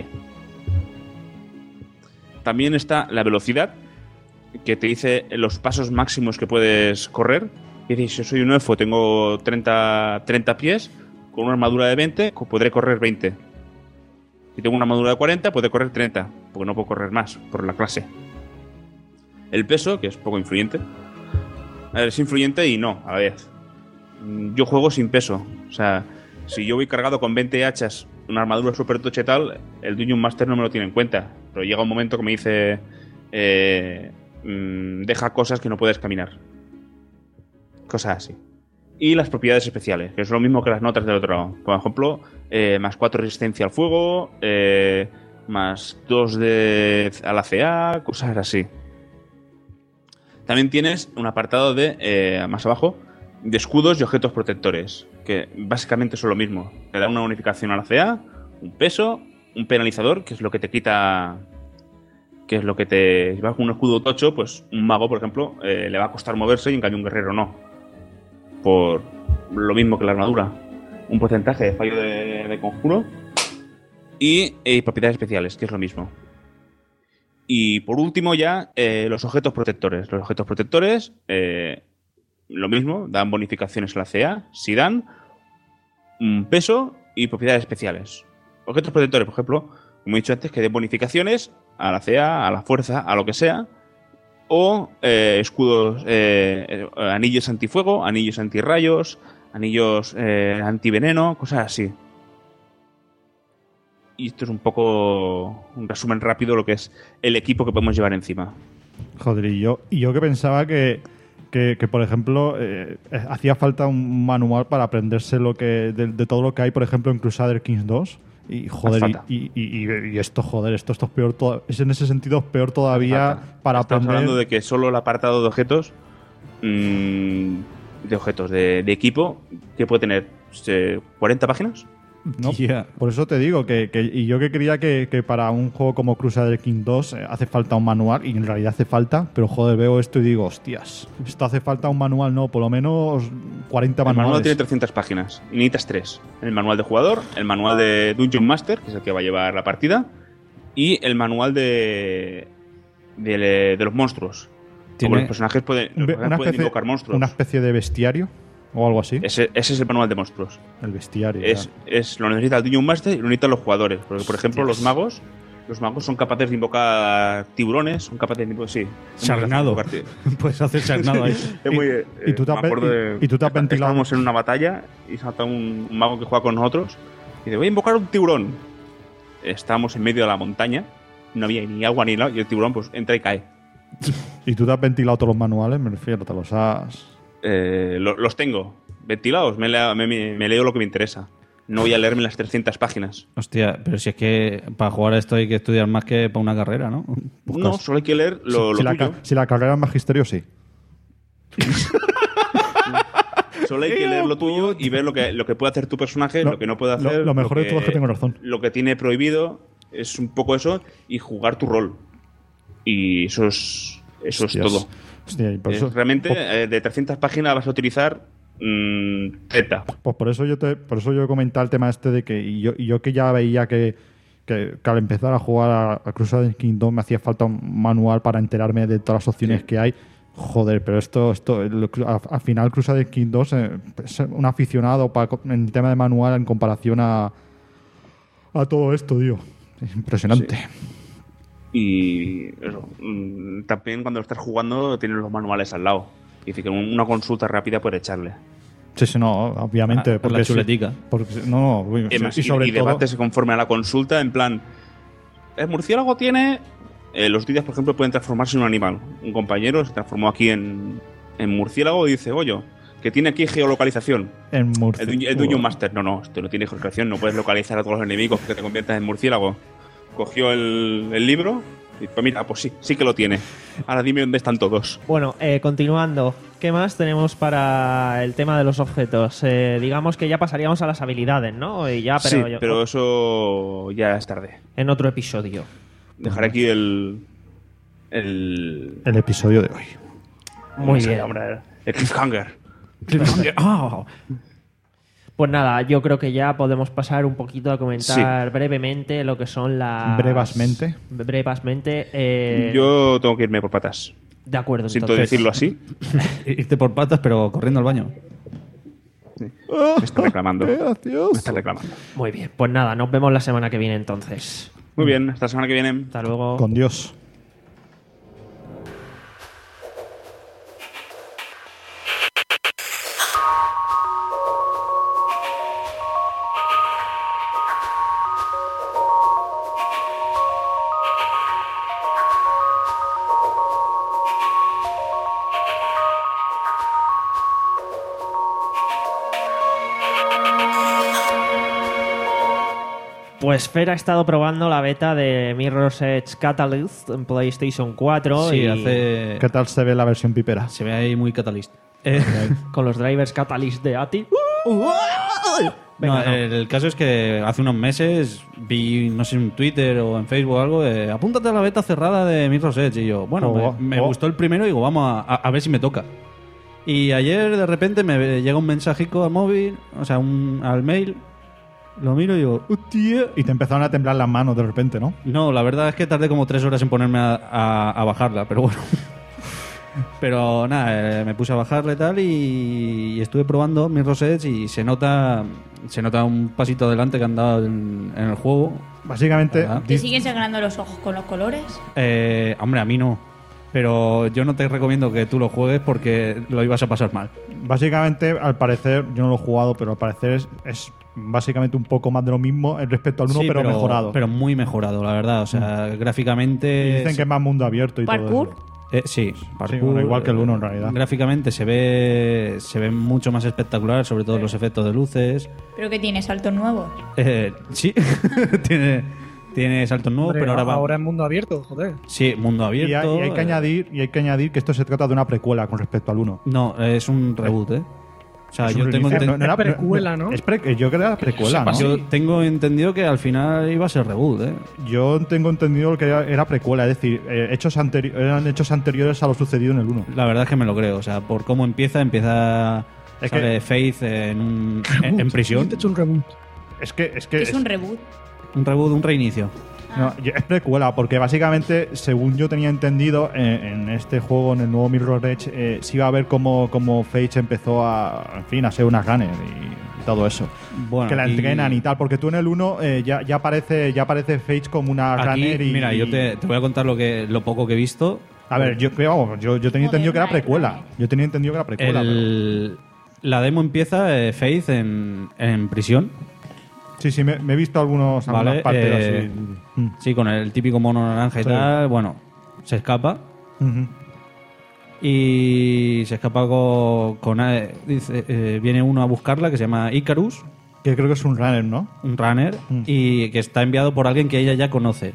También está la velocidad, que te dice los pasos máximos que puedes correr. Es decir, si yo soy un elfo, tengo treinta, treinta pies, con una armadura de veinte podré correr veinte. Si tengo una armadura de cuarenta, podré correr treinta, porque no puedo correr más por la clase. El peso, que es poco influyente. A ver, es influyente y no, a la vez. Yo juego sin peso. O sea, si yo voy cargado con veinte hachas, una armadura super tocha y tal, el Dungeon Master no me lo tiene en cuenta. Pero llega un momento que me dice... Eh, mmm, deja cosas que no puedes caminar. Cosas así. Y las propiedades especiales, que es lo mismo que las notas del otro lado. Por ejemplo, eh, más cuatro resistencia al fuego, eh, más dos de a la C A, cosas así. También tienes un apartado de, eh, más abajo, de escudos y objetos protectores, que básicamente son lo mismo. Te da una bonificación a la C A, un peso, un penalizador, que es lo que te quita... que es lo que te... Si vas con un escudo tocho, pues un mago, por ejemplo, eh, le va a costar moverse y en cambio un guerrero no. Por lo mismo que la armadura. Un porcentaje de fallo de, de conjuro y eh, propiedades especiales, que es lo mismo. Y por último ya, eh, los objetos protectores. Los objetos protectores, eh, lo mismo, dan bonificaciones a la C A, si dan, un peso y propiedades especiales. Objetos protectores, por ejemplo, como he dicho antes, que den bonificaciones a la C A, a la fuerza, a lo que sea, o eh, escudos, eh, eh, anillos antifuego, anillos antirrayos, anillos eh, antiveneno, cosas así. Y esto es un poco un resumen rápido de lo que es el equipo que podemos llevar encima. Joder, y yo, y yo que pensaba que, que, que por ejemplo, eh, hacía falta un manual para aprenderse lo que de, de todo lo que hay, por ejemplo, en Crusader Kings dos. Y joder, y, y, y, y esto, joder, esto, esto es peor todo, es en ese sentido peor todavía para Estamos aprender. hablando de que solo el apartado de objetos, mmm, de objetos de, de equipo, que puede tener eh, cuarenta páginas. No, por eso te digo que, que y yo que creía que, que para un juego como Crusader Kings dos eh, hace falta un manual, y en realidad hace falta, pero joder, veo esto y digo, hostias, esto hace falta un manual, no, por lo menos cuarenta El manuales. manual tiene trescientas páginas y necesitas tres. El manual de jugador, el manual de Dungeon Master, que es el que va a llevar la partida, y el manual de de, de los monstruos. ¿Tiene Como los personajes pueden, los Una personajes pueden especie, invocar monstruos. una especie de bestiario o algo así. Ese, ese es el manual de monstruos. El bestiario. Es, es, lo necesita el Dungeon Master y lo necesitan los jugadores. Porque, por ejemplo, los magos los magos son capaces de invocar tiburones, son capaces de invocar... Sí. Charnado. Puedes hacer charnado ahí. Es muy, eh, y, y tú te me has acuerdo de- y, y tú te has ventilado. Estábamos en una batalla y salta un, un mago que juega con nosotros y dice, voy a invocar un tiburón. Estábamos en medio de la montaña, no había ni agua ni nada, y el tiburón pues entra y cae. Y tú te has ventilado todos los manuales, me refiero, te los has... Eh, lo- los tengo ventilados, me, lea- me, me- me leo lo que me interesa. No voy a leerme las trescientas páginas. Hostia, pero si es que para jugar a esto hay que estudiar más que para una carrera, ¿no? No, solo hay que leer lo, si, lo la, tuyo. ca- si la carrera es magisterio, sí. Solo hay que leer lo tuyo y ver lo que, lo que puede hacer tu personaje, Lo- lo, que no puede lo- hacer. lo mejor de todo es que tengo razón. Lo que tiene prohibido es un poco eso y jugar tu rol. Y eso es, eso Hostias. es todo. Hostia, y por Es eso- realmente, por- eh, de trescientas páginas vas a utilizar mmm, treinta. Pues por eso yo te, por eso yo he comentado el tema este de que y yo, y yo que ya veía que, que, que al empezar a jugar a, a Crusader Kings dos me hacía falta un manual para enterarme de todas las opciones Sí. que hay. Joder, pero esto, esto el- al, al final Crusader King dos eh, es un aficionado pa- en el tema de manual en comparación a, a todo esto, tío. Es impresionante. Y eso, mm, también cuando lo estás jugando tienes los manuales al lado. Y dice que un- una consulta rápida puede echarle. Sí, sí, no, obviamente. Ah, porque la sí, chuletica. porque, no, no, Y, además, y y- sobre y todo... debates conforme a la consulta, en plan, el murciélago tiene... eh, los días, por ejemplo, pueden transformarse en un animal. Un compañero se transformó aquí en, en murciélago y dice, oye, que tiene aquí geolocalización. En Murcia. El, dueño- el Dungeon Master, no, no, esto no tiene geolocalización, no puedes localizar a todos los enemigos que te conviertas en murciélago. Cogió el, el libro y pues mira, pues sí, sí que lo tiene. Ahora dime dónde están todos. Bueno, eh, continuando, ¿qué más tenemos para el tema de los objetos? Eh, digamos que ya pasaríamos a las habilidades, ¿no? Y ya, pero, sí, yo- pero eso ya es tarde. en otro episodio. Dejaré aquí el... El... El episodio de hoy. Muy Sí, bien. hombre, el cliffhanger. Ah. Pues nada, yo creo que ya podemos pasar un poquito a comentar brevemente lo que son las... Brevasmente. Brevasmente. eh, Yo tengo que irme por patas. De acuerdo, Siento entonces. decirlo así. Irte por patas, pero corriendo al baño. Me está reclamando. ¡Qué Me gracioso! está reclamando. Muy bien, pues nada, nos vemos la semana que viene entonces. Muy bien, hasta la semana que viene. Hasta luego. Con Dios. Pues Fer ha estado probando la beta de Mirror's Edge Catalyst en PlayStation cuatro Sí, y hace... ¿Qué tal se ve la versión pipera? Se ve ahí muy catalyst. Eh, con los drivers Catalyst de A T I. no, Venga, no. El caso es que hace unos meses vi, no sé, en Twitter o en Facebook o algo, eh, apúntate a la beta cerrada de Mirror's Edge. Y yo, bueno, Oh, me, me oh. gustó el primero y digo, vamos a, a- a ver si me toca. Y ayer de repente me llega un mensajico al móvil, o sea, un, al mail, lo miro y digo, hostia. Y te empezaron a temblar las manos de repente, ¿no? No, la verdad es que tardé como tres horas en ponerme a, a- a bajarla, pero bueno. Pero nada, eh, me puse a bajarla y tal y, y estuve probando Mirror's Edge y se nota se nota un pasito adelante que han dado en, en el juego. Básicamente, ¿Verdad? ¿Te siguen sangrando los ojos con los colores? Eh, hombre, a mí no. Pero yo no te recomiendo que tú lo juegues porque lo ibas a pasar mal. básicamente, al parecer, yo no lo he jugado, pero al parecer es, es básicamente un poco más de lo mismo respecto al uno, Sí, pero, mejorado. Pero muy mejorado, la verdad. O sea, gráficamente... Y dicen que es más mundo abierto y ¿Parkour? todo eso. Eh, sí, parkour, bueno, igual que el uno, en eh, realidad. Gráficamente se ve se ve mucho más espectacular, sobre todo los efectos de luces. ¿Pero que tiene saltos nuevos? Eh, sí, tiene, tiene saltos nuevos, Hombre, pero ahora va. ahora es mundo abierto, joder. Sí, mundo Y abierto. hay, y hay que eh, añadir, y hay que añadir que esto se trata de una precuela con respecto al uno. No, es un reboot, ¿eh? O sea, Es yo un tengo, reinicio. enten- No era- precuela, ¿no? Es pre- yo creo que era precuela, ¿no? yo tengo entendido que al final iba a ser reboot, ¿eh? Yo tengo entendido que era, era precuela, es decir, eh, hechos anteri- eran hechos anteriores a lo sucedido en el uno. La verdad es que me lo creo. O sea, por cómo empieza, empieza. Es sale que- Faith en, un, en, en prisión. Te he hecho un reboot. Es que es que ¿Qué es es- un reboot? Un reboot, un reinicio. no, yo- es precuela, porque básicamente, según yo tenía entendido, eh, en este juego, en el nuevo Mirror's Edge, eh, sí iba a ver cómo, cómo Fage empezó a, en fin, a ser una runner y, y todo eso. Bueno, que la y- entrenan y tal, porque tú en el uno eh, ya, ya aparece ya aparece Fage como una Aquí, runner y... mira, yo te, te voy a contar lo que lo poco que he visto. A ver, yo, vamos, yo, yo tenía entendido que era Moderna, precuela. runner. Yo tenía entendido que era precuela, El- la demo empieza eh, Faith en, en prisión. pero... Sí, sí, me, me he visto algunos, Vale, algunas partes eh, así. Mm. Sí, con el típico mono naranja y Sí. tal. Bueno, se escapa. Ujú. Y se escapa con. con, eh, dice, eh, viene uno a buscarla que se llama Icarus, Que creo que es un runner, ¿no? un runner, Mm. y que está enviado por alguien que ella ya conoce.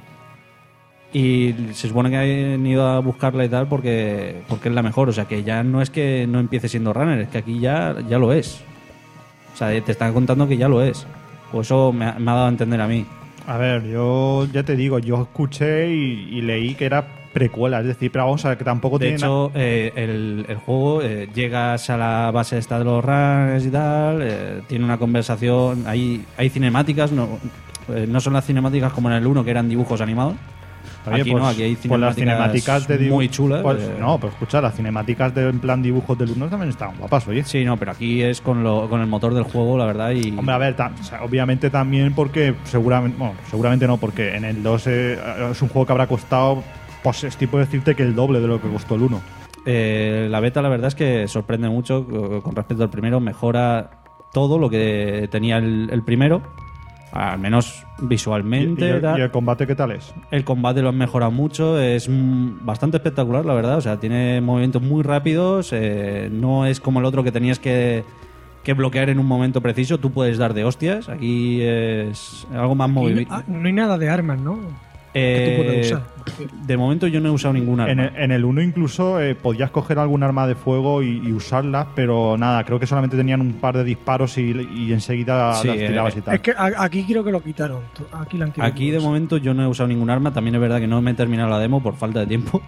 Y se supone que han ido a buscarla y tal porque, porque es la mejor. O sea, que ya no es que no empiece siendo runner, es que aquí ya, ya lo es. O sea, te están contando que ya lo es. O eso me ha, me ha dado a entender a mí. A ver, yo ya te digo, yo escuché y, y leí que era precuela, es decir, pero vamos a ver, que tampoco De tiene... na- hecho, eh, el, el juego, eh, llegas a la base esta de los runners y tal, eh, tiene una conversación, hay, hay cinemáticas, no, eh, no son las cinemáticas como en el uno que eran dibujos animados, Oye, aquí pues, no, aquí hay pues las cinemáticas de dibujo muy chulas. Pues, eh. No, pero escucha, las cinemáticas de en plan dibujos del uno también están guapas, oye. Sí, no, pero aquí es con, lo, con el motor del juego, la verdad. Y... Hombre, a ver, ta- o sea, obviamente también porque seguramente, bueno, seguramente no, porque en el dos eh, es un juego que habrá costado, pues estoy por decirte que el doble de lo que costó el uno. Eh, la beta, la verdad es que sorprende mucho eh, con respecto al primero, mejora todo lo que tenía el, el primero, al menos visualmente. ¿Y, y el, tal. y el combate qué tal es? El combate lo han mejorado mucho, es mm, bastante espectacular, la verdad. O sea, tiene movimientos muy rápidos, eh, no es como el otro que tenías que, que bloquear en un momento preciso, tú puedes dar de hostias. Aquí es algo más Y no, movimiento. ah, no hay nada de armas, ¿no? Que tú puedas usar. De momento yo no he usado ninguna En arma. el, en el uno incluso eh, podías coger algún arma de fuego y, y usarla, pero nada, creo que solamente tenían un par de disparos y, y enseguida Sí, las tirabas eh, y tal. Es que a- aquí creo que lo quitaron. Aquí lo han quitado. Aquí de momento yo no he usado ningún arma, también es verdad que no me he terminado la demo por falta de tiempo.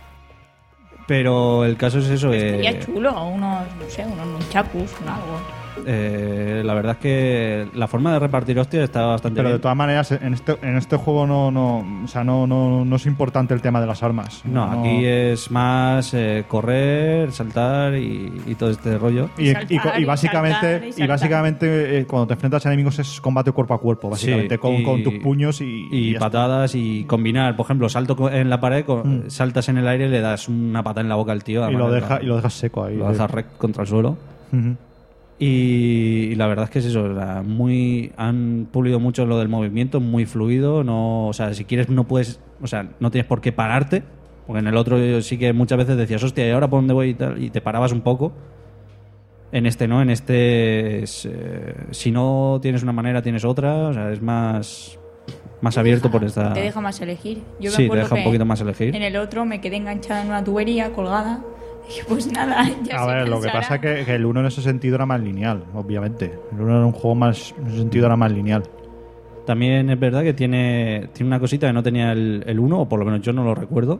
Pero el caso es eso, Sería eh, chulo, unos, no sé, unos nunchakus, un algo. eh, la verdad es que la forma de repartir hostias está bastante Pero de bien. todas maneras, en este, en este juego no, no, o sea, no, no, no es importante el tema de las armas. No, aquí es más eh, correr, saltar y, y todo este rollo. Y, y, y básicamente, y básicamente eh, cuando te enfrentas a enemigos es combate cuerpo a cuerpo, básicamente, Sí, con, y- con tus puños y, y y ya está. patadas y combinar. Por ejemplo, salto co- en la pared, co- Mm. saltas en el aire y le das una patada en la boca al tío. Y lo, además, deja, y lo dejas seco ahí. lo dejas rec contra el suelo. Ujú. Y, y la verdad es que es eso, o sea, muy han pulido mucho lo del movimiento, muy fluido, no, o sea, si quieres no puedes, o sea, no tienes por qué pararte, porque en el otro yo sí que muchas veces decías, hostia, ¿y ahora por dónde voy? Y tal, y te parabas un poco. En este no, en este es, eh, si no tienes una manera, tienes otra, o sea, es más más abierto por esta. Te deja más elegir. Yo me Sí, te acuerdo deja un que poquito más elegir. En el otro me quedé enganchada en una tubería colgada. Y pues nada, ya A se ver, lo que cansará. pasa es que, que el uno en ese sentido era más lineal, obviamente. El uno era un juego más, en ese sentido era más lineal. También es verdad que tiene, tiene una cosita que no tenía el, el uno, o por lo menos yo no lo recuerdo.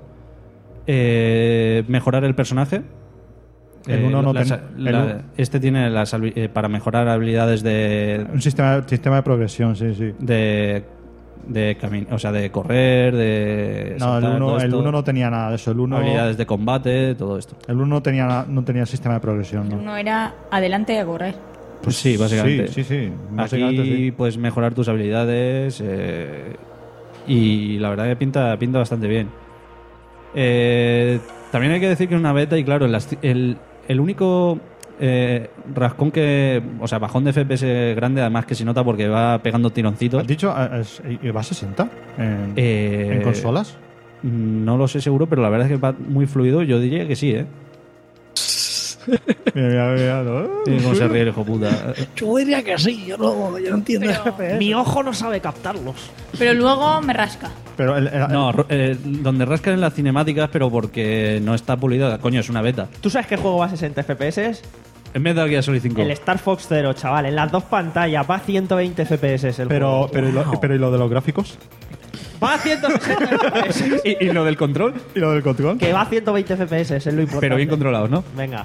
Eh, mejorar el personaje. El uno no las- ten- el la- uno- Este tiene las habi- eh, para mejorar habilidades de. Un sistema, sistema de progresión, sí, sí. De. De cami- o sea, de correr, de. No, el saltar, uno, todo el esto. uno no tenía nada de eso. El uno, Habilidades de combate, todo esto. el uno no tenía, na- no tenía sistema de progresión. ¿no? Uno era adelante a correr. Pues sí, básicamente. Sí, sí, sí. Básicamente Aquí sí. puedes mejorar tus habilidades eh, y la verdad que pinta, pinta bastante bien. Eh, también hay que decir que es una beta y claro, el, el, el único eh, rascón que... O sea, bajón de F P S grande además que se nota porque va pegando tironcitos. ¿Has dicho eh, es- eh, va a sesenta en, Eh, en consolas? No lo sé seguro, pero la verdad es que va muy fluido. Yo diría que sí, ¿eh? Mira, mira, mira, ¿no? Sí, cómo se ríe el hijo puta. Yo diría que sí, yo no, yo no entiendo Pero- F P S. Mi ojo no sabe captarlos. Pero luego me rasca. Pero el- el- No, ro- eh, donde rascan en las cinemáticas, pero porque no está pulida. Coño, es una beta. ¿Tú sabes qué juego va a sesenta F P S? En Metal Gear Solid cinco. El Star Fox Zero, chaval. En las dos pantallas va a ciento veinte F P S el pero, juego. pero, ¿y lo, Wow. pero ¿y lo de los gráficos? Va a ciento sesenta F P S. ¿Y, y lo del control? ¿Y lo del control? Que va a ciento veinte F P S, es lo importante. Pero bien controlados, ¿no? Venga.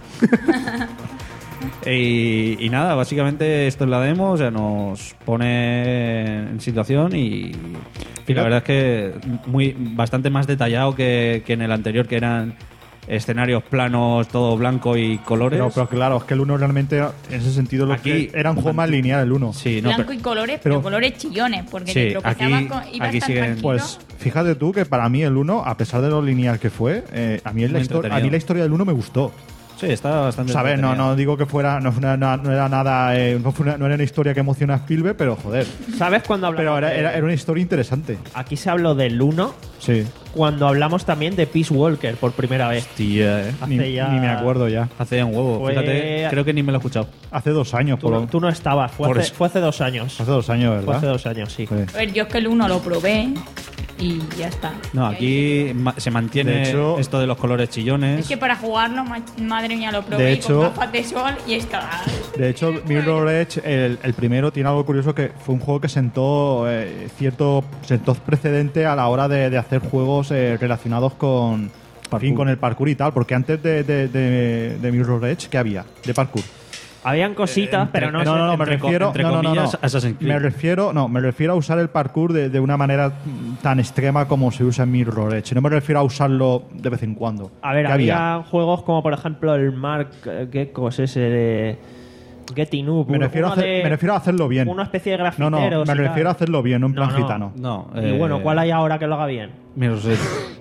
Y, y nada, básicamente esto es la demo, o sea, nos pone en situación y, y la verdad es que muy bastante más detallado que, que en el anterior, que eran escenarios planos, todo blanco y colores. Pero, pero claro, es que el uno realmente, era- en ese sentido, lo Aquí- que era un juego más lineal el uno. Sí, no, Blanco pero- y colores, pero, pero- colores chillones. Porque Sí, te tropezabas aquí- con. Ibas aquí tan siguen- tranquilo. Pues fíjate tú que para mí el uno, a pesar de lo lineal que fue, eh, a, mí la Muy histo- a entretenido. mí la historia del uno me gustó. sí, está bastante. ¿Sabes? No, entretenido. no digo que fuera, no, fue una- no era nada, eh, no, fue una, no era una historia que emociona a Spielberg, pero joder. ¿Sabes cuándo hablamos? Pero era, de- era, era una historia interesante. Aquí se habló del uno Sí. cuando hablamos también de Peace Walker por primera vez. Tía, eh. Hace Ni, ya- ni me acuerdo ya. Hace ya un huevo. Fue- Fíjate, creo que ni me lo he escuchado. Hace dos años, Tú, por no, lo- tú no estabas, fue Por hace, eso. fue hace dos años. hace dos años, Fue hace ¿verdad? dos años, sí. Sí. A ver, yo es que el uno lo probé y ya está. No, Y ahí- aquí ma- se mantiene De hecho- esto de los colores chillones. Es que para jugarlo, ma- madre mía, lo probé De y hecho- con gafas de sol y está. De hecho, Mirror Edge, el, el primero, tiene algo curioso que fue un juego que sentó eh, cierto sentó precedente a la hora de, de hacer juegos eh, relacionados con, en fin, con el parkour y tal, porque antes de, de, de, de Mirror Edge, ¿qué había de parkour? Habían cositas, Eh, entre- pero no... No, no, no, me entre co- refiero, entre no, no, no, comillas, no. Assassin's Creed. Me refiero, no, me refiero a usar el parkour de, de una manera mm, tan extrema como se usa en Mirror Edge. No me refiero a usarlo de vez en cuando. A ver, ¿Qué había juegos como por ejemplo el Mark eh, Geckos ese de Getting Up. Me uno- refiero, a uno hacer- de- me refiero a hacerlo bien. Una especie de No, grafiteros. no, me y tal. refiero a hacerlo bien, no en plan No, no. gitano. No, Y eh, bueno, ¿cuál hay ahora que lo haga bien? Mirror Edge.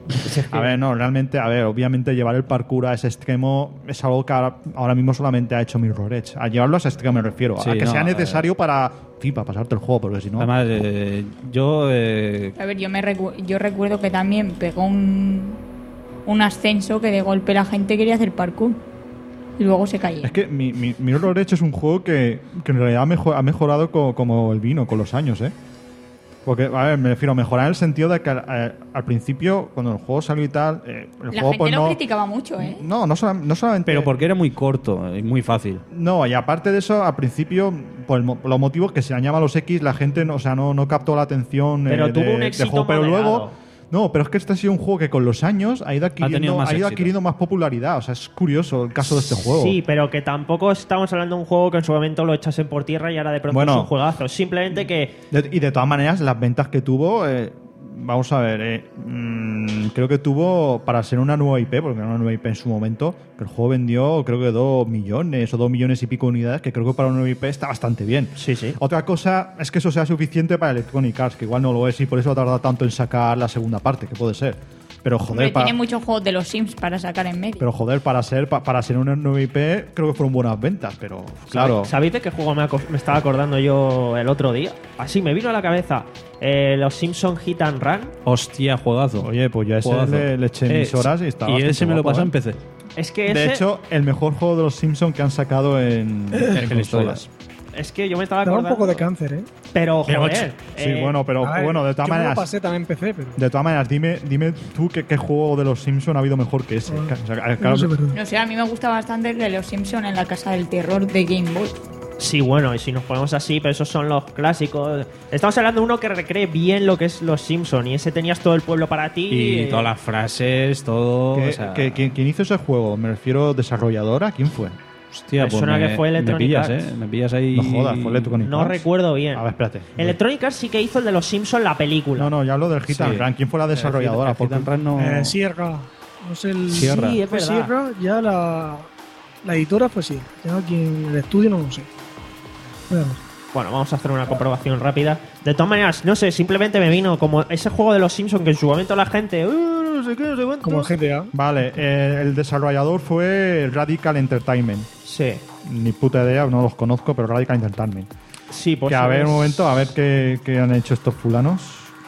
A ver, no, realmente, a ver, obviamente llevar el parkour a ese extremo es algo que ahora, ahora mismo solamente ha hecho Mirror Edge. A llevarlo a ese extremo me refiero, Sí, a que no, sea eh, necesario para, sí, para pasarte el juego, porque si no... Además, eh, yo... eh, A ver, yo, me recu- yo recuerdo que también pegó un, un ascenso que de golpe la gente quería hacer parkour. Y luego se caía. Es que mi, mi, Mirror Edge es un juego que, que en realidad ha, mejo- ha mejorado co- como el vino con los años, ¿eh? Porque, a ver, me refiero a mejorar en el sentido de que eh, al principio, cuando el juego salió y tal, eh, el La juego gente pues lo no... criticaba mucho, ¿eh? No, no, solam- no solamente... pero porque era muy corto y muy fácil. No, y aparte de eso, al principio, por el mo- los motivos que se añadan a los X, la gente no, o sea, no, no captó la atención Pero eh, tuvo de, un del éxito juego. Pero moderado. luego, no, pero es que este ha sido un juego que con los años ha ido adquiriendo, tenido más ha ido éxito. adquiriendo más popularidad. O sea, es curioso el caso de este juego. Sí, pero que tampoco estamos hablando de un juego que en su momento lo echasen por tierra y ahora de pronto Bueno. es un juegazo. Simplemente que De- y de todas maneras, las ventas que tuvo, eh, vamos a ver, eh, mm, creo que tuvo, para ser una nueva I P, porque era una nueva I P en su momento, que el juego vendió creo que dos millones o dos millones y pico de unidades, que creo que para una nueva I P está bastante bien. Sí, sí. Otra cosa es que eso sea suficiente para Electronic Arts, que igual no lo es y por eso ha tardado tanto en sacar la segunda parte, que puede ser. Pero Hombre, joder, para, tiene muchos juegos de los Sims para sacar en medio. pero joder, para ser pa- para ser una nueva I P, creo que fueron buenas ventas, pero claro. ¿Sabéis de qué juego me, aco- me estaba acordando yo el otro día? Así me vino a la cabeza. Eh, los Simpson Hit and Run. Hostia, juegazo. Oye, pues ya ese Juegazo. le, le eché mis Eh, horas y estaba Y bastante ese me lo guapo, pasó ¿eh? en P C. Es que De ese- hecho, el mejor juego de los Simpsons que han sacado en, en la historia. consolas. Es que yo me estaba Daba un acordando. poco de cáncer, ¿eh? Pero, Pero, joder. sí, eh, bueno, pero A ver, bueno, de todas yo me lo maneras, pasé también en P C, pero... de todas maneras, dime, dime tú qué, qué juego de los Simpsons ha habido mejor que ese. Ah, O sea, no claro, sé, perdón. No sé, a mí me gusta bastante el de los Simpsons en la casa del terror de Game Boy. Sí, bueno, y si nos ponemos así, pero esos son los clásicos. Estamos hablando de uno que recree bien lo que es los Simpson y ese tenías todo el pueblo para ti. Y eh, todas las frases, todo. ¿qué- o sea, qué- quién, quién hizo ese juego? Me refiero desarrolladora, ¿quién fue? hostia, me pues suena me, que fue me Electronic pillas, Arts. ¿eh? Me pillas ahí. No jodas, fue Electronic No Arts. recuerdo bien. A ver, espérate. Electronic Arts sí que hizo el de los Simpson la película. No, no, ya hablo del Hit and Sí. Run. ¿Quién fue la desarrolladora? El Hit- el Hit and Porque- Run no- Eh, Sierra. No sé el... Sierra. Sí, es Fue verdad. Sierra, ya la... La editora fue Sierra. Ya aquí en el estudio no lo sé. Voy a ver. Bueno, vamos a hacer una comprobación rápida. De todas maneras, no sé, simplemente me vino como ese juego de los Simpsons que en su momento la gente. "Uh, no sé qué, no sé cuánto". Como el G T A. Vale, eh, el desarrollador fue Radical Entertainment. Sí. Ni puta idea, no los conozco, pero Radical Entertainment. Sí, pues. que a ver, es- un momento, a ver qué, qué han hecho estos fulanos.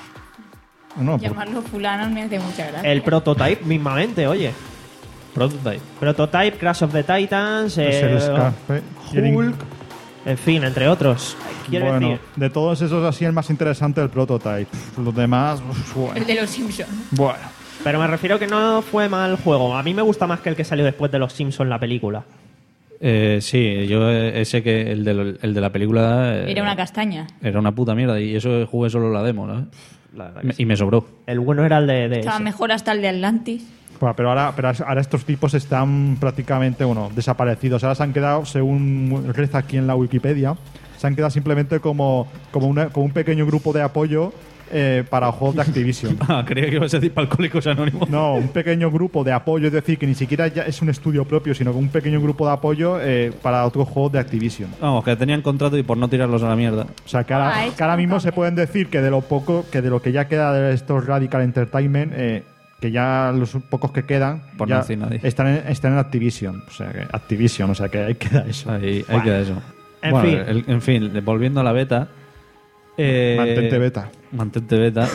No, por- Llamarlo fulanos me hace mucha gracia. El Prototype mismamente, oye. Prototype. Prototype, Crash of the Titans, es el eh, Scarpe. Hulk, en fin, entre otros. Quiero Bueno, decir, de todos esos, así el más interesante el Prototype. Los demás, uf, bueno. El de los Simpsons. Bueno. pero me refiero que no fue mal juego. A mí me gusta más que el que salió después de los Simpsons la película. Eh, sí, yo eh, ese que el de, el de la película eh, Era una castaña. era una puta mierda y eso jugué solo la demo, ¿no? La verdad que Me- sí. Y me sobró. El bueno era el de, de Estaba ese. mejor hasta el de Atlantis. Bueno, pero ahora, pero ahora estos tipos están prácticamente, bueno, desaparecidos. Ahora se han quedado, según reza aquí en la Wikipedia, se han quedado simplemente como, como, una- como un pequeño grupo de apoyo eh, para juegos de Activision. Ah, creía que ibas a decir para Alcohólicos Anónimos. No, un pequeño grupo de apoyo, es decir, que ni siquiera ya es un estudio propio, sino que un pequeño grupo de apoyo eh, para otros juegos de Activision. Vamos, que tenían contrato y por no tirarlos a la mierda. O sea, que ahora, Ah, es que ahora mismo como se pueden decir que de lo poco, que de lo que ya queda de estos Radical Entertainment, eh, que ya los pocos que quedan Por ya no decir nadie. están, en, están en Activision. O sea, que Activision, o sea, que ahí queda eso. Ahí, ahí Buah. queda eso. En bueno, fin. el- en fin, volviendo a la beta. eh, Mantente beta. Mantente beta.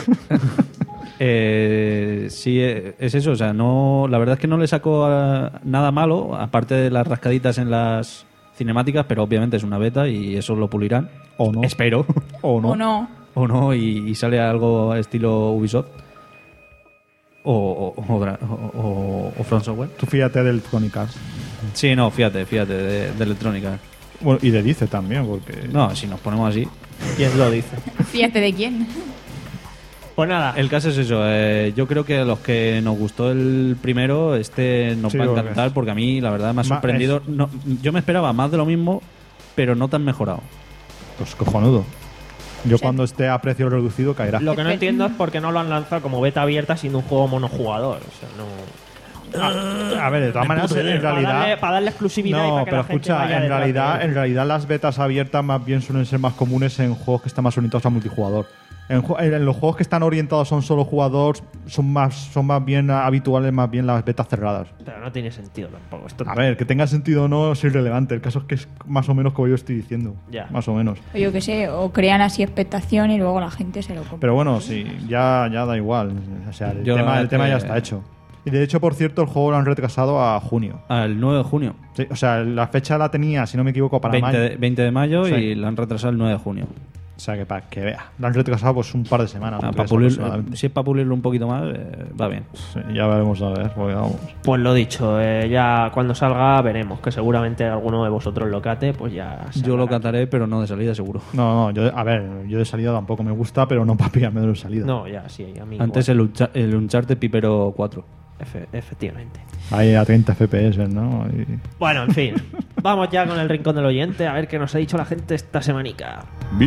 eh, sí, eh, es eso. O sea, no, la verdad es que no le saco a- nada malo, aparte de las rascaditas en las cinemáticas, pero obviamente es una beta y eso lo pulirán. O no. Espero. O no. ¿O no? O no, y, y sale algo estilo Ubisoft. O, o, o, Dra- o, o- o From Software. Tú fíjate del Electronic Arts. Sí, no, fíjate, fíjate, de, de electrónica. Bueno, y de Dice también, porque... No, si nos ponemos así. ¿Quién lo dice? Fíjate de quién. Pues nada. El caso es eso. Eh, yo creo que a los que nos gustó el primero, este nos Sí, va a porque- encantar porque a mí, la verdad, me ha Ma- sorprendido. No, yo me esperaba más de lo mismo, pero no tan mejorado. Pues cojonudo. Yo cuando esté a precio reducido caerá. Lo que no entiendo es por qué no lo han lanzado como beta abierta siendo un juego monojugador. O sea, no... A, a ver, de todas maneras, en Para darle, realidad... para darle exclusividad y No, para que pero la gente escucha, vaya en detrás de realidad, él. en realidad las betas abiertas más bien suelen ser más comunes en juegos que están más orientados a multijugador. En, ju- en los juegos que están orientados a un solo jugador son más, son más bien habituales más bien las betas cerradas. Pero no tiene sentido tampoco. Esto A ver, que tenga sentido o no es irrelevante. El caso es que es más o menos como yo estoy diciendo. Ya. Más o menos. O yo qué sé, o crean así expectación y luego la gente se lo compra. Pero bueno, sí, ya, ya da igual. O sea, el Yo la tema, verdad el tema que- ya está hecho. Y de hecho, por cierto, el juego lo han retrasado a junio. Al nueve de junio. Sí, o sea, la fecha la tenía, si no me equivoco, para veinte, mayo. de, veinte de mayo Sí. y la han retrasado el nueve de junio. O sea, que para que vea. La han retrasado pues un par de semanas. Ah, tres para pulir- aproximadamente. si es para pulirlo un poquito más, eh, va bien. Sí, ya veremos a ver, porque vamos. Pues lo dicho, eh, ya cuando salga veremos, que seguramente alguno de vosotros lo cate, pues ya... Yo lo saldrá. cataré, pero no de salida seguro. No, no, yo, a ver, yo de salida tampoco me gusta, pero no para pillarme de salida. No, ya, sí, a mí Antes igual. el, Uncha- el Uncharted Pipero cuatro. Efe- efectivamente. Ahí a treinta F P S, ¿no? Y- Bueno, en fin. Vamos ya con el rincón del oyente a ver qué nos ha dicho la gente esta semanica.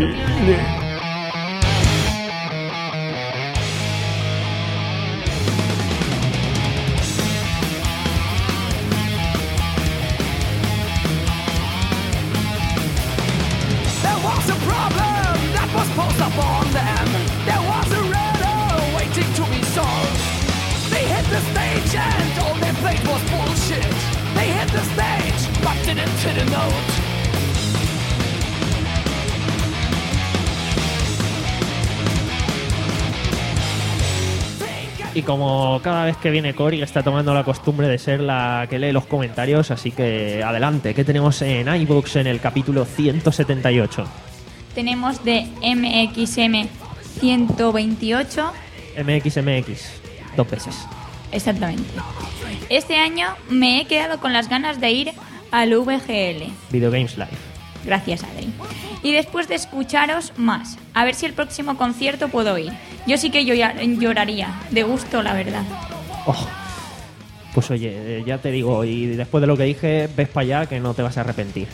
There was a problem that was posed upon them. There was a riddle waiting to be solved. They hit the stage and all they played was bullshit. They hit the stage but didn't hit a note. Y como cada vez que viene Cory está tomando la costumbre de ser la que lee los comentarios, así que adelante, ¿qué tenemos en iVoox en el capítulo ciento setenta y ocho? Tenemos de M X M ciento veintiocho. M X M X, dos veces. Exactamente. Este año me he quedado con las ganas de ir al V G L. Video Games Live. Gracias, Adri. Y después de escucharos más, a ver si el próximo concierto puedo ir. Yo sí que llora- lloraría, de gusto, la verdad. Oh. Pues oye, eh, ya te digo, y después de lo que dije, ves para allá que no te vas a arrepentir.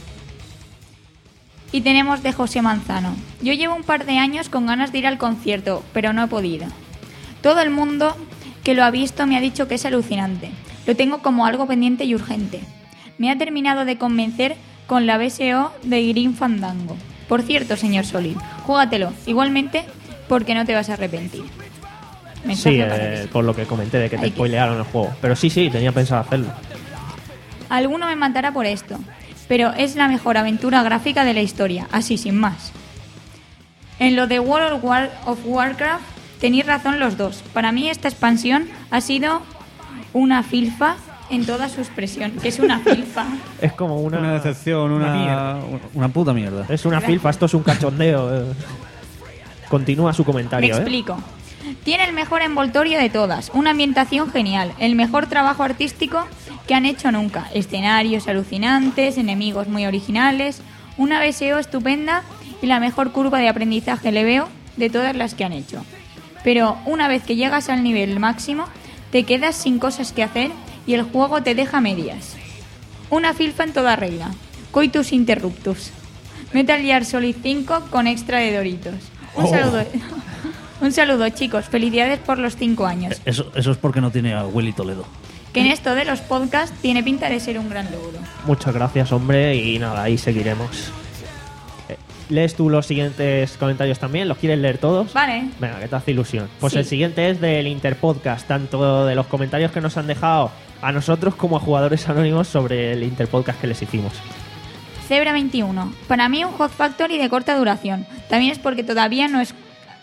Y tenemos de José Manzano. Yo llevo un par de años con ganas de ir al concierto, pero no he podido. Todo el mundo que lo ha visto me ha dicho que es alucinante. Lo tengo como algo pendiente y urgente. Me ha terminado de convencer con la B S O de Green Fandango. Por cierto, señor Solid, júgatelo. Igualmente, porque no te vas a arrepentir. Mensaje Sí, para eh, ti. por lo que comenté de que te Hay que- spoilearon el juego. Pero sí, sí, tenía pensado hacerlo. Alguno me matará por esto, pero es la mejor aventura gráfica de la historia, así sin más. En lo de World of, War- of Warcraft tenéis razón los dos. Para mí esta expansión ha sido una filfa en toda su expresión. ¿Qué es una filfa? Es como una... Una decepción, una, mierda. una puta mierda. Es una filfa, esto es un cachondeo. eh. Continúa su Me comentario, ¿eh? explico. Tiene el mejor envoltorio de todas, una ambientación genial, el mejor trabajo artístico que han hecho nunca, escenarios alucinantes, enemigos muy originales, una B S O estupenda y la mejor curva de aprendizaje le veo de todas las que han hecho. Pero una vez que llegas al nivel máximo, te quedas sin cosas que hacer y el juego te deja a medias. Una filfa en toda regla. Coitus interruptus. Metal Gear Solid cinco con extra de Doritos. Un Oh. saludo. Un saludo, chicos. Felicidades por los cinco años. Eso, eso es porque no tiene a Willy Toledo. Que en esto de los podcasts tiene pinta de ser un gran logro. Muchas gracias, hombre, y nada, ahí seguiremos. Eh, ¿Lees tú los siguientes comentarios también? ¿Los quieres leer todos? Vale. Venga, que te hace ilusión. Pues Sí. el siguiente es del Interpodcast, tanto de los comentarios que nos han dejado a nosotros como a jugadores anónimos sobre el Interpodcast que les hicimos. Zebra veintiuno. Para mí un Hot Factory de corta duración. También es porque todavía no, es,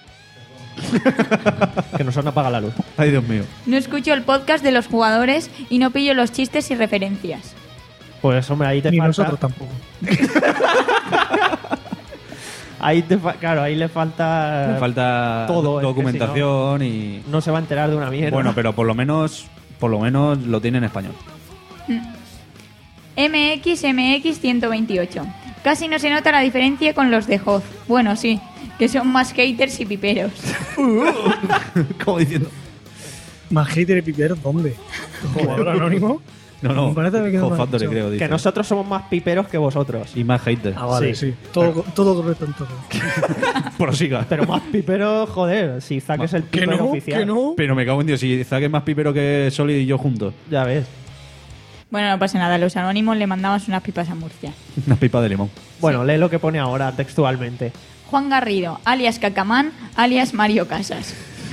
Que nos han apagado la luz. Ay, Dios mío. no escucho el podcast de los jugadores y no pillo los chistes y referencias. Pues hombre, ahí te Ni falta... nosotros tampoco. Ahí te fa- Claro, ahí le falta... Me falta todo, es que documentación si y... no, no se va a enterar de una mierda. Bueno, pero por lo menos por lo menos lo tiene en español. M X M X ciento veintiocho. Casi no se nota la diferencia con los de Hoth. Bueno, sí. que son más haters y piperos. Como diciendo. Más hater y pipero, ¿dónde? ¿Jugador anónimo? No, no. Me parece que no Hot me has Factory, dicho. creo. Dice. Que nosotros somos más piperos que vosotros. Y más haters. Ah, vale, sí. Todo, todo correcto en todo. Prosiga. Pero más piperos, joder, si Zack es el ¿Que pipero no? oficial. ¿Que no? Pero me cago en Dios, si Zack es más pipero que Solid y yo juntos. Ya ves. Bueno, no pasa nada, los anónimos le mandamos unas pipas a Murcia. Una pipa de limón. Bueno, lee lo que pone ahora textualmente. Juan Garrido, alias Cacamán, alias Mario Casas.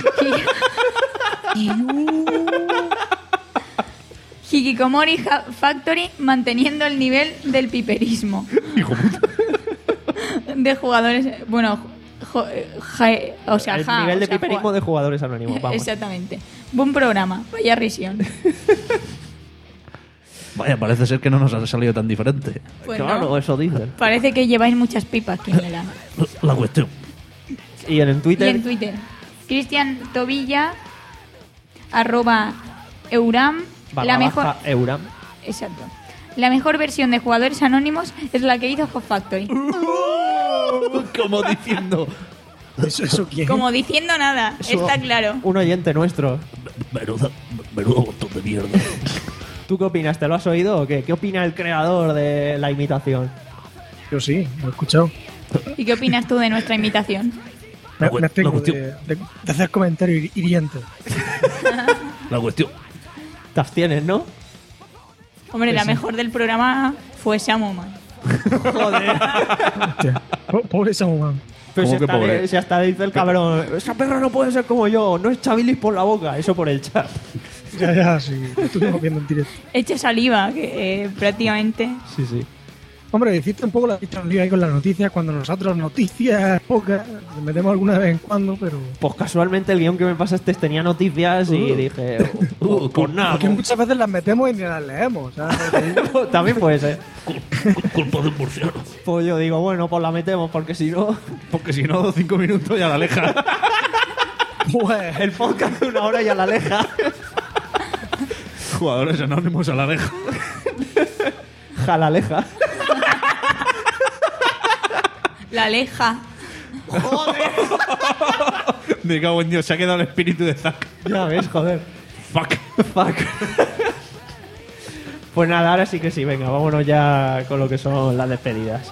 Hikikomori Ha- Factory manteniendo el nivel del piperismo. De jugadores. Bueno, jo- ja- o sea, el ja, nivel o de sea, piperismo jua- de jugadores anónimos. Vamos. Exactamente. Buen programa, vaya risión. Vaya, parece ser que no nos ha salido tan diferente. Pues claro, no. eso dicen. Parece que lleváis muchas pipas, Quiniela. La cuestión. Y en, en Y Twitter. en Twitter, Cristian Tobilla, arroba Euram, barra la mejor. baja Euram. Exacto. La mejor versión de jugadores anónimos es la que hizo Hot Factory. Como diciendo. ¿Eso, eso quién? Como diciendo nada, Eso- está claro. Un oyente nuestro. Menudo, menudo montón de mierda. ¿Tú qué opinas? ¿Te lo has oído o qué? ¿Qué opina el creador de la imitación? Yo sí, lo he escuchado. ¿Y qué opinas tú de nuestra imitación? Me, cu- me tengo la cuestión- de, de- de hacer comentarios hiri- hirientes. La cuestión. Te abstienes, ¿no? Hombre, Que la sí. mejor del programa fue Samuman. Hostia, po- pobre Samuman. Pero ¿Cómo si que hasta, pobre? le- si hasta dice el cabrón, esa perra no puede ser como yo, no es chabilis por la boca, eso por el chat. Ya, ya, sí. Lo estuvimos viendo en directo. Echa saliva, que eh, prácticamente. Sí, sí. Hombre, hiciste un poco la pista ahí con las noticias, cuando nosotros noticias pocas, le metemos alguna vez en cuando, pero... Pues casualmente el guión que me pasaste tenía noticias y Uh. dije, uh, pues nada, Porque muchas veces las metemos y ni las leemos. ¿sabes? pues, también puede ser. Culpa de un murciano. Pues yo digo, bueno, pues la metemos porque si no, Porque si no, cinco minutos ya la aleja. Pues, el podcast de una hora ya la aleja. Jugadores anónimos a la aleja. Jalaleja. La aleja. Me cago en Dios, se ha quedado el espíritu de Zack. Ya ves, joder. Fuck. Fuck. Pues nada, ahora sí que sí, venga, vámonos ya con lo que son las despedidas.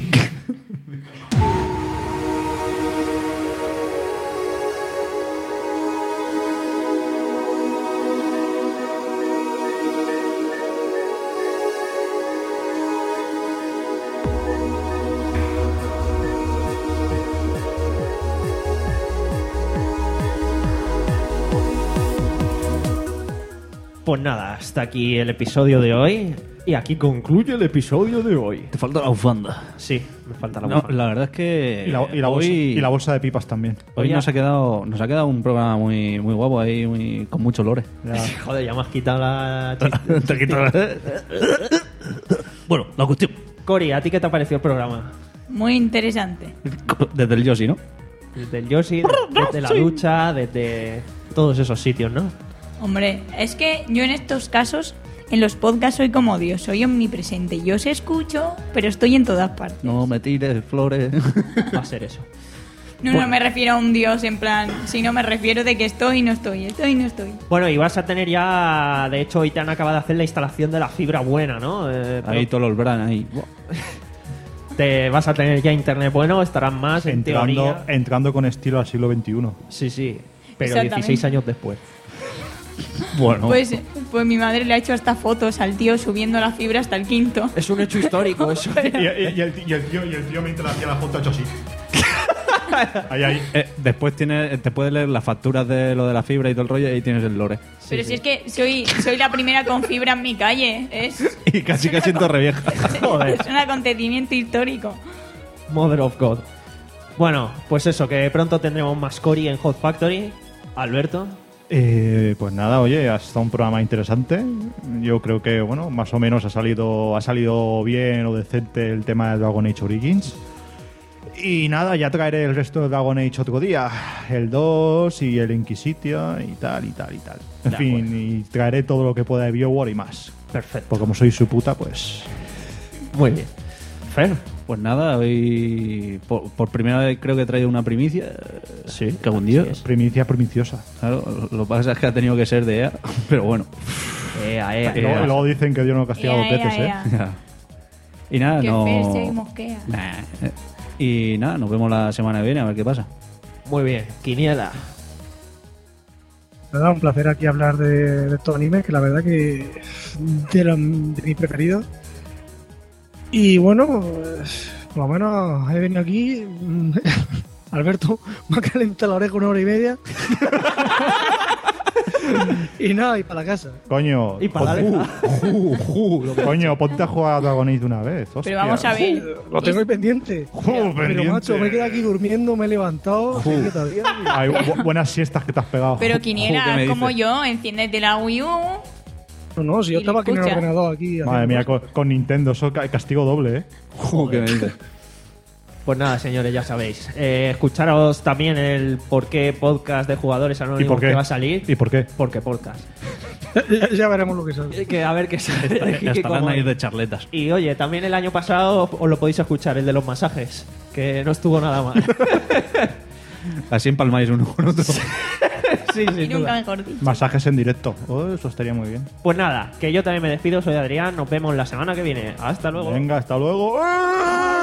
Pues nada, hasta aquí el episodio de hoy. Y aquí concluye el episodio de hoy. Te falta la bufanda. Sí, me falta la No, bufanda. la verdad es que. Y la, y la hoy, bolsa, y la bolsa de pipas también. hoy Oye. nos ha quedado nos ha quedado un programa muy muy guapo ahí, muy, con mucho lore. Joder, ya me has quitado la... Te quito la- Bueno, la cuestión. Cori, ¿a ti qué te ha parecido el programa? Muy interesante. Desde el Yoshi, ¿no? Desde el Yoshi, desde la ducha, desde todos esos sitios, ¿no? Hombre, es que yo en estos casos, en los podcasts soy como Dios, soy omnipresente. Yo os escucho, pero estoy en todas partes. No me tires flores. Va a ser eso. No, Bueno. no me refiero a un Dios en plan, sino me refiero de que estoy y no estoy, estoy y no estoy. Bueno, y vas a tener ya... De hecho, hoy te han acabado de hacer la instalación de la fibra buena, ¿no? Eh, pero Ahí todos los bran ahí. Buah. te vas a tener ya internet bueno, estarán más en Entrando, teoría. entrando con estilo al siglo veintiuno. Sí, sí. Pero Exactamente. dieciséis años después. Bueno. Pues, pues mi madre le ha hecho hasta fotos al tío subiendo la fibra hasta el quinto. Es un hecho histórico eso. Y, y- y el, y el tío, y el tío mientras hacía la foto ha hecho así. Ahí, ahí. Eh, después tienes, te puedes leer las facturas de lo de la fibra y todo el rollo y ahí tienes el lore. Pero si es que soy, soy la primera con fibra en mi calle. Es, Y casi casi en Torrevieja. Joder. es un acontecimiento histórico. Mother of God. Bueno, pues eso, que pronto tendremos más Cori en Hot Factory. Alberto. Eh, pues nada, oye, ha estado un programa interesante. Yo creo que, bueno, más o menos ha salido, ha salido bien o decente el tema de Dragon Age Origins. Y nada, ya traeré el resto de Dragon Age otro día. El dos y el Inquisition y tal, y tal, y tal. En De fin, y traeré todo lo que pueda de BioWare y más. Perfecto. Porque como soy su puta, pues... Muy bien. Fer. Pues nada, hoy por, por primera vez creo que he traído una primicia. Sí, que un Dios. Primicia primiciosa. Claro, lo que pasa es que ha tenido que ser de E A, pero bueno. Ea, ea, Y luego, y luego dicen que Dios no castiga dos Ea, veces, ea, ¿eh? ea. Ya. Y nada, Que no. Fer se mosquea. Nah, eh. Y nada, nos vemos la semana que viene a ver qué pasa. Muy bien, Quiniela. Nada, un placer aquí hablar de, de estos animes, que la verdad que de, los, de mis preferidos. Y bueno, pues, por lo menos he venido aquí. Alberto me ha calentado la oreja una hora y media. Y nada, y para la casa. Coño. Y para pon- la ju, ju, ju. Coño, ponte a jugar a Dragon Age de una vez. Hostia. Pero vamos a ver. Lo tengo ahí pendiente. Ju, Pero pendiente. macho, me he quedado aquí durmiendo, me he levantado. Ju. sí que todavía- Ay, bu- buenas siestas que te has pegado. Pero ¿qué Quiniela, me como dices? yo, enciéndete la Wii U. No, no, si yo Y estaba aquí en el escucha. ordenador aquí. Madre haciendo mía, cosas. con, con Nintendo, eso ca- castigo doble, ¿eh? ¿Qué me dices? Pues nada, señores, ya sabéis. Eh, escucharos también el por qué podcast de jugadores anónimos ¿Y por qué? que va a salir. ¿Y por qué? Porque podcast. Ya, ya veremos lo que sale. Que a ver qué sale. de Kiki Hasta como van a ir es. de charletas. Y oye, también el año pasado os lo podéis escuchar, el de los masajes, que no estuvo nada mal. Así empalmáis uno con otro. sí, Y sin nunca duda. mejor dicho. Masajes en directo. Oh, eso estaría muy bien. Pues nada, que yo también me despido, soy Adrián, nos vemos la semana que viene. Hasta luego. Venga, hasta luego. ¡Ah!